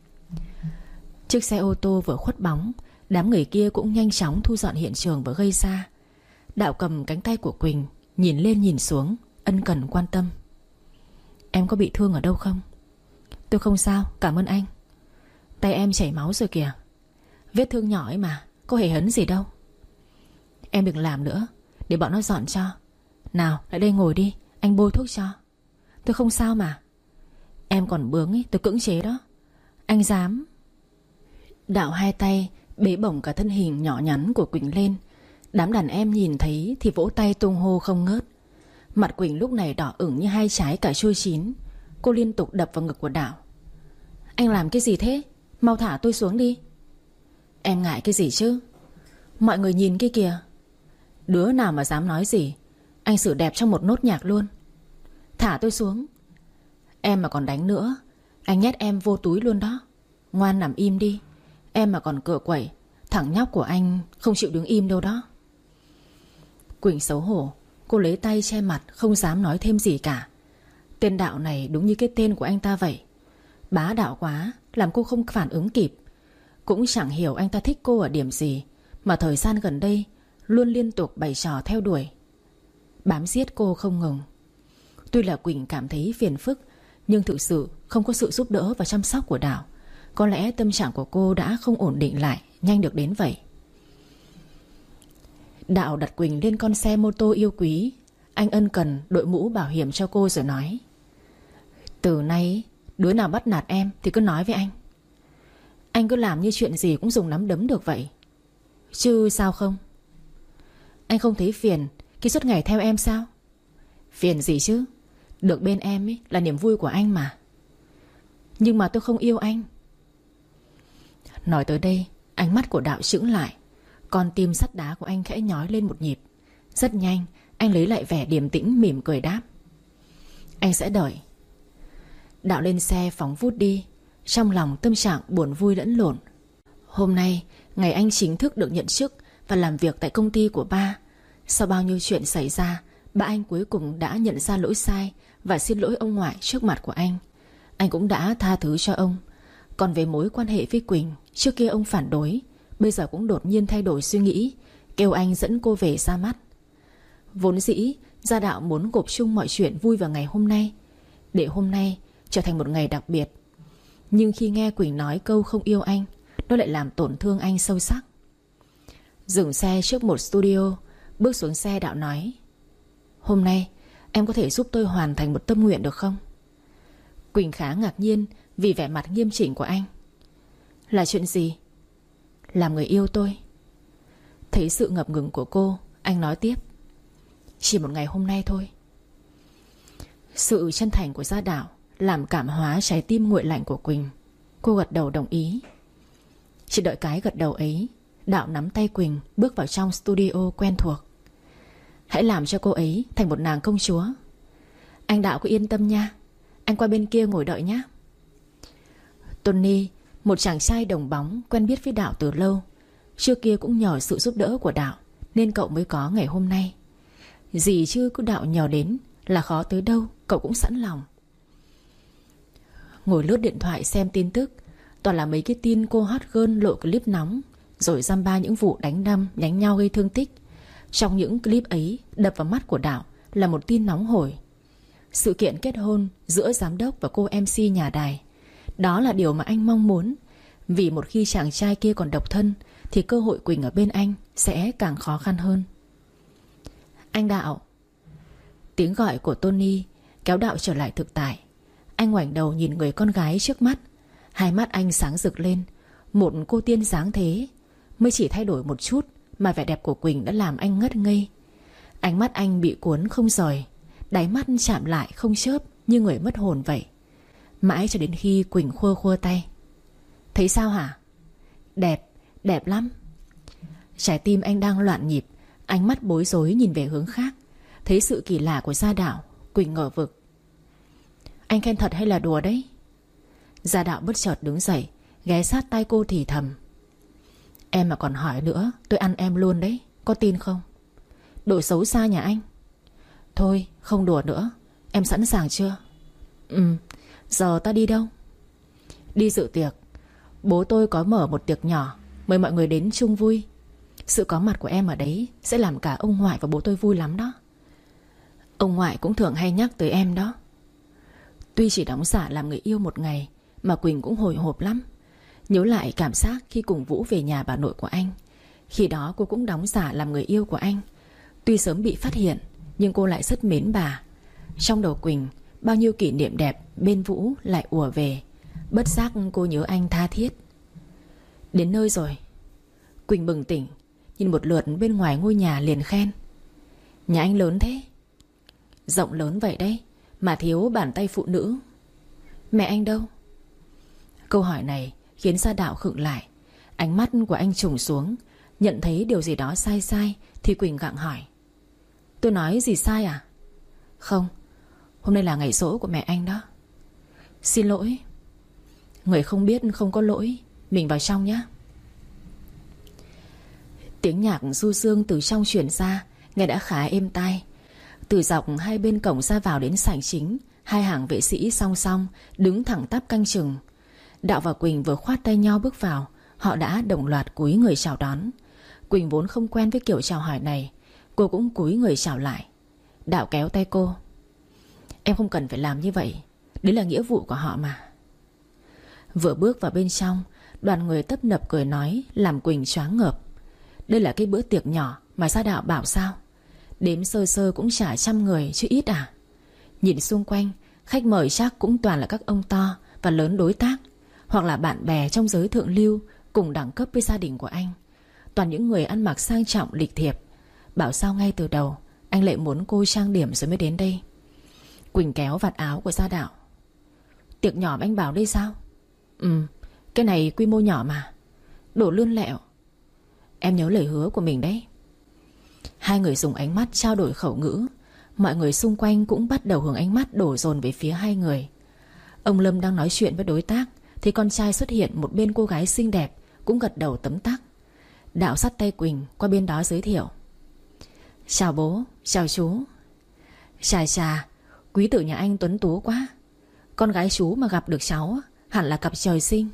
Chiếc xe ô tô vừa khuất bóng, đám người kia cũng nhanh chóng thu dọn hiện trường vừa gây ra. Đạo cầm cánh tay của Quỳnh, nhìn lên nhìn xuống, ân cần quan tâm. Em có bị thương ở đâu không? Tôi không sao, cảm ơn anh. Tay em chảy máu rồi kìa. Vết thương nhỏ ấy mà, có hề hấn gì đâu. Em đừng làm nữa, để bọn nó dọn cho. Nào, lại đây ngồi đi, anh bôi thuốc cho. Tôi không sao mà. Em còn bướng ấy, tôi cưỡng chế đó. Anh dám. Đạo hai tay bế bổng cả thân hình nhỏ nhắn của Quỳnh lên. Đám đàn em nhìn thấy thì vỗ tay tung hô không ngớt. Mặt Quỳnh lúc này đỏ ửng như hai trái cà chua chín. Cô liên tục đập vào ngực của Đạo. Anh làm cái gì thế? Mau thả tôi xuống đi. Em ngại cái gì chứ? Mọi người nhìn kia kìa. Đứa nào mà dám nói gì, anh xử đẹp trong một nốt nhạc luôn. Thả tôi xuống. Em mà còn đánh nữa, anh nhét em vô túi luôn đó. Ngoan nằm im đi. Em mà còn cựa quẩy, thằng nhóc của anh không chịu đứng im đâu đó. Quỳnh xấu hổ. Cô lấy tay che mặt, không dám nói thêm gì cả. Tên Đạo này đúng như cái tên của anh ta vậy. Bá đạo quá, làm cô không phản ứng kịp. Cũng chẳng hiểu anh ta thích cô ở điểm gì mà thời gian gần đây luôn liên tục bày trò theo đuổi, bám giết cô không ngừng. Tuy là Quỳnh cảm thấy phiền phức, nhưng thực sự không có sự giúp đỡ và chăm sóc của Đạo. Có lẽ tâm trạng của cô đã không ổn định lại nhanh được đến vậy. Đạo đặt Quỳnh lên con xe mô tô yêu quý. Anh ân cần đội mũ bảo hiểm cho cô rồi nói: từ nay đứa nào bắt nạt em thì cứ nói với anh. Anh cứ làm như chuyện gì cũng dùng nắm đấm được vậy chứ sao không? Anh không thấy phiền khi suốt ngày theo em sao? Phiền gì chứ, được bên em ấy là niềm vui của anh mà. Nhưng mà tôi không yêu anh. Nói tới đây, ánh mắt của Đạo chững lại. Con tim sắt đá của anh khẽ nhói lên một nhịp. Rất nhanh, anh lấy lại vẻ điềm tĩnh mỉm cười đáp: anh sẽ đợi. Đạo lên xe phóng vút đi, trong lòng tâm trạng buồn vui lẫn lộn. Hôm nay, ngày anh chính thức được nhận chức và làm việc tại công ty của ba. Sau bao nhiêu chuyện xảy ra, ba anh cuối cùng đã nhận ra lỗi sai và xin lỗi ông ngoại trước mặt của anh. Anh cũng đã tha thứ cho ông. Còn về mối quan hệ với Quỳnh, trước kia ông phản đối, bây giờ cũng đột nhiên thay đổi suy nghĩ, kêu anh dẫn cô về ra mắt. Vốn dĩ Gia Đạo muốn gộp chung mọi chuyện vui vào ngày hôm nay, để hôm nay trở thành một ngày đặc biệt. Nhưng khi nghe Quỳnh nói câu không yêu anh, nó lại làm tổn thương anh sâu sắc. Dừng xe trước một studio, bước xuống xe Đạo nói: hôm nay em có thể giúp tôi hoàn thành một tâm nguyện được không? Quỳnh khá ngạc nhiên vì vẻ mặt nghiêm chỉnh của anh. Là chuyện gì? Làm người yêu tôi. Thấy sự ngập ngừng của cô, anh nói tiếp: chỉ một ngày hôm nay thôi. Sự chân thành của Gia Đạo làm cảm hóa trái tim nguội lạnh của Quỳnh. Cô gật đầu đồng ý. Chỉ đợi cái gật đầu ấy, Đạo nắm tay Quỳnh bước vào trong studio quen thuộc. Hãy làm cho cô ấy thành một nàng công chúa. Anh Đạo cứ yên tâm nha, anh qua bên kia ngồi đợi nhé. Tony, một chàng trai đồng bóng quen biết với Đạo từ lâu, trước kia cũng nhờ sự giúp đỡ của Đạo nên cậu mới có ngày hôm nay. Gì chứ cứ Đạo nhờ đến là khó tới đâu cậu cũng sẵn lòng. Ngồi lướt điện thoại xem tin tức, toàn là mấy cái tin cô hot girl lộ clip nóng, rồi dăm ba những vụ đánh đâm đánh nhau gây thương tích. Trong những clip ấy, đập vào mắt của Đạo là một tin nóng hổi: sự kiện kết hôn giữa giám đốc và cô em xê nhà đài. Đó là điều mà anh mong muốn, vì một khi chàng trai kia còn độc thân thì cơ hội Quỳnh ở bên anh sẽ càng khó khăn hơn. Anh Đạo. Tiếng gọi của Tony kéo Đạo trở lại thực tại. Anh ngoảnh đầu nhìn người con gái trước mắt. Hai mắt anh sáng rực lên. Một cô tiên dáng thế, mới chỉ thay đổi một chút mà vẻ đẹp của Quỳnh đã làm anh ngất ngây. Ánh mắt anh bị cuốn không rời, đáy mắt chạm lại không chớp, như người mất hồn vậy. Mãi cho đến khi Quỳnh khua khua tay. Thấy sao hả? Đẹp, đẹp lắm. Trái tim anh đang loạn nhịp, ánh mắt bối rối nhìn về hướng khác. Thấy sự kỳ lạ của Gia Đạo, Quỳnh ngờ vực. Anh khen thật hay là đùa đấy? Gia Đạo bất chợt đứng dậy, ghé sát tay cô thì thầm: em mà còn hỏi nữa, tôi ăn em luôn đấy, có tin không? Đồ xấu xa nhà anh. Thôi không đùa nữa, em sẵn sàng chưa? Ừ. Giờ ta đi đâu? Đi dự tiệc. Bố tôi có mở một tiệc nhỏ, mời mọi người đến chung vui. Sự có mặt của em ở đấy sẽ làm cả ông ngoại và bố tôi vui lắm đó. Ông ngoại cũng thường hay nhắc tới em đó. Tuy chỉ đóng giả làm người yêu một ngày, mà Quỳnh cũng hồi hộp lắm. Nhớ lại cảm giác khi cùng Vũ về nhà bà nội của anh. Khi đó cô cũng đóng giả làm người yêu của anh. Tuy sớm bị phát hiện, nhưng cô lại rất mến bà. Trong đầu Quỳnh, bao nhiêu kỷ niệm đẹp bên Vũ lại ùa về. Bất giác cô nhớ anh tha thiết. Đến nơi rồi. Quỳnh bừng tỉnh, nhìn một lượt bên ngoài ngôi nhà liền khen: nhà anh lớn thế. Rộng lớn vậy đấy, mà thiếu bàn tay phụ nữ. Mẹ anh đâu? Câu hỏi này khiến Sa Đạo khựng lại. Ánh mắt của anh trùng xuống. Nhận thấy điều gì đó sai sai thì Quỳnh gặng hỏi: tôi nói gì sai à? Không, hôm nay là ngày giỗ của mẹ anh đó. Xin lỗi. Người không biết không có lỗi. Mình vào trong nhé. Tiếng nhạc du dương từ trong truyền ra, nghe đã khá êm tai. Từ dọc hai bên cổng ra vào đến sảnh chính, hai hàng vệ sĩ song song đứng thẳng tắp canh chừng. Đạo và Quỳnh vừa khoát tay nhau bước vào, họ đã đồng loạt cúi người chào đón. Quỳnh vốn không quen với kiểu chào hỏi này, cô cũng cúi người chào lại. Đạo kéo tay cô: em không cần phải làm như vậy, đấy là nghĩa vụ của họ mà. Vừa bước vào bên trong, đoàn người tấp nập cười nói làm Quỳnh choáng ngợp. Đây là cái bữa tiệc nhỏ mà Sa Đạo bảo sao? Đếm sơ sơ cũng chả trăm người chứ ít à? Nhìn xung quanh, khách mời chắc cũng toàn là các ông to và lớn đối tác, hoặc là bạn bè trong giới thượng lưu cùng đẳng cấp với gia đình của anh. Toàn những người ăn mặc sang trọng lịch thiệp. Bảo sao ngay từ đầu anh lại muốn cô trang điểm rồi mới đến đây. Quỳnh kéo vạt áo của Sa Đạo: tiệc nhỏ mà anh bảo đây sao? Ừ, cái này quy mô nhỏ mà. Đồ lươn lẹo. Em nhớ lời hứa của mình đấy. Hai người dùng ánh mắt trao đổi khẩu ngữ. Mọi người xung quanh cũng bắt đầu hướng ánh mắt đổ dồn về phía hai người. Ông Lâm đang nói chuyện với đối tác thì con trai xuất hiện một bên cô gái xinh đẹp, cũng gật đầu tấm tắc. Đạo dắt tay Quỳnh qua bên đó giới thiệu: chào bố, chào chú. Chà chà, quý tử nhà anh tuấn tú quá. Con gái chú mà gặp được cháu hẳn là cặp trời sinh.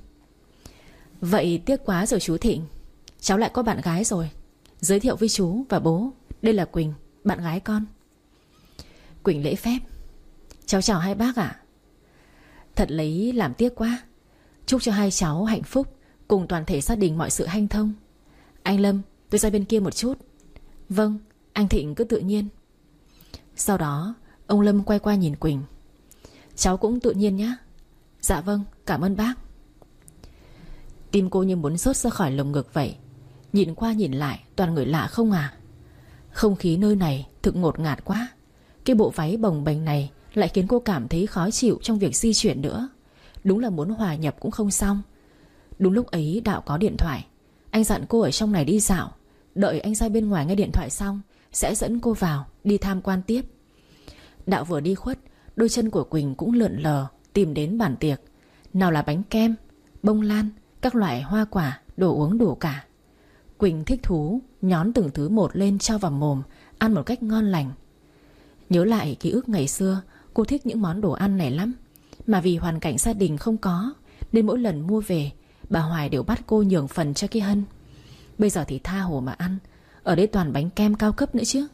Vậy tiếc quá rồi chú Thịnh, cháu lại có bạn gái rồi. Giới thiệu với chú và bố, đây là Quỳnh, bạn gái con. Quỳnh lễ phép: cháu chào hai bác ạ. Thật lấy làm tiếc quá. Chúc cho hai cháu hạnh phúc, cùng toàn thể gia đình mọi sự hanh thông. Anh Lâm, tôi ra bên kia một chút. Vâng, anh Thịnh cứ tự nhiên. Sau đó ông Lâm quay qua nhìn Quỳnh: cháu cũng tự nhiên nhé. Dạ vâng, cảm ơn bác. Tim cô như muốn rớt ra khỏi lồng ngực vậy. Nhìn qua nhìn lại toàn người lạ không à. Không khí nơi này thực ngột ngạt quá. Cái bộ váy bồng bềnh này lại khiến cô cảm thấy khó chịu trong việc di chuyển nữa. Đúng là muốn hòa nhập cũng không xong. Đúng lúc ấy Đạo có điện thoại. Anh dặn cô ở trong này đi dạo, đợi anh ra bên ngoài nghe điện thoại xong sẽ dẫn cô vào đi tham quan tiếp. Đạo vừa đi khuất, đôi chân của Quỳnh cũng lượn lờ tìm đến bàn tiệc. Nào là bánh kem, bông lan, các loại hoa quả, đồ uống đủ cả. Quỳnh thích thú nhón từng thứ một lên cho vào mồm, ăn một cách ngon lành. Nhớ lại ký ức ngày xưa, cô thích những món đồ ăn này lắm. Mà vì hoàn cảnh gia đình không có, nên mỗi lần mua về, bà Hoài đều bắt cô nhường phần cho cái Hân. Bây giờ thì tha hồ mà ăn. Ở đây toàn bánh kem cao cấp nữa chứ.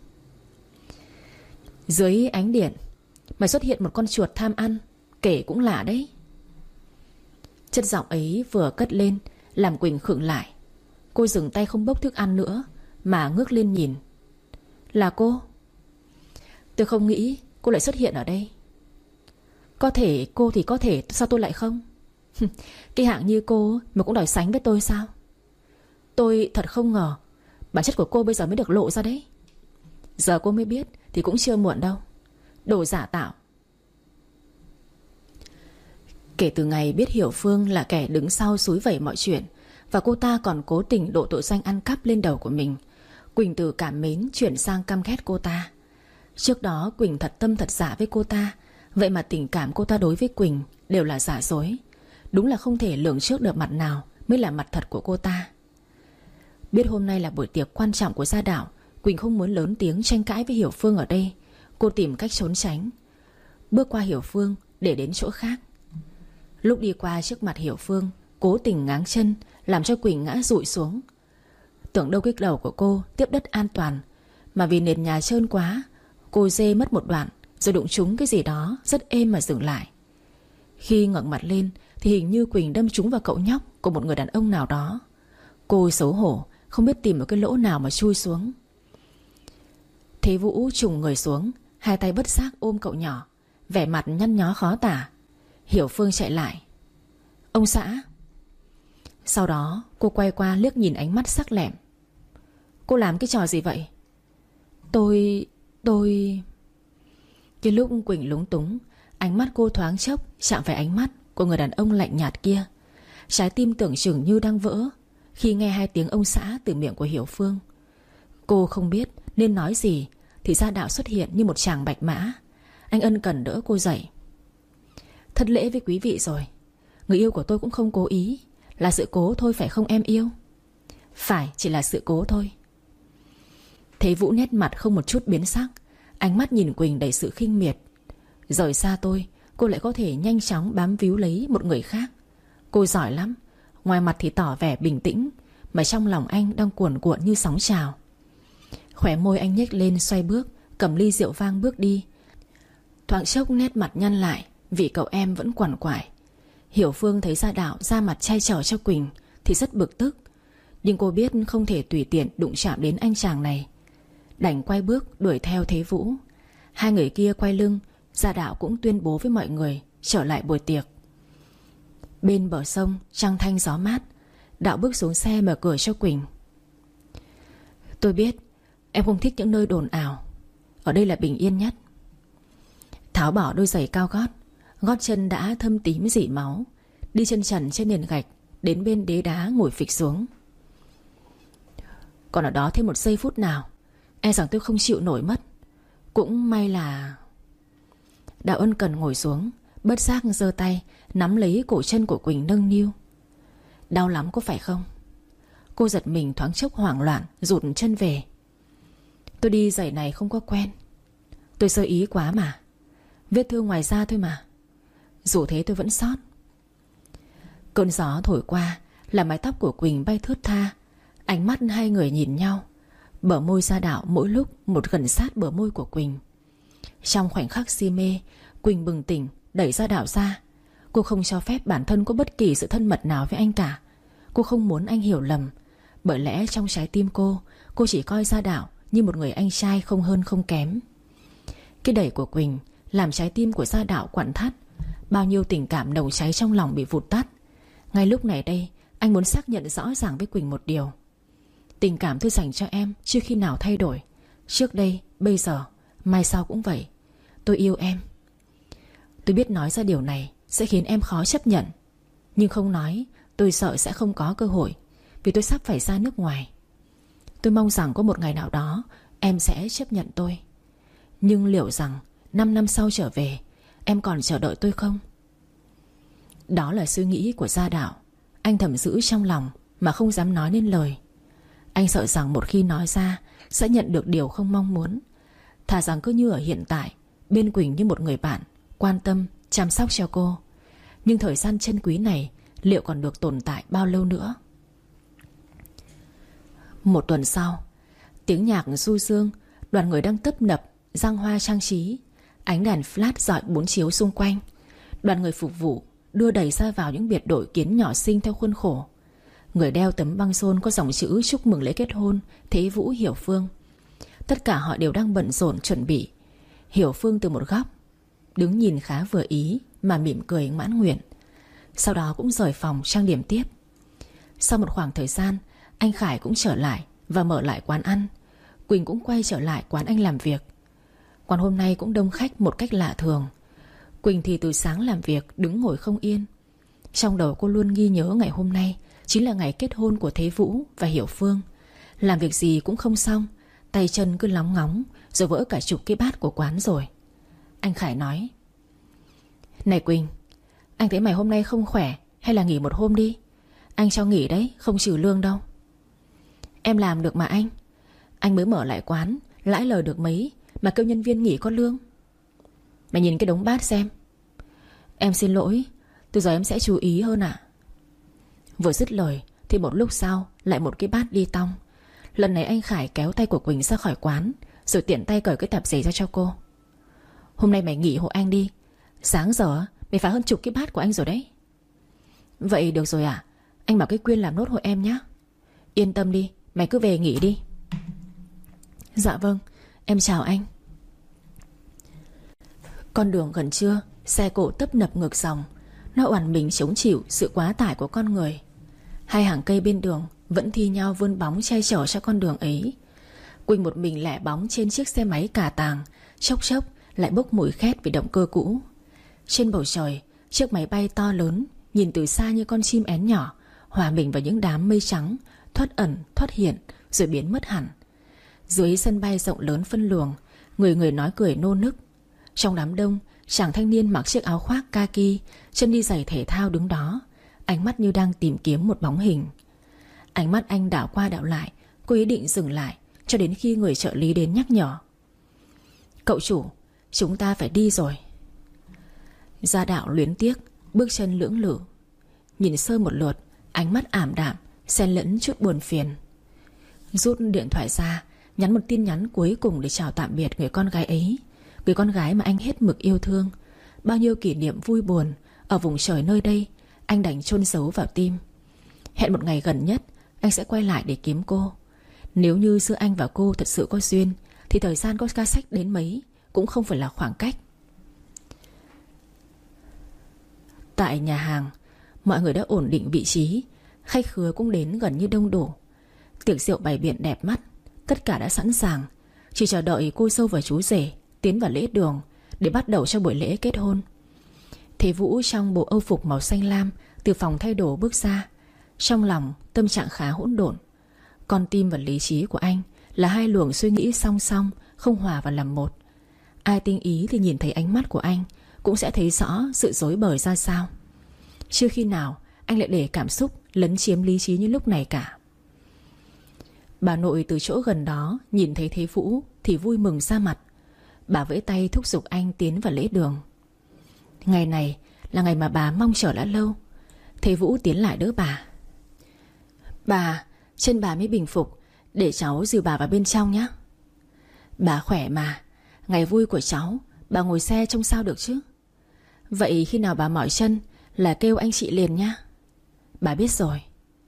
Dưới ánh điện mà xuất hiện một con chuột tham ăn, kể cũng lạ đấy. Chất giọng ấy vừa cất lên làm Quỳnh khựng lại. Cô dừng tay không bốc thức ăn nữa mà ngước lên nhìn. Là cô? Tôi không nghĩ cô lại xuất hiện ở đây. Có thể cô thì có thể, sao tôi lại không? Cái hạng như cô mà cũng đòi sánh với tôi sao? Tôi thật không ngờ bản chất của cô bây giờ mới được lộ ra đấy. Giờ cô mới biết thì cũng chưa muộn đâu. Đồ giả tạo. Kể từ ngày biết Hiểu Phương là kẻ đứng sau xúi vẩy mọi chuyện, và cô ta còn cố tình đổ tội danh ăn cắp lên đầu của mình, Quỳnh từ cảm mến chuyển sang căm ghét cô ta. Trước đó Quỳnh thật tâm thật giả với cô ta, vậy mà tình cảm cô ta đối với Quỳnh đều là giả dối. Đúng là không thể lường trước được mặt nào mới là mặt thật của cô ta. Biết hôm nay là buổi tiệc quan trọng của gia đạo, Quỳnh không muốn lớn tiếng tranh cãi với Hiểu Phương ở đây. Cô tìm cách trốn tránh, bước qua Hiểu Phương để đến chỗ khác. Lúc đi qua trước mặt Hiểu Phương, cố tình ngáng chân làm cho Quỳnh ngã dụi xuống. Tưởng đâu cái đầu của cô tiếp đất an toàn, mà vì nền nhà trơn quá, cô dê mất một đoạn rồi đụng trúng cái gì đó rất êm mà dừng lại. Khi ngẩng mặt lên thì hình như Quỳnh đâm trúng vào cậu nhóc của một người đàn ông nào đó. Cô xấu hổ, không biết tìm một cái lỗ nào mà chui xuống. Thế Vũ trùng người xuống, hai tay bất giác ôm cậu nhỏ, vẻ mặt nhăn nhó khó tả. Hiểu Phương chạy lại. Ông xã. Sau đó cô quay qua liếc nhìn ánh mắt sắc lẹm. Cô làm cái trò gì vậy? Tôi... tôi... Cái lúc Quỳnh lúng túng, ánh mắt cô thoáng chốc chạm phải ánh mắt của người đàn ông lạnh nhạt kia. Trái tim tưởng chừng như đang vỡ khi nghe hai tiếng ông xã từ miệng của Hiểu Phương. Cô không biết nên nói gì thì Gia Đạo xuất hiện như một chàng bạch mã. Anh ân cần đỡ cô dậy. Thất lễ với quý vị rồi. Người yêu của tôi cũng không cố ý. Là sự cố thôi phải không em yêu? Phải, chỉ là sự cố thôi. Thế Vũ nét mặt không một chút biến sắc, ánh mắt nhìn Quỳnh đầy sự khinh miệt. Rời xa tôi, cô lại có thể nhanh chóng bám víu lấy một người khác. Cô giỏi lắm. Ngoài mặt thì tỏ vẻ bình tĩnh, mà trong lòng anh đang cuồn cuộn như sóng trào. Khóe môi anh nhếch lên xoay bước, cầm ly rượu vang bước đi. Thoáng chốc nét mặt nhăn lại vì cậu em vẫn quằn quại. Hiểu Phương thấy Gia Đạo ra mặt chay chở cho Quỳnh thì rất bực tức, nhưng cô biết không thể tùy tiện đụng chạm đến anh chàng này, đành quay bước đuổi theo Thế Vũ. Hai người kia quay lưng, Gia Đạo cũng tuyên bố với mọi người trở lại buổi tiệc. Bên bờ sông trăng thanh gió mát, Đạo bước xuống xe mở cửa cho Quỳnh. Tôi biết em không thích những nơi đồn ào, ở đây là bình yên nhất. Tháo bỏ đôi giày cao gót, gót chân đã thâm tím rỉ máu, đi chân trần trên nền gạch đến bên đế đá ngồi phịch xuống. Còn ở đó thêm một giây phút nào, e rằng tôi không chịu nổi mất. Cũng may là... Đạo ân cần ngồi xuống, bất giác giơ tay nắm lấy cổ chân của Quỳnh nâng niu. Đau lắm có phải không? Cô giật mình thoáng chốc hoảng loạn, rụt chân về. Tôi đi giày này không có quen. Tôi sơ ý quá mà. Vết thương ngoài da thôi mà. Dù thế tôi vẫn sót. Cơn gió thổi qua làm mái tóc của Quỳnh bay thướt tha. Ánh mắt hai người nhìn nhau. Bờ môi Gia Đạo mỗi lúc một gần sát bờ môi của Quỳnh. Trong khoảnh khắc si mê, Quỳnh bừng tỉnh đẩy Gia Đạo ra. Cô không cho phép bản thân có bất kỳ sự thân mật nào với anh cả. Cô không muốn anh hiểu lầm. Bởi lẽ trong trái tim cô, cô chỉ coi Gia Đạo như một người anh trai không hơn không kém. Cái đẩy của Quỳnh làm trái tim của Gia Đạo quặn thắt. Bao nhiêu tình cảm nồng cháy trong lòng bị vụt tắt. Ngay lúc này đây, anh muốn xác nhận rõ ràng với Quỳnh một điều. Tình cảm tôi dành cho em chưa khi nào thay đổi. Trước đây, bây giờ, mai sau cũng vậy. Tôi yêu em. Tôi biết nói ra điều này sẽ khiến em khó chấp nhận, nhưng không nói tôi sợ sẽ không có cơ hội, vì tôi sắp phải ra nước ngoài. Tôi mong rằng có một ngày nào đó em sẽ chấp nhận tôi. Nhưng liệu rằng năm năm sau trở về, em còn chờ đợi tôi không? Đó là suy nghĩ của Gia Đạo. Anh thầm giữ trong lòng mà không dám nói nên lời. Anh sợ rằng một khi nói ra sẽ nhận được điều không mong muốn. Thà rằng cứ như ở hiện tại, bên Quỳnh như một người bạn, quan tâm, chăm sóc cho cô. Nhưng thời gian chân quý này liệu còn được tồn tại bao lâu nữa? Một tuần sau, tiếng nhạc du dương, đoàn người đang tấp nập giăng hoa trang trí, ánh đèn flash rọi bốn chiếu xung quanh. Đoàn người phục vụ đưa đầy ra vào những biệt đội kiến nhỏ xinh theo khuôn khổ. Người đeo tấm băng rôn có dòng chữ chúc mừng lễ kết hôn Thế Vũ Hiểu Phương. Tất cả họ đều đang bận rộn chuẩn bị. Hiểu Phương từ một góc đứng nhìn khá vừa ý mà mỉm cười mãn nguyện. Sau đó cũng rời phòng trang điểm tiếp. Sau một khoảng thời gian, anh Khải cũng trở lại và mở lại quán ăn. Quỳnh cũng quay trở lại quán anh làm việc. Quán hôm nay cũng đông khách một cách lạ thường. Quỳnh thì từ sáng làm việc đứng ngồi không yên. Trong đầu cô luôn ghi nhớ ngày hôm nay chính là ngày kết hôn của Thế Vũ và Hiểu Phương. Làm việc gì cũng không xong, tay chân cứ lóng ngóng, rồi vỡ cả chục cái bát của quán rồi. Anh Khải nói: Này Quỳnh, anh thấy mày hôm nay không khỏe, hay là nghỉ một hôm đi. Anh cho nghỉ đấy, không trừ lương đâu. Em làm được mà anh. Anh mới mở lại quán, lãi lời được mấy mà kêu nhân viên nghỉ có lương. Mày nhìn cái đống bát xem. Em xin lỗi, từ giờ em sẽ chú ý hơn ạ. Vừa dứt lời thì một lúc sau lại một cái bát đi tong. Lần này anh Khải kéo tay của Quỳnh ra khỏi quán, rồi tiện tay cởi cái tạp giấy ra cho cô. Hôm nay mày nghỉ hộ anh đi. Sáng giờ mày phá hơn chục cái bát của anh rồi đấy. Vậy được rồi ạ. Anh bảo cái Quyên làm nốt hộ em nhé. Yên tâm đi, mày cứ về nghỉ đi. Dạ vâng, em chào anh. Con đường gần trưa, xe cộ tấp nập ngược dòng. Nó oằn mình chống chịu sự quá tải của con người. Hai hàng cây bên đường vẫn thi nhau vươn bóng che chở cho con đường ấy. Quỳnh một mình lẻ bóng trên chiếc xe máy cà tàng, chốc chốc lại bốc mùi khét vì động cơ cũ. Trên bầu trời, chiếc máy bay to lớn nhìn từ xa như con chim én nhỏ, hòa mình vào những đám mây trắng, thoát ẩn thoát hiện rồi biến mất hẳn. Dưới sân bay rộng lớn phân luồng, người người nói cười nô nức. Trong đám đông, chàng thanh niên mặc chiếc áo khoác kaki, chân đi giày thể thao đứng đó, ánh mắt như đang tìm kiếm một bóng hình. Ánh mắt anh đảo qua đảo lại, cô ý định dừng lại cho đến khi người trợ lý đến nhắc nhở. Cậu chủ, chúng ta phải đi rồi. Gia Đạo luyến tiếc, bước chân lưỡng lự. Nhìn sơ một lượt, ánh mắt ảm đạm, xen lẫn chút buồn phiền. Rút điện thoại ra, nhắn một tin nhắn cuối cùng để chào tạm biệt người con gái ấy, người con gái mà anh hết mực yêu thương. Bao nhiêu kỷ niệm vui buồn ở vùng trời nơi đây anh đành chôn giấu vào tim. Hẹn một ngày gần nhất anh sẽ quay lại để kiếm cô. Nếu như giữa anh và cô thật sự có duyên thì thời gian có ca sách đến mấy cũng không phải là khoảng cách. Tại nhà hàng, mọi người đã ổn định vị trí, khách khứa cũng đến gần như đông đủ. Tiệc rượu bày biện đẹp mắt, tất cả đã sẵn sàng, chỉ chờ đợi cô dâu và chú rể tiến vào lễ đường để bắt đầu cho buổi lễ kết hôn. Thế Vũ trong bộ âu phục màu xanh lam từ phòng thay đồ bước ra. Trong lòng tâm trạng khá hỗn độn. Con tim và lý trí của anh là hai luồng suy nghĩ song song, không hòa vào làm một. Ai tinh ý thì nhìn thấy ánh mắt của anh cũng sẽ thấy rõ sự rối bời ra sao. Chưa khi nào anh lại để cảm xúc lấn chiếm lý trí như lúc này cả. Bà nội từ chỗ gần đó nhìn thấy Thế Vũ thì vui mừng ra mặt. Bà vẫy tay thúc giục anh tiến vào lễ đường. Ngày này là ngày mà bà mong chờ đã lâu. Thế Vũ tiến lại đỡ bà. Bà, chân bà mới bình phục, để cháu dìu bà vào bên trong nhé. Bà khỏe mà, ngày vui của cháu bà ngồi xe trông sao được chứ. Vậy khi nào bà mỏi chân là kêu anh chị liền nhá. Bà biết rồi.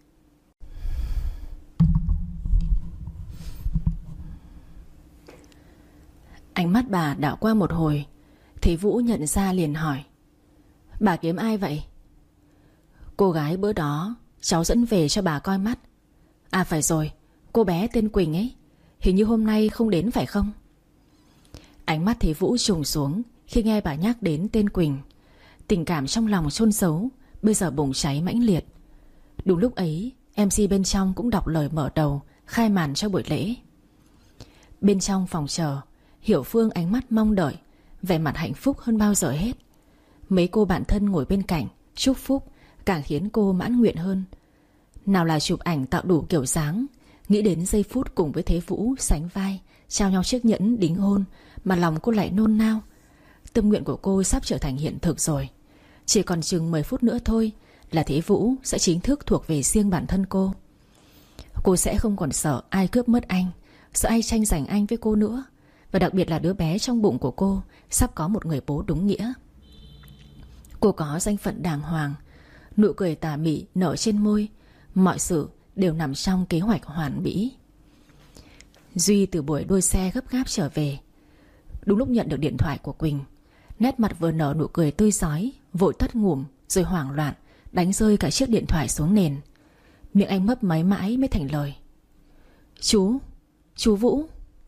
Ánh mắt bà đảo qua một hồi, Thế Vũ nhận ra liền hỏi. Bà kiếm ai vậy? Cô gái bữa đó cháu dẫn về cho bà coi mắt. À phải rồi, cô bé tên Quỳnh ấy, hình như hôm nay không đến phải không? Ánh mắt Thế Vũ trùng xuống khi nghe bà nhắc đến tên Quỳnh. Tình cảm trong lòng chôn giấu bây giờ bùng cháy mãnh liệt. Đúng lúc ấy, em xê bên trong cũng đọc lời mở đầu, khai màn cho buổi lễ. Bên trong phòng chờ, Hiểu Phương ánh mắt mong đợi, vẻ mặt hạnh phúc hơn bao giờ hết. Mấy cô bạn thân ngồi bên cạnh chúc phúc càng khiến cô mãn nguyện hơn. Nào là chụp ảnh tạo đủ kiểu dáng, nghĩ đến giây phút cùng với Thế Vũ sánh vai trao nhau chiếc nhẫn đính hôn mà lòng cô lại nôn nao. Tâm nguyện của cô sắp trở thành hiện thực rồi. Chỉ còn chừng mười phút nữa thôi là Thế Vũ sẽ chính thức thuộc về riêng bản thân cô. Cô sẽ không còn sợ ai cướp mất anh, sợ ai tranh giành anh với cô nữa. Và đặc biệt là đứa bé trong bụng của cô sắp có một người bố đúng nghĩa. Cô có danh phận đàng hoàng, nụ cười tà mị nở trên môi. Mọi sự đều nằm trong kế hoạch hoàn mỹ. Duy từ buổi đua xe gấp gáp trở về. Đúng lúc nhận được điện thoại của Quỳnh, nét mặt vừa nở nụ cười tươi rói, vội tắt ngủm rồi hoảng loạn đánh rơi cả chiếc điện thoại xuống nền. Miệng anh mấp máy mãi mới thành lời. Chú, chú Vũ.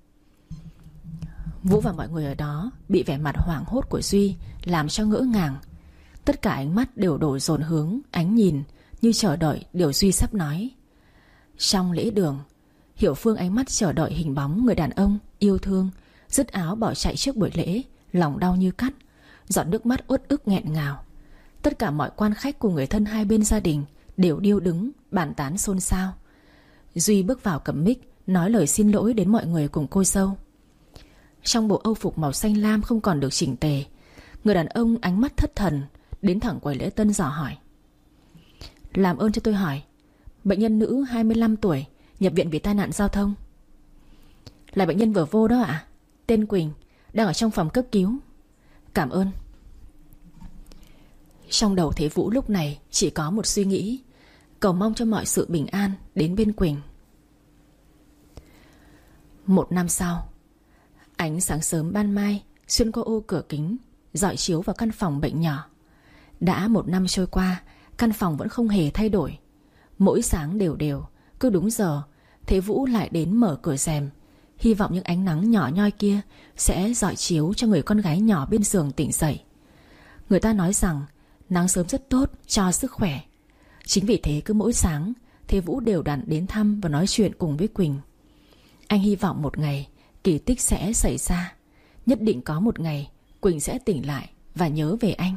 Vũ và mọi người ở đó bị vẻ mặt hoảng hốt của Duy làm cho ngỡ ngàng. Tất cả ánh mắt đều đổ dồn hướng ánh nhìn, như chờ đợi điều Duy sắp nói. Trong lễ đường, Hiểu Phương ánh mắt chờ đợi hình bóng người đàn ông yêu thương, dứt áo bỏ chạy trước buổi lễ, lòng đau như cắt, giọt nước mắt uất ức nghẹn ngào. Tất cả mọi quan khách cùng người thân hai bên gia đình đều điêu đứng bàn tán xôn xao. Duy bước vào cầm mic nói lời xin lỗi đến mọi người cùng cô dâu. Trong bộ âu phục màu xanh lam không còn được chỉnh tề, người đàn ông ánh mắt thất thần đến thẳng quầy lễ tân dò hỏi. Làm ơn cho tôi hỏi, bệnh nhân nữ hai mươi lăm tuổi nhập viện vì tai nạn giao thông. Là bệnh nhân vừa vô đó ạ. À? Tên Quỳnh, đang ở trong phòng cấp cứu. Cảm ơn. Trong đầu Thế Vũ lúc này chỉ có một suy nghĩ: cầu mong cho mọi sự bình an đến bên Quỳnh. Một năm sau, ánh sáng sớm ban mai xuyên qua ô cửa kính rọi chiếu vào căn phòng bệnh nhỏ. Đã một năm trôi qua, căn phòng vẫn không hề thay đổi. Mỗi sáng đều đều, cứ đúng giờ, Thế Vũ lại đến mở cửa rèm, hy vọng những ánh nắng nhỏ nhoi kia sẽ rọi chiếu cho người con gái nhỏ bên giường tỉnh dậy. Người ta nói rằng nắng sớm rất tốt cho sức khỏe. Chính vì thế cứ mỗi sáng, Thế Vũ đều đặn đến thăm và nói chuyện cùng với Quỳnh. Anh hy vọng một ngày kỳ tích sẽ xảy ra. Nhất định có một ngày Quỳnh sẽ tỉnh lại và nhớ về anh.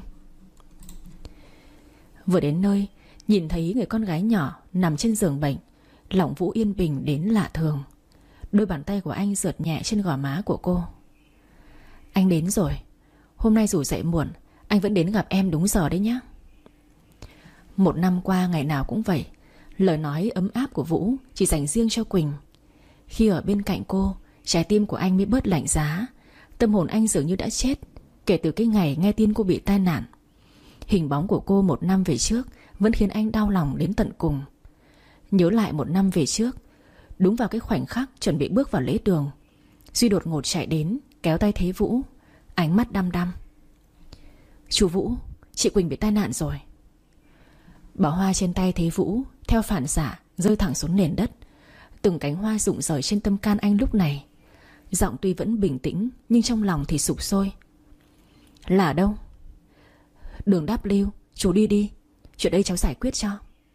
Vừa đến nơi, nhìn thấy người con gái nhỏ nằm trên giường bệnh, lòng Vũ yên bình đến lạ thường. Đôi bàn tay của anh rượt nhẹ trên gò má của cô. Anh đến rồi. Hôm nay dù dậy muộn, anh vẫn đến gặp em đúng giờ đấy nhé. Một năm qua ngày nào cũng vậy. Lời nói ấm áp của Vũ chỉ dành riêng cho Quỳnh. Khi ở bên cạnh cô, trái tim của anh mới bớt lạnh giá. Tâm hồn anh dường như đã chết kể từ cái ngày nghe tin cô bị tai nạn. Hình bóng của cô một năm về trước vẫn khiến anh đau lòng đến tận cùng. Nhớ lại một năm về trước, đúng vào cái khoảnh khắc chuẩn bị bước vào lễ đường, Duy đột ngột chạy đến, kéo tay Thế Vũ, ánh mắt đăm đăm. Chú Vũ, chị Quỳnh bị tai nạn rồi. Bó hoa trên tay Thế Vũ theo phản xạ rơi thẳng xuống nền đất. Từng cánh hoa rụng rời trên tâm can anh lúc này. Giọng tuy vẫn bình tĩnh, nhưng trong lòng thì sục sôi. Là đâu? Đường W, chú đi đi, chuyện đây cháu giải quyết cho.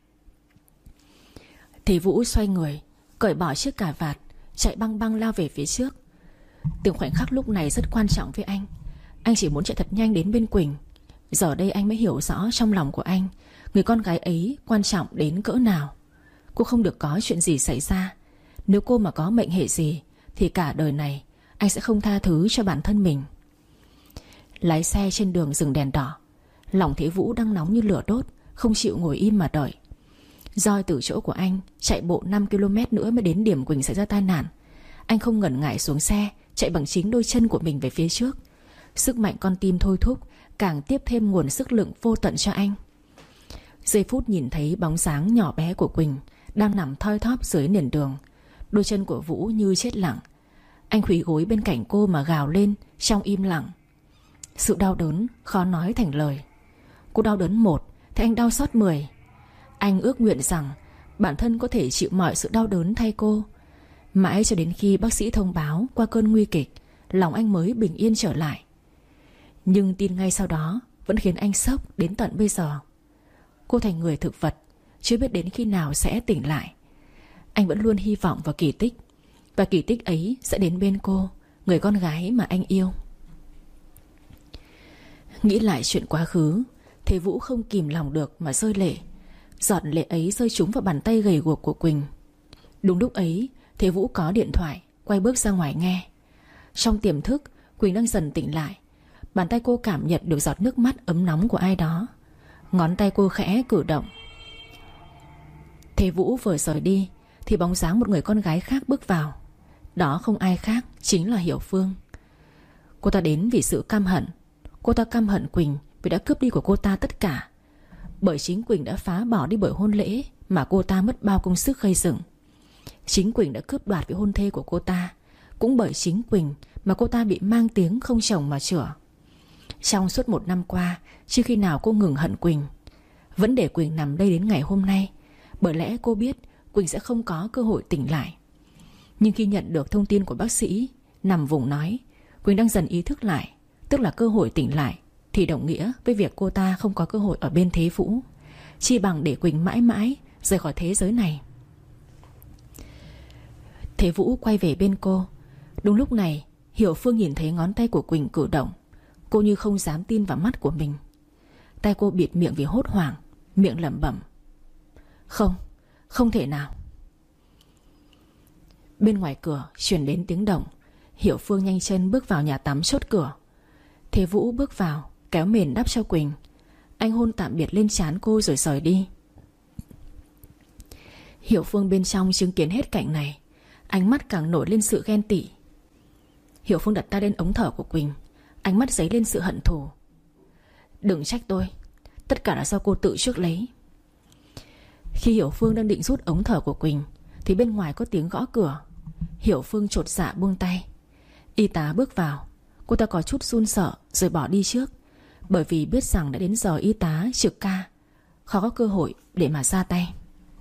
Thế Vũ xoay người, cởi bỏ chiếc cà vạt, chạy băng băng lao về phía trước. Từng khoảnh khắc lúc này rất quan trọng với anh. Anh chỉ muốn chạy thật nhanh đến bên Quỳnh. Giờ đây anh mới hiểu rõ trong lòng của anh, người con gái ấy quan trọng đến cỡ nào. Cô không được có chuyện gì xảy ra. Nếu cô mà có mệnh hệ gì thì cả đời này anh sẽ không tha thứ cho bản thân mình. Lái xe trên đường dừng đèn đỏ. Lòng Thế Vũ đang nóng như lửa đốt, không chịu ngồi im mà đợi. Roi từ chỗ của anh chạy bộ năm ki lô mét nữa mới đến điểm Quỳnh xảy ra tai nạn. Anh không ngần ngại xuống xe, chạy bằng chính đôi chân của mình về phía trước. Sức mạnh con tim thôi thúc càng tiếp thêm nguồn sức lực vô tận cho anh. Giây phút nhìn thấy bóng dáng nhỏ bé của Quỳnh đang nằm thoi thóp dưới nền đường, đôi chân của Vũ như chết lặng. Anh khuỵu gối bên cạnh cô mà gào lên trong im lặng. Sự đau đớn khó nói thành lời. Cô đau đớn một thì anh đau xót mười. Anh ước nguyện rằng bản thân có thể chịu mọi sự đau đớn thay cô. Mãi cho đến khi bác sĩ thông báo qua cơn nguy kịch, lòng anh mới bình yên trở lại. Nhưng tin ngay sau đó vẫn khiến anh sốc đến tận bây giờ. Cô thành người thực vật, chưa biết đến khi nào sẽ tỉnh lại. Anh vẫn luôn hy vọng vào kỳ tích, và kỳ tích ấy sẽ đến bên cô, người con gái mà anh yêu. Nghĩ lại chuyện quá khứ, Thế Vũ không kìm lòng được mà rơi lệ. Giọt lệ ấy rơi trúng vào bàn tay gầy guộc của Quỳnh. Đúng lúc ấy, Thế Vũ có điện thoại, quay bước ra ngoài nghe. Trong tiềm thức, Quỳnh đang dần tỉnh lại. Bàn tay cô cảm nhận được giọt nước mắt ấm nóng của ai đó. Ngón tay cô khẽ cử động. Thế Vũ vừa rời đi thì bóng dáng một người con gái khác bước vào. Đó không ai khác, chính là Hiểu Phương. Cô ta đến vì sự căm hận. Cô ta căm hận Quỳnh vì đã cướp đi của cô ta tất cả. Bởi chính Quỳnh đã phá bỏ đi buổi hôn lễ mà cô ta mất bao công sức gây dựng. Chính Quỳnh đã cướp đoạt vị hôn thê của cô ta. Cũng bởi chính Quỳnh mà cô ta bị mang tiếng không chồng mà chửa. Trong suốt một năm qua, chưa khi nào cô ngừng hận Quỳnh. Vẫn để Quỳnh nằm đây đến ngày hôm nay, bởi lẽ cô biết Quỳnh sẽ không có cơ hội tỉnh lại. Nhưng khi nhận được thông tin của bác sĩ, nằm vùng nói Quỳnh đang dần ý thức lại, tức là cơ hội tỉnh lại, thì đồng nghĩa với việc cô ta không có cơ hội ở bên Thế Vũ. Chi bằng để Quỳnh mãi mãi rời khỏi thế giới này. Thế Vũ quay về bên cô. Đúng lúc này, Hiểu Phương nhìn thấy ngón tay của Quỳnh cử động. Cô như không dám tin vào mắt của mình. Tay cô bịt miệng vì hốt hoảng, miệng lẩm bẩm: Không, không thể nào. Bên ngoài cửa truyền đến tiếng động. Hiểu Phương nhanh chân bước vào nhà tắm chốt cửa. Thế Vũ bước vào, kéo mền đắp cho Quỳnh. Anh hôn tạm biệt lên trán cô rồi rời đi. Hiểu Phương bên trong chứng kiến hết cảnh này, ánh mắt càng nổi lên sự ghen tị. Hiểu Phương đặt tay lên ống thở của Quỳnh, ánh mắt dấy lên sự hận thù. Đừng trách tôi. Tất cả là do cô tự chuốc lấy. Khi Hiểu Phương đang định rút ống thở của Quỳnh thì bên ngoài có tiếng gõ cửa. Hiểu Phương chột dạ buông tay. Y tá bước vào. Cô ta có chút run sợ rồi bỏ đi trước, bởi vì biết rằng đã đến giờ y tá trực ca, khó có cơ hội để mà ra tay.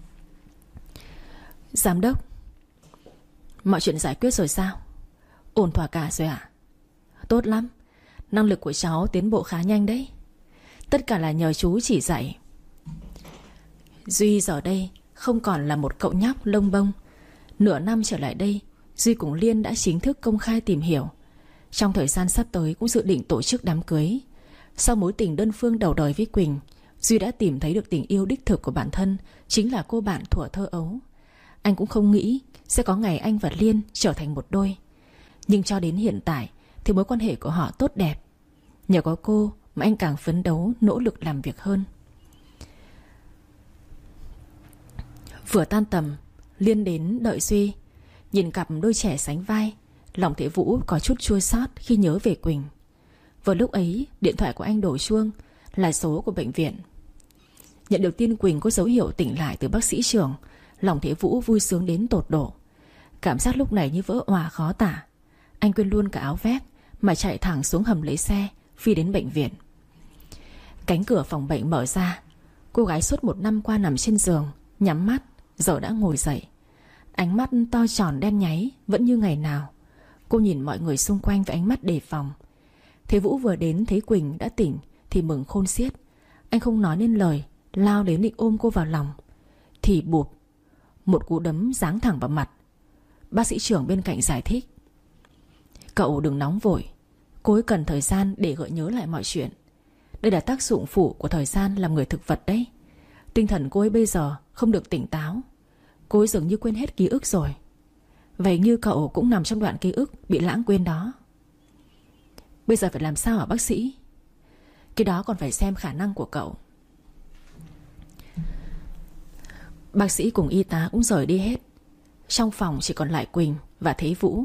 Giám đốc, mọi chuyện giải quyết rồi sao? Ổn thỏa cả rồi ạ? Tốt lắm. Năng lực của cháu tiến bộ khá nhanh đấy. Tất cả là nhờ chú chỉ dạy. Duy giờ đây không còn là một cậu nhóc lông bông. Nửa năm trở lại đây, Duy cùng Liên đã chính thức công khai tìm hiểu. Trong thời gian sắp tới cũng dự định tổ chức đám cưới. Sau mối tình đơn phương đầu đời với Quỳnh, Duy đã tìm thấy được tình yêu đích thực của bản thân, chính là cô bạn thuở thơ ấu. Anh cũng không nghĩ sẽ có ngày anh và Liên trở thành một đôi. Nhưng cho đến hiện tại thì mối quan hệ của họ tốt đẹp. Nhờ có cô mà anh càng phấn đấu, nỗ lực làm việc hơn. Vừa tan tầm, Liên đến đợi Duy. Nhìn cặp đôi trẻ sánh vai, lòng Thế Vũ có chút chua xót khi nhớ về Quỳnh. Vào lúc ấy, điện thoại của anh đổ chuông, là số của bệnh viện. Nhận được tin Quỳnh có dấu hiệu tỉnh lại từ bác sĩ trưởng, lòng Thế Vũ vui sướng đến tột độ. Cảm giác lúc này như vỡ òa khó tả. Anh quên luôn cả áo vest mà chạy thẳng xuống hầm lấy xe, phi đến bệnh viện. Cánh cửa phòng bệnh mở ra. Cô gái suốt một năm qua nằm trên giường, nhắm mắt, giờ đã ngồi dậy. Ánh mắt to tròn đen nháy, vẫn như ngày nào. Cô nhìn mọi người xung quanh với ánh mắt đề phòng. Thế Vũ vừa đến thấy Quỳnh đã tỉnh thì mừng khôn xiết. Anh không nói nên lời, lao đến định ôm cô vào lòng. Thì bụp, một cú đấm giáng thẳng vào mặt. Bác sĩ trưởng bên cạnh giải thích: Cậu đừng nóng vội, cô ấy cần thời gian để gợi nhớ lại mọi chuyện. Đây là tác dụng phụ của thời gian làm người thực vật đấy. Tinh thần cô ấy bây giờ không được tỉnh táo. Cô ấy dường như quên hết ký ức rồi. Vậy như cậu cũng nằm trong đoạn ký ức bị lãng quên đó. Bây giờ phải làm sao hả bác sĩ? Cái đó còn phải xem khả năng của cậu. Bác sĩ cùng y tá cũng rời đi hết. Trong phòng chỉ còn lại Quỳnh và Thế Vũ.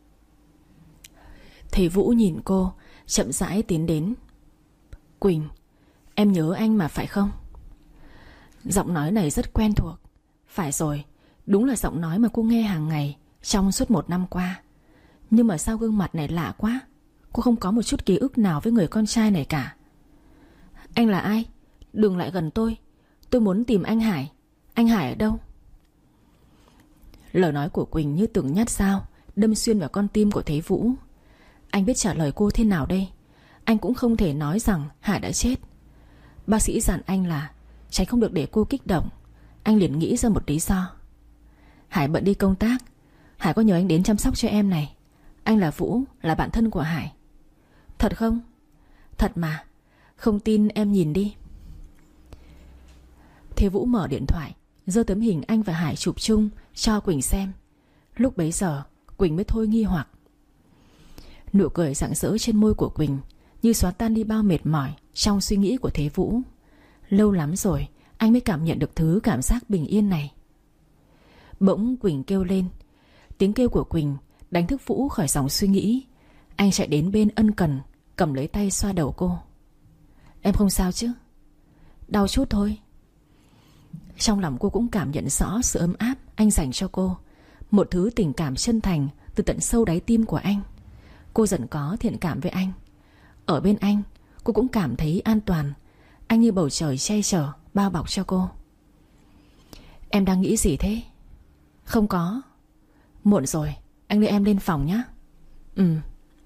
Thế Vũ nhìn cô, chậm rãi tiến đến. Quỳnh, em nhớ anh mà phải không? Giọng nói này rất quen thuộc. Phải rồi, đúng là giọng nói mà cô nghe hàng ngày trong suốt một năm qua. Nhưng mà sao gương mặt này lạ quá. Cô không có một chút ký ức nào với người con trai này cả. Anh là ai? Đừng lại gần tôi. Tôi muốn tìm anh Hải. Anh Hải ở đâu? Lời nói của Quỳnh như từng nhát dao đâm xuyên vào con tim của Thế Vũ. Anh biết trả lời cô thế nào đây? Anh cũng không thể nói rằng Hải đã chết. Bác sĩ dặn anh là tránh không được để cô kích động. Anh liền nghĩ ra một lý do. Hải bận đi công tác. Hải có nhờ anh đến chăm sóc cho em này. Anh là Vũ, là bạn thân của Hải. Thật không? Thật mà. Không tin em nhìn đi. Thế Vũ mở điện thoại, giơ tấm hình anh và Hải chụp chung cho Quỳnh xem. Lúc bấy giờ Quỳnh mới thôi nghi hoặc. Nụ cười rạng rỡ trên môi của Quỳnh như xóa tan đi bao mệt mỏi trong suy nghĩ của Thế Vũ. Lâu lắm rồi anh mới cảm nhận được thứ cảm giác bình yên này. Bỗng Quỳnh kêu lên. Tiếng kêu của Quỳnh đánh thức Vũ khỏi dòng suy nghĩ. Anh chạy đến bên ân cần, cầm lấy tay xoa đầu cô. Em không sao chứ? Đau chút thôi. Trong lòng cô cũng cảm nhận rõ sự ấm áp anh dành cho cô. Một thứ tình cảm chân thành từ tận sâu đáy tim của anh. Cô dần có thiện cảm với anh. Ở bên anh, cô cũng cảm thấy an toàn. Anh như bầu trời che chở, bao bọc cho cô. Em đang nghĩ gì thế? Không có. Muộn rồi, anh đưa em lên phòng nhé. Ừ.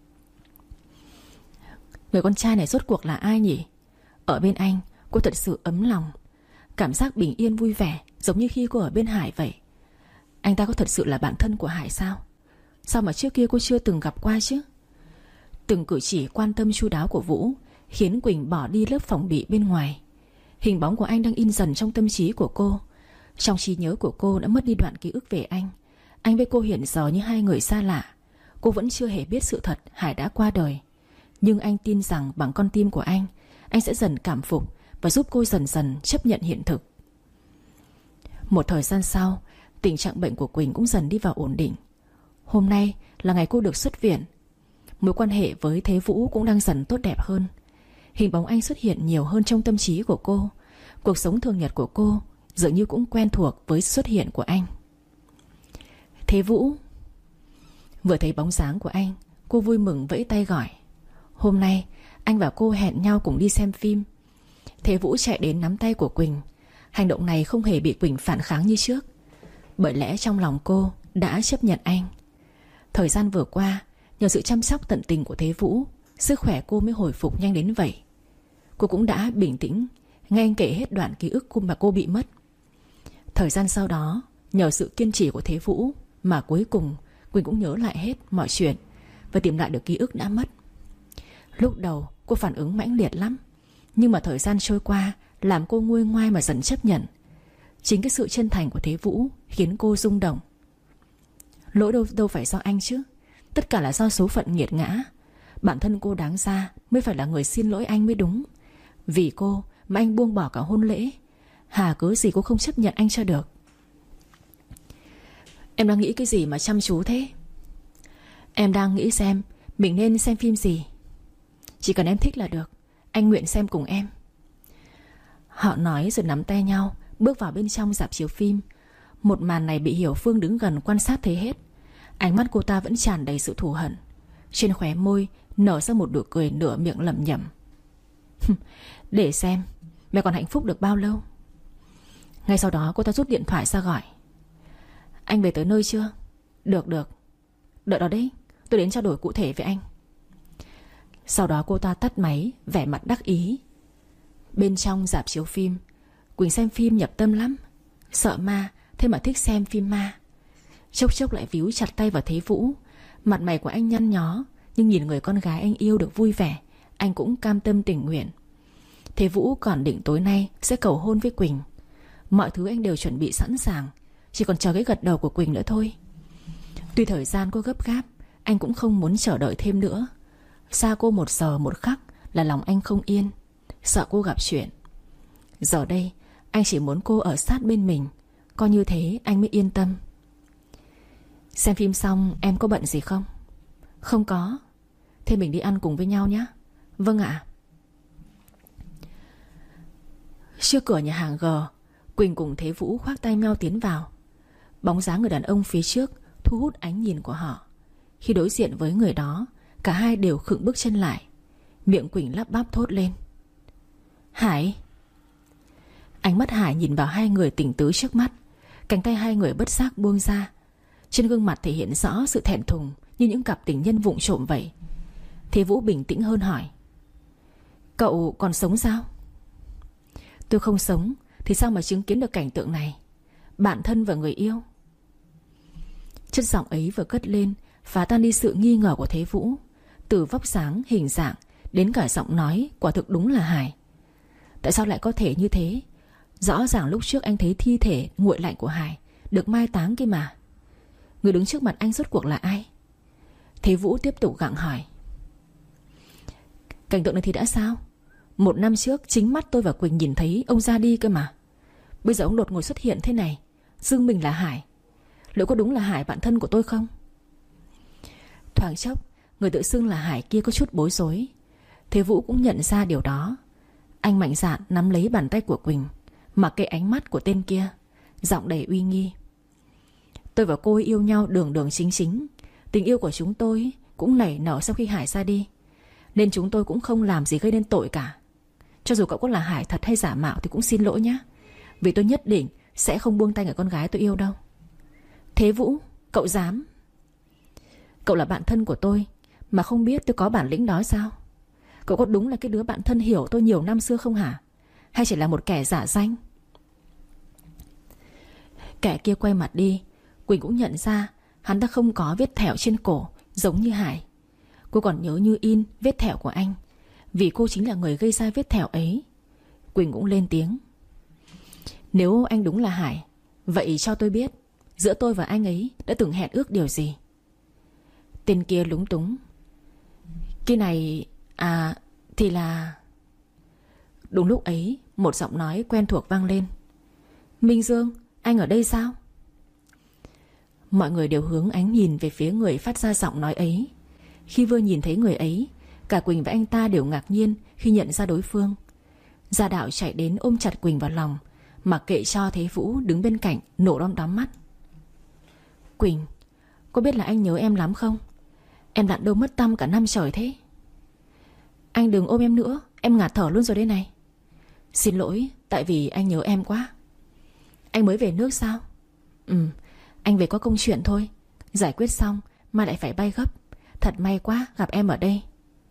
Người con trai này rốt cuộc là ai nhỉ? Ở bên anh, cô thật sự ấm lòng. Cảm giác bình yên vui vẻ giống như khi cô ở bên Hải vậy. Anh ta có thật sự là bạn thân của Hải sao? Sao mà trước kia cô chưa từng gặp qua chứ? Từng cử chỉ quan tâm chu đáo của Vũ khiến Quỳnh bỏ đi lớp phòng bị bên ngoài. Hình bóng của anh đang in dần trong tâm trí của cô. Trong trí nhớ của cô đã mất đi đoạn ký ức về anh. Anh với cô hiện giờ như hai người xa lạ. Cô vẫn chưa hề biết sự thật Hải đã qua đời. Nhưng anh tin rằng bằng con tim của anh, anh sẽ dần cảm phục và giúp cô dần dần chấp nhận hiện thực. Một thời gian sau, tình trạng bệnh của Quỳnh cũng dần đi vào ổn định. Hôm nay là ngày cô được xuất viện. Mối quan hệ với Thế Vũ cũng đang dần tốt đẹp hơn. Hình bóng anh xuất hiện nhiều hơn trong tâm trí của cô. Cuộc sống thường nhật của cô dường như cũng quen thuộc với xuất hiện của anh. Thế Vũ. Vừa thấy bóng dáng của anh, cô vui mừng vẫy tay gọi. Hôm nay anh và cô hẹn nhau cùng đi xem phim. Thế Vũ chạy đến nắm tay của Quỳnh. Hành động này không hề bị Quỳnh phản kháng như trước, bởi lẽ trong lòng cô đã chấp nhận anh. Thời gian vừa qua, nhờ sự chăm sóc tận tình của Thế Vũ, sức khỏe cô mới hồi phục nhanh đến vậy. Cô cũng đã bình tĩnh nghe anh kể hết đoạn ký ức mà cô bị mất. Thời gian sau đó, nhờ sự kiên trì của Thế Vũ mà cuối cùng Quỳnh cũng nhớ lại hết mọi chuyện và tìm lại được ký ức đã mất. Lúc đầu cô phản ứng mãnh liệt lắm, nhưng mà thời gian trôi qua làm cô nguôi ngoai mà dần chấp nhận. Chính cái sự chân thành của Thế Vũ khiến cô rung động. Lỗi đâu, đâu phải do anh chứ. Tất cả là do số phận nghiệt ngã. Bản thân cô đáng ra mới phải là người xin lỗi anh mới đúng. Vì cô mà anh buông bỏ cả hôn lễ. Hà cớ gì cô không chấp nhận anh cho được. Em đang nghĩ cái gì mà chăm chú thế? Em đang nghĩ xem mình nên xem phim gì. Chỉ cần em thích là được. Anh nguyện xem cùng em. Họ nói rồi nắm tay nhau bước vào bên trong rạp chiếu phim. Một màn này bị Hiểu Phương đứng gần quan sát thấy hết. Ánh mắt cô ta vẫn tràn đầy sự thù hận. Trên khóe môi nở ra một nụ cười nửa miệng lẩm nhẩm. Để xem mẹ còn hạnh phúc được bao lâu. Ngay sau đó cô ta rút điện thoại ra gọi. Anh về tới nơi chưa? Được được. Đợi đó đấy, tôi đến trao đổi cụ thể với anh. Sau đó cô ta tắt máy, vẻ mặt đắc ý. Bên trong rạp chiếu phim, Quỳnh xem phim nhập tâm lắm. Sợ ma, thế mà thích xem phim ma. Chốc chốc lại víu chặt tay vào Thế Vũ. Mặt mày của anh nhăn nhó, nhưng nhìn người con gái anh yêu được vui vẻ, anh cũng cam tâm tình nguyện. Thế Vũ còn định tối nay sẽ cầu hôn với Quỳnh. Mọi thứ anh đều chuẩn bị sẵn sàng, chỉ còn chờ cái gật đầu của Quỳnh nữa thôi. Tuy thời gian cô gấp gáp, anh cũng không muốn chờ đợi thêm nữa. Xa cô một giờ một khắc là lòng anh không yên, sợ cô gặp chuyện. Giờ đây anh chỉ muốn cô ở sát bên mình, coi như thế anh mới yên tâm. Xem phim xong em có bận gì không? Không có. Thế mình đi ăn cùng với nhau nhé. Vâng ạ. Trước cửa nhà hàng G, Quỳnh cùng Thế Vũ khoác tay nhau tiến vào. Bóng dáng người đàn ông phía trước thu hút ánh nhìn của họ. Khi đối diện với người đó, cả hai đều khựng bước chân lại. Miệng Quỳnh lắp bắp thốt lên. Hải. Ánh mắt Hải nhìn vào hai người tình tứ trước mắt. Cánh tay hai người bất giác buông ra. Trên gương mặt thể hiện rõ sự thẹn thùng, như những cặp tình nhân vụng trộm vậy. Thế Vũ bình tĩnh hơn hỏi. Cậu còn sống sao? Tôi không sống thì sao mà chứng kiến được cảnh tượng này? Bạn thân và người yêu. Chất giọng ấy vừa cất lên phá tan đi sự nghi ngờ của Thế Vũ. Từ vóc dáng, hình dạng đến cả giọng nói, quả thực đúng là Hải. Tại sao lại có thể như thế? Rõ ràng lúc trước anh thấy thi thể nguội lạnh của Hải được mai táng kia mà. Người đứng trước mặt anh rốt cuộc là ai? Thế Vũ tiếp tục gặng hỏi. Cảnh tượng này thì đã sao? Một năm trước chính mắt tôi và Quỳnh nhìn thấy ông ra đi cơ mà. Bây giờ ông đột ngột xuất hiện thế này, xưng mình là Hải. Liệu có đúng là Hải bạn thân của tôi không? Thoáng chốc, người tự xưng là Hải kia có chút bối rối. Thế Vũ cũng nhận ra điều đó. Anh mạnh dạn nắm lấy bàn tay của Quỳnh, mặc kệ ánh mắt của tên kia, giọng đầy uy nghi. Tôi và cô ấy yêu nhau đường đường chính chính. Tình yêu của chúng tôi cũng nảy nở sau khi Hải ra đi, nên chúng tôi cũng không làm gì gây nên tội cả. Cho dù cậu có là Hải thật hay giả mạo thì cũng xin lỗi nhé, vì tôi nhất định sẽ không buông tay người con gái tôi yêu đâu. Thế Vũ, cậu dám? Cậu là bạn thân của tôi mà không biết tôi có bản lĩnh đó sao? Cậu có đúng là cái đứa bạn thân hiểu tôi nhiều năm xưa không hả? Hay chỉ là một kẻ giả danh? Kẻ kia quay mặt đi. Quỳnh cũng nhận ra hắn đã không có vết thẹo trên cổ giống như Hải. Cô còn nhớ như in vết thẹo của anh, vì cô chính là người gây ra vết thẹo ấy. Quỳnh cũng lên tiếng. Nếu anh đúng là Hải, vậy cho tôi biết giữa tôi và anh ấy đã từng hẹn ước điều gì? Tên kia lúng túng. Cái này... À... Thì là... Đúng lúc ấy, một giọng nói quen thuộc vang lên. Minh Dương, anh ở đây sao? Mọi người đều hướng ánh nhìn về phía người phát ra giọng nói ấy. Khi vừa nhìn thấy người ấy, Cả Quỳnh và anh ta đều ngạc nhiên khi nhận ra đối phương. Gia Đạo chạy đến ôm chặt Quỳnh vào lòng, mặc kệ cho Thế Vũ đứng bên cạnh nổ đom đóm mắt. Quỳnh, có biết là anh nhớ em lắm không? Em lặn đâu mất tăm cả năm trời thế. Anh đừng ôm em nữa, em ngạt thở luôn rồi đây này. Xin lỗi, tại vì anh nhớ em quá. Anh mới về nước sao? Ừ, anh về có công chuyện thôi. Giải quyết xong mai lại phải bay gấp. Thật may quá gặp em ở đây.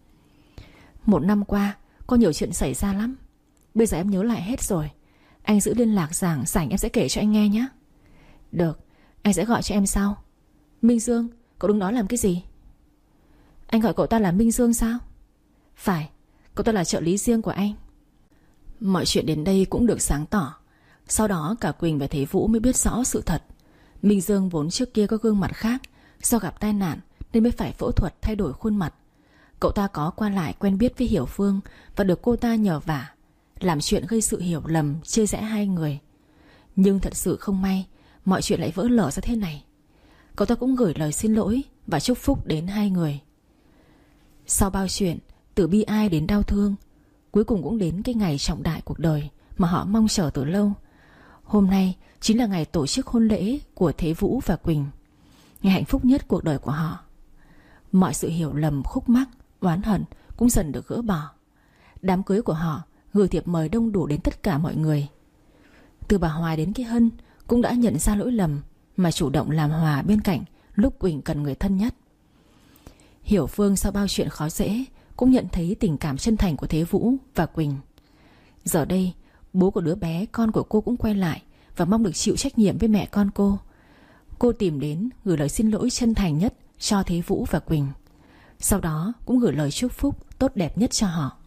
Một năm qua có nhiều chuyện xảy ra lắm. Bây giờ em nhớ lại hết rồi. Anh giữ liên lạc, rảnh rảnh em sẽ kể cho anh nghe nhé. Được, anh sẽ gọi cho em sau. Minh Dương, cậu đứng đó làm cái gì? Anh gọi cậu ta là Minh Dương sao? Phải, cậu ta là trợ lý riêng của anh. Mọi chuyện đến đây cũng được sáng tỏ. Sau đó cả Quỳnh và Thế Vũ mới biết rõ sự thật. Minh Dương vốn trước kia có gương mặt khác, do gặp tai nạn nên mới phải phẫu thuật thay đổi khuôn mặt. Cậu ta có qua lại quen biết với Hiểu Phương và được cô ta nhờ vả, làm chuyện gây sự hiểu lầm, chia rẽ hai người. Nhưng thật sự không may, mọi chuyện lại vỡ lở ra thế này. Cậu ta cũng gửi lời xin lỗi và chúc phúc đến hai người. Sau bao chuyện, từ bi ai đến đau thương, cuối cùng cũng đến cái ngày trọng đại cuộc đời mà họ mong chờ từ lâu. Hôm nay chính là ngày tổ chức hôn lễ của Thế Vũ và Quỳnh, ngày hạnh phúc nhất cuộc đời của họ. Mọi sự hiểu lầm, khúc mắc, oán hận cũng dần được gỡ bỏ. Đám cưới của họ gửi thiệp mời đông đủ đến tất cả mọi người. Từ bà Hoài đến cái Hân cũng đã nhận ra lỗi lầm mà chủ động làm hòa bên cạnh lúc Quỳnh cần người thân nhất. Hiểu Phương sau bao chuyện khó dễ cũng nhận thấy tình cảm chân thành của Thế Vũ và Quỳnh. Giờ đây bố của đứa bé con của cô cũng quay lại và mong được chịu trách nhiệm với mẹ con cô. Cô tìm đến gửi lời xin lỗi chân thành nhất cho Thế Vũ và Quỳnh. Sau đó cũng gửi lời chúc phúc tốt đẹp nhất cho họ.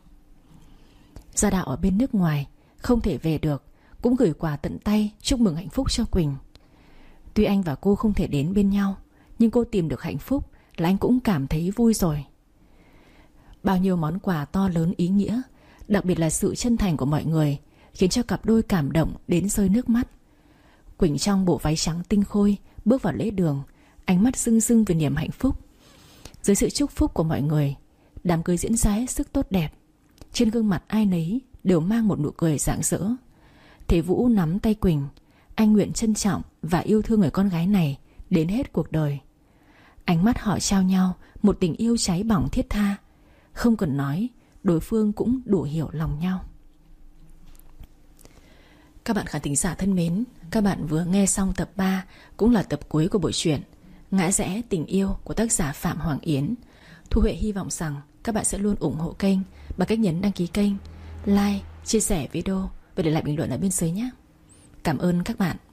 Gia Đạo ở bên nước ngoài không thể về được, cũng gửi quà tận tay chúc mừng hạnh phúc cho Quỳnh. Tuy anh và cô không thể đến bên nhau, nhưng cô tìm được hạnh phúc là anh cũng cảm thấy vui rồi. Bao nhiêu món quà to lớn ý nghĩa, đặc biệt là sự chân thành của mọi người, khiến cho cặp đôi cảm động đến rơi nước mắt. Quỳnh trong bộ váy trắng tinh khôi bước vào lễ đường, ánh mắt rưng rưng vì niềm hạnh phúc. Dưới sự chúc phúc của mọi người, đám cưới diễn ra hết sức tốt đẹp. Trên gương mặt ai nấy đều mang một nụ cười rạng rỡ. Thế Vũ nắm tay Quỳnh, anh nguyện trân trọng và yêu thương người con gái này đến hết cuộc đời. Ánh mắt họ trao nhau một tình yêu cháy bỏng thiết tha. Không cần nói, đối phương cũng đủ hiểu lòng nhau. Các bạn khán thính giả thân mến, các bạn vừa nghe xong tập ba, cũng là tập cuối của bộ truyện Ngã rẽ tình yêu của tác giả Phạm Hoàng Yến. Thu Huệ hy vọng rằng các bạn sẽ luôn ủng hộ kênh bằng cách nhấn đăng ký kênh, like, chia sẻ video và để lại bình luận ở bên dưới nhé. Cảm ơn các bạn.